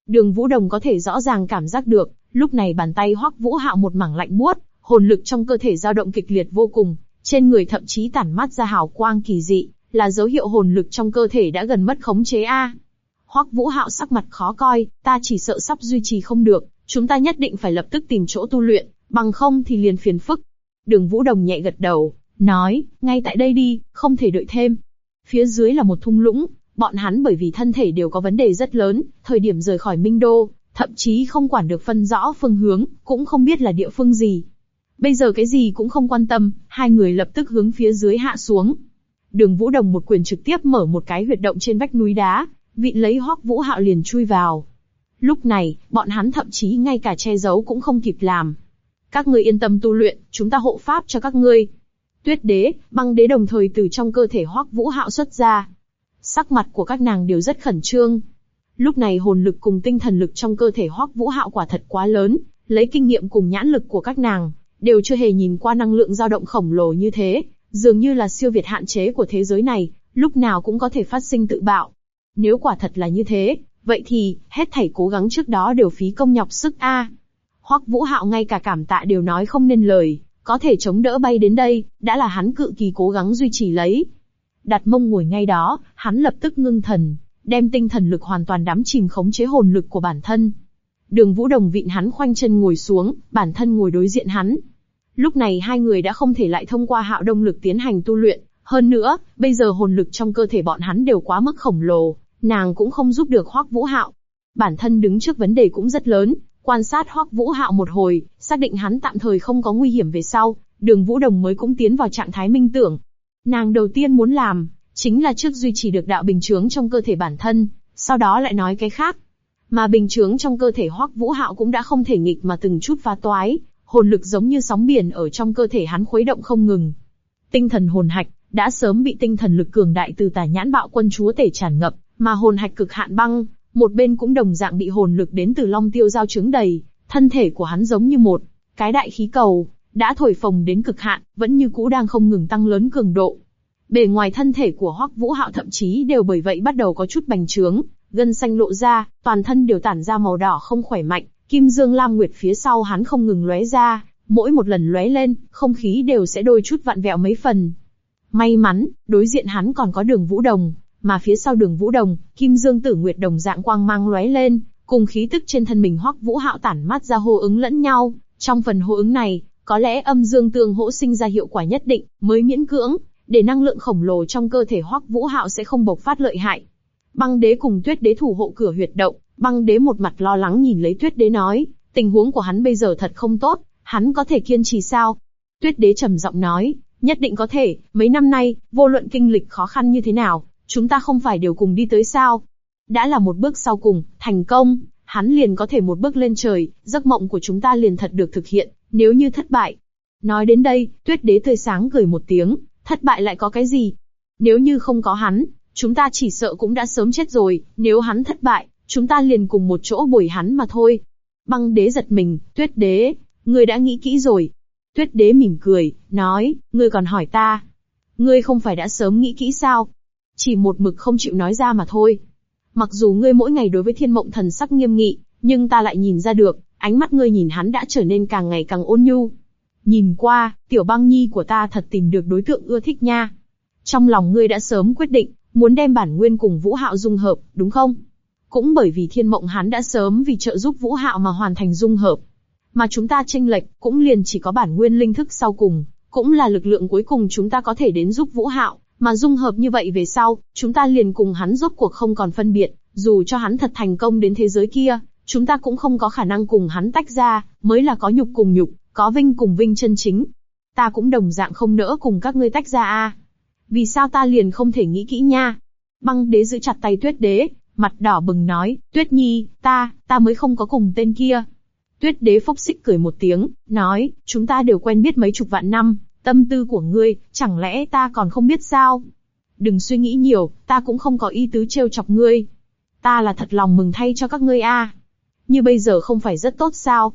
Đường Vũ Đồng có thể rõ ràng cảm giác được, lúc này bàn tay Hoắc Vũ Hạo một mảng lạnh buốt, hồn lực trong cơ thể dao động kịch liệt vô cùng, trên người thậm chí tản mát ra hào quang kỳ dị, là dấu hiệu hồn lực trong cơ thể đã gần mất khống chế a. Hoắc Vũ Hạo sắc mặt khó coi, ta chỉ sợ sắp duy trì không được, chúng ta nhất định phải lập tức tìm chỗ tu luyện, bằng không thì liền phiền phức. Đường Vũ Đồng nhẹ gật đầu, nói, ngay tại đây đi, không thể đợi thêm. Phía dưới là một thung lũng, bọn hắn bởi vì thân thể đều có vấn đề rất lớn, thời điểm rời khỏi Minh Đô, thậm chí không quản được phân rõ phương hướng, cũng không biết là địa phương gì. Bây giờ cái gì cũng không quan tâm, hai người lập tức hướng phía dưới hạ xuống. Đường Vũ Đồng một quyền trực tiếp mở một cái huyệt động trên vách núi đá, vịn lấy Hoắc Vũ Hạo liền chui vào. Lúc này, bọn hắn thậm chí ngay cả che giấu cũng không kịp làm. Các ngươi yên tâm tu luyện, chúng ta hộ pháp cho các ngươi. Tuyết Đế, Băng Đế đồng thời từ trong cơ thể Hoắc Vũ Hạo xuất ra. Sắc mặt của các nàng đều rất khẩn trương. Lúc này hồn lực cùng tinh thần lực trong cơ thể Hoắc Vũ Hạo quả thật quá lớn, lấy kinh nghiệm cùng nhãn lực của các nàng, đều chưa hề nhìn qua năng lượng dao động khổng lồ như thế, dường như là siêu việt hạn chế của thế giới này, lúc nào cũng có thể phát sinh tự bạo. Nếu quả thật là như thế, vậy thì, hết thảy cố gắng trước đó đều phí công nhọc sức a. Hoắc Vũ Hạo ngay cả cảm tạ đều nói không nên lời, có thể chống đỡ bay đến đây, đã là hắn cự kỳ cố gắng duy trì lấy. Đặt mông ngồi ngay đó, hắn lập tức ngưng thần, đem tinh thần lực hoàn toàn đắm chìm khống chế hồn lực của bản thân. Đường Vũ Đồng vịn hắn khoanh chân ngồi xuống, bản thân ngồi đối diện hắn. Lúc này hai người đã không thể lại thông qua Hạo Đông lực tiến hành tu luyện, hơn nữa, bây giờ hồn lực trong cơ thể bọn hắn đều quá mức khổng lồ, nàng cũng không giúp được Hoắc Vũ Hạo. Bản thân đứng trước vấn đề cũng rất lớn, quan sát Hoắc Vũ Hạo một hồi, xác định hắn tạm thời không có nguy hiểm về sau, Đường Vũ Đồng mới cũng tiến vào trạng thái minh tưởng. Nàng đầu tiên muốn làm, chính là trước duy trì được đạo bình chướng trong cơ thể bản thân, sau đó lại nói cái khác. Mà bình chướng trong cơ thể Hoắc Vũ Hạo cũng đã không thể nghịch mà từng chút phá toái, hồn lực giống như sóng biển ở trong cơ thể hắn khuấy động không ngừng. Tinh thần hồn hạch đã sớm bị tinh thần lực cường đại từ Tà Nhãn Bạo Quân chúa tể tràn ngập, mà hồn hạch cực hạn băng, một bên cũng đồng dạng bị hồn lực đến từ Long Tiêu Giao trứng đầy, thân thể của hắn giống như một cái đại khí cầu, đã thổi phồng đến cực hạn, vẫn như cũ đang không ngừng tăng lớn cường độ. Bề ngoài thân thể của Hoắc Vũ Hạo thậm chí đều bởi vậy bắt đầu có chút bành trướng, gân xanh lộ ra, toàn thân đều tản ra màu đỏ không khỏe mạnh, kim dương lam nguyệt phía sau hắn không ngừng lóe ra, mỗi một lần lóe lên, không khí đều sẽ đôi chút vặn vẹo mấy phần. May mắn, đối diện hắn còn có Đường Vũ Đồng, mà phía sau Đường Vũ Đồng, kim dương tử nguyệt đồng dạng quang mang lóe lên, cùng khí tức trên thân mình Hoắc Vũ Hạo tản mát ra hô ứng lẫn nhau, trong phần hô ứng này, có lẽ âm dương tương hỗ sinh ra hiệu quả nhất định, mới miễn cưỡng, để năng lượng khổng lồ trong cơ thể Hoắc Vũ Hạo sẽ không bộc phát lợi hại. Băng Đế cùng Tuyết Đế thủ hộ cửa huyệt động, Băng Đế một mặt lo lắng nhìn lấy Tuyết Đế nói, tình huống của hắn bây giờ thật không tốt, hắn có thể kiên trì sao? Tuyết Đế trầm giọng nói, nhất định có thể, mấy năm nay, vô luận kinh lịch khó khăn như thế nào, chúng ta không phải đều cùng đi tới sao? Đã là một bước sau cùng, thành công, hắn liền có thể một bước lên trời, giấc mộng của chúng ta liền thật được thực hiện, nếu như thất bại. Nói đến đây, Tuyết Đế tươi sáng cười một tiếng, thất bại lại có cái gì? Nếu như không có hắn, chúng ta chỉ sợ cũng đã sớm chết rồi, nếu hắn thất bại, chúng ta liền cùng một chỗ bồi hắn mà thôi. Băng Đế giật mình, Tuyết Đế, ngươi đã nghĩ kỹ rồi. Tuyết Đế mỉm cười, nói, ngươi còn hỏi ta. Ngươi không phải đã sớm nghĩ kỹ sao? Chỉ một mực không chịu nói ra mà thôi. Mặc dù ngươi mỗi ngày đối với Thiên Mộng thần sắc nghiêm nghị, nhưng ta lại nhìn ra được, ánh mắt ngươi nhìn hắn đã trở nên càng ngày càng ôn nhu. Nhìn qua, tiểu Băng Nhi của ta thật tìm được đối tượng ưa thích nha. Trong lòng ngươi đã sớm quyết định, muốn đem bản nguyên cùng Vũ Hạo dung hợp, đúng không? Cũng bởi vì Thiên Mộng hắn đã sớm vì trợ giúp Vũ Hạo mà hoàn thành dung hợp. Mà chúng ta chênh lệch, cũng liền chỉ có bản nguyên linh thức sau cùng, cũng là lực lượng cuối cùng chúng ta có thể đến giúp Vũ Hạo, mà dung hợp như vậy về sau, chúng ta liền cùng hắn rốt cuộc không còn phân biệt, dù cho hắn thật thành công đến thế giới kia, chúng ta cũng không có khả năng cùng hắn tách ra, mới là có nhục cùng nhục, có vinh cùng vinh chân chính. Ta cũng đồng dạng không nỡ cùng các ngươi tách ra a. Vì sao ta liền không thể nghĩ kỹ nha? Băng Đế giữ chặt tay Tuyết Đế, mặt đỏ bừng nói, Tuyết Nhi, ta mới không có cùng tên kia. Tuyết Đế phốc xích cười một tiếng, nói, chúng ta đều quen biết mấy chục vạn năm, tâm tư của ngươi, chẳng lẽ ta còn không biết sao? Đừng suy nghĩ nhiều, ta cũng không có ý tứ trêu chọc ngươi. Ta là thật lòng mừng thay cho các ngươi a. Như bây giờ không phải rất tốt sao?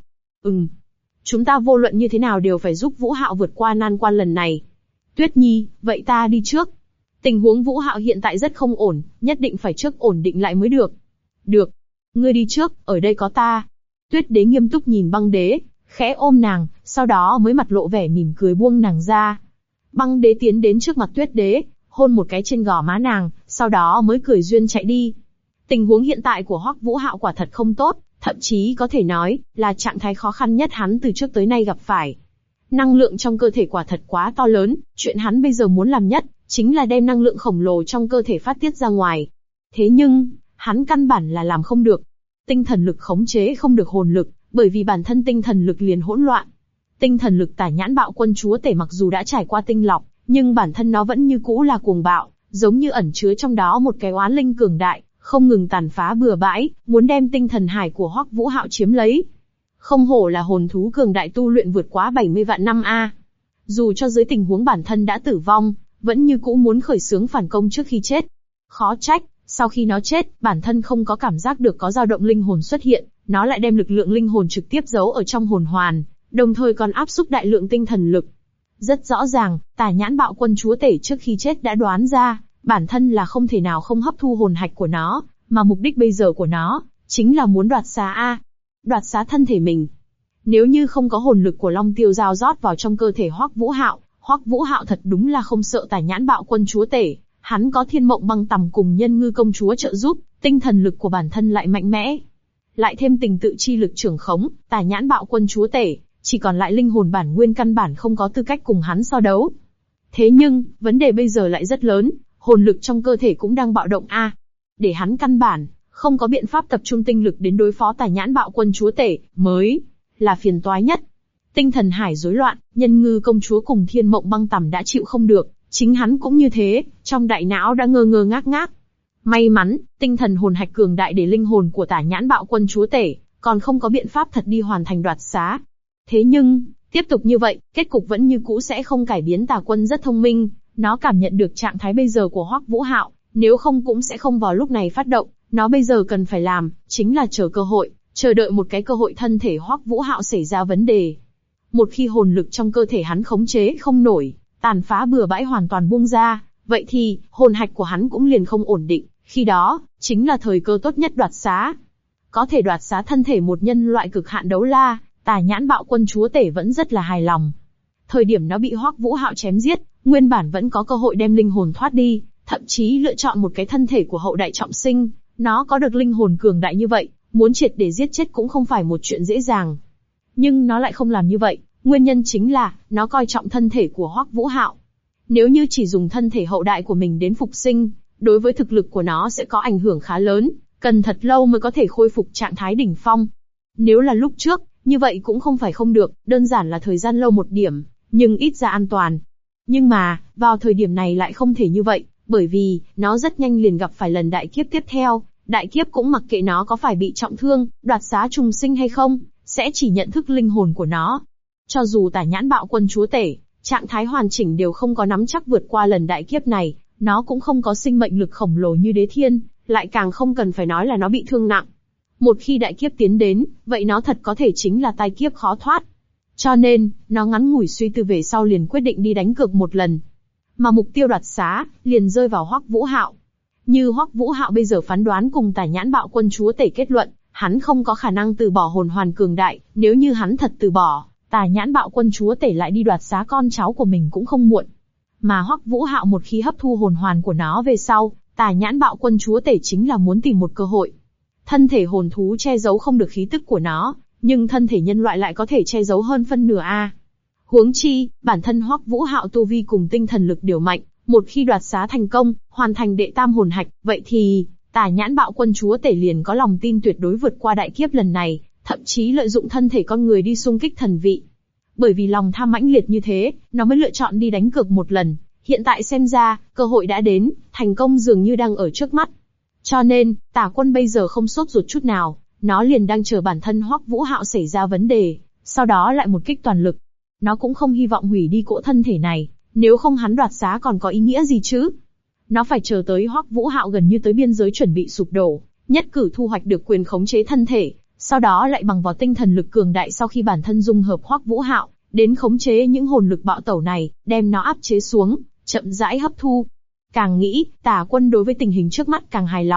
Chúng ta vô luận như thế nào đều phải giúp Vũ Hạo vượt qua nan quan lần này. Tuyết Nhi, vậy ta đi trước. Tình huống Vũ Hạo hiện tại rất không ổn, nhất định phải trước ổn định lại mới được. Được. Ngươi đi trước, ở đây có ta. Tuyết đế nghiêm túc nhìn băng đế, khẽ ôm nàng, sau đó mới mặt lộ vẻ mỉm cười buông nàng ra. Băng đế tiến đến trước mặt tuyết đế, hôn một cái trên gò má nàng, sau đó mới cười duyên chạy đi. Tình huống hiện tại của Hoắc Vũ Hạo quả thật không tốt, thậm chí có thể nói là trạng thái khó khăn nhất hắn từ trước tới nay gặp phải. Năng lượng trong cơ thể quả thật quá to lớn, chuyện hắn bây giờ muốn làm nhất chính là đem năng lượng khổng lồ trong cơ thể phát tiết ra ngoài. Thế nhưng, hắn căn bản là làm không được. Tinh thần lực khống chế không được hồn lực, bởi vì bản thân tinh thần lực liền hỗn loạn. Tinh thần lực Tả Nhãn Bạo Quân Chúa Tể mặc dù đã trải qua tinh lọc, nhưng bản thân nó vẫn như cũ là cuồng bạo, giống như ẩn chứa trong đó một cái oán linh cường đại, không ngừng tàn phá bừa bãi, muốn đem tinh thần hải của Hoắc Vũ Hạo chiếm lấy. Không hổ là hồn thú cường đại tu luyện vượt quá 70 vạn năm a. Dù cho dưới tình huống bản thân đã tử vong, vẫn như cũ muốn khởi xướng phản công trước khi chết. Khó trách, sau khi nó chết, bản thân không có cảm giác được có dao động linh hồn xuất hiện, nó lại đem lực lượng linh hồn trực tiếp giấu ở trong hồn hoàn, đồng thời còn áp xúc đại lượng tinh thần lực. Rất rõ ràng, Tả Nhãn Bạo Quân Chúa Tể trước khi chết đã đoán ra, bản thân là không thể nào không hấp thu hồn hạch của nó, mà mục đích bây giờ của nó chính là muốn đoạt xá đoạt xá thân thể mình. Nếu như không có hồn lực của Long Tiêu Dao rót vào trong cơ thể Hoắc Vũ Hạo thật đúng là không sợ Tả Nhãn Bạo Quân Chúa Tể, hắn có Thiên Mộng Băng Tằm cùng Nhân Ngư Công Chúa trợ giúp, tinh thần lực của bản thân lại mạnh mẽ. Lại thêm tình tự chi lực trưởng khống, Tả Nhãn Bạo Quân Chúa Tể, chỉ còn lại linh hồn bản nguyên căn bản không có tư cách cùng hắn so đấu. Thế nhưng, vấn đề bây giờ lại rất lớn, hồn lực trong cơ thể cũng đang bạo động để hắn căn bản không có biện pháp tập trung tinh lực đến đối phó Tả Nhãn Bạo Quân Chúa Tể, mới là phiền toái nhất. Tinh thần hải rối loạn, Nhân Ngư Công Chúa cùng Thiên Mộng Băng Tằm đã chịu không được, chính hắn cũng như thế, trong đại não đã ngơ ngơ ngác ngác. May mắn, tinh thần hồn hạch cường đại để linh hồn của Tả Nhãn Bạo Quân Chúa Tể, còn không có biện pháp thật đi hoàn thành đoạt xá. Thế nhưng, tiếp tục như vậy, kết cục vẫn như cũ sẽ không cải biến. Tà Quân rất thông minh, nó cảm nhận được trạng thái bây giờ của Hoắc Vũ Hạo, nếu không cũng sẽ không vào lúc này phát động, nó bây giờ cần phải làm, chính là chờ cơ hội, chờ đợi một cái cơ hội thân thể Hoắc Vũ Hạo xảy ra vấn đề. Một khi hồn lực trong cơ thể hắn khống chế không nổi, tàn phá bừa bãi hoàn toàn buông ra, vậy thì, hồn hạch của hắn cũng liền không ổn định, khi đó, chính là thời cơ tốt nhất đoạt xá. Có thể đoạt xá thân thể một nhân loại cực hạn đấu la, Tả Nhãn Bạo Quân Chúa Tể vẫn rất là hài lòng. Thời điểm nó bị Hoắc Vũ Hạo chém giết, nguyên bản vẫn có cơ hội đem linh hồn thoát đi, thậm chí lựa chọn một cái thân thể của hậu đại trọng sinh, nó có được linh hồn cường đại như vậy, muốn triệt để giết chết cũng không phải một chuyện dễ dàng. Nhưng nó lại không làm như vậy, nguyên nhân chính là, nó coi trọng thân thể của Hoắc Vũ Hạo. Nếu như chỉ dùng thân thể hậu đại của mình đến phục sinh, đối với thực lực của nó sẽ có ảnh hưởng khá lớn, cần thật lâu mới có thể khôi phục trạng thái đỉnh phong. Nếu là lúc trước, như vậy cũng không phải không được, đơn giản là thời gian lâu một điểm, nhưng ít ra an toàn. Nhưng mà, vào thời điểm này lại không thể như vậy, bởi vì, nó rất nhanh liền gặp phải lần đại kiếp tiếp theo, đại kiếp cũng mặc kệ nó có phải bị trọng thương, đoạt xá trùng sinh hay không, sẽ chỉ nhận thức linh hồn của nó. Cho dù Tả Nhãn Bạo Quân Chúa Tể, trạng thái hoàn chỉnh đều không có nắm chắc vượt qua lần đại kiếp này, nó cũng không có sinh mệnh lực khổng lồ như Đế Thiên, lại càng không cần phải nói là nó bị thương nặng. Một khi đại kiếp tiến đến, vậy nó thật có thể chính là tai kiếp khó thoát. Cho nên, nó ngắn ngủi suy tư về sau liền quyết định đi đánh cược một lần. Mà mục tiêu đoạt xá, liền rơi vào Hoắc Vũ Hạo. Như Hoắc Vũ Hạo bây giờ phán đoán cùng Tả Nhãn Bạo Quân Chúa Tể kết luận, hắn không có khả năng từ bỏ hồn hoàn cường đại, nếu như hắn thật từ bỏ, Tả Nhãn Bạo Quân Chúa Tể lại đi đoạt xá con cháu của mình cũng không muộn. Mà Hoắc Vũ Hạo một khi hấp thu hồn hoàn của nó về sau, Tả Nhãn Bạo Quân Chúa Tể chính là muốn tìm một cơ hội. Thân thể hồn thú che giấu không được khí tức của nó, nhưng thân thể nhân loại lại có thể che giấu hơn phân nửa Huống chi, bản thân Hoắc Vũ Hạo tu vi cùng tinh thần lực đều mạnh, một khi đoạt xá thành công, hoàn thành đệ tam hồn hạch, vậy thì, Tả Nhãn Bạo Quân Chúa Tể liền có lòng tin tuyệt đối vượt qua đại kiếp lần này, thậm chí lợi dụng thân thể con người đi xung kích thần vị. Bởi vì lòng tham mãnh liệt như thế, nó mới lựa chọn đi đánh cược một lần, hiện tại xem ra, cơ hội đã đến, thành công dường như đang ở trước mắt. Cho nên, Tả Quân bây giờ không sốt ruột chút nào, nó liền đang chờ bản thân Hoắc Vũ Hạo xảy ra vấn đề, sau đó lại một kích toàn lực. Nó cũng không hy vọng hủy đi cỗ thân thể này, nếu không hắn đoạt xá còn có ý nghĩa gì chứ? Nó phải chờ tới Hoắc Vũ Hạo gần như tới biên giới chuẩn bị sụp đổ, nhất cử thu hoạch được quyền khống chế thân thể, sau đó lại bằng vào tinh thần lực cường đại sau khi bản thân dung hợp Hoắc Vũ Hạo, đến khống chế những hồn lực bạo tẩu này, đem nó áp chế xuống, chậm rãi hấp thu. Càng nghĩ, Tả Quân đối với tình hình trước mắt càng hài lòng,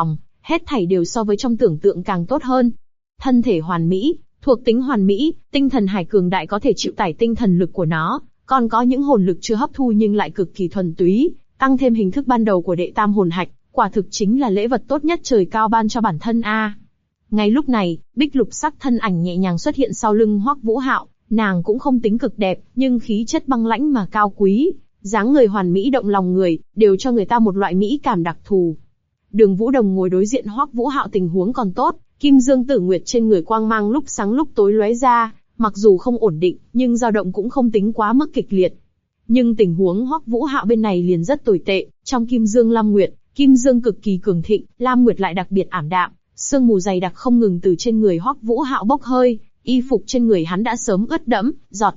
Hết thảy đều so với trong tưởng tượng càng tốt hơn. Thân thể hoàn mỹ, thuộc tính hoàn mỹ, tinh thần hải cường đại có thể chịu tải tinh thần lực của nó, còn có những hồn lực chưa hấp thu nhưng lại cực kỳ thuần túy, tăng thêm hình thức ban đầu của đệ tam hồn hạch, quả thực chính là lễ vật tốt nhất trời cao ban cho bản thân a. Ngay lúc này, Bích Lục sắc thân ảnh nhẹ nhàng xuất hiện sau lưng Hoắc Vũ Hạo, nàng cũng không tính cực đẹp, nhưng khí chất băng lãnh mà cao quý, dáng người hoàn mỹ động lòng người, đều cho người ta một loại mỹ cảm đặc thù. Đường Vũ Đồng ngồi đối diện Hoắc Vũ Hạo tình huống còn tốt, Kim Dương Tử Nguyệt trên người quang mang lúc sáng lúc tối lóe ra, mặc dù không ổn định, nhưng dao động cũng không tính quá mức kịch liệt. Nhưng tình huống Hoắc Vũ Hạo bên này liền rất tồi tệ, trong Kim Dương Lam Nguyệt, Kim Dương cực kỳ cường thịnh, Lam Nguyệt lại đặc biệt ảm đạm, sương mù dày đặc không ngừng từ trên người Hoắc Vũ Hạo bốc hơi, y phục trên người hắn đã sớm ướt đẫm,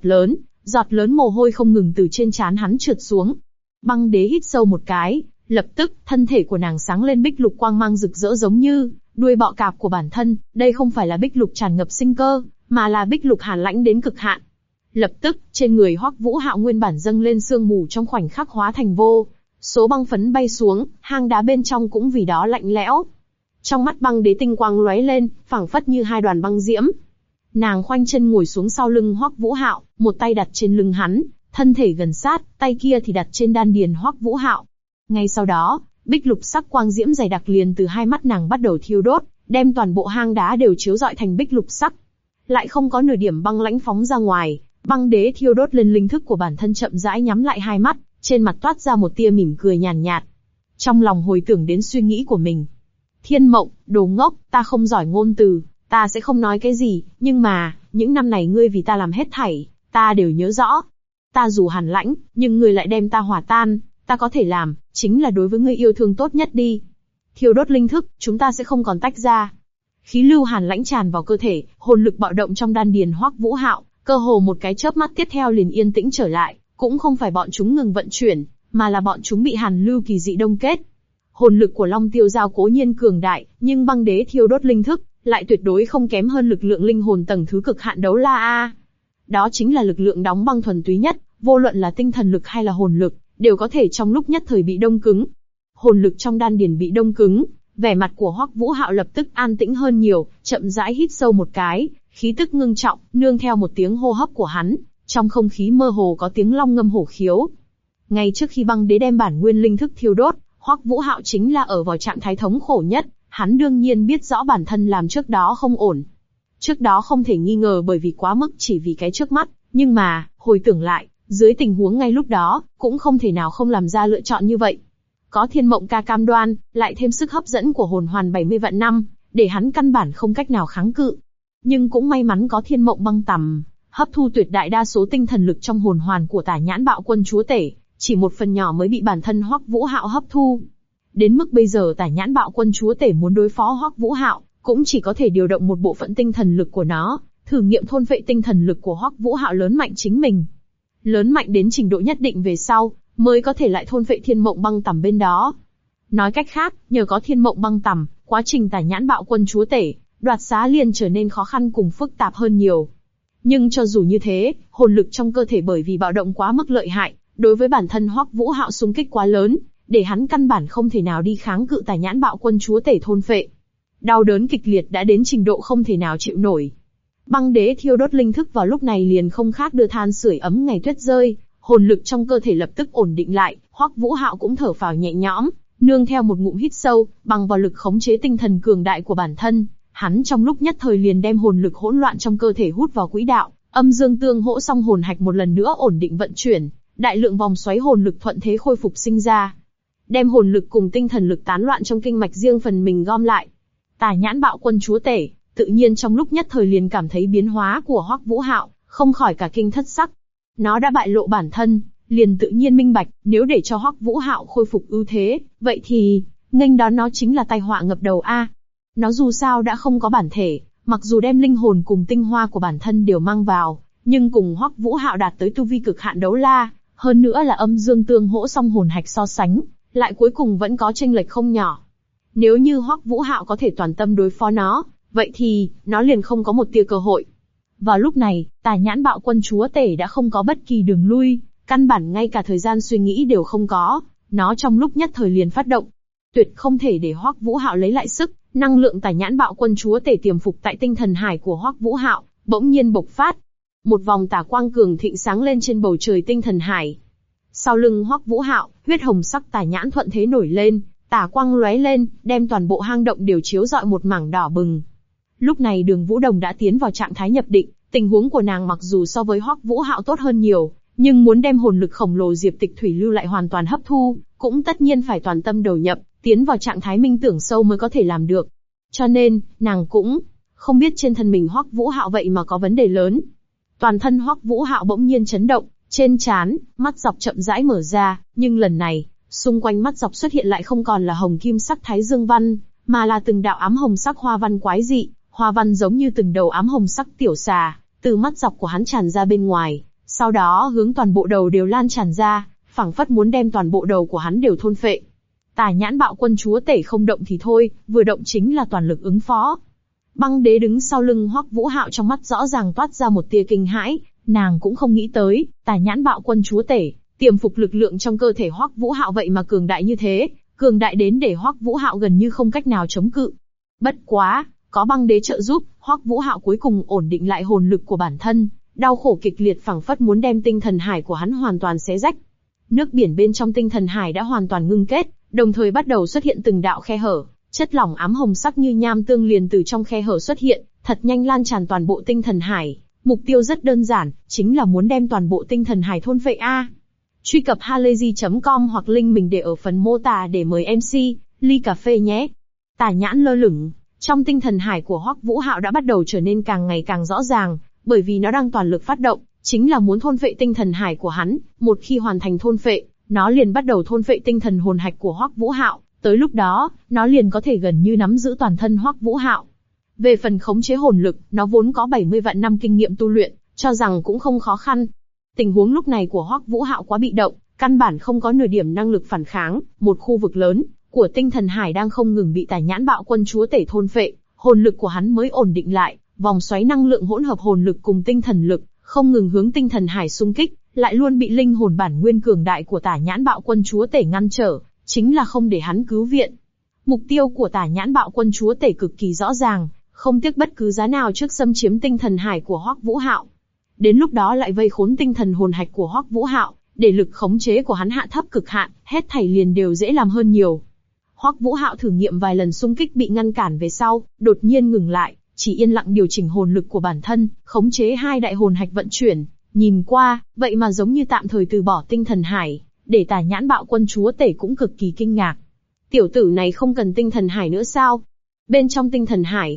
giọt lớn mồ hôi không ngừng từ trên trán hắn trượt xuống. Băng Đế hít sâu một cái, lập tức, thân thể của nàng sáng lên bích lục quang mang rực rỡ giống như đuôi bọ cạp của bản thân, đây không phải là bích lục tràn ngập sinh cơ, mà là bích lục hàn lãnh đến cực hạn. Lập tức, trên người Hoắc Vũ Hạo nguyên bản dâng lên sương mù trong khoảnh khắc hóa thành vô số băng phấn bay xuống, hang đá bên trong cũng vì đó lạnh lẽo. Trong mắt Băng Đế tinh quang lóe lên, phảng phất như hai đoàn băng diễm. Nàng khoanh chân ngồi xuống sau lưng Hoắc Vũ Hạo, một tay đặt trên lưng hắn, thân thể gần sát, tay kia thì đặt trên đan điền Hoắc Vũ Hạo. Ngay sau đó, bích lục sắc quang diễm dày đặc liền từ hai mắt nàng bắt đầu thiêu đốt, đem toàn bộ hang đá đều chiếu rọi thành bích lục sắc. Lại không có nửa điểm băng lãnh phóng ra ngoài, Băng Đế thiêu đốt lên linh thức của bản thân chậm rãi nhắm lại hai mắt, trên mặt toát ra một tia mỉm cười nhàn nhạt. Trong lòng hồi tưởng đến suy nghĩ của mình. Thiên Mộng, đồ ngốc, ta không giỏi ngôn từ, ta sẽ không nói cái gì, nhưng mà, những năm này ngươi vì ta làm hết thảy, ta đều nhớ rõ. Ta dù hàn lãnh, nhưng ngươi lại đem ta hòa tan, ta có thể làm, chính là đối với ngươi yêu thương tốt nhất đi. Thiêu đốt linh thức, chúng ta sẽ không còn tách ra. Khí lưu hàn lãnh tràn vào cơ thể, hồn lực bạo động trong đan điền Hoắc Vũ Hạo, cơ hồ một cái chớp mắt tiếp theo liền yên tĩnh trở lại, cũng không phải bọn chúng ngừng vận chuyển, mà là bọn chúng bị hàn lưu kỳ dị đông kết. Hồn lực của Long Tiêu Giao cố nhiên cường đại, nhưng Băng Đế thiêu đốt linh thức, lại tuyệt đối không kém hơn lực lượng linh hồn tầng thứ cực hạn đấu la a. Đó chính là lực lượng đóng băng thuần túy nhất, vô luận là tinh thần lực hay là hồn lực, đều có thể trong lúc nhất thời bị đông cứng. Hồn lực trong đan điền bị đông cứng, vẻ mặt của Hoắc Vũ Hạo lập tức an tĩnh hơn nhiều, chậm rãi hít sâu một cái, khí tức ngưng trọng, nương theo một tiếng hô hấp của hắn, trong không khí mơ hồ có tiếng long ngâm hổ khiếu. Ngay trước khi Băng Đế đem bản nguyên linh thức thiêu đốt, Hoắc Vũ Hạo chính là ở vào trạng thái thống khổ nhất, hắn đương nhiên biết rõ bản thân làm trước đó không ổn. Trước đó không thể nghi ngờ bởi vì quá mức chỉ vì cái trước mắt, nhưng mà, hồi tưởng lại, dưới tình huống ngay lúc đó, cũng không thể nào không làm ra lựa chọn như vậy. Có Thiên Mộng ca cam đoan, lại thêm sức hấp dẫn của hồn hoàn 70 vạn năm, để hắn căn bản không cách nào kháng cự. Nhưng cũng may mắn có Thiên Mộng băng tầm, hấp thu tuyệt đại đa số tinh thần lực trong hồn hoàn của Tả Nhãn Bạo Quân chúa tể, chỉ một phần nhỏ mới bị bản thân Hoắc Vũ Hạo hấp thu. Đến mức bây giờ Tả Nhãn Bạo Quân chúa tể muốn đối phó Hoắc Vũ Hạo, cũng chỉ có thể điều động một bộ phận tinh thần lực của nó, thử nghiệm thôn phệ tinh thần lực của Hoắc Vũ Hạo lớn mạnh chính mình. Lớn mạnh đến trình độ nhất định về sau, mới có thể lại thôn phệ Thiên Mộng băng tầm bên đó. Nói cách khác, nhờ có Thiên Mộng băng tầm, quá trình Tả Nhãn Bạo Quân chúa tể đoạt xá liền trở nên khó khăn cùng phức tạp hơn nhiều. Nhưng cho dù như thế, hồn lực trong cơ thể bởi vì bạo động quá mức lợi hại, đối với bản thân Hoắc Vũ Hạo xung kích quá lớn, để hắn căn bản không thể nào đi kháng cự Tả Nhãn Bạo Quân chúa tể thôn phệ. Đau đớn kịch liệt đã đến trình độ không thể nào chịu nổi. Băng Đế thiêu đốt linh thức vào lúc này liền không khác đưa than sưởi ấm ngày tuyết rơi, hồn lực trong cơ thể lập tức ổn định lại, Hoắc Vũ Hạo cũng thở phào nhẹ nhõm, nương theo một ngụm hít sâu, bằng vào lực khống chế tinh thần cường đại của bản thân, hắn trong lúc nhất thời liền đem hồn lực hỗn loạn trong cơ thể hút vào quỹ đạo, âm dương tương hỗ song hồn hạch một lần nữa ổn định vận chuyển, đại lượng vòng xoáy hồn lực thuận thế khôi phục sinh ra, đem hồn lực cùng tinh thần lực tán loạn trong kinh mạch riêng phần mình gom lại. Tả Nhãn Bạo Quân chúa tể, tự nhiên trong lúc nhất thời liền cảm thấy biến hóa của Hoắc Vũ Hạo, không khỏi cả kinh thất sắc. Nó đã bại lộ bản thân, liền tự nhiên minh bạch, nếu để cho Hoắc Vũ Hạo khôi phục ưu thế, vậy thì, nghênh đón nó chính là tai họa ngập đầu a. Nó dù sao đã không có bản thể, mặc dù đem linh hồn cùng tinh hoa của bản thân đều mang vào, nhưng cùng Hoắc Vũ Hạo đạt tới tu vi cực hạn đấu la, hơn nữa là âm dương tương hỗ song hồn hạch so sánh, lại cuối cùng vẫn có chênh lệch không nhỏ. Nếu như Hoắc Vũ Hạo có thể toàn tâm đối phó nó, vậy thì, nó liền không có một tia cơ hội. Vào lúc này, Tả Nhãn Bạo Quân chúa tể đã không có bất kỳ đường lui, căn bản ngay cả thời gian suy nghĩ đều không có, nó trong lúc nhất thời liền phát động. Tuyệt không thể để Hoắc Vũ Hạo lấy lại sức, Năng lượng Tà Nhãn Bạo Quân Chúa Tể tiềm phục tại tinh thần hải của Hoắc Vũ Hạo, bỗng nhiên bộc phát. Một vòng tà quang cường thịnh sáng lên trên bầu trời tinh thần hải. Sau lưng Hoắc Vũ Hạo, huyết hồng sắc tà nhãn thuận thế nổi lên, tà quang lóe lên, đem toàn bộ hang động đều chiếu rọi một mảng đỏ bừng. Lúc này Đường Vũ Đồng đã tiến vào trạng thái nhập định, tình huống của nàng mặc dù so với Hoắc Vũ Hạo tốt hơn nhiều, nhưng muốn đem hồn lực khổng lồ Diệp Tịch Thủy lưu lại hoàn toàn hấp thu, cũng tất nhiên phải toàn tâm đầu nhập, tiến vào trạng thái minh tưởng sâu mới có thể làm được. Cho nên, nàng cũng không biết trên thân mình Hoắc Vũ Hạo vậy mà có vấn đề lớn. Toàn thân Hoắc Vũ Hạo bỗng nhiên chấn động, trên trán, mắt dọc chậm rãi mở ra, nhưng lần này, xung quanh mắt dọc xuất hiện lại không còn là hồng kim sắc thái dương văn, mà là từng đạo ám hồng sắc hoa văn quái dị, hoa văn giống như từng đầu ám hồng sắc tiểu xà, từ mắt dọc của hắn tràn ra bên ngoài, sau đó hướng toàn bộ đầu đều lan tràn ra, phảng phất muốn đem toàn bộ đầu của hắn đều thôn phệ. Tà Nhãn Bạo Quân Chúa Tể không động thì thôi, vừa động chính là toàn lực ứng phó. Băng Đế đứng sau lưng Hoắc Vũ Hạo trong mắt rõ ràng toát ra một tia kinh hãi, nàng cũng không nghĩ tới, Tà Nhãn Bạo Quân Chúa Tể, tiềm phục lực lượng trong cơ thể Hoắc Vũ Hạo vậy mà cường đại như thế, cường đại đến để Hoắc Vũ Hạo gần như không cách nào chống cự. Bất quá, có Băng Đế trợ giúp, Hoắc Vũ Hạo cuối cùng ổn định lại hồn lực của bản thân, đau khổ kịch liệt phảng phất muốn đem tinh thần hải của hắn hoàn toàn xé rách. Nước biển bên trong tinh thần hải đã hoàn toàn ngưng kết, đồng thời bắt đầu xuất hiện từng đạo khe hở, chất lỏng ám hồng sắc như nham tương liền từ trong khe hở xuất hiện, thật nhanh lan tràn toàn bộ tinh thần hải. Mục tiêu rất đơn giản, chính là muốn đem toàn bộ tinh thần hải thôn phệ a. Truy cập halayzi.com hoặc link mình để ở phần mô tả để mời MC ly cà phê nhé. Tà nhãn lơ lửng, trong tinh thần hải của Hoắc Vũ Hạo đã bắt đầu trở nên càng ngày càng rõ ràng, bởi vì nó đang toàn lực phát động, chính là muốn thôn phệ tinh thần hải của hắn, một khi hoàn thành thôn phệ, nó liền bắt đầu thôn phệ tinh thần hồn hạch của Hoắc Vũ Hạo, tới lúc đó, nó liền có thể gần như nắm giữ toàn thân Hoắc Vũ Hạo. Về phần khống chế hồn lực, nó vốn có 70 vạn năm kinh nghiệm tu luyện, cho rằng cũng không khó khăn. Tình huống lúc này của Hoắc Vũ Hạo quá bị động, căn bản không có nửa điểm năng lực phản kháng, một khu vực lớn của tinh thần hải đang không ngừng bị Tà Nhãn Bạo Quân Chúa Tể thôn phệ, hồn lực của hắn mới ổn định lại, vòng xoáy năng lượng hỗn hợp hồn lực cùng tinh thần lực, không ngừng hướng tinh thần hải xung kích, lại luôn bị linh hồn bản nguyên cường đại của Tà Nhãn Bạo Quân Chúa Tể ngăn trở, chính là không để hắn cứu viện. Mục tiêu của Tà Nhãn Bạo Quân Chúa Tể cực kỳ rõ ràng, không tiếc bất cứ giá nào trước xâm chiếm tinh thần hải của Hoắc Vũ Hạo. Đến lúc đó lại vây khốn tinh thần hồn hạch của Hoắc Vũ Hạo, để lực khống chế của hắn hạ thấp cực hạn, hết thảy liền đều dễ làm hơn nhiều. Hoắc Vũ Hạo thử nghiệm vài lần xung kích bị ngăn cản về sau, đột nhiên ngừng lại, chỉ yên lặng điều chỉnh hồn lực của bản thân, khống chế hai đại hồn hạch vận chuyển, nhìn qua, vậy mà giống như tạm thời từ bỏ tinh thần hải, để Tà Nhãn Bạo Quân Chúa Tể cũng cực kỳ kinh ngạc. Tiểu tử này không cần tinh thần hải nữa sao? Bên trong tinh thần hải,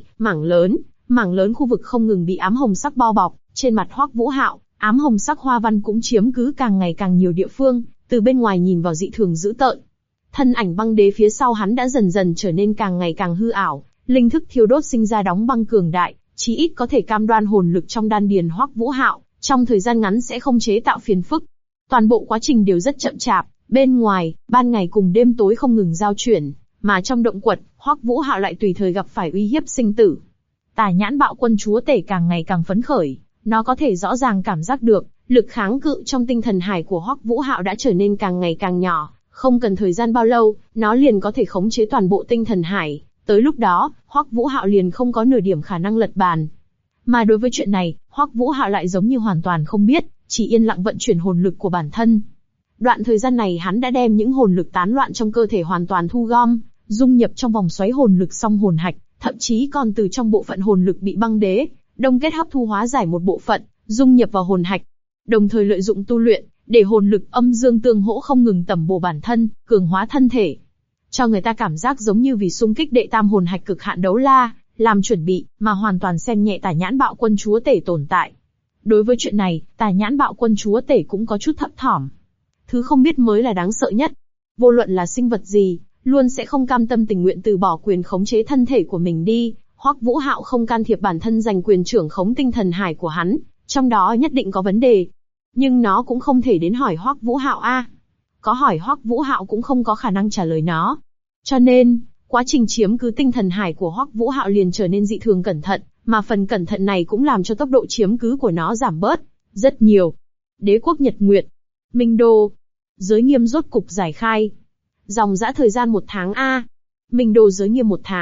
mảng lớn khu vực không ngừng bị ám hồng sắc bao bọc, trên mặt Hoắc Vũ Hạo, ám hồng sắc hoa văn cũng chiếm cứ càng ngày càng nhiều địa phương, từ bên ngoài nhìn vào dị thường dữ tợn. Thân ảnh Băng Đế phía sau hắn đã dần dần trở nên càng ngày càng hư ảo, linh thức thiêu đốt sinh ra đóng băng cường đại, chí ít có thể cam đoan hồn lực trong đan điền Hoắc Vũ Hạo, trong thời gian ngắn sẽ không chế tạo phiền phức. Toàn bộ quá trình đều rất chậm chạp, bên ngoài, ban ngày cùng đêm tối không ngừng giao chuyển, mà trong động quật, Hoắc Vũ Hạo lại tùy thời gặp phải uy hiếp sinh tử. Tà Nhãn Bạo Quân Chúa Tể càng ngày càng phấn khởi, nó có thể rõ ràng cảm giác được, lực kháng cự trong tinh thần hải của Hoắc Vũ Hạo đã trở nên càng ngày càng nhỏ, không cần thời gian bao lâu, nó liền có thể khống chế toàn bộ tinh thần hải, tới lúc đó, Hoắc Vũ Hạo liền không có nửa điểm khả năng lật bàn. Mà đối với chuyện này, Hoắc Vũ Hạo lại giống như hoàn toàn không biết, chỉ yên lặng vận chuyển hồn lực của bản thân. Đoạn thời gian này hắn đã đem những hồn lực tán loạn trong cơ thể hoàn toàn thu gom, dung nhập trong vòng xoáy hồn lực song hồn hạch, thậm chí còn từ trong bộ phận hồn lực bị Băng Đế đông kết hấp thu hóa giải một bộ phận, dung nhập vào hồn hạch. Đồng thời lợi dụng tu luyện, để hồn lực âm dương tương hỗ không ngừng tẩm bổ bản thân, cường hóa thân thể. Cho người ta cảm giác giống như vì xung kích đệ tam hồn hạch cực hạn đấu la, làm chuẩn bị, mà hoàn toàn xem nhẹ Tà Nhãn Bạo Quân Chúa Tể tồn tại. Đối với chuyện này, Tà Nhãn Bạo Quân Chúa Tể cũng có chút thấp thỏm. Thứ không biết mới là đáng sợ nhất. Vô luận là sinh vật gì, luôn sẽ không cam tâm tình nguyện từ bỏ quyền khống chế thân thể của mình đi. Hoắc Vũ Hạo không can thiệp bản thân giành quyền trưởng khống tinh thần hải của hắn, trong đó nhất định có vấn đề. Nhưng nó cũng không thể đến hỏi Hoắc Vũ Hạo a. Có hỏi Hoắc Vũ Hạo cũng không có khả năng trả lời nó. Cho nên, quá trình chiếm cứ tinh thần hải của Hoắc Vũ Hạo liền trở nên dị thường cẩn thận, mà phần cẩn thận này cũng làm cho tốc độ chiếm cứ của nó giảm bớt rất nhiều. Đế quốc Nhật Nguyệt, Minh Đô, giới nghiêm rốt cục giải khai. Dòng dã thời gian 1 tháng a. Minh Đô giới nghiêm 1 tháng,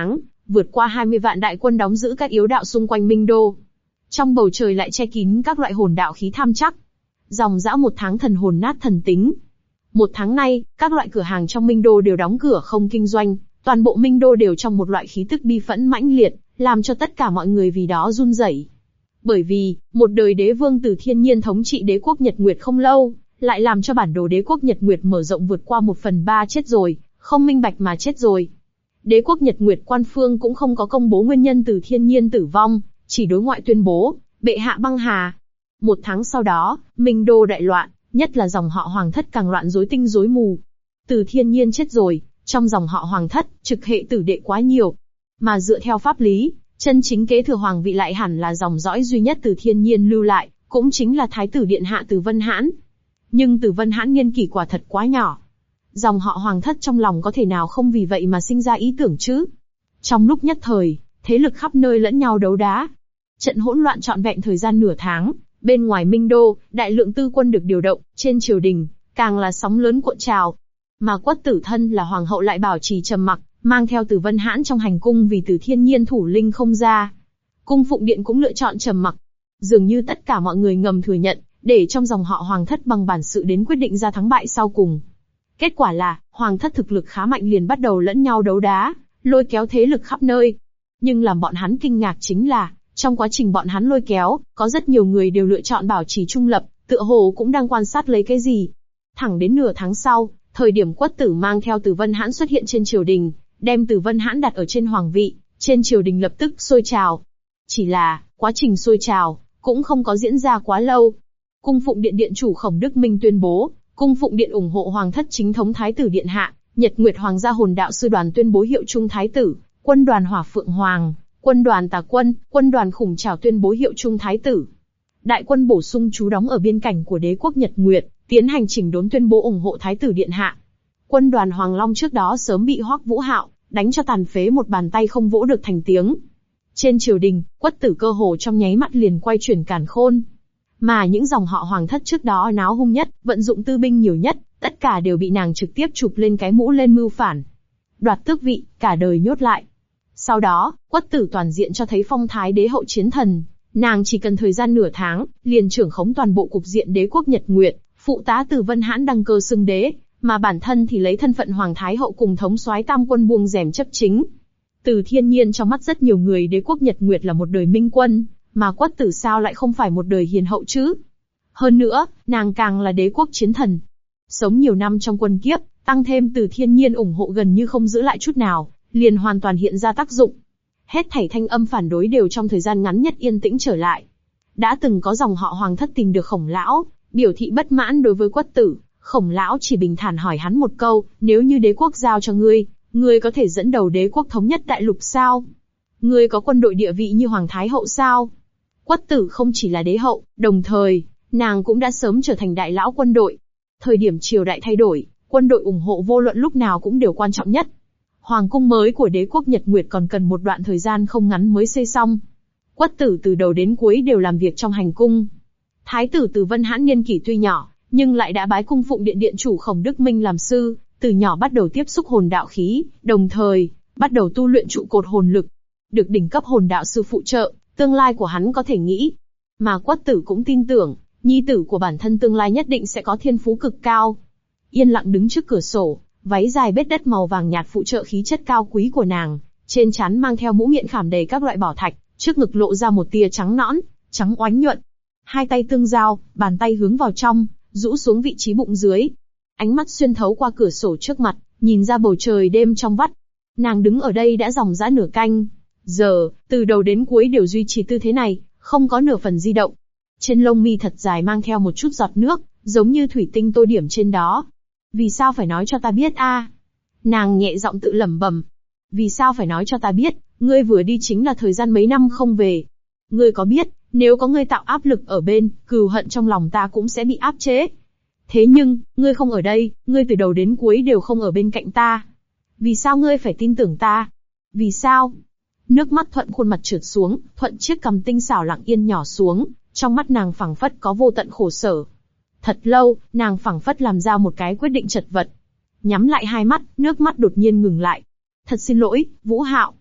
vượt qua 20 vạn đại quân đóng giữ các yếu đạo xung quanh Minh Đô. Trong bầu trời lại che kín các loại hồn đạo khí tham chắc. Dòng dã một tháng thần hồn nát thần tính. Một tháng nay, các loại cửa hàng trong Minh Đô đều đóng cửa không kinh doanh, toàn bộ Minh Đô đều trong một loại khí tức bi phẫn mãnh liệt, làm cho tất cả mọi người vì đó run rẩy. Bởi vì, một đời đế vương Từ Thiên Nhiên thống trị đế quốc Nhật Nguyệt không lâu, lại làm cho bản đồ đế quốc Nhật Nguyệt mở rộng vượt qua 1/3 chết rồi, không minh bạch mà chết rồi. Đế quốc Nhật Nguyệt quan phương cũng không có công bố nguyên nhân Từ Thiên Nhiên tử vong, chỉ đối ngoại tuyên bố, bệ hạ băng hà. Một tháng sau đó, Minh Đô đại loạn, nhất là dòng họ Hoàng thất càng loạn rối tinh rối mù. Từ Thiên Nhiên chết rồi, trong dòng họ Hoàng thất, trực hệ tử đệ quá nhiều. Mà dựa theo pháp lý, chân chính kế thừa hoàng vị lại hẳn là dòng dõi duy nhất Từ Thiên Nhiên lưu lại, cũng chính là Thái tử Điện Hạ Từ Vân Hãn. Nhưng Từ Vân Hãn niên kỷ quả thật quá nhỏ. Dòng họ Hoàng thất trong lòng có thể nào không vì vậy mà sinh ra ý tưởng chứ? Trong lúc nhất thời, thế lực khắp nơi lẫn nhau đấu đá. Trận hỗn loạn trọn vẹn thời gian nửa tháng, bên ngoài Minh Đô, đại lượng tư quân được điều động, trên triều đình, càng là sóng lớn cuộn trào. Mà Quất Tử thân là hoàng hậu lại bảo trì trầm mặc, mang theo Từ Vân Hãn trong hành cung vì Từ Thiên Nhiên thủ linh không ra. Cung phụng điện cũng lựa chọn trầm mặc. Dường như tất cả mọi người ngầm thừa nhận, để trong dòng họ Hoàng thất bằng bản sự đến quyết định ra thắng bại sau cùng. Kết quả là, Hoàng thất thực lực khá mạnh liền bắt đầu lẫn nhau đấu đá, lôi kéo thế lực khắp nơi. Nhưng làm bọn hắn kinh ngạc chính là, trong quá trình bọn hắn lôi kéo, có rất nhiều người đều lựa chọn bảo trì trung lập, tựa hồ cũng đang quan sát lấy cái gì. Thẳng đến nửa tháng sau, thời điểm Quất Tử mang theo Từ Vân Hãn xuất hiện trên triều đình, đem Từ Vân Hãn đặt ở trên hoàng vị, trên triều đình lập tức sôi trào. Chỉ là, quá trình sôi trào, cũng không có diễn ra quá lâu. Cung phụng điện điện chủ Khổng Đức Minh tuyên bố, cung phụng điện ủng hộ hoàng thất chính thống Thái tử Điện Hạ, Nhật Nguyệt Hoàng gia hồn đạo sư đoàn tuyên bố hiệu trung Thái tử, quân đoàn Hỏa Phượng Hoàng, quân đoàn Tà Quân, quân đoàn Khủng Trảo tuyên bố hiệu trung Thái tử. Đại quân bổ sung trú đóng ở biên cảnh của đế quốc Nhật Nguyệt, tiến hành chỉnh đốn tuyên bố ủng hộ Thái tử Điện Hạ. Quân đoàn Hoàng Long trước đó sớm bị Hoắc Vũ Hạo đánh cho tàn phế một bàn tay không vỗ được thành tiếng. Trên triều đình, Quất Tử cơ hồ trong nháy mắt liền quay chuyển càn khôn. Mà những dòng họ Hoàng thất trước đó náo hung nhất, vận dụng tư binh nhiều nhất, tất cả đều bị nàng trực tiếp chụp lên cái mũ lên mưu phản. Đoạt tước vị, cả đời nhốt lại. Sau đó, Quất Tử toàn diện cho thấy phong thái đế hậu chiến thần. Nàng chỉ cần thời gian nửa tháng, liền trưởng khống toàn bộ cục diện đế quốc Nhật Nguyệt, phụ tá Từ Vân Hãn đăng cơ xưng đế, mà bản thân thì lấy thân phận Hoàng Thái hậu cùng thống soái tam quân buông rèm chấp chính. Từ Thiên Nhiên trong mắt rất nhiều người đế quốc Nhật Nguyệt là một đời minh quân, mà Quất Tử sao lại không phải một đời hiền hậu chứ? Hơn nữa, nàng càng là đế quốc chiến thần. Sống nhiều năm trong quân kiếp, tăng thêm Từ Thiên Nhiên ủng hộ gần như không giữ lại chút nào, liền hoàn toàn hiện ra tác dụng. Hết thảy thanh âm phản đối đều trong thời gian ngắn nhất yên tĩnh trở lại. Đã từng có dòng họ Hoàng thất tìm được Khổng lão, biểu thị bất mãn đối với Quất Tử, Khổng lão chỉ bình thản hỏi hắn một câu, nếu như đế quốc giao cho ngươi, ngươi có thể dẫn đầu đế quốc thống nhất đại lục sao? Ngươi có quân đội địa vị như Hoàng Thái hậu sao? Quất Tử không chỉ là đế hậu, đồng thời, nàng cũng đã sớm trở thành đại lão quân đội. Thời điểm triều đại thay đổi, quân đội ủng hộ vô luận lúc nào cũng đều quan trọng nhất. Hoàng cung mới của đế quốc Nhật Nguyệt còn cần một đoạn thời gian không ngắn mới xây xong. Quất Tử từ đầu đến cuối đều làm việc trong hành cung. Thái tử Từ Vân Hãn niên kỷ tuy nhỏ, nhưng lại đã bái cung phụng điện điện chủ Khổng Đức Minh làm sư, từ nhỏ bắt đầu tiếp xúc hồn đạo khí, đồng thời, bắt đầu tu luyện trụ cột hồn lực. Được đỉnh cấp hồn đạo sư phụ trợ, tương lai của hắn có thể nghĩ. Mà Quất Tử cũng tin tưởng, nhi tử của bản thân tương lai nhất định sẽ có thiên phú cực cao. Yên lặng đứng trước cửa sổ, váy dài bết đất màu vàng nhạt phụ trợ khí chất cao quý của nàng, trên trán mang theo mũ miệng khảm đầy các loại bảo thạch, trước ngực lộ ra một tia trắng nõn, trắng oánh nhuận. Hai tay tương giao, bàn tay hướng vào trong, rũ xuống vị trí bụng dưới. Ánh mắt xuyên thấu qua cửa sổ trước mặt, nhìn ra bầu trời đêm trong vắt. Nàng đứng ở đây đã dòng dã nửa canh giờ, từ đầu đến cuối đều duy trì tư thế này, không có nửa phần di động. Trên lông mi thật dài mang theo một chút giọt nước, giống như thủy tinh tô điểm trên đó. Vì sao phải nói cho ta biết a? Nàng nhẹ giọng tự lẩm bẩm. Vì sao phải nói cho ta biết, ngươi vừa đi chính là thời gian mấy năm không về. Ngươi có biết, nếu có ngươi tạo áp lực ở bên, cừu hận trong lòng ta cũng sẽ bị áp chế. Thế nhưng, ngươi không ở đây, ngươi từ đầu đến cuối đều không ở bên cạnh ta. Vì sao ngươi phải tin tưởng ta? Vì sao? Nước mắt thuận khuôn mặt trượt xuống, thuận chiếc cằm tinh xảo lặng yên nhỏ xuống, trong mắt nàng phảng phất có vô tận khổ sở. Thật lâu, nàng phảng phất làm ra một cái quyết định chật vật. Nhắm lại hai mắt, nước mắt đột nhiên ngừng lại. Thật xin lỗi, Vũ Hạo.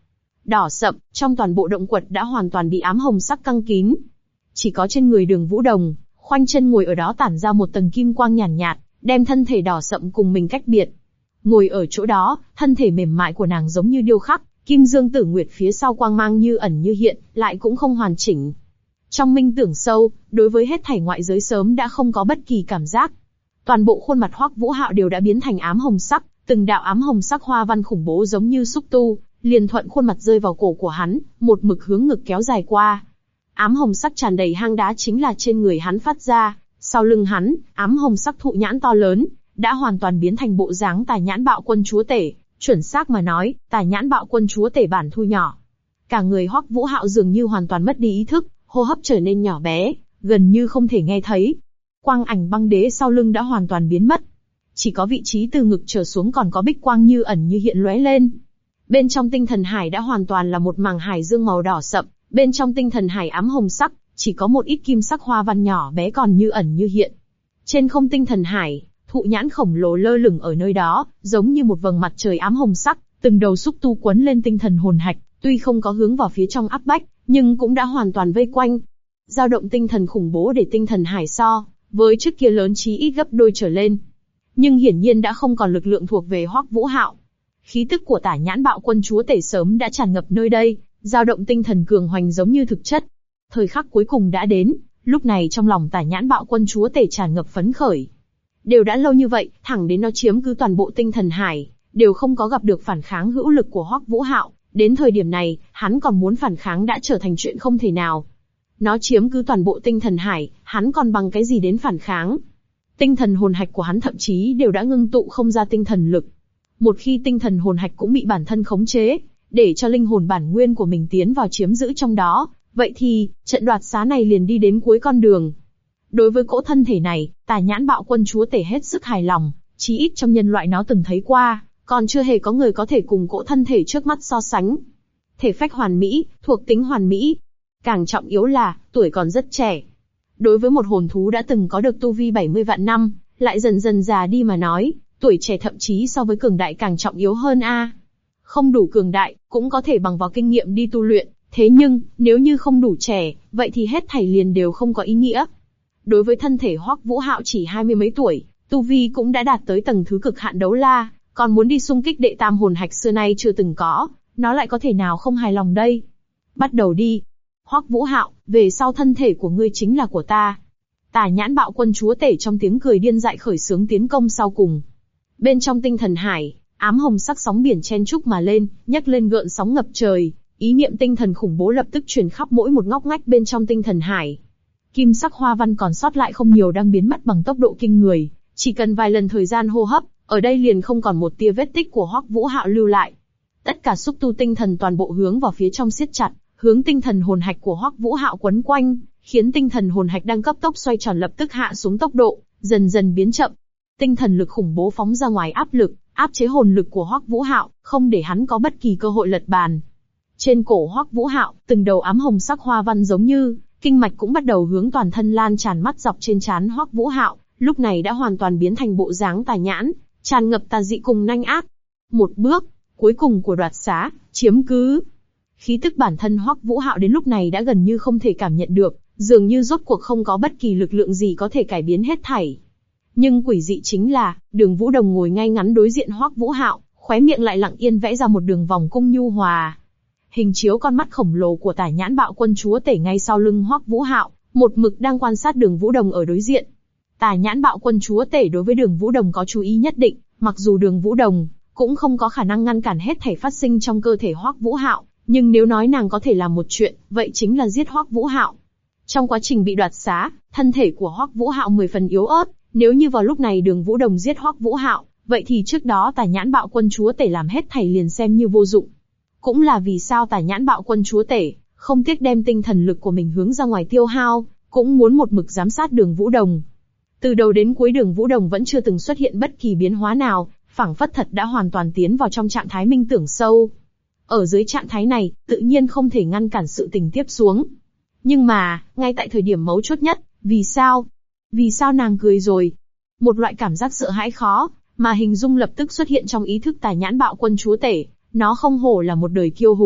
đỏ sậm, trong toàn bộ động quật đã hoàn toàn bị ám hồng sắc căng kín. Chỉ có trên người Đường Vũ Đồng, khoanh chân ngồi ở đó tản ra một tầng kim quang nhàn nhạt, đem thân thể đỏ sậm cùng mình cách biệt. Ngồi ở chỗ đó, thân thể mềm mại của nàng giống như điêu khắc, kim dương tử nguyệt phía sau quang mang như ẩn như hiện, lại cũng không hoàn chỉnh. Trong minh tưởng sâu, đối với hết thảy ngoại giới sớm đã không có bất kỳ cảm giác. Toàn bộ khuôn mặt Hoắc Vũ Hạo đều đã biến thành ám hồng sắc, từng đạo ám hồng sắc hoa văn khủng bố giống như xúc tu, liền thuận khuôn mặt rơi vào cổ của hắn, một mực hướng ngực kéo dài qua. Ám hồng sắc tràn đầy hang đá chính là trên người hắn phát ra, sau lưng hắn, ám hồng sắc thụ nhãn to lớn, đã hoàn toàn biến thành bộ dáng Tà Nhãn Bạo Quân Chúa Tể, chuẩn xác mà nói, Tà Nhãn Bạo Quân Chúa Tể bản thu nhỏ. Cả người Hoắc Vũ Hạo dường như hoàn toàn mất đi ý thức, hô hấp trở nên nhỏ bé, gần như không thể nghe thấy. Quang ảnh băng đế sau lưng đã hoàn toàn biến mất. Chỉ có vị trí từ ngực trở xuống còn có bích quang như ẩn như hiện lóe lên. Bên trong tinh thần hải đã hoàn toàn là một mảng hải dương màu đỏ sậm, bên trong tinh thần hải ám hồng sắc, chỉ có một ít kim sắc hoa văn nhỏ bé còn như ẩn như hiện. Trên không tinh thần hải, thụ nhãn khổng lồ lơ lửng ở nơi đó, giống như một vầng mặt trời ám hồng sắc, từng đầu xúc tu quấn lên tinh thần hồn hạch, tuy không có hướng vào phía trong áp bách, nhưng cũng đã hoàn toàn vây quanh. Dao động tinh thần khủng bố để tinh thần hải so với trước kia lớn chí ít gấp đôi trở lên. Nhưng hiển nhiên đã không còn lực lượng thuộc về Hoắc Vũ Hạo. Khí tức của Tả Nhãn Bạo Quân Chúa Tể sớm đã tràn ngập nơi đây, dao động tinh thần cường hoành giống như thực chất. Thời khắc cuối cùng đã đến, lúc này trong lòng Tả Nhãn Bạo Quân Chúa Tể tràn ngập phấn khởi. Đều đã lâu như vậy, thẳng đến nó chiếm cứ toàn bộ tinh thần hải, đều không có gặp được phản kháng hữu lực của Hoắc Vũ Hạo, đến thời điểm này, hắn còn muốn phản kháng đã trở thành chuyện không thể nào. Nó chiếm cứ toàn bộ tinh thần hải, hắn còn bằng cái gì đến phản kháng? Tinh thần hồn hạch của hắn thậm chí đều đã ngưng tụ không ra tinh thần lực. Một khi tinh thần hồn hạch cũng bị bản thân khống chế, để cho linh hồn bản nguyên của mình tiến vào chiếm giữ trong đó, vậy thì, trận đoạt xá này liền đi đến cuối con đường. Đối với cỗ thân thể này, Tà Nhãn Bạo Quân Chúa Tể hết sức hài lòng, chí ít trong nhân loại nó từng thấy qua, còn chưa hề có người có thể cùng cỗ thân thể trước mắt so sánh. Thể phách hoàn mỹ, thuộc tính hoàn mỹ. Càng trọng yếu là, tuổi còn rất trẻ. Đối với một hồn thú đã từng có được tu vi 70 vạn năm, lại dần dần già đi mà nói, tuổi trẻ thậm chí so với cường đại càng trọng yếu hơn a. Không đủ cường đại, cũng có thể bằng vào kinh nghiệm đi tu luyện, thế nhưng, nếu như không đủ trẻ, vậy thì hết thảy liền đều không có ý nghĩa. Đối với thân thể Hoắc Vũ Hạo chỉ 20 mấy tuổi, tu vi cũng đã đạt tới tầng thứ cực hạn đấu la, còn muốn đi xung kích đệ tam hồn hạch xưa nay chưa từng có, nó lại có thể nào không hài lòng đây? Bắt đầu đi. Hoắc Vũ Hạo, về sau thân thể của ngươi chính là của ta. Tà Nhãn Bạo Quân Chúa Tể trong tiếng cười điên dại khởi xướng tiến công sau cùng. Bên trong tinh thần hải, ám hồng sắc sóng biển chen chúc mà lên, nhấc lên gợn sóng ngập trời, ý niệm tinh thần khủng bố lập tức truyền khắp mỗi một ngóc ngách bên trong tinh thần hải. Kim sắc hoa văn còn sót lại không nhiều đang biến mất bằng tốc độ kinh người, chỉ cần vài lần thời gian hô hấp, ở đây liền không còn một tia vết tích của Hoắc Vũ Hạo lưu lại. Tất cả xúc tu tinh thần toàn bộ hướng vào phía trong siết chặt, hướng tinh thần hồn hạch của Hoắc Vũ Hạo quấn quanh, khiến tinh thần hồn hạch đang cấp tốc xoay tròn lập tức hạ xuống tốc độ, dần dần biến chậm. Tinh thần lực khủng bố phóng ra ngoài áp lực, áp chế hồn lực của Hoắc Vũ Hạo, không để hắn có bất kỳ cơ hội lật bàn. Trên cổ Hoắc Vũ Hạo, từng đầu ám hồng sắc hoa văn giống như kinh mạch cũng bắt đầu hướng toàn thân lan tràn mắt dọc trên trán Hoắc Vũ Hạo, lúc này đã hoàn toàn biến thành bộ dáng tà nhãn, tràn ngập tà dị cùng nhanh ác. Một bước cuối cùng của đoạt xá, chiếm cứ. Khí tức bản thân Hoắc Vũ Hạo đến lúc này đã gần như không thể cảm nhận được, dường như rốt cuộc không có bất kỳ lực lượng gì có thể cải biến hết thảy. Nhưng quỷ dị chính là, Đường Vũ Đồng ngồi ngay ngắn đối diện Hoắc Vũ Hạo, khóe miệng lại lặng yên vẽ ra một đường vòng cung nhu hòa. Hình chiếu con mắt khổng lồ của Tả Nhãn Bạo Quân Chúa Tể ngay sau lưng Hoắc Vũ Hạo, một mực đang quan sát Đường Vũ Đồng ở đối diện. Tả Nhãn Bạo Quân Chúa Tể đối với Đường Vũ Đồng có chú ý nhất định, mặc dù Đường Vũ Đồng cũng không có khả năng ngăn cản hết thảy phát sinh trong cơ thể Hoắc Vũ Hạo, nhưng nếu nói nàng có thể làm một chuyện, vậy chính là giết Hoắc Vũ Hạo. Trong quá trình bị đoạt xá, thân thể của Hoắc Vũ Hạo 10 phần yếu ớt, nếu như vào lúc này Đường Vũ Đồng giết Hoắc Vũ Hạo, vậy thì trước đó Tả Nhãn Bạo Quân Chúa Tể làm hết thảy liền xem như vô dụng. Cũng là vì sao Tả Nhãn Bạo Quân Chúa Tể không tiếc đem tinh thần lực của mình hướng ra ngoài tiêu hao, cũng muốn một mực giám sát Đường Vũ Đồng. Từ đầu đến cuối Đường Vũ Đồng vẫn chưa từng xuất hiện bất kỳ biến hóa nào, phảng phất thật đã hoàn toàn tiến vào trong trạng thái minh tưởng sâu. Ở dưới trạng thái này, tự nhiên không thể ngăn cản sự tình tiếp xuống. Nhưng mà, ngay tại thời điểm mấu chốt nhất, vì sao? Vì sao nàng cười rồi? Một loại cảm giác sợ hãi khó, mà hình dung lập tức xuất hiện trong ý thức Tả Nhãn Bạo Quân Chúa Tể. Nó không hổ là một đời kiêu hùng,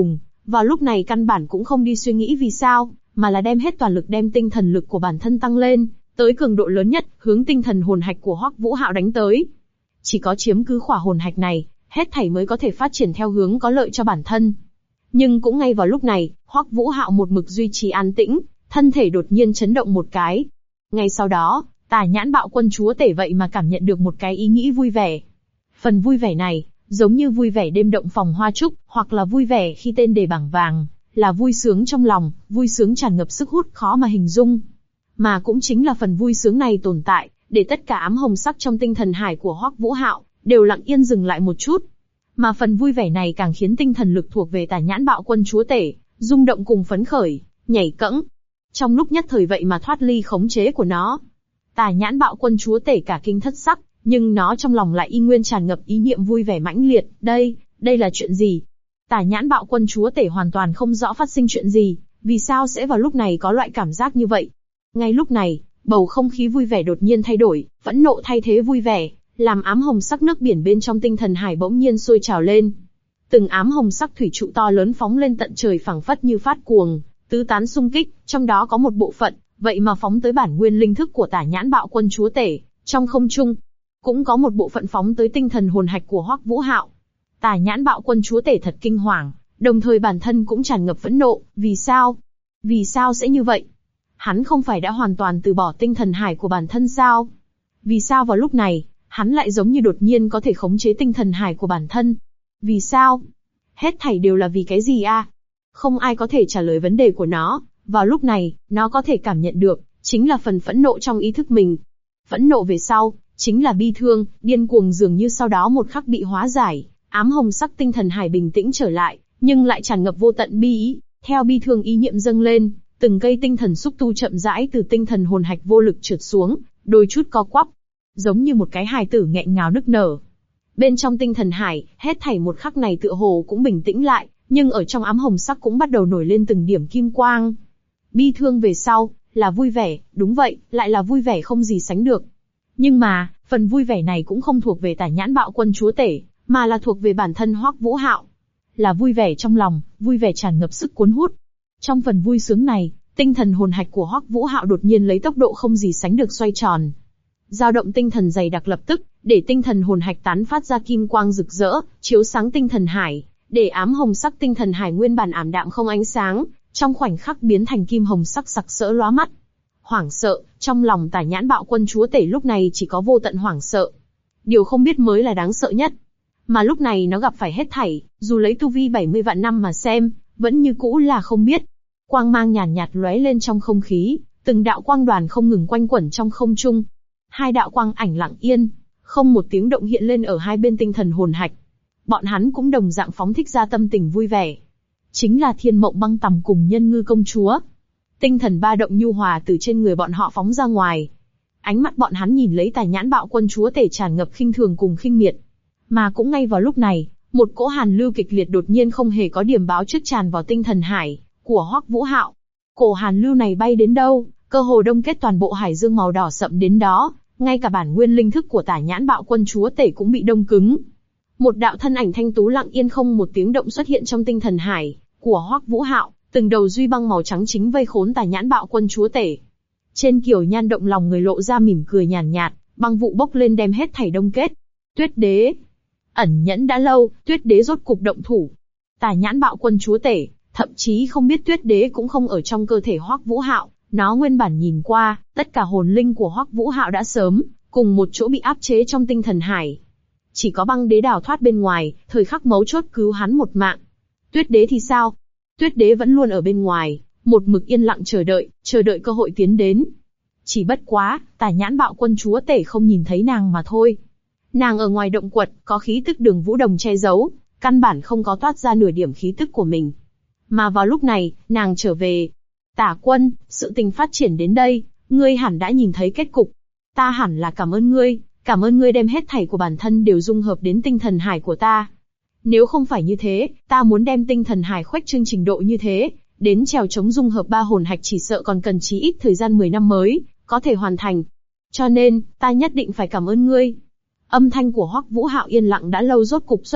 Vào lúc này căn bản cũng không đi suy nghĩ vì sao, mà là đem hết toàn lực đem tinh thần lực của bản thân tăng lên, tới cường độ lớn nhất, hướng tinh thần hồn hạch của Hoắc Vũ Hạo đánh tới. Chỉ có chiếm cứ khỏa hồn hạch này, hết thảy mới có thể phát triển theo hướng có lợi cho bản thân. Nhưng cũng ngay vào lúc này, Hoắc Vũ Hạo một mực duy trì an tĩnh, thân thể đột nhiên chấn động một cái. Ngay sau đó, Tà Nhãn Bạo Quân Chúa Tể vậy mà cảm nhận được một cái ý nghĩ vui vẻ. Phần vui vẻ này, giống như vui vẻ đêm động phòng hoa trúc, hoặc là vui vẻ khi tên đề bảng vàng, là vui sướng trong lòng, vui sướng tràn ngập sức hút khó mà hình dung. Mà cũng chính là phần vui sướng này tồn tại, để tất cả ám hồng sắc trong tinh thần hải của Hoắc Vũ Hạo đều lặng yên dừng lại một chút. Mà phần vui vẻ này càng khiến tinh thần lực thuộc về Tà Nhãn Bạo Quân Chúa Tể rung động cùng phấn khởi, nhảy cẫng. Trong lúc nhất thời vậy mà thoát ly khống chế của nó. Tà Nhãn Bạo Quân Chúa Tể cả kinh thất sắc, nhưng nó trong lòng lại y nguyên tràn ngập ý niệm vui vẻ mãnh liệt. Đây là chuyện gì? Tà Nhãn Bạo Quân Chúa Tể hoàn toàn không rõ phát sinh chuyện gì, vì sao sẽ vào lúc này có loại cảm giác như vậy. Ngay lúc này, bầu không khí vui vẻ đột nhiên thay đổi, phẫn nộ thay thế vui vẻ, làm ám hồng sắc nước biển bên trong tinh thần hải bỗng nhiên sôi trào lên. Từng ám hồng sắc thủy trụ to lớn phóng lên tận trời phảng phất như phát cuồng, tứ tán xung kích, trong đó có một bộ phận, vậy mà phóng tới bản nguyên linh thức của Tà Nhãn Bạo Quân Chúa Tể, trong không trung. Cũng có một bộ phận phóng tới tinh thần hồn hạch của Hoắc Vũ Hạo. Tà Nhãn Bạo Quân Chúa Tể thật kinh hoàng, đồng thời bản thân cũng tràn ngập phẫn nộ, vì sao? Vì sao sẽ như vậy? Hắn không phải đã hoàn toàn từ bỏ tinh thần hải của bản thân sao? Vì sao vào lúc này, hắn lại giống như đột nhiên có thể khống chế tinh thần hải của bản thân? Vì sao? Hết thảy đều là vì cái gì a? Không ai có thể trả lời vấn đề của nó, vào lúc này, nó có thể cảm nhận được, chính là phần phẫn nộ trong ý thức mình. Phẫn nộ về sau, chính là bi thương, điên cuồng dường như sau đó một khắc bị hóa giải, ám hồng sắc tinh thần hải bình tĩnh trở lại, nhưng lại tràn ngập vô tận bi ý, theo bi thương ý niệm dâng lên, từng cây tinh thần xúc tu chậm rãi từ tinh thần hồn hạch vô lực trượt xuống, đôi chút co quắp, giống như một cái hài tử nghẹn ngào nức nở. Bên trong tinh thần hải, hết thảy một khắc này tựa hồ cũng bình tĩnh lại, nhưng ở trong ám hồng sắc cũng bắt đầu nổi lên từng điểm kim quang. Bi thương về sau, là vui vẻ, đúng vậy, lại là vui vẻ không gì sánh được. Nhưng mà, phần vui vẻ này cũng không thuộc về Tà Nhãn Bạo Quân Chúa Tể, mà là thuộc về bản thân Hoắc Vũ Hạo. Là vui vẻ trong lòng, vui vẻ tràn ngập sức cuốn hút. Trong phần vui sướng này, tinh thần hồn hạch của Hoắc Vũ Hạo đột nhiên lấy tốc độ không gì sánh được xoay tròn. Dao động tinh thần dày đặc lập tức, để tinh thần hồn hạch tán phát ra kim quang rực rỡ, chiếu sáng tinh thần hải, để ám hồng sắc tinh thần hải nguyên bản ảm đạm không ánh sáng, trong khoảnh khắc biến thành kim hồng sắc sặc sỡ lóa mắt. Hoảng sợ, trong lòng Tà Nhãn Bạo Quân Chúa Tể lúc này chỉ có vô tận hoảng sợ. Điều không biết mới là đáng sợ nhất. Mà lúc này nó gặp phải hết thảy, dù lấy tu vi 70 vạn năm mà xem, vẫn như cũ là không biết. Quang mang nhàn nhạt lóe lên trong không khí, từng đạo quang đoàn không ngừng quanh quẩn trong không trung. Hai đạo quang ảnh lặng yên, không một tiếng động hiện lên ở hai bên tinh thần hồn hạch. Bọn hắn cũng đồng dạng phóng thích ra tâm tình vui vẻ. Chính là Thiên Mộng Băng Tầm cùng Nhân Ngư Công Chúa. Tinh thần ba động nhu hòa từ trên người bọn họ phóng ra ngoài. Ánh mắt bọn hắn nhìn lấy Tà Nhãn Bạo Quân Chúa Tể tràn ngập khinh thường cùng khinh miệt. Mà cũng ngay vào lúc này, một cỗ hàn lưu kịch liệt đột nhiên không hề có điểm báo trước tràn vào tinh thần hải của Hoắc Vũ Hạo. Cổ hàn lưu này bay đến đâu, cơ hồ đông kết toàn bộ hải dương màu đỏ sậm đến đó, ngay cả bản nguyên linh thức của Tà Nhãn Bạo Quân Chúa Tể cũng bị đông cứng. Một đạo thân ảnh thanh tú lặng yên không một tiếng động xuất hiện trong tinh thần hải của Hoắc Vũ Hạo, từng đầu duy băng màu trắng chính vây khốn Tà Nhãn Bạo Quân Chúa Tể. Trên kiều nhan động lòng người lộ ra mỉm cười nhàn nhạt, băng vụ bốc lên đem hết thảy đông kết. Tuyết Đế. Ẩn nhẫn đã lâu, Tuyết Đế rốt cục động thủ. Tà Nhãn Bạo Quân Chúa Tể, thậm chí không biết Tuyết Đế cũng không ở trong cơ thể Hoắc Vũ Hạo, nó nguyên bản nhìn qua, tất cả hồn linh của Hoắc Vũ Hạo đã sớm cùng một chỗ bị áp chế trong tinh thần hải. Chỉ có Băng Đế đào thoát bên ngoài, thời khắc mấu chốt cứu hắn một mạng. Tuyết Đế thì sao? Tuyết Đế vẫn luôn ở bên ngoài, một mực yên lặng chờ đợi cơ hội tiến đến. Chỉ bất quá, Tà Nhãn Bạo Quân Chúa Tể không nhìn thấy nàng mà thôi. Nàng ở ngoài động quật, có khí tức Đường Vũ Đồng che giấu, căn bản không có toát ra nửa điểm khí tức của mình. Mà vào lúc này, nàng trở về. Tả Quân, sự tình phát triển đến đây, ngươi hẳn đã nhìn thấy kết cục. Ta hẳn là cảm ơn ngươi đem hết thảy của bản thân đều dung hợp đến tinh thần hải của ta. Nếu không phải như thế, ta muốn đem tinh thần hải khuếch trương trình độ như thế, đến trèo chống dung hợp 3 hồn hạch chỉ sợ còn cần chí ít thời gian 10 năm mới có thể hoàn thành. Cho nên, ta nhất định phải cảm ơn ngươi. Âm thanh của Hoắc Vũ Hạo yên lặng đã lâu rốt cục xuất hiện,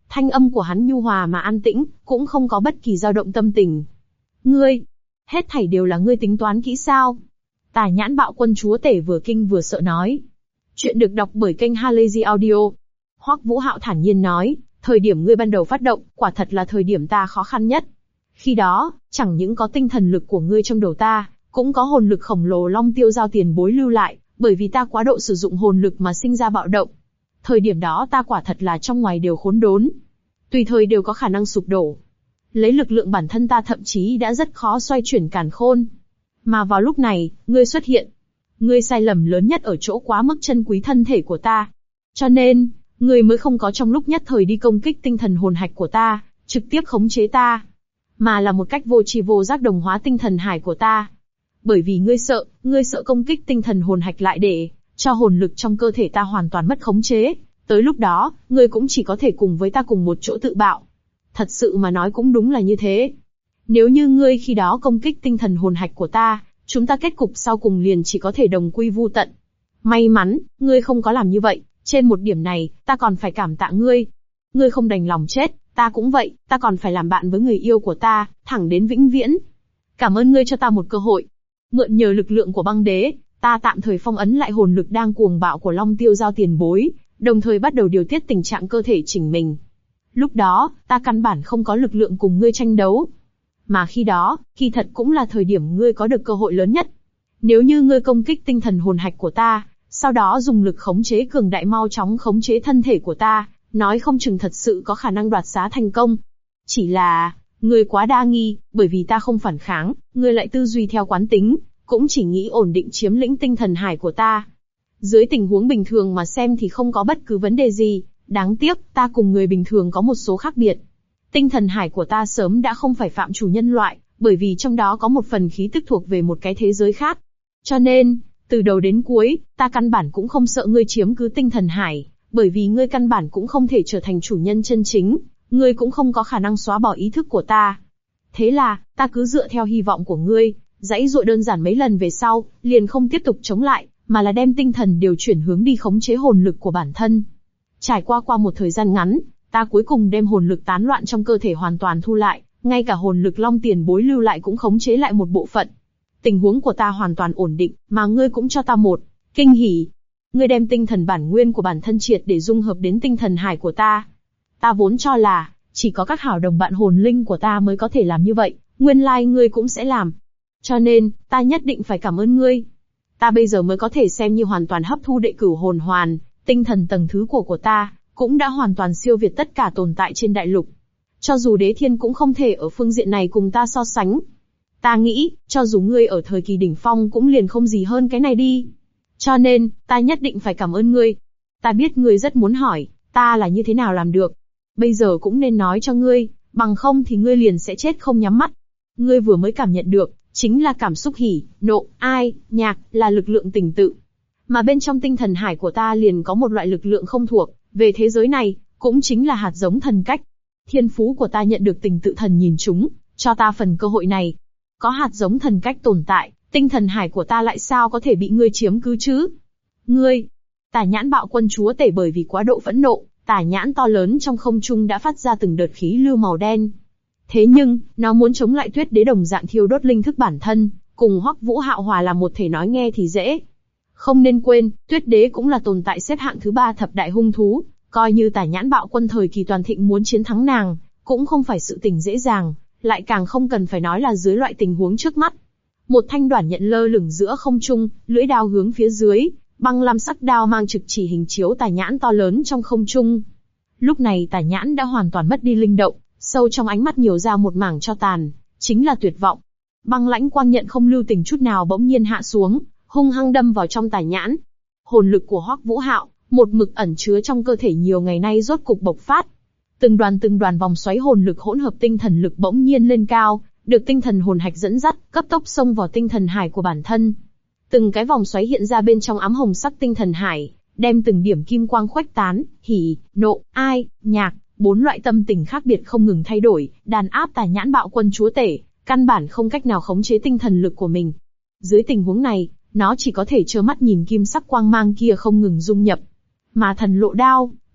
Thanh âm của hắn nhu hòa mà an tĩnh, cũng không có bất kỳ dao động tâm tình. Ngươi, hết thảy đều là ngươi tính toán kỹ sao? Tà Nhãn Bạo Quân chúa tể vừa kinh vừa sợ nói. Chuyện được đọc bởi kênh Halazy Audio. Hoắc Vũ Hạo thản nhiên nói, thời điểm ngươi ban đầu phát động, quả thật là thời điểm ta khó khăn nhất. Khi đó, chẳng những có tinh thần lực của ngươi trong đầu ta, cũng có hồn lực khổng lồ Long Tiêu Giao tiền bối lưu lại, bởi vì ta quá độ sử dụng hồn lực mà sinh ra bạo động. Thời điểm đó ta quả thật là trong ngoài đều khốn đốn. Tùy thời đều có khả năng sụp đổ. Lấy lực lượng bản thân ta thậm chí đã rất khó xoay chuyển càn khôn. Mà vào lúc này, ngươi xuất hiện. Ngươi sai lầm lớn nhất ở chỗ quá mức trân quý thân thể của ta. Cho nên, ngươi mới không có trong lúc nhất thời đi công kích tinh thần hồn hạch của ta, trực tiếp khống chế ta. Mà là một cách vô tri vô giác đồng hóa tinh thần hải của ta. Bởi vì ngươi sợ công kích tinh thần hồn hạch lại để cho hồn lực trong cơ thể ta hoàn toàn mất khống chế. Tới lúc đó, ngươi cũng chỉ có thể cùng với ta cùng một chỗ tự bạo. Thật sự mà nói cũng đúng là như thế. Nếu như ngươi khi đó công kích tinh thần hồn hạch của ta, chúng ta kết cục sau cùng liền chỉ có thể đồng quy vu tận. May mắn, ngươi không có làm như vậy, trên một điểm này, ta còn phải cảm tạ ngươi. Ngươi không đành lòng chết, ta cũng vậy, ta còn phải làm bạn với người yêu của ta, thẳng đến vĩnh viễn. Cảm ơn ngươi cho ta một cơ hội. Mượn nhờ lực lượng của băng đế, ta tạm thời phong ấn lại hồn lực đang cuồng bạo của Long Tiêu Giao tiền bối, đồng thời bắt đầu điều tiết tình trạng cơ thể chỉnh mình. Lúc đó, ta căn bản không có lực lượng cùng ngươi tranh đấu. Mà khi đó, kỳ thật cũng là thời điểm ngươi có được cơ hội lớn nhất. Nếu như ngươi công kích tinh thần hồn hạch của ta, sau đó dùng lực khống chế cường đại mau chóng khống chế thân thể của ta, nói không chừng thật sự có khả năng đoạt xá thành công. Chỉ là, ngươi quá đa nghi, bởi vì ta không phản kháng, ngươi lại tư duy theo quán tính, cũng chỉ nghĩ ổn định chiếm lĩnh tinh thần hải của ta. Dưới tình huống bình thường mà xem thì không có bất cứ vấn đề gì, đáng tiếc, ta cùng người bình thường có một số khác biệt. Tinh thần hải của ta sớm đã không phải phạm chủ nhân loại, bởi vì trong đó có một phần khí tức thuộc về một cái thế giới khác. Cho nên, từ đầu đến cuối, ta căn bản cũng không sợ ngươi chiếm cứ tinh thần hải, bởi vì ngươi căn bản cũng không thể trở thành chủ nhân chân chính, ngươi cũng không có khả năng xóa bỏ ý thức của ta. Thế là, ta cứ dựa theo hy vọng của ngươi, giãy giụa đơn giản mấy lần về sau, liền không tiếp tục chống lại, mà là đem tinh thần điều chuyển hướng đi khống chế hồn lực của bản thân. Trải qua một thời gian ngắn, ta cuối cùng đem hồn lực tán loạn trong cơ thể hoàn toàn thu lại, ngay cả hồn lực Long tiền bối lưu lại cũng khống chế lại một bộ phận. Tình huống của ta hoàn toàn ổn định, mà ngươi cũng cho ta một kinh hỉ. Ngươi đem tinh thần bản nguyên của bản thân triệt để dung hợp đến tinh thần hải của ta. Ta vốn cho là, chỉ có các hảo đồng bạn hồn linh của ta mới có thể làm như vậy, nguyên lai ngươi cũng sẽ làm. Cho nên, ta nhất định phải cảm ơn ngươi. Ta bây giờ mới có thể xem như hoàn toàn hấp thu đệ cửu hồn hoàn, tinh thần tầng thứ của ta, cũng đã hoàn toàn siêu việt tất cả tồn tại trên đại lục. Cho dù đế thiên cũng không thể ở phương diện này cùng ta so sánh. Ta nghĩ, cho dù ngươi ở thời kỳ đỉnh phong cũng liền không gì hơn cái này đi. Cho nên, ta nhất định phải cảm ơn ngươi. Ta biết ngươi rất muốn hỏi, ta là như thế nào làm được. Bây giờ cũng nên nói cho ngươi, bằng không thì ngươi liền sẽ chết không nhắm mắt. Ngươi vừa mới cảm nhận được, chính là cảm xúc hỉ, nộ, ai, nhạc, là lực lượng tình tự. Mà bên trong tinh thần hải của ta liền có một loại lực lượng không thuộc về thế giới này, cũng chính là hạt giống thần cách. Thiên phú của ta nhận được tình tự thần nhìn chúng, cho ta phần cơ hội này. Có hạt giống thần cách tồn tại, tinh thần hải của ta lại sao có thể bị ngươi chiếm cứ chứ? Ngươi! Tà Nhãn Bạo Quân chúa tể bởi vì quá độ phẫn nộ, tà nhãn to lớn trong không trung đã phát ra từng đợt khí lưu màu đen. Thế nhưng, nó muốn chống lại Tuyết Đế đồng dạng thiêu đốt linh thức bản thân, cùng Hoắc Vũ Hạo hòa làm một thể nói nghe thì dễ. Không nên quên, Tuyết Đế cũng là tồn tại xếp hạng thứ 3 thập đại hung thú, coi như Tà Nhãn Bạo Quân thời kỳ toàn thịnh muốn chiến thắng nàng, cũng không phải sự tình dễ dàng, lại càng không cần phải nói là dưới loại tình huống trước mắt. Một thanh đoản nhận lơ lửng giữa không trung, lưỡi đao hướng phía dưới, băng lam sắc đao mang trực chỉ hình chiếu Tà Nhãn to lớn trong không trung. Lúc này Tà Nhãn đã hoàn toàn mất đi linh động, sâu trong ánh mắt nhiều ra một mảng tro tàn, chính là tuyệt vọng. Băng lãnh quang nhận không lưu tình chút nào bỗng nhiên hạ xuống, hung hăng đâm vào trong Tà Nhãn. Hồn lực của Hoắc Vũ Hạo, một mực ẩn chứa trong cơ thể nhiều ngày nay rốt cục bộc phát. Từng đoàn vòng xoáy hồn lực hỗn hợp tinh thần lực bỗng nhiên lên cao, được tinh thần hồn hạch dẫn dắt, cấp tốc xông vào tinh thần hải của bản thân. Từng cái vòng xoáy hiện ra bên trong ám hồng sắc tinh thần hải, đem từng điểm kim quang khuếch tán, hỉ, nộ, ai, nhạc, 4 loại tâm tình khác biệt không ngừng thay đổi, đàn áp Tà Nhãn Bạo Quân chúa tể, căn bản không cách nào khống chế tinh thần lực của mình. Dưới tình huống này, nó chỉ có thể trơ mắt nhìn kim sắc quang mang kia không ngừng dung nhập. Mà thần lộ đao,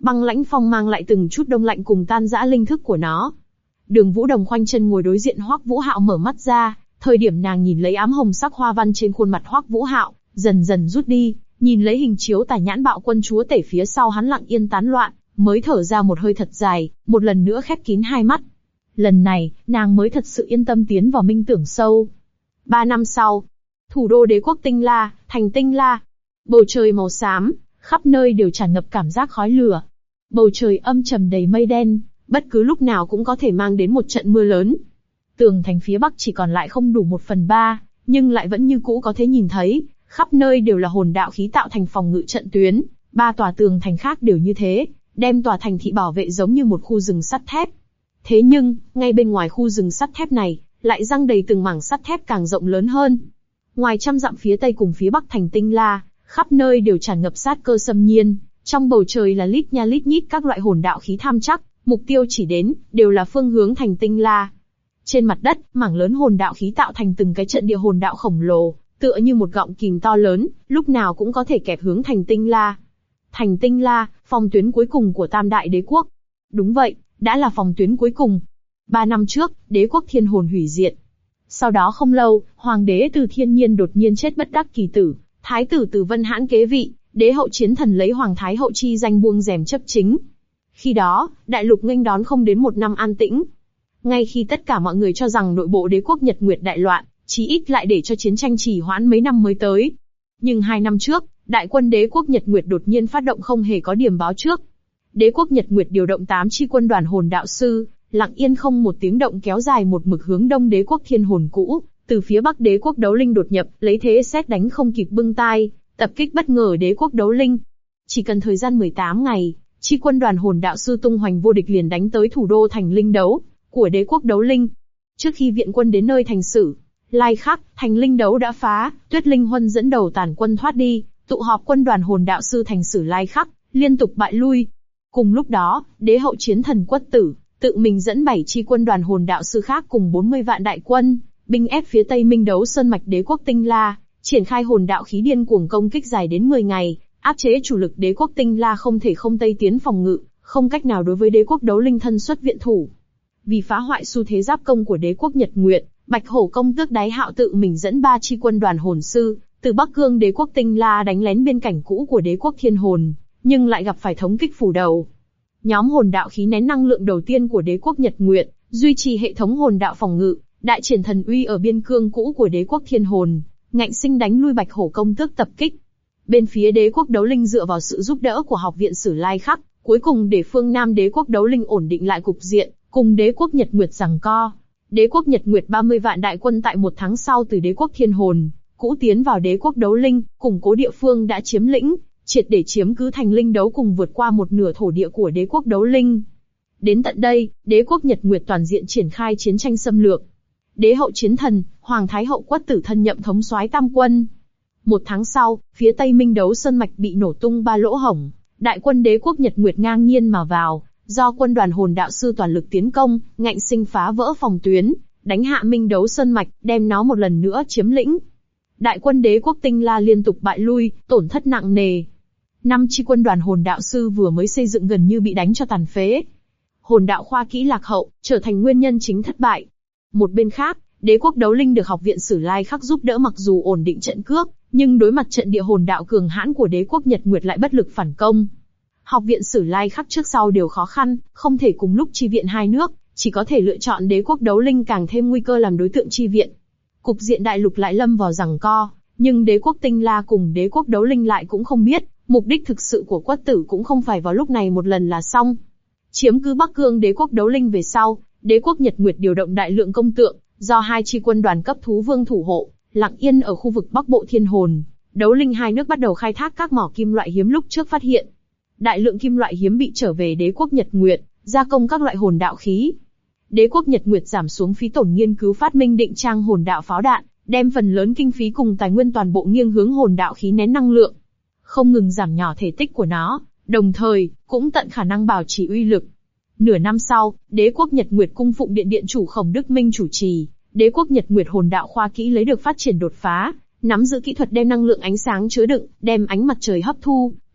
Băng lãnh phong mang lại từng chút đông lạnh cùng tan rã linh thức của nó. Đường Vũ Đồng khoanh chân ngồi đối diện Hoắc Vũ Hạo mở mắt ra, thời điểm nàng nhìn lấy ám hồng sắc hoa văn trên khuôn mặt Hoắc Vũ Hạo, dần dần rút đi, nhìn lấy hình chiếu Tà Nhãn Bạo Quân chúa tể phía sau hắn lặng yên tán loạn, mới thở ra một hơi thật dài, một lần nữa khép kín hai mắt. Lần này, nàng mới thật sự yên tâm tiến vào minh tưởng sâu. 3 năm sau, thủ đô đế quốc Tinh La, thành Tinh La. Bầu trời màu xám, khắp nơi đều tràn ngập cảm giác khói lửa. Bầu trời âm trầm đầy mây đen, bất cứ lúc nào cũng có thể mang đến một trận mưa lớn. Tường thành phía bắc chỉ còn lại không đủ 1/3, nhưng lại vẫn như cũ có thể nhìn thấy, khắp nơi đều là hồn đạo khí tạo thành phòng ngự trận tuyến. 3 tòa tường thành khác đều như thế, đem tòa thành thị bảo vệ giống như một khu rừng sắt thép. Thế nhưng, ngay bên ngoài khu rừng sắt thép này, lại giăng đầy từng mảng sắt thép càng rộng lớn hơn. Ngoài trăm dặm phía tây cùng phía bắc thành Tinh La, khắp nơi đều tràn ngập sát cơ xâm nhiên, trong bầu trời là lít nha lít nhít các loại hồn đạo khí tham chắc, mục tiêu chỉ đến, đều là phương hướng thành Tinh La. Trên mặt đất, mảng lớn hồn đạo khí tạo thành từng cái trận địa hồn đạo khổng lồ, tựa như một gọng kìm to lớn, lúc nào cũng có thể kẹp hướng thành Tinh La. Thành Tinh La, phòng tuyến cuối cùng của Tam Đại Đế Quốc. Đúng vậy, đã là phòng tuyến cuối cùng. 3 năm trước, đế quốc Thiên Hồn hủy diệt. Sau đó không lâu, hoàng đế Từ Thiên Nhiên đột nhiên chết bất đắc kỳ tử, thái tử Từ Vân Hãn kế vị, đế hậu Chiến Thần lấy hoàng thái hậu chi danh buông rèm chấp chính. Khi đó, đại lục nghênh đón không đến 1 năm an tĩnh. Ngay khi tất cả mọi người cho rằng nội bộ đế quốc Nhật Nguyệt đại loạn, chí ít lại để cho chiến tranh trì hoãn mấy năm mới tới. Nhưng 2 năm trước, đại quân đế quốc Nhật Nguyệt đột nhiên phát động không hề có điểm báo trước. Đế quốc Nhật Nguyệt điều động 8 chi quân đoàn hồn đạo sư, lặng yên không một tiếng động kéo dài một mực hướng đông đế quốc Thiên Hồn cũ, từ phía bắc đế quốc Đấu Linh đột nhập, lấy thế sét đánh không kịp bưng tai, tập kích bất ngờ đế quốc Đấu Linh. Chỉ cần thời gian 18 ngày, chi quân đoàn hồn đạo sư tung hoành vô địch liền đánh tới thủ đô thành Linh Đấu của đế quốc Đấu Linh. Trước khi viện quân đến nơi thành Sử Lai Khắc, thành Linh Đấu đã phá, Tuyết Linh Huân dẫn đầu tàn quân thoát đi, tụ họp quân đoàn hồn đạo sư thành Sử Lai Khắc, liên tục bại lui. Cùng lúc đó, đế hậu Chiến Thần Quất Tử tự mình dẫn 7 chi quân đoàn hồn đạo sư khác cùng 40 vạn đại quân, binh ép phía tây Minh Đấu Sơn mạch đế quốc Tinh La, triển khai hồn đạo khí điên cuồng công kích dài đến 10 ngày, áp chế chủ lực đế quốc Tinh La không thể không tây tiến phòng ngự, không cách nào đối với đế quốc Đấu Linh thân xuất viện thủ. Vì phá hoại xu thế giáp công của đế quốc Nhật Nguyệt, Bạch Hổ công tước Đái Hạo tự mình dẫn 3 chi quân đoàn hồn sư, từ Bắc Cương đế quốc Tinh La đánh lén biên cảnh cũ của đế quốc Thiên Hồn, nhưng lại gặp phải thống kích phủ đầu. Nhóm hồn đạo khí nén năng lượng đầu tiên của đế quốc Nhật Nguyệt, duy trì hệ thống hồn đạo phòng ngự, đại triển thần uy ở biên cương cũ của đế quốc Thiên Hồn, ngạnh sinh đánh lui Bạch Hổ công tước tập kích. Bên phía đế quốc Đấu Linh dựa vào sự giúp đỡ của học viện Sử Lai Khắc, cuối cùng để phương Nam đế quốc Đấu Linh ổn định lại cục diện, cùng đế quốc Nhật Nguyệt giằng co. Đế quốc Nhật Nguyệt 30 vạn đại quân tại 1 tháng sau từ đế quốc Thiên Hồn cũ tiến vào đế quốc Đấu Linh, củng cố địa phương đã chiếm lĩnh, triệt để chiếm cứ thành Linh Đấu cùng vượt qua một nửa thổ địa của đế quốc Đấu Linh. Đến tận đây, đế quốc Nhật Nguyệt toàn diện triển khai chiến tranh xâm lược. Đế hậu Chiến Thần, hoàng thái hậu Quất Tử thân nhậm thống soái tam quân. 1 tháng sau, phía tây Minh Đấu Sơn mạch bị nổ tung 3 lỗ hổng, đại quân đế quốc Nhật Nguyệt ngang nhiên mà vào, do quân đoàn hồn đạo sư toàn lực tiến công, ngạnh sinh phá vỡ phòng tuyến, đánh hạ Minh Đấu Sơn mạch, đem nó một lần nữa chiếm lĩnh. Đại quân đế quốc Tinh La liên tục bại lui, tổn thất nặng nề. 5 chi quân đoàn hồn đạo sư vừa mới xây dựng gần như bị đánh cho tàn phế. Hồn đạo khoa kỹ lạc hậu, trở thành nguyên nhân chính thất bại. Một bên khác, đế quốc Đấu Linh được học viện Sử Lai Khắc giúp đỡ mặc dù ổn định trận cước, nhưng đối mặt trận địa hồn đạo cường hãn của đế quốc Nhật Nguyệt lại bất lực phản công. Học viện Sử Lai Khắc trước sau đều khó khăn, không thể cùng lúc chi viện hai nước, chỉ có thể lựa chọn đế quốc Đấu Linh càng thêm nguy cơ làm đối tượng chi viện. Cục diện đại lục lại lâm vào giằng co, nhưng đế quốc Tinh La cùng đế quốc Đấu Linh lại cũng không biết, mục đích thực sự của Quất Tử cũng không phải vào lúc này một lần là xong. Chiếm cứ Bắc Cương đế quốc Đấu Linh về sau, đế quốc Nhật Nguyệt điều động đại lượng công tượng, do 2 chi quân đoàn cấp thú vương thủ hộ, lặng yên ở khu vực Bắc Bộ Thiên Hồn, Đấu Linh hai nước bắt đầu khai thác các mỏ kim loại hiếm lúc trước phát hiện. Đại lượng kim loại hiếm bị trở về đế quốc Nhật Nguyệt, gia công các loại hồn đạo khí. Đế quốc Nhật Nguyệt giảm xuống phí tổn nghiên cứu phát minh định trang hồn đạo pháo đạn, đem phần lớn kinh phí cùng tài nguyên toàn bộ nghiêng hướng hồn đạo khí nén năng lượng, không ngừng giảm nhỏ thể tích của nó, đồng thời cũng tận khả năng bảo trì uy lực. Nửa năm sau, đế quốc Nhật Nguyệt cung phụng điện chủ Khổng Đức Minh chủ trì, đế quốc Nhật Nguyệt hồn đạo khoa kỹ lấy được phát triển đột phá, nắm giữ kỹ thuật đem năng lượng ánh sáng chứa đựng, đem ánh mặt trời hấp thu,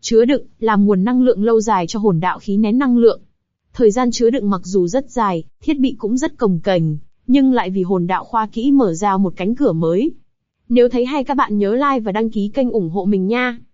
Chứa đựng, làm nguồn năng lượng lâu dài cho hồn đạo khí nén năng lượng. Thời gian chứa đựng mặc dù rất dài, thiết bị cũng rất cồng kềnh, nhưng lại vì hồn đạo khoa kỹ mở ra một cánh cửa mới. Nếu thấy hay các bạn nhớ like và đăng ký kênh ủng hộ mình nha.